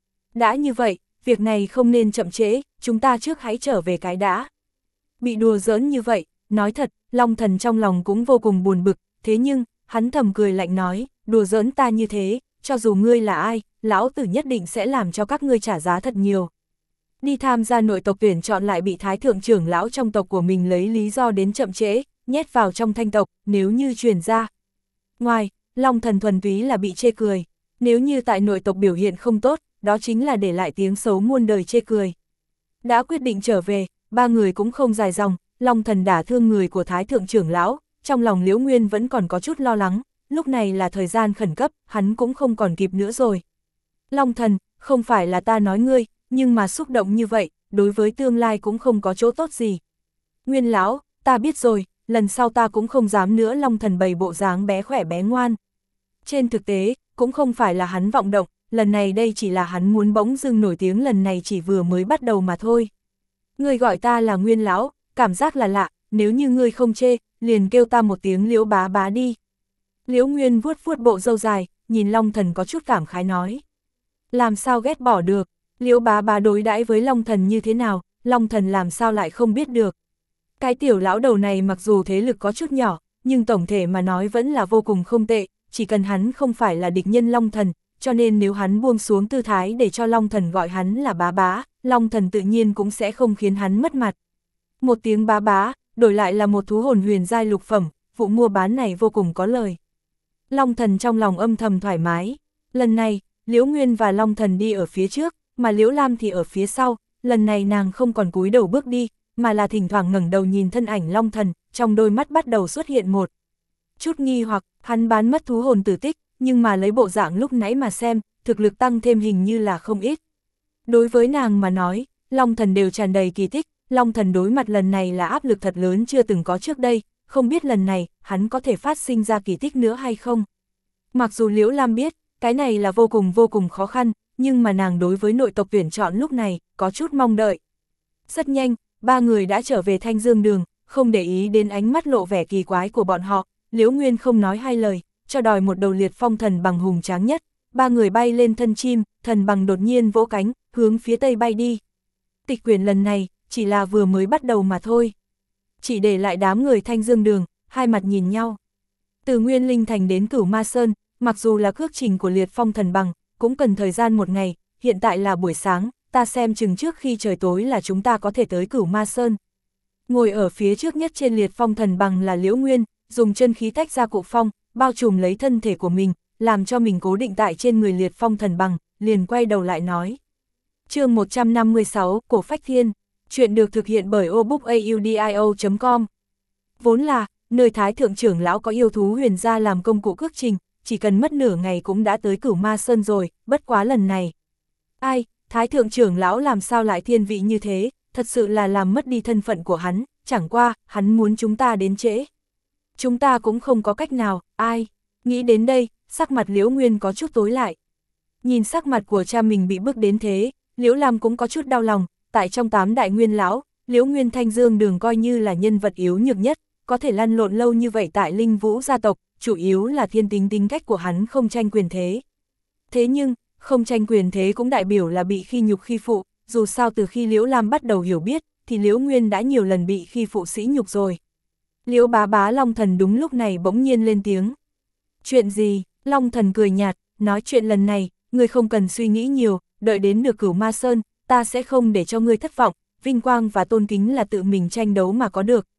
Đã như vậy, việc này không nên chậm trễ, chúng ta trước hãy trở về cái đã. Bị đùa giỡn như vậy, nói thật, Long Thần trong lòng cũng vô cùng buồn bực, thế nhưng, hắn thầm cười lạnh nói, đùa giỡn ta như thế, cho dù ngươi là ai, lão tử nhất định sẽ làm cho các ngươi trả giá thật nhiều. Đi tham gia nội tộc tuyển chọn lại bị Thái thượng trưởng lão trong tộc của mình lấy lý do đến chậm trễ, nhét vào trong Thanh tộc, nếu như truyền ra. Ngoài, Long Thần thuần túy là bị chê cười, nếu như tại nội tộc biểu hiện không tốt, đó chính là để lại tiếng xấu muôn đời chê cười. Đã quyết định trở về, ba người cũng không dài dòng, Long Thần đả thương người của Thái thượng trưởng lão, trong lòng Liễu Nguyên vẫn còn có chút lo lắng, lúc này là thời gian khẩn cấp, hắn cũng không còn kịp nữa rồi. Long Thần, không phải là ta nói ngươi, nhưng mà xúc động như vậy, đối với tương lai cũng không có chỗ tốt gì. Nguyên lão, ta biết rồi, lần sau ta cũng không dám nữa. Long Thần bày bộ dáng bé khỏe bé ngoan. Trên thực tế, cũng không phải là hắn vọng động, lần này đây chỉ là hắn muốn bỗng dưng nổi tiếng, lần này chỉ vừa mới bắt đầu mà thôi. Ngươi gọi ta là Nguyên lão, cảm giác là lạ, nếu như ngươi không chê, liền kêu ta một tiếng Liễu bá bá đi. Liễu Nguyên vuốt vuốt bộ râu dài, nhìn Long Thần có chút cảm khái nói. Làm sao ghét bỏ được, Liễu bá bá đối đãi với Long Thần như thế nào, Long Thần làm sao lại không biết được. Cái tiểu lão đầu này mặc dù thế lực có chút nhỏ, nhưng tổng thể mà nói vẫn là vô cùng không tệ, chỉ cần hắn không phải là địch nhân Long Thần, cho nên nếu hắn buông xuống tư thái để cho Long Thần gọi hắn là bá bá, Long Thần tự nhiên cũng sẽ không khiến hắn mất mặt. Một tiếng bá bá, đổi lại là một thú hồn huyền giai lục phẩm, vụ mua bán này vô cùng có lời. Long Thần trong lòng âm thầm thoải mái, lần này, Liễu Nguyên và Long Thần đi ở phía trước, mà Liễu Lam thì ở phía sau, lần này nàng không còn cúi đầu bước đi, mà là thỉnh thoảng ngẩng đầu nhìn thân ảnh Long Thần, trong đôi mắt bắt đầu xuất hiện một chút nghi hoặc, hắn bán mất thú hồn tử tích, nhưng mà lấy bộ dạng lúc nãy mà xem, thực lực tăng thêm hình như là không ít. Đối với nàng mà nói, Long Thần đều tràn đầy kỳ tích, Long Thần đối mặt lần này là áp lực thật lớn chưa từng có trước đây, không biết lần này, hắn có thể phát sinh ra kỳ tích nữa hay không. Mặc dù Liễu Lam biết, cái này là vô cùng vô cùng khó khăn, nhưng mà nàng đối với nội tộc tuyển chọn lúc này, có chút mong đợi. Rất nhanh, ba người đã trở về Thanh Dương Đường, không để ý đến ánh mắt lộ vẻ kỳ quái của bọn họ, Liễu Nguyên không nói hai lời, cho đòi một đầu liệt phong thần bằng hùng tráng nhất, ba người bay lên thân chim, thần bằng đột nhiên vỗ cánh, hướng phía tây bay đi. Tịch quyển lần này, chỉ là vừa mới bắt đầu mà thôi. Chỉ để lại đám người Thanh Dương Đường, hai mặt nhìn nhau. Từ Nguyên Linh Thành đến Cửu Ma Sơn, mặc dù là cước trình của liệt phong thần bằng, cũng cần thời gian một ngày, hiện tại là buổi sáng, ta xem chừng trước khi trời tối là chúng ta có thể tới Cửu Ma Sơn. Ngồi ở phía trước nhất trên liệt phong thần bằng là Liễu Nguyên, dùng chân khí tách ra cụ phong, bao trùm lấy thân thể của mình, làm cho mình cố định tại trên người liệt phong thần bằng, liền quay đầu lại nói. Chương một trăm năm mươi sáu, Cổ Phách Thiên, chuyện được thực hiện bởi obookaudio chấm com. Vốn là, nơi Thái thượng trưởng lão có yêu thú huyền gia làm công cụ cước trình, chỉ cần mất nửa ngày cũng đã tới Cửu Ma Sơn rồi, bất quá lần này. Ai, Thái thượng trưởng lão làm sao lại thiên vị như thế, thật sự là làm mất đi thân phận của hắn, chẳng qua, hắn muốn chúng ta đến trễ. Chúng ta cũng không có cách nào, ai, nghĩ đến đây, sắc mặt Liễu Nguyên có chút tối lại. Nhìn sắc mặt của cha mình bị bước đến thế, Liễu Lam cũng có chút đau lòng, tại trong tám đại nguyên lão, Liễu Nguyên Thanh Dương Đường coi như là nhân vật yếu nhược nhất, có thể lăn lộn lâu như vậy tại Linh Vũ gia tộc, chủ yếu là thiên tính tính cách của hắn không tranh quyền thế. Thế nhưng, không tranh quyền thế cũng đại biểu là bị khi nhục khi phụ, dù sao từ khi Liễu Lam bắt đầu hiểu biết, thì Liễu Nguyên đã nhiều lần bị khi phụ sĩ nhục rồi. Liễu bá bá Long Thần đúng lúc này bỗng nhiên lên tiếng. Chuyện gì? Long Thần cười nhạt, nói chuyện lần này, ngươi không cần suy nghĩ nhiều, đợi đến được Cửu Ma Sơn, ta sẽ không để cho ngươi thất vọng, vinh quang và tôn kính là tự mình tranh đấu mà có được,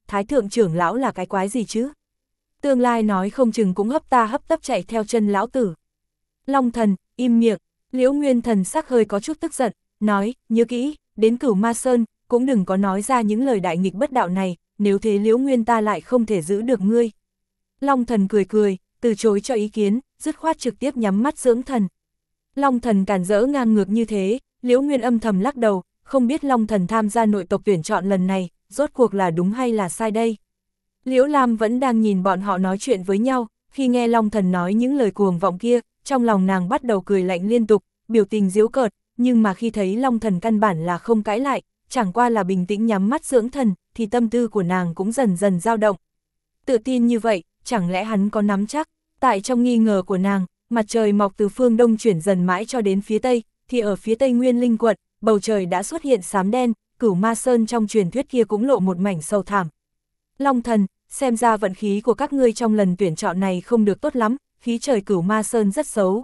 Thái thượng trưởng lão là cái quái gì chứ? Tương lai nói không chừng cũng hấp ta hấp tấp chạy theo chân lão tử. Long Thần, im miệng. Liễu Nguyên thần sắc hơi có chút tức giận, nói, nhớ kỹ, đến Cửu Ma Sơn, cũng đừng có nói ra những lời đại nghịch bất đạo này, nếu thế Liễu Nguyên ta lại không thể giữ được ngươi. Long Thần cười cười, từ chối cho ý kiến, dứt khoát trực tiếp nhắm mắt dưỡng thần. Long Thần cản rỡ ngang ngược như thế, Liễu Nguyên âm thầm lắc đầu, không biết Long Thần tham gia nội tộc tuyển chọn lần này, rốt cuộc là đúng hay là sai đây. Liễu Lam vẫn đang nhìn bọn họ nói chuyện với nhau, khi nghe Long Thần nói những lời cuồng vọng kia, trong lòng nàng bắt đầu cười lạnh liên tục, biểu tình giễu cợt, nhưng mà khi thấy Long Thần căn bản là không cãi lại, chẳng qua là bình tĩnh nhắm mắt dưỡng thần, thì tâm tư của nàng cũng dần dần dao động. Tự tin như vậy, chẳng lẽ hắn có nắm chắc? Tại trong nghi ngờ của nàng, mặt trời mọc từ phương đông chuyển dần mãi cho đến phía tây, thì ở phía tây Nguyên Linh quận, bầu trời đã xuất hiện xám đen, Cửu Ma Sơn trong truyền thuyết kia cũng lộ một mảnh sâu thẳm. Long Thần, xem ra vận khí của các ngươi trong lần tuyển chọn này không được tốt lắm, khí trời Cửu Ma Sơn rất xấu.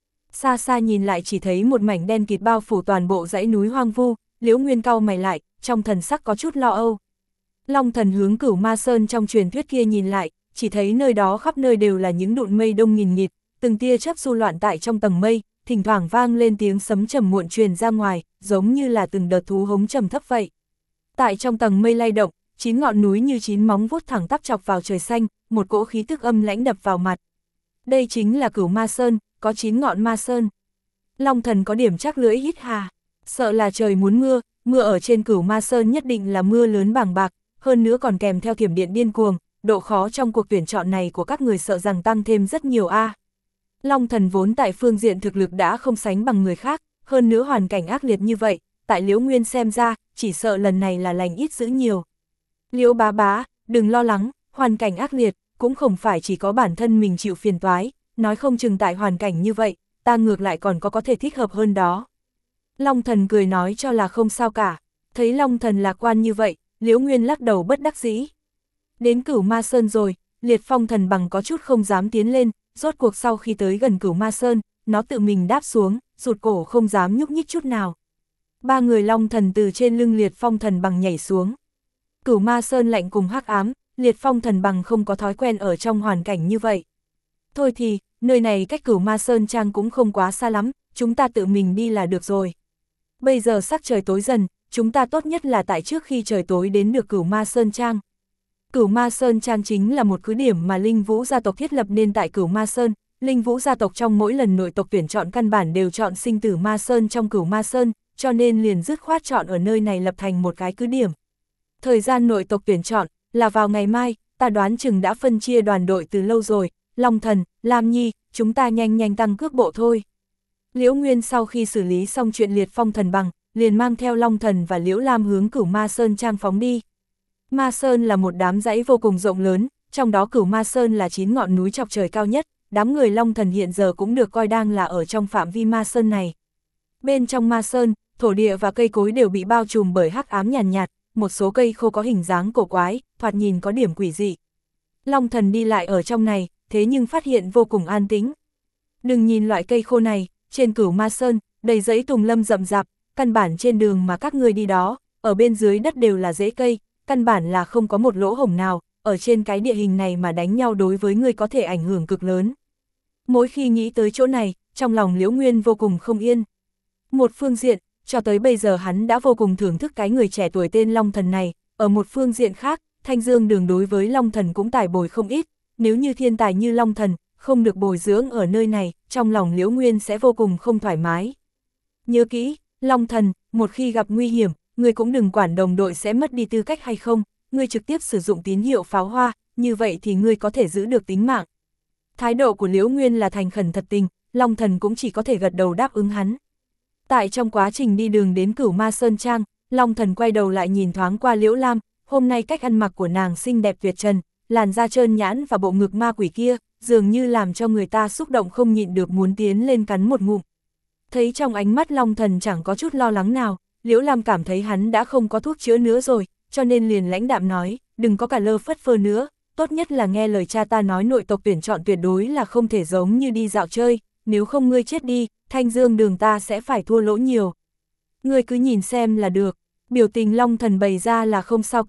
Xa xa nhìn lại chỉ thấy một mảnh đen kịt bao phủ toàn bộ dãy núi hoang vu, Liễu Nguyên cau mày lại, trong thần sắc có chút lo âu. Long Thần hướng Cửu Ma Sơn trong truyền thuyết kia nhìn lại, chỉ thấy nơi đó khắp nơi đều là những đụn mây đông nghìn nghịt, từng tia chớp du loạn tại trong tầng mây, thỉnh thoảng vang lên tiếng sấm trầm muộn truyền ra ngoài, giống như là từng đợt thú hống trầm thấp vậy. Tại trong tầng mây lay động, chín ngọn núi như chín móng vuốt thẳng tắp chọc vào trời xanh, một cỗ khí tức âm lãnh đập vào mặt. Đây chính là Cửu Ma Sơn, có chín ngọn ma sơn. Long Thần có điểm chắc lưỡi hít hà, sợ là trời muốn mưa, mưa ở trên Cửu Ma Sơn nhất định là mưa lớn bàng bạc, hơn nữa còn kèm theo thiểm điện điên cuồng, độ khó trong cuộc tuyển chọn này của các người sợ rằng tăng thêm rất nhiều a. À. Long Thần vốn tại phương diện thực lực đã không sánh bằng người khác, hơn nữa hoàn cảnh ác liệt như vậy, tại Liễu Nguyên xem ra, chỉ sợ lần này là lành ít dữ nhiều. Liễu bá bá, đừng lo lắng, hoàn cảnh ác liệt, cũng không phải chỉ có bản thân mình chịu phiền toái, nói không chừng tại hoàn cảnh như vậy, ta ngược lại còn có có thể thích hợp hơn đó. Long Thần cười nói cho là không sao cả, thấy Long Thần lạc quan như vậy, Liễu Nguyên lắc đầu bất đắc dĩ. Đến Cửu Ma Sơn rồi, Liệt Phong Thần Bằng có chút không dám tiến lên, rốt cuộc sau khi tới gần Cửu Ma Sơn, nó tự mình đáp xuống, rụt cổ không dám nhúc nhích chút nào. Ba người Long Thần từ trên lưng Liệt Phong Thần Bằng nhảy xuống. Cửu Ma Sơn lạnh cùng hắc ám, Liệt Phong Thần Bằng không có thói quen ở trong hoàn cảnh như vậy. Thôi thì, nơi này cách Cửu Ma Sơn Trang cũng không quá xa lắm, chúng ta tự mình đi là được rồi. Bây giờ sắc trời tối dần, chúng ta tốt nhất là tại trước khi trời tối đến được Cửu Ma Sơn Trang. Cửu Ma Sơn Trang chính là một cứ điểm mà Linh Vũ gia tộc thiết lập nên tại Cửu Ma Sơn. Linh Vũ gia tộc trong mỗi lần nội tộc tuyển chọn căn bản đều chọn sinh tử Ma Sơn trong Cửu Ma Sơn, cho nên liền dứt khoát chọn ở nơi này lập thành một cái cứ điểm. Thời gian nội tộc tuyển chọn là vào ngày mai, ta đoán chừng đã phân chia đoàn đội từ lâu rồi, Long Thần, Lam Nhi, chúng ta nhanh nhanh tăng cước bộ thôi. Liễu Nguyên sau khi xử lý xong chuyện Liệt Phong Thần Bằng, liền mang theo Long Thần và Liễu Lam hướng Cửu Ma Sơn Trang phóng đi. Ma Sơn là một đám dãy vô cùng rộng lớn, trong đó Cửu Ma Sơn là chín ngọn núi chọc trời cao nhất, đám người Long Thần hiện giờ cũng được coi đang là ở trong phạm vi Ma Sơn này. Bên trong Ma Sơn, thổ địa và cây cối đều bị bao trùm bởi hắc ám nhàn nhạt, nhạt, một số cây khô có hình dáng cổ quái, thoạt nhìn có điểm quỷ dị. Long Thần đi lại ở trong này, thế nhưng phát hiện vô cùng an tĩnh. Đừng nhìn loại cây khô này, trên Cửu Ma Sơn, đầy rẫy tùng lâm rậm rạp, căn bản trên đường mà các ngươi đi đó, ở bên dưới đất đều là rễ cây, căn bản là không có một lỗ hổng nào, ở trên cái địa hình này mà đánh nhau đối với ngươi có thể ảnh hưởng cực lớn. Mỗi khi nghĩ tới chỗ này, trong lòng Liễu Nguyên vô cùng không yên. Một phương diện, cho tới bây giờ hắn đã vô cùng thưởng thức cái người trẻ tuổi tên Long Thần này, ở một phương diện khác, Thanh Dương Đường đối với Long Thần cũng tài bồi không ít, nếu như thiên tài như Long Thần, không được bồi dưỡng ở nơi này, trong lòng Liễu Nguyên sẽ vô cùng không thoải mái. Nhớ kỹ, Long Thần, một khi gặp nguy hiểm, ngươi cũng đừng quản đồng đội sẽ mất đi tư cách hay không, ngươi trực tiếp sử dụng tín hiệu pháo hoa, như vậy thì ngươi có thể giữ được tính mạng. Thái độ của Liễu Nguyên là thành khẩn thật tình, Long Thần cũng chỉ có thể gật đầu đáp ứng hắn. Tại trong quá trình đi đường đến Cửu Ma Sơn Trang, Long Thần quay đầu lại nhìn thoáng qua Liễu Lam, hôm nay cách ăn mặc của nàng xinh đẹp tuyệt trần, làn da trơn nhãn và bộ ngực ma quỷ kia, dường như làm cho người ta xúc động không nhịn được muốn tiến lên cắn một ngụm. Thấy trong ánh mắt Long Thần chẳng có chút lo lắng nào, Liễu Lam cảm thấy hắn đã không có thuốc chữa nữa rồi, cho nên liền lãnh đạm nói, đừng có cả lơ phất phơ nữa, tốt nhất là nghe lời cha ta nói nội tộc tuyển chọn tuyệt đối là không thể giống như đi dạo chơi, nếu không ngươi chết đi, Thanh Dương Đường ta sẽ phải thua lỗ nhiều. Ngươi cứ nhìn xem là được, biểu tình Long Thần bày ra là không sao cả,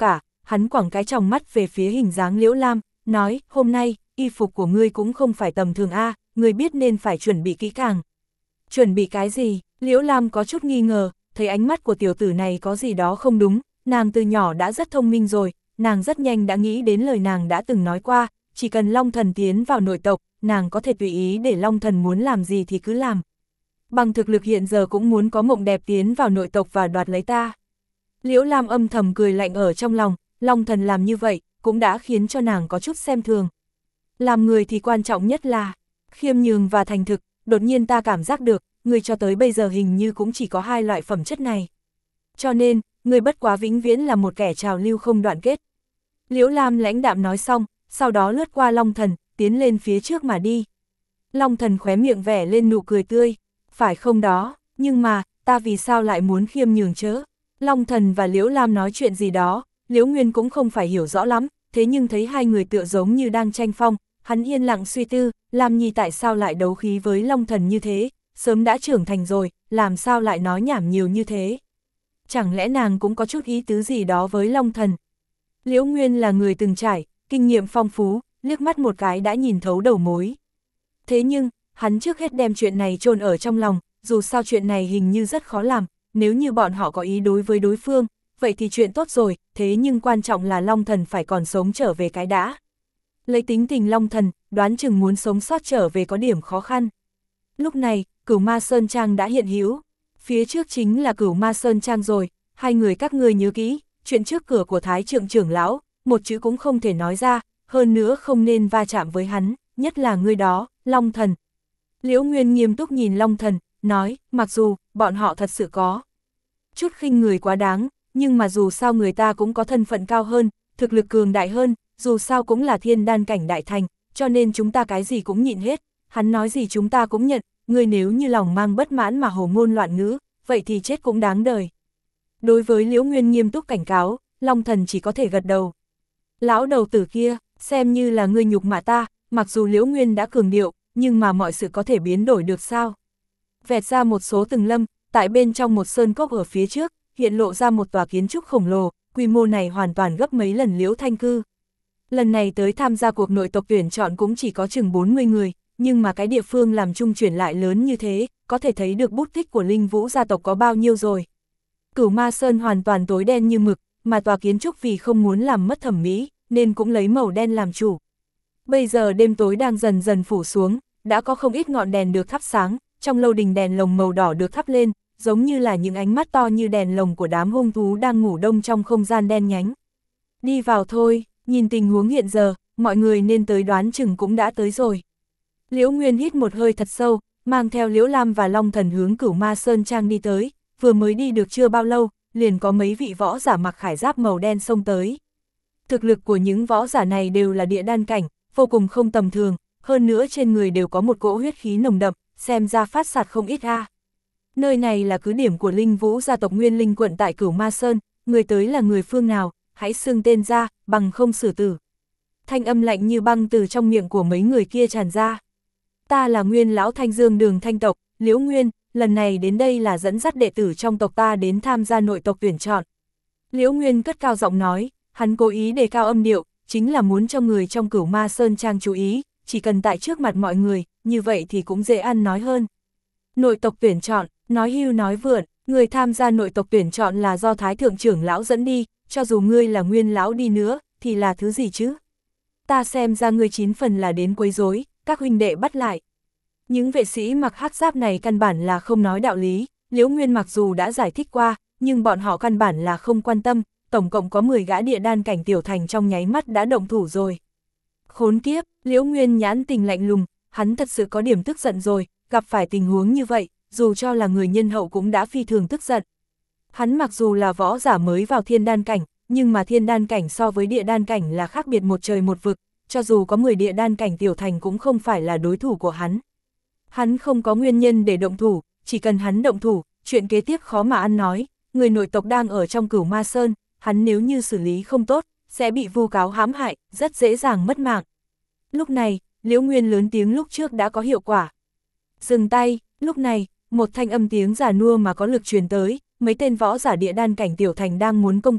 hắn quẳng cái tròng mắt về phía hình dáng Liễu Lam, nói, hôm nay, y phục của ngươi cũng không phải tầm thường a, ngươi biết nên phải chuẩn bị kỹ càng. Chuẩn bị cái gì? Liễu Lam có chút nghi ngờ, thấy ánh mắt của tiểu tử này có gì đó không đúng, nàng từ nhỏ đã rất thông minh rồi, nàng rất nhanh đã nghĩ đến lời nàng đã từng nói qua, chỉ cần Long Thần tiến vào nội tộc, nàng có thể tùy ý để Long Thần muốn làm gì thì cứ làm. Bằng thực lực hiện giờ cũng muốn có mộng đẹp tiến vào nội tộc và đoạt lấy ta. Liễu Lam âm thầm cười lạnh ở trong lòng, Long Thần làm như vậy, cũng đã khiến cho nàng có chút xem thường. Làm người thì quan trọng nhất là khiêm nhường và thành thực, đột nhiên ta cảm giác được, người cho tới bây giờ hình như cũng chỉ có hai loại phẩm chất này. Cho nên, người bất quá vĩnh viễn là một kẻ trào lưu không đoạn kết. Liễu Lam lãnh đạm nói xong, sau đó lướt qua Long Thần, tiến lên phía trước mà đi. Long Thần khóe miệng vẻ lên nụ cười tươi, phải không đó, nhưng mà, ta vì sao lại muốn khiêm nhường chớ? Long Thần và Liễu Lam nói chuyện gì đó, Liễu Nguyên cũng không phải hiểu rõ lắm, thế nhưng thấy hai người tựa giống như đang tranh phong, hắn yên lặng suy tư, Lam Nhi tại sao lại đấu khí với Long Thần như thế, sớm đã trưởng thành rồi, làm sao lại nói nhảm nhiều như thế? Chẳng lẽ nàng cũng có chút ý tứ gì đó với Long Thần? Liễu Nguyên là người từng trải, kinh nghiệm phong phú, liếc mắt một cái đã nhìn thấu đầu mối. Thế nhưng, hắn trước hết đem chuyện này chôn ở trong lòng, dù sao chuyện này hình như rất khó làm, nếu như bọn họ có ý đối với đối phương, vậy thì chuyện tốt rồi, thế nhưng quan trọng là Long Thần phải còn sống trở về cái đã. Lấy tính tình Long Thần, đoán chừng muốn sống sót trở về có điểm khó khăn. Lúc này, Cửu Ma Sơn Trang đã hiện hữu, phía trước chính là Cửu Ma Sơn Trang rồi, hai người các ngươi nhớ kỹ, chuyện trước cửa của Thái Trượng trưởng lão, một chữ cũng không thể nói ra, hơn nữa không nên va chạm với hắn, nhất là ngươi đó, Long Thần. Liễu Nguyên nghiêm túc nhìn Long Thần, nói, mặc dù, bọn họ thật sự có chút khinh người quá đáng, nhưng mà dù sao người ta cũng có thân phận cao hơn, thực lực cường đại hơn, dù sao cũng là thiên đan cảnh đại thành, cho nên chúng ta cái gì cũng nhịn hết, hắn nói gì chúng ta cũng nhận, người nếu như lòng mang bất mãn mà hồ ngôn loạn ngữ, vậy thì chết cũng đáng đời. Đối với Liễu Nguyên nghiêm túc cảnh cáo, Long Thần chỉ có thể gật đầu. Lão đầu tử kia, xem như là ngươi nhục mạ ta, mặc dù Liễu Nguyên đã cường điệu, nhưng mà mọi sự có thể biến đổi được sao? Vẹt ra một số từng lâm, tại bên trong một sơn cốc ở phía trước, hiện lộ ra một tòa kiến trúc khổng lồ, quy mô này hoàn toàn gấp mấy lần Liễu Thanh cư. Lần này tới tham gia cuộc nội tộc tuyển chọn cũng chỉ có chừng bốn mươi người, nhưng mà cái địa phương làm trung chuyển lại lớn như thế, có thể thấy được bút tích của Linh Vũ gia tộc có bao nhiêu rồi. Cửu Ma Sơn hoàn toàn tối đen như mực, mà tòa kiến trúc vì không muốn làm mất thẩm mỹ, nên cũng lấy màu đen làm chủ. Bây giờ đêm tối đang dần dần phủ xuống, đã có không ít ngọn đèn được thắp sáng, trong lâu đình đèn lồng màu đỏ được thắp lên, giống như là những ánh mắt to như đèn lồng của đám hung thú đang ngủ đông trong không gian đen nhánh. Đi vào thôi, nhìn tình huống hiện giờ, mọi người nên tới đoán chừng cũng đã tới rồi. Liễu Nguyên hít một hơi thật sâu, mang theo Liễu Lam và Long Thần hướng Cửu Ma Sơn Trang đi tới, vừa mới đi được chưa bao lâu, liền có mấy vị võ giả mặc khải giáp màu đen xông tới. Thực lực của những võ giả này đều là địa đan cảnh, vô cùng không tầm thường, hơn nữa trên người đều có một cỗ huyết khí nồng đậm, xem ra phát sạt không ít a. Nơi này là cứ điểm của Linh Vũ gia tộc Nguyên Linh quận tại Cửu Ma Sơn, người tới là người phương nào, hãy xưng tên ra, bằng không xử tử. Thanh âm lạnh như băng từ trong miệng của mấy người kia tràn ra. Ta là Nguyên lão Thanh Dương Đường Thanh tộc, Liễu Nguyên, lần này đến đây là dẫn dắt đệ tử trong tộc ta đến tham gia nội tộc tuyển chọn. Liễu Nguyên cất cao giọng nói, hắn cố ý đề cao âm điệu, chính là muốn cho người trong Cửu Ma Sơn Trang chú ý, chỉ cần tại trước mặt mọi người, như vậy thì cũng dễ ăn nói hơn. Nội tộc tuyển chọn, nói hưu nói vượn, người tham gia nội tộc tuyển chọn là do Thái Thượng trưởng lão dẫn đi, cho dù ngươi là Nguyên lão đi nữa, thì là thứ gì chứ? Ta xem ra ngươi chín phần là đến quấy rối, các huynh đệ bắt lại. Những vệ sĩ mặc hắc giáp này căn bản là không nói đạo lý, Liễu Nguyên mặc dù đã giải thích qua, nhưng bọn họ căn bản là không quan tâm, tổng cộng có mười gã địa đan cảnh tiểu thành trong nháy mắt đã động thủ rồi. Khốn kiếp, Liễu Nguyên nhãn tình lạnh lùng, hắn thật sự có điểm tức giận rồi, gặp phải tình huống như vậy, dù cho là người nhân hậu cũng đã phi thường tức giận. Hắn mặc dù là võ giả mới vào thiên đan cảnh, nhưng mà thiên đan cảnh so với địa đan cảnh là khác biệt một trời một vực, cho dù có mười địa đan cảnh tiểu thành cũng không phải là đối thủ của hắn. Hắn không có nguyên nhân để động thủ, chỉ cần hắn động thủ, chuyện kế tiếp khó mà ăn nói, người nội tộc đang ở trong Cửu Ma Sơn, hắn nếu như xử lý không tốt, sẽ bị vu cáo hãm hại, rất dễ dàng mất mạng. Lúc này, Liễu Nguyên lớn tiếng lúc trước đã có hiệu quả. Dừng tay, lúc này, một thanh âm tiếng giả nua mà có lực truyền tới, mấy tên võ giả địa đan cảnh tiểu thành đang muốn công kích,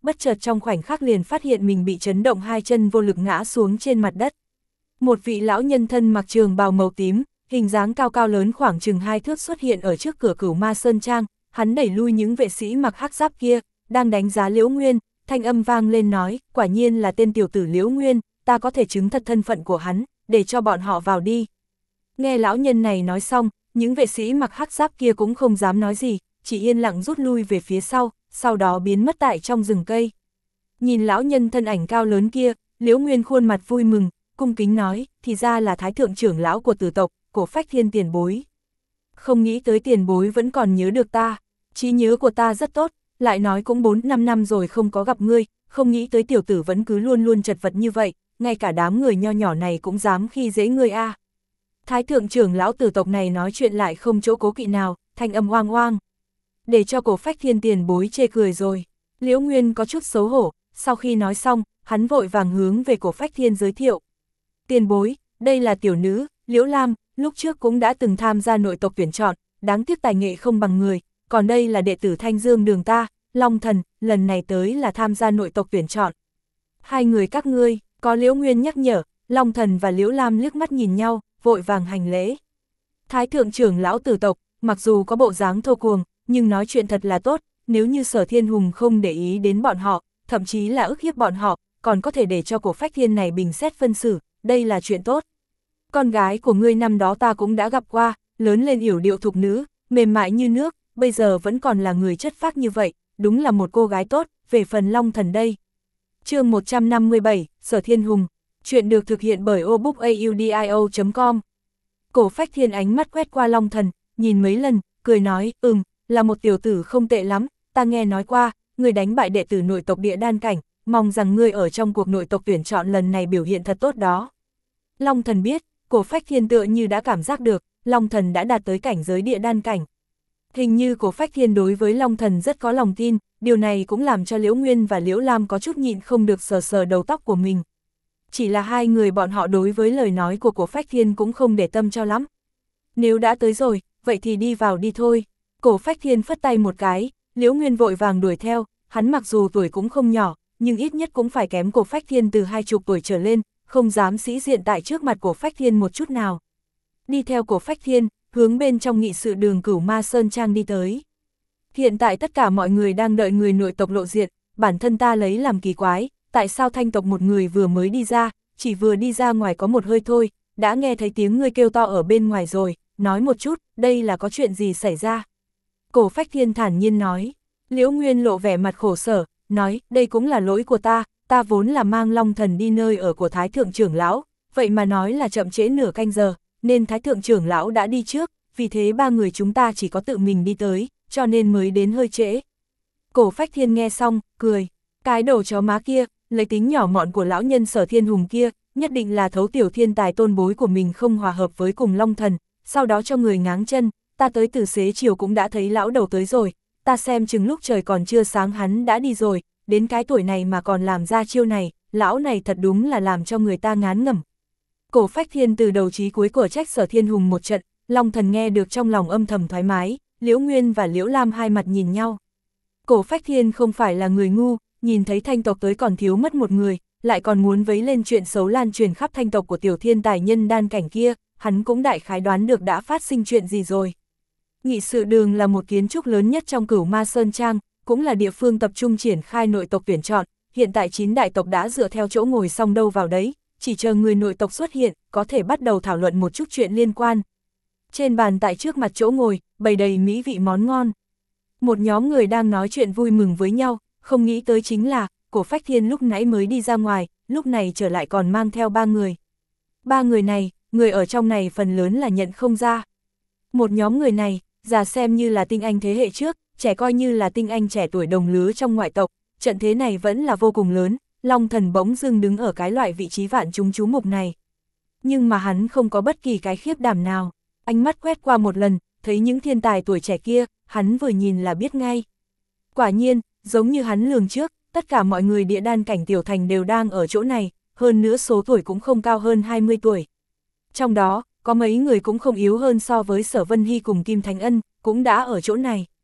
bất chợt trong khoảnh khắc liền phát hiện mình bị chấn động hai chân vô lực ngã xuống trên mặt đất. Một vị lão nhân thân mặc trường bào màu tím, hình dáng cao cao lớn khoảng chừng hai thước xuất hiện ở trước cửa Cửu Ma Sơn Trang, hắn đẩy lui những vệ sĩ mặc hắc giáp kia, đang đánh giá Liễu Nguyên, thanh âm vang lên nói, quả nhiên là tên tiểu tử Liễu Nguyên, ta có thể chứng thật thân phận của hắn, để cho bọn họ vào đi. Nghe lão nhân này nói xong, những vệ sĩ mặc hắc giáp kia cũng không dám nói gì, chỉ yên lặng rút lui về phía sau, sau đó biến mất tại trong rừng cây. Nhìn lão nhân thân ảnh cao lớn kia, Liễu Nguyên khuôn mặt vui mừng, cung kính nói, thì ra là thái thượng trưởng lão của Tử tộc, Cổ Phách Thiên tiền bối. Không nghĩ tới tiền bối vẫn còn nhớ được ta, trí nhớ của ta rất tốt, lại nói cũng bốn năm năm rồi không có gặp ngươi, không nghĩ tới tiểu tử vẫn cứ luôn luôn chật vật như vậy, ngay cả đám người nho nhỏ này cũng dám khi dễ ngươi a. À. Thái thượng trưởng lão Tử tộc này nói chuyện lại không chỗ cố kỵ nào, thanh âm oang oang. Để cho Cổ Phách Thiên tiền bối chê cười rồi. Liễu Nguyên có chút xấu hổ, sau khi nói xong, hắn vội vàng hướng về Cổ Phách Thiên giới thiệu. Tiền bối, đây là tiểu nữ, Liễu Lam, lúc trước cũng đã từng tham gia nội tộc tuyển chọn, đáng tiếc tài nghệ không bằng người, còn đây là đệ tử Thanh Dương đường ta, Long Thần, lần này tới là tham gia nội tộc tuyển chọn. Hai người các ngươi, có Liễu Nguyên nhắc nhở, Long Thần và Liễu Lam liếc mắt nhìn nhau, vội vàng hành lễ. Thái thượng trưởng lão Tử tộc, mặc dù có bộ dáng thô cuồng, nhưng nói chuyện thật là tốt, nếu như Sở Thiên Hùng không để ý đến bọn họ, thậm chí là ức hiếp bọn họ, còn có thể để cho Cổ Phách Thiên này bình xét phân xử, đây là chuyện tốt. Con gái của ngươi năm đó ta cũng đã gặp qua, lớn lên yểu điệu thục nữ, mềm mại như nước, bây giờ vẫn còn là người chất phác như vậy, đúng là một cô gái tốt, về phần Long Thần đây. Chương một trăm năm mươi bảy, Sở Thiên Hùng, chuyện được thực hiện bởi obookaudio chấm com. Cổ Phách Thiên ánh mắt quét qua Long Thần, nhìn mấy lần, cười nói, ừm, là một tiểu tử không tệ lắm, ta nghe nói qua, ngươi đánh bại đệ tử nội tộc Địa Đan cảnh, mong rằng ngươi ở trong cuộc nội tộc tuyển chọn lần này biểu hiện thật tốt đó. Long Thần biết, Cổ Phách Thiên tựa như đã cảm giác được, Long Thần đã đạt tới cảnh giới Địa Đan cảnh. Hình như Cổ Phách Thiên đối với Long Thần rất có lòng tin, điều này cũng làm cho Liễu Nguyên và Liễu Lam có chút nhịn không được sờ sờ đầu tóc của mình. Chỉ là hai người bọn họ đối với lời nói của Cổ Phách Thiên cũng không để tâm cho lắm. Nếu đã tới rồi, vậy thì đi vào đi thôi. Cổ Phách Thiên phất tay một cái, Liễu Nguyên vội vàng đuổi theo, hắn mặc dù tuổi cũng không nhỏ, nhưng ít nhất cũng phải kém Cổ Phách Thiên từ hai chục tuổi trở lên, không dám sĩ diện tại trước mặt Cổ Phách Thiên một chút nào. Đi theo Cổ Phách Thiên, hướng bên trong nghị sự đường Cửu Ma Sơn Trang đi tới. Hiện tại tất cả mọi người đang đợi người nội tộc lộ diện, bản thân ta lấy làm kỳ quái, tại sao Thanh tộc một người vừa mới đi ra, chỉ vừa đi ra ngoài có một hơi thôi, đã nghe thấy tiếng ngươi kêu to ở bên ngoài rồi, nói một chút, đây là có chuyện gì xảy ra? Cổ Phách Thiên thản nhiên nói. Liễu Nguyên lộ vẻ mặt khổ sở, nói, đây cũng là lỗi của ta, ta vốn là mang Long Thần đi nơi ở của Thái thượng trưởng lão, vậy mà nói là chậm trễ nửa canh giờ, nên Thái thượng trưởng lão đã đi trước, vì thế ba người chúng ta chỉ có tự mình đi tới, cho nên mới đến hơi trễ. Cổ Phách Thiên nghe xong, cười, cái đồ chó má kia, lấy tính nhỏ mọn của lão nhân Sở Thiên Hùng kia, nhất định là thấu tiểu thiên tài tôn bối của mình không hòa hợp với cùng Long Thần, sau đó cho người ngáng chân, ta tới từ xế chiều cũng đã thấy lão đầu tới rồi, ta xem chừng lúc trời còn chưa sáng hắn đã đi rồi, đến cái tuổi này mà còn làm ra chiêu này, lão này thật đúng là làm cho người ta ngán ngẩm. Cổ Phách Thiên từ đầu chí cuối của trách Sở Thiên Hùng một trận, Long Thần nghe được trong lòng âm thầm thoải mái, Liễu Nguyên và Liễu Lam hai mặt nhìn nhau. Cổ Phách Thiên không phải là người ngu, nhìn thấy Thanh tộc tới còn thiếu mất một người, lại còn muốn vấy lên chuyện xấu lan truyền khắp Thanh tộc của tiểu thiên tài nhân đan cảnh kia, hắn cũng đại khái đoán được đã phát sinh chuyện gì rồi. Nghị sự đường là một kiến trúc lớn nhất trong Cửu Ma Sơn Trang, cũng là địa phương tập trung triển khai nội tộc tuyển chọn, hiện tại chín đại tộc đã dựa theo chỗ ngồi xong đâu vào đấy, chỉ chờ người nội tộc xuất hiện, có thể bắt đầu thảo luận một chút chuyện liên quan. Trên bàn tại trước mặt chỗ ngồi, bày đầy mỹ vị món ngon. Một nhóm người đang nói chuyện vui mừng với nhau, không nghĩ tới chính là, Cổ Phách Thiên lúc nãy mới đi ra ngoài, lúc này trở lại còn mang theo ba người. Ba người này, người ở trong này phần lớn là nhận không ra. Một nhóm người này, già xem như là tinh anh thế hệ trước, trẻ coi như là tinh anh trẻ tuổi đồng lứa trong ngoại tộc, trận thế này vẫn là vô cùng lớn, Long Thần bỗng dưng đứng ở cái loại vị trí vạn chúng chú mục này. Nhưng mà hắn không có bất kỳ cái khiếp đảm nào, ánh mắt quét qua một lần, thấy những thiên tài tuổi trẻ kia, hắn vừa nhìn là biết ngay. Quả nhiên, giống như hắn lường trước, tất cả mọi người địa đan cảnh tiểu thành đều đang ở chỗ này, hơn nữa số tuổi cũng không cao hơn hai mươi tuổi. Trong đó, có mấy người cũng không yếu hơn so với Sở Vân Hy cùng Kim Thành Ân, cũng đã ở chỗ này.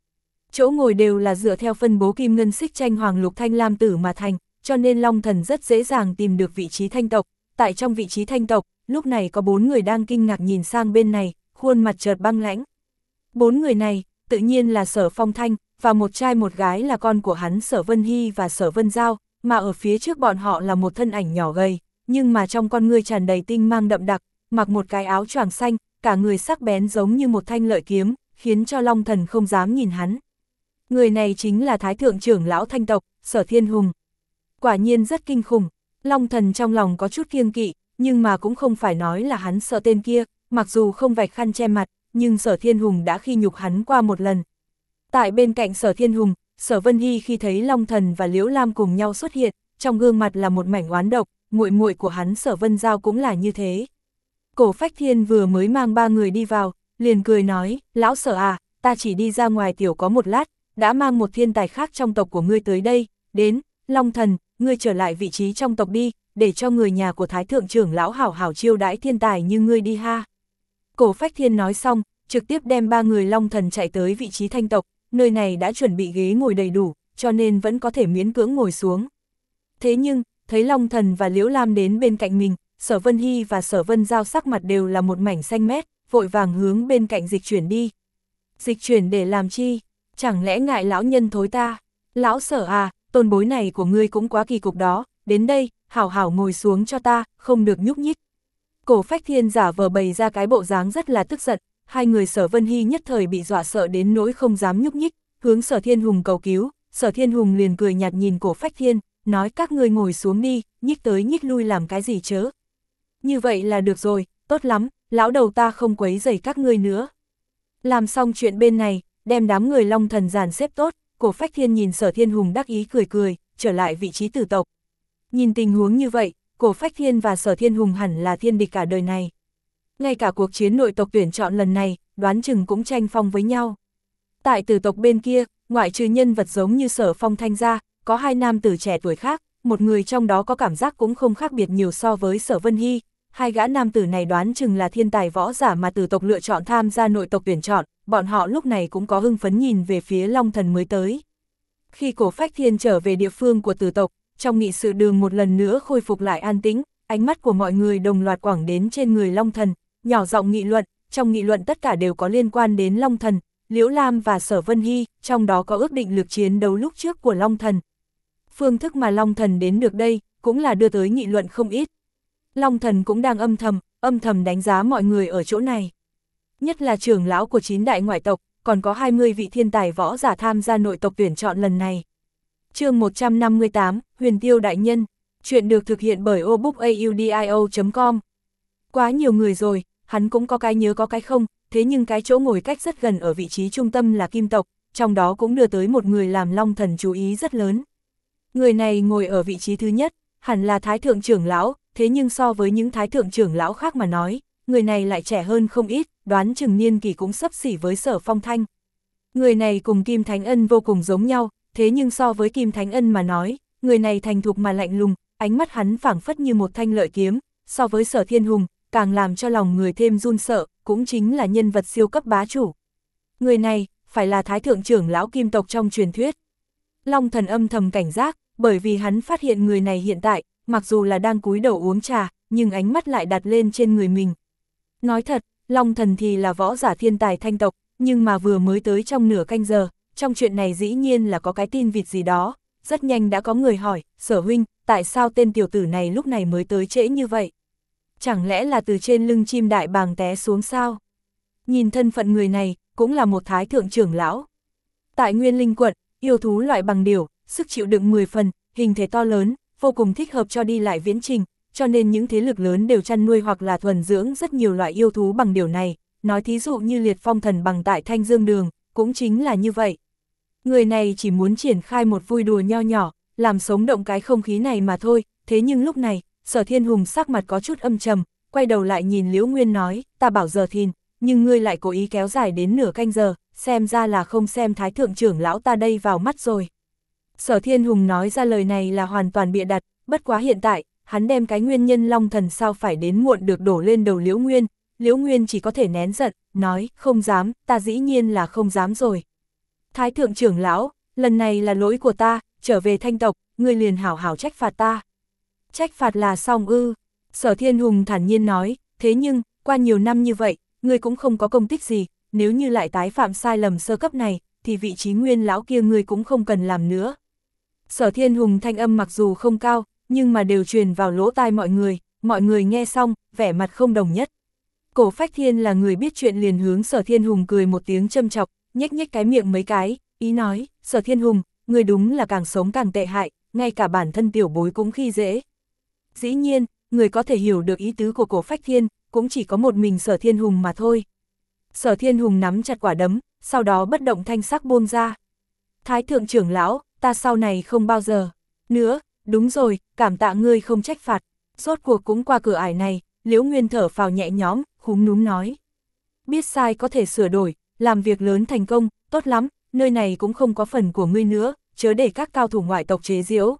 Chỗ ngồi đều là dựa theo phân bố kim ngân xích tranh hoàng lục thanh lam tử mà thành, cho nên Long Thần rất dễ dàng tìm được vị trí thanh tộc. Tại trong vị trí thanh tộc, lúc này có bốn người đang kinh ngạc nhìn sang bên này, khuôn mặt chợt băng lãnh. Bốn người này, tự nhiên là Sở Phong Thanh, và một trai một gái là con của hắn Sở Vân Hy và Sở Vân Giao, mà ở phía trước bọn họ là một thân ảnh nhỏ gầy, nhưng mà trong con ngươi tràn đầy tinh mang đậm đặc, mặc một cái áo choàng xanh, cả người sắc bén giống như một thanh lợi kiếm, khiến cho Long Thần không dám nhìn hắn. Người này chính là Thái Thượng trưởng lão thanh tộc, Sở Thiên Hùng. Quả nhiên rất kinh khủng, Long Thần trong lòng có chút kiêng kỵ, nhưng mà cũng không phải nói là hắn sợ tên kia, mặc dù không vạch khăn che mặt, nhưng Sở Thiên Hùng đã khi nhục hắn qua một lần. Tại bên cạnh Sở Thiên Hùng, Sở Vân Hy khi thấy Long Thần và Liễu Lam cùng nhau xuất hiện, trong gương mặt là một mảnh oán độc, muội muội của hắn Sở Vân Giao cũng là như thế. Cổ Phách Thiên vừa mới mang ba người đi vào, liền cười nói, lão Sở à, ta chỉ đi ra ngoài tiểu có một lát, đã mang một thiên tài khác trong tộc của ngươi tới đây, đến, Long Thần, ngươi trở lại vị trí trong tộc đi, để cho người nhà của Thái Thượng trưởng lão hảo hảo chiêu đãi thiên tài như ngươi đi ha. Cổ Phách Thiên nói xong, trực tiếp đem ba người Long Thần chạy tới vị trí thanh tộc, nơi này đã chuẩn bị ghế ngồi đầy đủ, cho nên vẫn có thể miễn cưỡng ngồi xuống. Thế nhưng, thấy Long Thần và Liễu Lam đến bên cạnh mình, Sở Vân Hy và Sở Vân Giao sắc mặt đều là một mảnh xanh mét, vội vàng hướng bên cạnh dịch chuyển đi. Dịch chuyển để làm chi? Chẳng lẽ ngại lão nhân thối ta? Lão Sở à, tôn bối này của ngươi cũng quá kỳ cục đó, đến đây, hảo hảo ngồi xuống cho ta, không được nhúc nhích. Cổ Phách Thiên giả vờ bày ra cái bộ dáng rất là tức giận, hai người Sở Vân Hy nhất thời bị dọa sợ đến nỗi không dám nhúc nhích, hướng Sở Thiên Hùng cầu cứu. Sở Thiên Hùng liền cười nhạt nhìn Cổ Phách Thiên, nói các ngươi ngồi xuống đi, nhích tới nhích lui làm cái gì chớ. Như vậy là được rồi, tốt lắm, lão đầu ta không quấy rầy các ngươi nữa. Làm xong chuyện bên này, đem đám người Long Thần dàn xếp tốt, Cổ Phách Thiên nhìn Sở Thiên Hùng đắc ý cười cười, trở lại vị trí tử tộc. Nhìn tình huống như vậy, Cổ Phách Thiên và Sở Thiên Hùng hẳn là thiên địch cả đời này. Ngay cả cuộc chiến nội tộc tuyển chọn lần này, đoán chừng cũng tranh phong với nhau. Tại tử tộc bên kia, ngoại trừ nhân vật giống như Sở Phong Thanh ra, có hai nam tử trẻ tuổi khác, một người trong đó có cảm giác cũng không khác biệt nhiều so với Sở Vân Hy. Hai gã nam tử này đoán chừng là thiên tài võ giả mà tử tộc lựa chọn tham gia nội tộc tuyển chọn, bọn họ lúc này cũng có hưng phấn nhìn về phía Long Thần mới tới. Khi Cổ Phách Thiên trở về địa phương của tử tộc, trong nghị sự đường một lần nữa khôi phục lại an tĩnh, ánh mắt của mọi người đồng loạt quẳng đến trên người Long Thần, nhỏ giọng nghị luận, trong nghị luận tất cả đều có liên quan đến Long Thần, Liễu Lam và Sở Vân Hy, trong đó có ước định lực chiến đấu lúc trước của Long Thần. Phương thức mà Long Thần đến được đây, cũng là đưa tới nghị luận không ít. Long Thần cũng đang âm thầm, âm thầm đánh giá mọi người ở chỗ này. Nhất là trưởng lão của chín đại ngoại tộc, còn có hai mươi vị thiên tài võ giả tham gia nội tộc tuyển chọn lần này. Chương một trăm năm mươi tám, Huyền Tiêu Đại Nhân. Chuyện được thực hiện bởi obookaudio chấm com. Quá nhiều người rồi, hắn cũng có cái nhớ có cái không, thế nhưng cái chỗ ngồi cách rất gần ở vị trí trung tâm là Kim tộc, trong đó cũng đưa tới một người làm Long Thần chú ý rất lớn. Người này ngồi ở vị trí thứ nhất, hẳn là Thái Thượng trưởng lão, thế nhưng so với những Thái Thượng trưởng lão khác mà nói, người này lại trẻ hơn không ít, đoán chừng niên kỷ cũng xấp xỉ với Sở Phong Thanh. Người này cùng Kim Thánh Ân vô cùng giống nhau, thế nhưng so với Kim Thánh Ân mà nói, người này thành thục mà lạnh lùng, ánh mắt hắn phảng phất như một thanh lợi kiếm, so với Sở Thiên Hùng, càng làm cho lòng người thêm run sợ, cũng chính là nhân vật siêu cấp bá chủ. Người này, phải là Thái Thượng trưởng lão Kim tộc trong truyền thuyết. Long Thần âm thầm cảnh giác, bởi vì hắn phát hiện người này hiện tại, mặc dù là đang cúi đầu uống trà, nhưng ánh mắt lại đặt lên trên người mình. Nói thật, Long Thần thì là võ giả thiên tài thanh tộc, nhưng mà vừa mới tới trong nửa canh giờ, trong chuyện này dĩ nhiên là có cái tin vịt gì đó. Rất nhanh đã có người hỏi, Sở huynh, tại sao tên tiểu tử này lúc này mới tới trễ như vậy? Chẳng lẽ là từ trên lưng chim đại bàng té xuống sao? Nhìn thân phận người này, cũng là một Thái Thượng trưởng lão. Tại Nguyên Linh quận, yêu thú loại bằng điểu, sức chịu đựng mười phần, hình thể to lớn, vô cùng thích hợp cho đi lại viễn trình, cho nên những thế lực lớn đều chăn nuôi hoặc là thuần dưỡng rất nhiều loại yêu thú bằng điểu này, nói thí dụ như Liệt Phong Thần bằng tại Thanh Dương Đường, cũng chính là như vậy. Người này chỉ muốn triển khai một vui đùa nho nhỏ, làm sống động cái không khí này mà thôi, thế nhưng lúc này, Sở Thiên Hùng sắc mặt có chút âm trầm, quay đầu lại nhìn Liễu Nguyên nói, ta bảo giờ thìn, nhưng ngươi lại cố ý kéo dài đến nửa canh giờ, xem ra là không xem Thái Thượng trưởng lão ta đây vào mắt rồi. Sở Thiên Hùng nói ra lời này là hoàn toàn bịa đặt, bất quá hiện tại, hắn đem cái nguyên nhân Long Thần sao phải đến muộn được đổ lên đầu Liễu Nguyên, Liễu Nguyên chỉ có thể nén giận, nói, không dám, ta dĩ nhiên là không dám rồi. Thái thượng trưởng lão, lần này là lỗi của ta, trở về Thanh tộc, ngươi liền hảo hảo trách phạt ta. Trách phạt là xong ư? Sở Thiên Hùng thản nhiên nói, thế nhưng, qua nhiều năm như vậy, ngươi cũng không có công tích gì, nếu như lại tái phạm sai lầm sơ cấp này, thì vị trí nguyên lão kia ngươi cũng không cần làm nữa. Sở Thiên Hùng thanh âm mặc dù không cao, nhưng mà đều truyền vào lỗ tai mọi người, mọi người nghe xong, vẻ mặt không đồng nhất. Cổ Phách Thiên là người biết chuyện liền hướng Sở Thiên Hùng cười một tiếng châm chọc, nhếch nhếch cái miệng mấy cái, ý nói, Sở Thiên Hùng, người đúng là càng sống càng tệ hại, ngay cả bản thân tiểu bối cũng khi dễ. Dĩ nhiên, người có thể hiểu được ý tứ của Cổ Phách Thiên, cũng chỉ có một mình Sở Thiên Hùng mà thôi. Sở Thiên Hùng nắm chặt quả đấm, sau đó bất động thanh sắc buông ra. Thái thượng trưởng lão, ta sau này không bao giờ nữa, đúng rồi, cảm tạ ngươi không trách phạt. Rốt cuộc cũng qua cửa ải này, Liễu Nguyên thở phào nhẹ nhõm, khúm núm nói. Biết sai có thể sửa đổi, làm việc lớn thành công, tốt lắm, nơi này cũng không có phần của ngươi nữa, chớ để các cao thủ ngoại tộc chế giễu.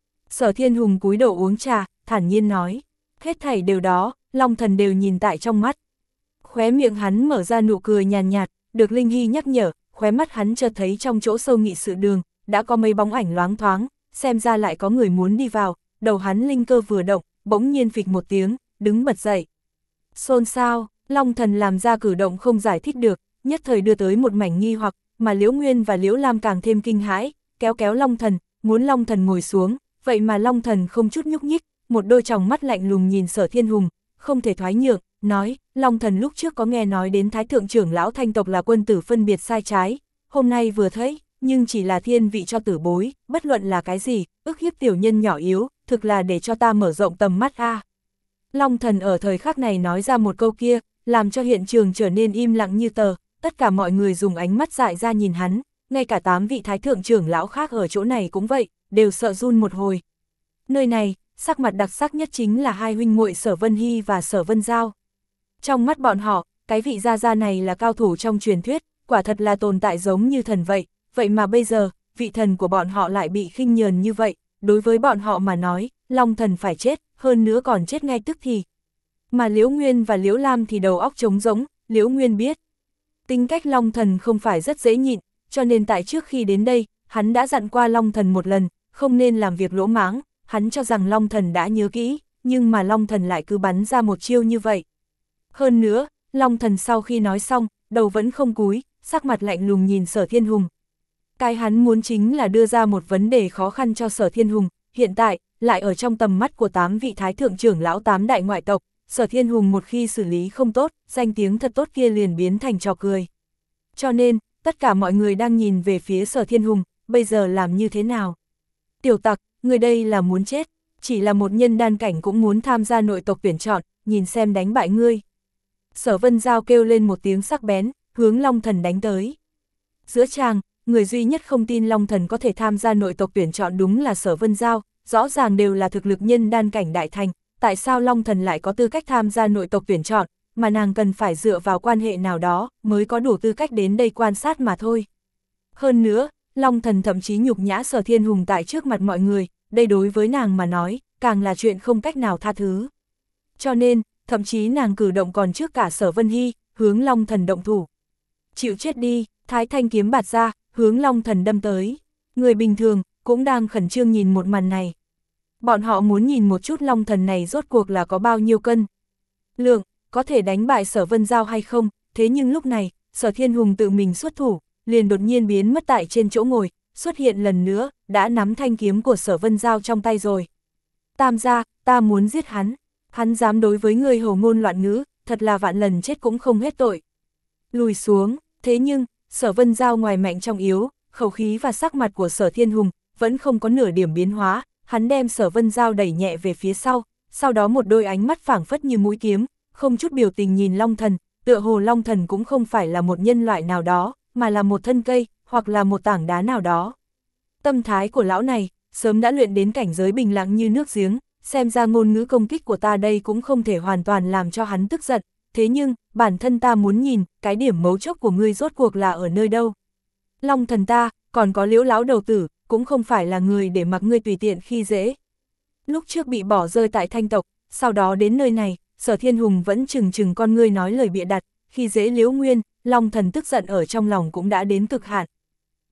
Sở Thiên Hùng cúi đầu uống trà, thản nhiên nói. Hết thảy đều đó, Long Thần đều nhìn tại trong mắt. Khóe miệng hắn mở ra nụ cười nhàn nhạt, được Linh Hy nhắc nhở, khóe mắt hắn chợt thấy trong chỗ sâu nghị sự đường, đã có mấy bóng ảnh loáng thoáng, xem ra lại có người muốn đi vào, đầu hắn linh cơ vừa động, bỗng nhiên phịch một tiếng, đứng bật dậy. Xôn xao, Long Thần làm ra cử động không giải thích được, nhất thời đưa tới một mảnh nghi hoặc, mà Liễu Nguyên và Liễu Lam càng thêm kinh hãi, kéo kéo Long Thần, muốn Long Thần ngồi xuống, vậy mà Long Thần không chút nhúc nhích, một đôi tròng mắt lạnh lùng nhìn Sở Thiên Hùng, không thể thoái nhượng, nói, Long Thần lúc trước có nghe nói đến Thái thượng trưởng lão Thanh tộc là quân tử phân biệt sai trái, hôm nay vừa thấy, nhưng chỉ là thiên vị cho tử bối, bất luận là cái gì, ức hiếp tiểu nhân nhỏ yếu, thực là để cho ta mở rộng tầm mắt a. Long Thần ở thời khắc này nói ra một câu kia, làm cho hiện trường trở nên im lặng như tờ, tất cả mọi người dùng ánh mắt dại ra nhìn hắn, ngay cả tám vị thái thượng trưởng lão khác ở chỗ này cũng vậy, đều sợ run một hồi. Nơi này, sắc mặt đặc sắc nhất chính là hai huynh muội Sở Vân Hy và Sở Vân Giao. Trong mắt bọn họ, cái vị gia gia này là cao thủ trong truyền thuyết, quả thật là tồn tại giống như thần vậy, vậy mà bây giờ, vị thần của bọn họ lại bị khinh nhờn như vậy, đối với bọn họ mà nói, Long Thần phải chết, hơn nữa còn chết ngay tức thì. Mà Liễu Nguyên và Liễu Lam thì đầu óc trống rỗng, Liễu Nguyên biết. Tính cách Long Thần không phải rất dễ nhịn, cho nên tại trước khi đến đây, hắn đã dặn qua Long Thần một lần, không nên làm việc lỗ mãng, hắn cho rằng Long Thần đã nhớ kỹ, nhưng mà Long Thần lại cứ bắn ra một chiêu như vậy. Hơn nữa, Long Thần sau khi nói xong, đầu vẫn không cúi, sắc mặt lạnh lùng nhìn Sở Thiên Hùng. Cái hắn muốn chính là đưa ra một vấn đề khó khăn cho Sở Thiên Hùng, hiện tại, lại ở trong tầm mắt của tám vị thái thượng trưởng lão tám đại ngoại tộc, Sở Thiên Hùng một khi xử lý không tốt, danh tiếng thật tốt kia liền biến thành trò cười. Cho nên, tất cả mọi người đang nhìn về phía Sở Thiên Hùng, bây giờ làm như thế nào? Tiểu tặc, người đây là muốn chết, chỉ là một nhân đan cảnh cũng muốn tham gia nội tộc tuyển chọn, nhìn xem đánh bại ngươi. Sở Vân Giao kêu lên một tiếng sắc bén, hướng Long Thần đánh tới. Giữa tràng, người duy nhất không tin Long Thần có thể tham gia nội tộc tuyển chọn đúng là Sở Vân Giao, rõ ràng đều là thực lực nhân đan cảnh đại thành, tại sao Long Thần lại có tư cách tham gia nội tộc tuyển chọn, mà nàng cần phải dựa vào quan hệ nào đó mới có đủ tư cách đến đây quan sát mà thôi. Hơn nữa, Long Thần thậm chí nhục nhã Sở Thiên Hùng tại trước mặt mọi người, đây đối với nàng mà nói, càng là chuyện không cách nào tha thứ. Cho nên, thậm chí nàng cử động còn trước cả Sở Vân Hy, hướng Long Thần động thủ. Chịu chết đi, Thái Thanh kiếm bạt ra, hướng Long Thần đâm tới. Người bình thường, cũng đang khẩn trương nhìn một màn này. Bọn họ muốn nhìn một chút Long Thần này rốt cuộc là có bao nhiêu cân. Lượng, có thể đánh bại Sở Vân Giao hay không, thế nhưng lúc này, Sở Thiên Hùng tự mình xuất thủ, liền đột nhiên biến mất tại trên chỗ ngồi, xuất hiện lần nữa, đã nắm thanh kiếm của Sở Vân Giao trong tay rồi. Tam gia, ta muốn giết hắn, hắn dám đối với người hồ ngôn loạn ngữ, thật là vạn lần chết cũng không hết tội. Lùi xuống, thế nhưng, Sở Vân Giao ngoài mạnh trong yếu, khẩu khí và sắc mặt của Sở Thiên Hùng, vẫn không có nửa điểm biến hóa, hắn đem Sở Vân Giao đẩy nhẹ về phía sau, sau đó một đôi ánh mắt phảng phất như mũi kiếm, không chút biểu tình nhìn Long Thần, tựa hồ Long Thần cũng không phải là một nhân loại nào đó, mà là một thân cây, hoặc là một tảng đá nào đó. Tâm thái của lão này, sớm đã luyện đến cảnh giới bình lặng như nước giếng, xem ra ngôn ngữ công kích của ta đây cũng không thể hoàn toàn làm cho hắn tức giận, thế nhưng, bản thân ta muốn nhìn, cái điểm mấu chốt của ngươi rốt cuộc là ở nơi đâu. Long Thần ta, còn có Liễu lão đầu tử, cũng không phải là người để mặc ngươi tùy tiện khi dễ. Lúc trước bị bỏ rơi tại Thanh tộc, sau đó đến nơi này, Sở Thiên Hùng vẫn chừng chừng con ngươi nói lời bịa đặt, khi dễ Liễu Nguyên, Long Thần tức giận ở trong lòng cũng đã đến cực hạn.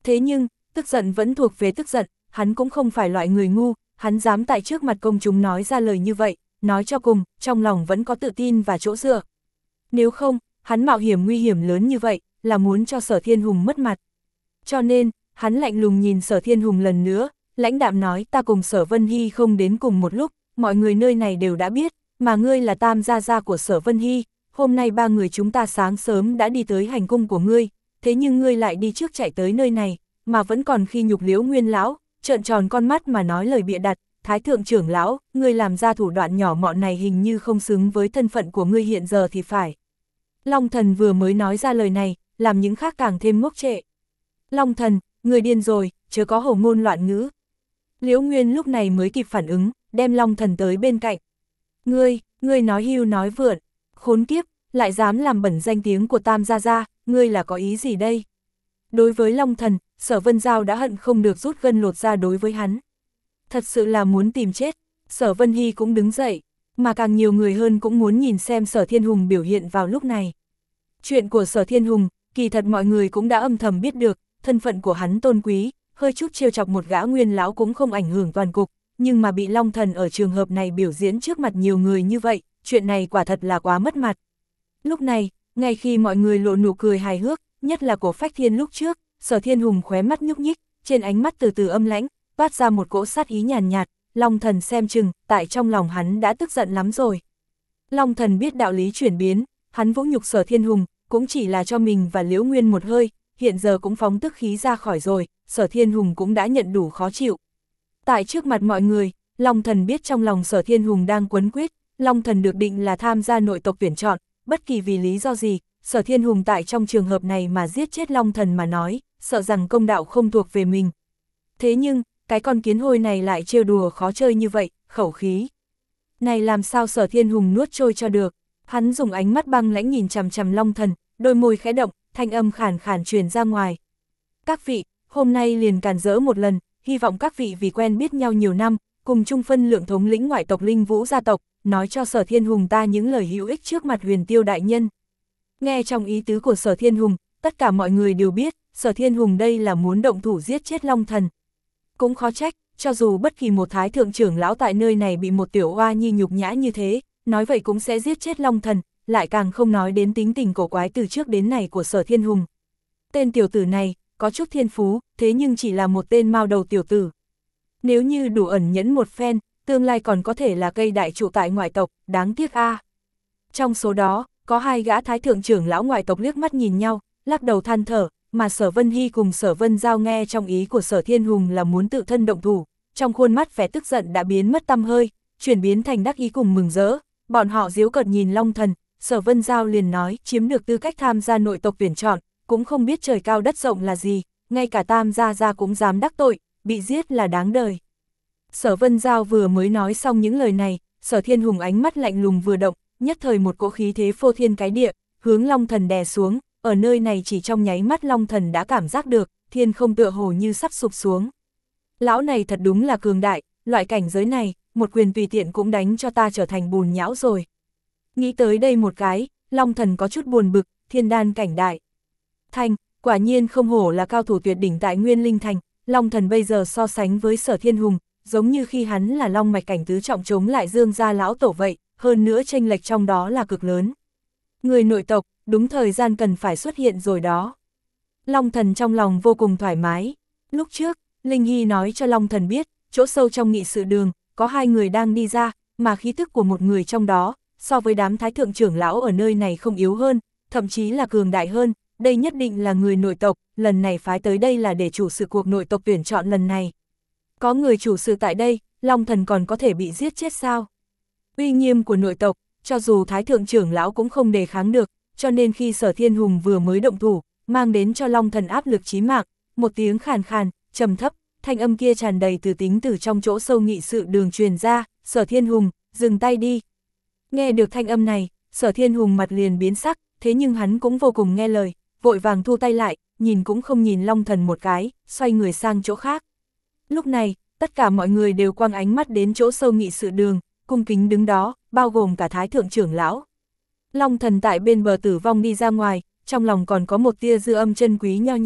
Thế nhưng, tức giận vẫn thuộc về tức giận, hắn cũng không phải loại người ngu, hắn dám tại trước mặt công chúng nói ra lời như vậy, nói cho cùng, trong lòng vẫn có tự tin và chỗ dựa. Nếu không, hắn mạo hiểm nguy hiểm lớn như vậy, là muốn cho Sở Thiên Hùng mất mặt. Cho nên, hắn lạnh lùng nhìn Sở Thiên Hùng lần nữa, lãnh đạm nói ta cùng Sở Vân Hy không đến cùng một lúc, mọi người nơi này đều đã biết, mà ngươi là tam gia gia của Sở Vân Hy, hôm nay ba người chúng ta sáng sớm đã đi tới hành cung của ngươi, thế nhưng ngươi lại đi trước chạy tới nơi này, mà vẫn còn khi nhục Liễu Nguyên lão, trợn tròn con mắt mà nói lời bịa đặt, Thái thượng trưởng lão, ngươi làm ra thủ đoạn nhỏ mọn này hình như không xứng với thân phận của ngươi hiện giờ thì phải. Long Thần vừa mới nói ra lời này, làm những khác càng thêm ngốc trệ. Long Thần, người điên rồi, chớ có hổ ngôn loạn ngữ. Liễu Nguyên lúc này mới kịp phản ứng, đem Long Thần tới bên cạnh. Ngươi, ngươi nói hưu nói vượn, khốn kiếp, lại dám làm bẩn danh tiếng của Tam Gia Gia, ngươi là có ý gì đây? Đối với Long Thần, Sở Vân Giao đã hận không được rút gân lột ra đối với hắn. Thật sự là muốn tìm chết, Sở Vân Hy cũng đứng dậy, mà càng nhiều người hơn cũng muốn nhìn xem Sở Thiên Hùng biểu hiện vào lúc này. Chuyện của Sở Thiên Hùng, kỳ thật mọi người cũng đã âm thầm biết được, thân phận của hắn tôn quý, hơi chút trêu chọc một gã nguyên lão cũng không ảnh hưởng toàn cục, nhưng mà bị Long Thần ở trường hợp này biểu diễn trước mặt nhiều người như vậy, chuyện này quả thật là quá mất mặt. Lúc này, ngay khi mọi người lộ nụ cười hài hước, nhất là Cổ Phách Thiên lúc trước, Sở Thiên Hùng khóe mắt nhúc nhích, trên ánh mắt từ từ âm lãnh, toát ra một cỗ sát ý nhàn nhạt, Long Thần xem chừng, tại trong lòng hắn đã tức giận lắm rồi. Long Thần biết đạo lý chuyển biến, hắn vũ nhục Sở Thiên Hùng, cũng chỉ là cho mình và Liễu Nguyên một hơi, hiện giờ cũng phóng tức khí ra khỏi rồi, Sở Thiên Hùng cũng đã nhận đủ khó chịu. Tại trước mặt mọi người, Long Thần biết trong lòng Sở Thiên Hùng đang quấn quýt, Long Thần được định là tham gia nội tộc tuyển chọn, bất kỳ vì lý do gì, Sở Thiên Hùng tại trong trường hợp này mà giết chết Long Thần mà nói, sợ rằng công đạo không thuộc về mình. Thế nhưng, cái con kiến hôi này lại trêu đùa khó chơi như vậy, khẩu khí. Này làm sao Sở Thiên Hùng nuốt trôi cho được, hắn dùng ánh mắt băng lãnh nhìn chằm chằm Long Thần, đôi môi khẽ động, thanh âm khàn khàn truyền ra ngoài. Các vị, hôm nay liền càn rỡ một lần, hy vọng các vị vì quen biết nhau nhiều năm, cùng chung phân lượng thống lĩnh ngoại tộc Linh Vũ gia tộc, nói cho Sở Thiên Hùng ta những lời hữu ích trước mặt Huyền Tiêu đại nhân. Nghe trong ý tứ của Sở Thiên Hùng, tất cả mọi người đều biết, Sở Thiên Hùng đây là muốn động thủ giết chết Long Thần. Cũng khó trách, cho dù bất kỳ một thái thượng trưởng lão tại nơi này bị một tiểu oa nhi nhục nhã như thế, nói vậy cũng sẽ giết chết Long Thần, lại càng không nói đến tính tình cổ quái từ trước đến này của Sở Thiên Hùng. Tên tiểu tử này, có chút thiên phú, thế nhưng chỉ là một tên mao đầu tiểu tử. Nếu như đủ ẩn nhẫn một phen, tương lai còn có thể là cây đại trụ tại ngoại tộc, đáng tiếc a. À. Trong số đó, có hai gã thái thượng trưởng lão ngoại tộc liếc mắt nhìn nhau, lắc đầu than thở, mà Sở Vân Hy cùng Sở Vân Giao nghe trong ý của Sở Thiên Hùng là muốn tự thân động thủ, trong khuôn mắt vẻ tức giận đã biến mất tăm hơi, chuyển biến thành đắc ý cùng mừng rỡ, bọn họ giễu cợt nhìn Long Thần, Sở Vân Giao liền nói, chiếm được tư cách tham gia nội tộc tuyển chọn, cũng không biết trời cao đất rộng là gì, ngay cả Tam gia gia cũng dám đắc tội, bị giết là đáng đời. Sở Vân Giao vừa mới nói xong những lời này, Sở Thiên Hùng ánh mắt lạnh lùng vừa động, nhất thời một cỗ khí thế phô thiên cái địa, hướng Long Thần đè xuống, ở nơi này chỉ trong nháy mắt Long Thần đã cảm giác được, thiên không tựa hồ như sắp sụp xuống. Lão này thật đúng là cường đại, loại cảnh giới này, một quyền tùy tiện cũng đánh cho ta trở thành bùn nhão rồi. Nghĩ tới đây một cái, Long Thần có chút buồn bực, thiên đan cảnh đại. Thành, quả nhiên không hổ là cao thủ tuyệt đỉnh tại Nguyên Linh Thành, Long Thần bây giờ so sánh với Sở Thiên Hùng, giống như khi hắn là long mạch cảnh tứ trọng chống lại Dương gia lão tổ vậy, hơn nữa chênh lệch trong đó là cực lớn. Người nội tộc, đúng thời gian cần phải xuất hiện rồi đó. Long Thần trong lòng vô cùng thoải mái. Lúc trước, Linh Hy nói cho Long Thần biết, chỗ sâu trong nghị sự đường, có hai người đang đi ra, mà khí thức của một người trong đó, so với đám thái thượng trưởng lão ở nơi này không yếu hơn, thậm chí là cường đại hơn, đây nhất định là người nội tộc, lần này phái tới đây là để chủ sự cuộc nội tộc tuyển chọn lần này. Có người chủ sự tại đây, Long Thần còn có thể bị giết chết sao? Uy nghiêm của nội tộc, cho dù thái thượng trưởng lão cũng không đề kháng được, cho nên khi Sở Thiên Hùng vừa mới động thủ, mang đến cho Long Thần áp lực chí mạng, một tiếng khàn khàn, trầm thấp, thanh âm kia tràn đầy từ tính từ trong chỗ sâu nghị sự đường truyền ra, Sở Thiên Hùng, dừng tay đi. Nghe được thanh âm này, Sở Thiên Hùng mặt liền biến sắc, thế nhưng hắn cũng vô cùng nghe lời, vội vàng thu tay lại, nhìn cũng không nhìn Long Thần một cái, xoay người sang chỗ khác. Lúc này, tất cả mọi người đều quăng ánh mắt đến chỗ sâu nghị sự đường, cung kính đứng đó, bao gồm cả thái thượng trưởng lão. Long Thần tại bên bờ tử vong đi ra ngoài, trong lòng còn có một tia dư âm chân quý nho nhỏ,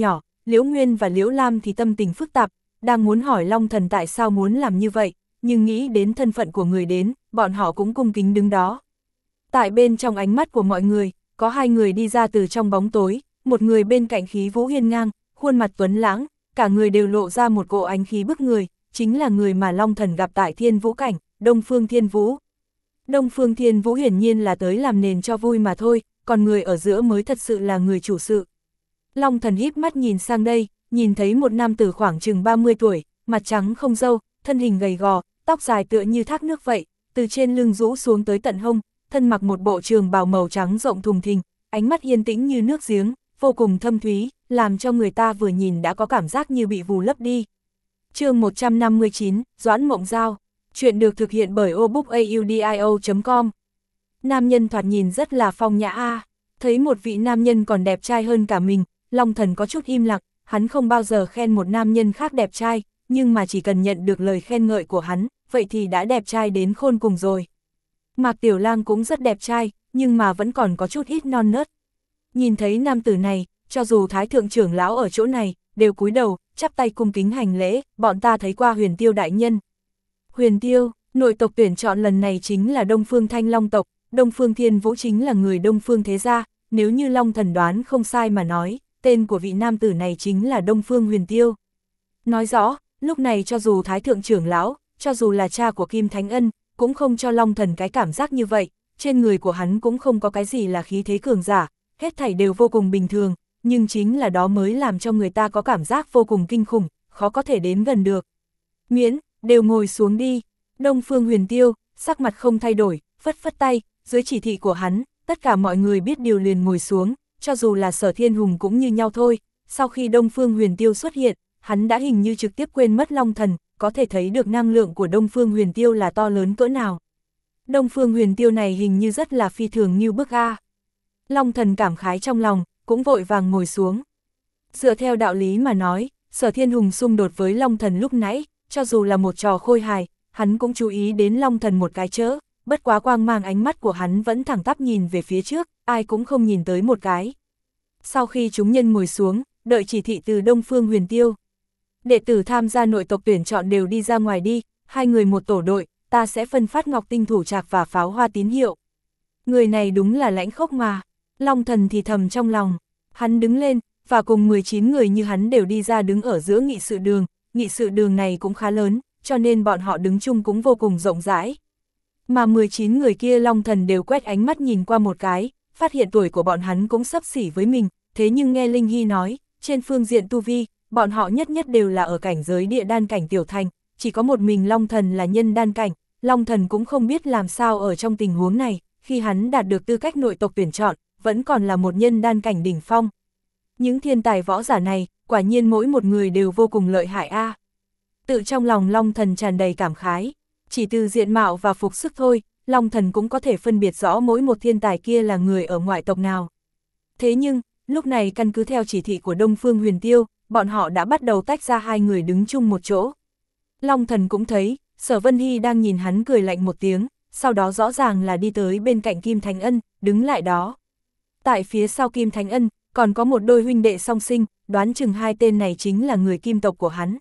Liễu Nguyên và Liễu Lam thì tâm tình phức tạp, đang muốn hỏi Long Thần tại sao muốn làm như vậy, nhưng nghĩ đến thân phận của người đến, bọn họ cũng cung kính đứng đó. Tại bên trong ánh mắt của mọi người, có hai người đi ra từ trong bóng tối, một người bên cạnh khí vũ hiên ngang, khuôn mặt tuấn lãng, cả người đều lộ ra một cỗ ánh khí bức người, chính là người mà Long Thần gặp tại Thiên Vũ Cảnh, Đông Phương Thiên Vũ. Đông Phương Thiên Vũ hiển nhiên là tới làm nền cho vui mà thôi, còn người ở giữa mới thật sự là người chủ sự. Long Thần híp mắt nhìn sang đây, nhìn thấy một nam tử khoảng chừng ba mươi tuổi, mặt trắng không râu, thân hình gầy gò, tóc dài tựa như thác nước vậy, từ trên lưng rũ xuống tới tận hông, thân mặc một bộ trường bào màu trắng rộng thùng thình, ánh mắt yên tĩnh như nước giếng, vô cùng thâm thúy, làm cho người ta vừa nhìn đã có cảm giác như bị vù lấp đi. Chương một trăm năm mươi chín, Doãn Mộng Giao. Chuyện được thực hiện bởi obookaudio chấm com. Nam nhân thoạt nhìn rất là phong nhã a. À. Thấy một vị nam nhân còn đẹp trai hơn cả mình, Long Thần có chút im lặng, hắn không bao giờ khen một nam nhân khác đẹp trai, nhưng mà chỉ cần nhận được lời khen ngợi của hắn, vậy thì đã đẹp trai đến khôn cùng rồi. Mạc Tiểu Lang cũng rất đẹp trai, nhưng mà vẫn còn có chút ít non nớt. Nhìn thấy nam tử này, cho dù Thái Thượng trưởng lão ở chỗ này, đều cúi đầu, chắp tay cung kính hành lễ, bọn ta thấy qua Huyền Tiêu đại nhân. Huyền Tiêu, nội tộc tuyển chọn lần này chính là Đông Phương Thanh Long tộc, Đông Phương Thiên Vũ chính là người Đông Phương thế gia, nếu như Long Thần đoán không sai mà nói, tên của vị nam tử này chính là Đông Phương Huyền Tiêu. Nói rõ, lúc này cho dù Thái Thượng trưởng lão, cho dù là cha của Kim Thánh Ân, cũng không cho Long Thần cái cảm giác như vậy, trên người của hắn cũng không có cái gì là khí thế cường giả, hết thảy đều vô cùng bình thường, nhưng chính là đó mới làm cho người ta có cảm giác vô cùng kinh khủng, khó có thể đến gần được. Miễn, đều ngồi xuống đi. Đông Phương Huyền Tiêu, sắc mặt không thay đổi, phất phất tay, dưới chỉ thị của hắn, tất cả mọi người biết điều liền ngồi xuống, cho dù là Sở Thiên Hùng cũng như nhau thôi. Sau khi Đông Phương Huyền Tiêu xuất hiện, hắn đã hình như trực tiếp quên mất Long Thần, có thể thấy được năng lượng của Đông Phương Huyền Tiêu là to lớn cỡ nào. Đông Phương Huyền Tiêu này hình như rất là phi thường như bức a. Long Thần cảm khái trong lòng, cũng vội vàng ngồi xuống. Dựa theo đạo lý mà nói, Sở Thiên Hùng xung đột với Long Thần lúc nãy, cho dù là một trò khôi hài, hắn cũng chú ý đến Long Thần một cái chớ, bất quá quang mang ánh mắt của hắn vẫn thẳng tắp nhìn về phía trước, ai cũng không nhìn tới một cái. Sau khi chúng nhân ngồi xuống, đợi chỉ thị từ Đông Phương Huyền Tiêu. Đệ tử tham gia nội tộc tuyển chọn đều đi ra ngoài đi, hai người một tổ đội, ta sẽ phân phát ngọc tinh thủ trạc và pháo hoa tín hiệu. Người này đúng là lãnh khốc mà. Long Thần thì thầm trong lòng, hắn đứng lên, và cùng mười chín người như hắn đều đi ra đứng ở giữa nghị sự đường, nghị sự đường này cũng khá lớn, cho nên bọn họ đứng chung cũng vô cùng rộng rãi. Mà mười chín người kia Long Thần đều quét ánh mắt nhìn qua một cái, phát hiện tuổi của bọn hắn cũng xấp xỉ với mình, thế nhưng nghe Linh Hy nói, trên phương diện tu vi, bọn họ nhất nhất đều là ở cảnh giới địa đan cảnh tiểu thành, chỉ có một mình Long Thần là nhân đan cảnh, Long Thần cũng không biết làm sao ở trong tình huống này, khi hắn đạt được tư cách nội tộc tuyển chọn, vẫn còn là một nhân đan cảnh đỉnh phong. Những thiên tài võ giả này, quả nhiên mỗi một người đều vô cùng lợi hại a. À. Tự trong lòng Long Thần tràn đầy cảm khái, chỉ từ diện mạo và phục sức thôi, Long Thần cũng có thể phân biệt rõ mỗi một thiên tài kia là người ở ngoại tộc nào. Thế nhưng, lúc này căn cứ theo chỉ thị của Đông Phương Huyền Tiêu, bọn họ đã bắt đầu tách ra hai người đứng chung một chỗ. Long Thần cũng thấy, Sở Vân Hy đang nhìn hắn cười lạnh một tiếng, sau đó rõ ràng là đi tới bên cạnh Kim Thánh Ân, đứng lại đó. Tại phía sau Kim Thánh Ân, còn có một đôi huynh đệ song sinh, đoán chừng hai tên này chính là người Kim tộc của hắn.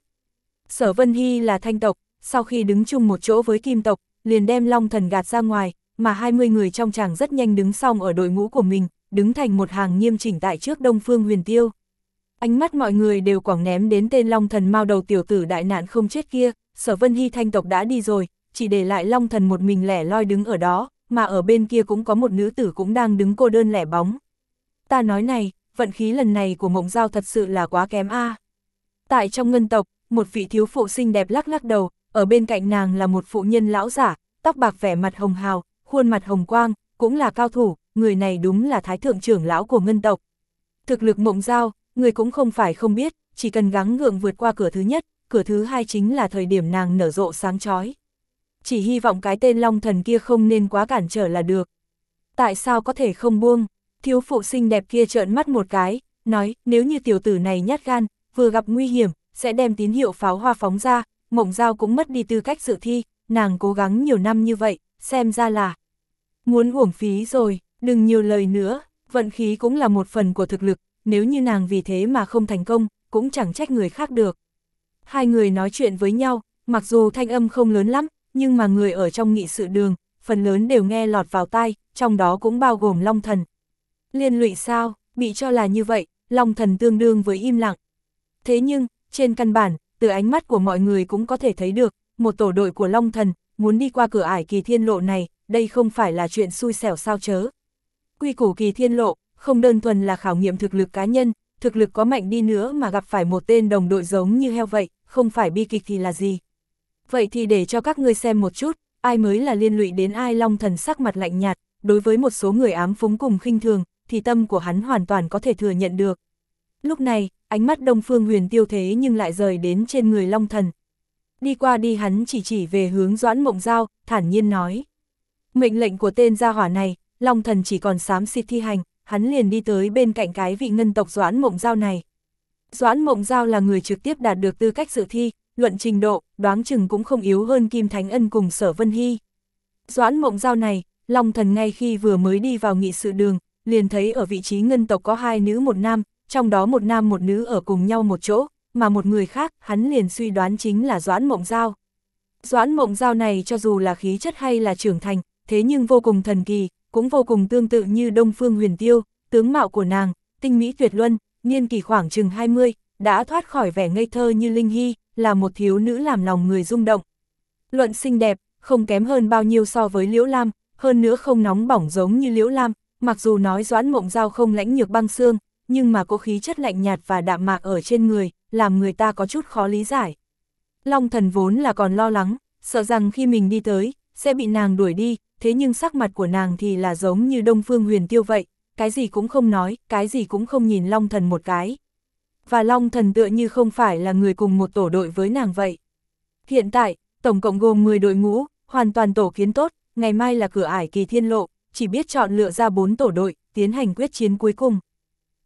Sở Vân Hy là Thanh tộc, sau khi đứng chung một chỗ với Kim tộc, liền đem Long Thần gạt ra ngoài, mà hai mươi người trong chàng rất nhanh đứng xong ở đội ngũ của mình, đứng thành một hàng nghiêm chỉnh tại trước Đông Phương Huyền Tiêu. Ánh mắt mọi người đều quẳng ném đến tên Long Thần mao đầu tiểu tử đại nạn không chết kia, Sở Vân Hy Thanh tộc đã đi rồi, chỉ để lại Long Thần một mình lẻ loi đứng ở đó, mà ở bên kia cũng có một nữ tử cũng đang đứng cô đơn lẻ bóng. Ta nói này, vận khí lần này của Mộng Giao thật sự là quá kém a. À. Tại trong ngân tộc, một vị thiếu phụ xinh đẹp lắc lắc đầu, ở bên cạnh nàng là một phụ nhân lão giả, tóc bạc vẻ mặt hồng hào, khuôn mặt hồng quang, cũng là cao thủ, người này đúng là Thái Thượng trưởng lão của ngân tộc. Thực lực Mộng Giao, người cũng không phải không biết, chỉ cần gắng gượng vượt qua cửa thứ nhất, cửa thứ hai chính là thời điểm nàng nở rộ sáng chói. Chỉ hy vọng cái tên Long Thần kia không nên quá cản trở là được. Tại sao có thể không buông? Thiếu phụ xinh đẹp kia trợn mắt một cái, nói, nếu như tiểu tử này nhát gan, vừa gặp nguy hiểm, sẽ đem tín hiệu pháo hoa phóng ra, Mộng Giao cũng mất đi tư cách dự thi, nàng cố gắng nhiều năm như vậy, xem ra là muốn uổng phí rồi, đừng nhiều lời nữa, vận khí cũng là một phần của thực lực, nếu như nàng vì thế mà không thành công, cũng chẳng trách người khác được. Hai người nói chuyện với nhau, mặc dù thanh âm không lớn lắm, nhưng mà người ở trong nghị sự đường, phần lớn đều nghe lọt vào tai, trong đó cũng bao gồm Long Thần. Liên lụy sao, bị cho là như vậy, Long Thần tương đương với im lặng. Thế nhưng, trên căn bản, từ ánh mắt của mọi người cũng có thể thấy được, một tổ đội của Long Thần, muốn đi qua cửa ải Kỳ Thiên Lộ này, đây không phải là chuyện xui xẻo sao chớ. Quy củ Kỳ Thiên Lộ, không đơn thuần là khảo nghiệm thực lực cá nhân, thực lực có mạnh đi nữa mà gặp phải một tên đồng đội giống như heo vậy, không phải bi kịch thì là gì. Vậy thì để cho các ngươi xem một chút, ai mới là liên lụy đến ai. Long Thần sắc mặt lạnh nhạt, đối với một số người ám phúng cùng khinh thường, thì tâm của hắn hoàn toàn có thể thừa nhận được. Lúc này, ánh mắt Đông Phương Huyền Tiêu thế nhưng lại rời đến trên người Long Thần. Đi qua đi hắn chỉ chỉ về hướng Doãn Mộng Giao, thản nhiên nói. Mệnh lệnh của tên gia hỏa này, Long Thần chỉ còn xám xịt thi hành, hắn liền đi tới bên cạnh cái vị ngân tộc Doãn Mộng Giao này. Doãn Mộng Giao là người trực tiếp đạt được tư cách dự thi, luận trình độ, đoán chừng cũng không yếu hơn Kim Thánh Ân cùng Sở Vân Hy. Doãn Mộng Giao này, Long Thần ngay khi vừa mới đi vào nghị sự đường, liền thấy ở vị trí ngân tộc có hai nữ một nam, trong đó một nam một nữ ở cùng nhau một chỗ, mà một người khác, hắn liền suy đoán chính là Doãn Mộng Giao. Doãn Mộng Giao này cho dù là khí chất hay là trưởng thành, thế nhưng vô cùng thần kỳ, cũng vô cùng tương tự như Đông Phương Huyền Tiêu, tướng mạo của nàng, tinh mỹ tuyệt luân, niên kỳ khoảng chừng hai mươi, đã thoát khỏi vẻ ngây thơ như Linh Hy, là một thiếu nữ làm lòng người rung động. Luận xinh đẹp, không kém hơn bao nhiêu so với Liễu Lam, hơn nữa không nóng bỏng giống như Liễu Lam, mặc dù nói Doãn Mộng Giao không lãnh nhược băng xương, nhưng mà có khí chất lạnh nhạt và đạm mạc ở trên người, làm người ta có chút khó lý giải. Long Thần vốn là còn lo lắng, sợ rằng khi mình đi tới, sẽ bị nàng đuổi đi, thế nhưng sắc mặt của nàng thì là giống như Đông Phương Huyền Tiêu vậy, cái gì cũng không nói, cái gì cũng không nhìn Long Thần một cái. Và Long Thần tựa như không phải là người cùng một tổ đội với nàng vậy. Hiện tại, tổng cộng gồm mười đội ngũ, hoàn toàn tổ kiến tốt, ngày mai là cửa ải Kỳ Thiên Lộ, chỉ biết chọn lựa ra bốn tổ đội, tiến hành quyết chiến cuối cùng.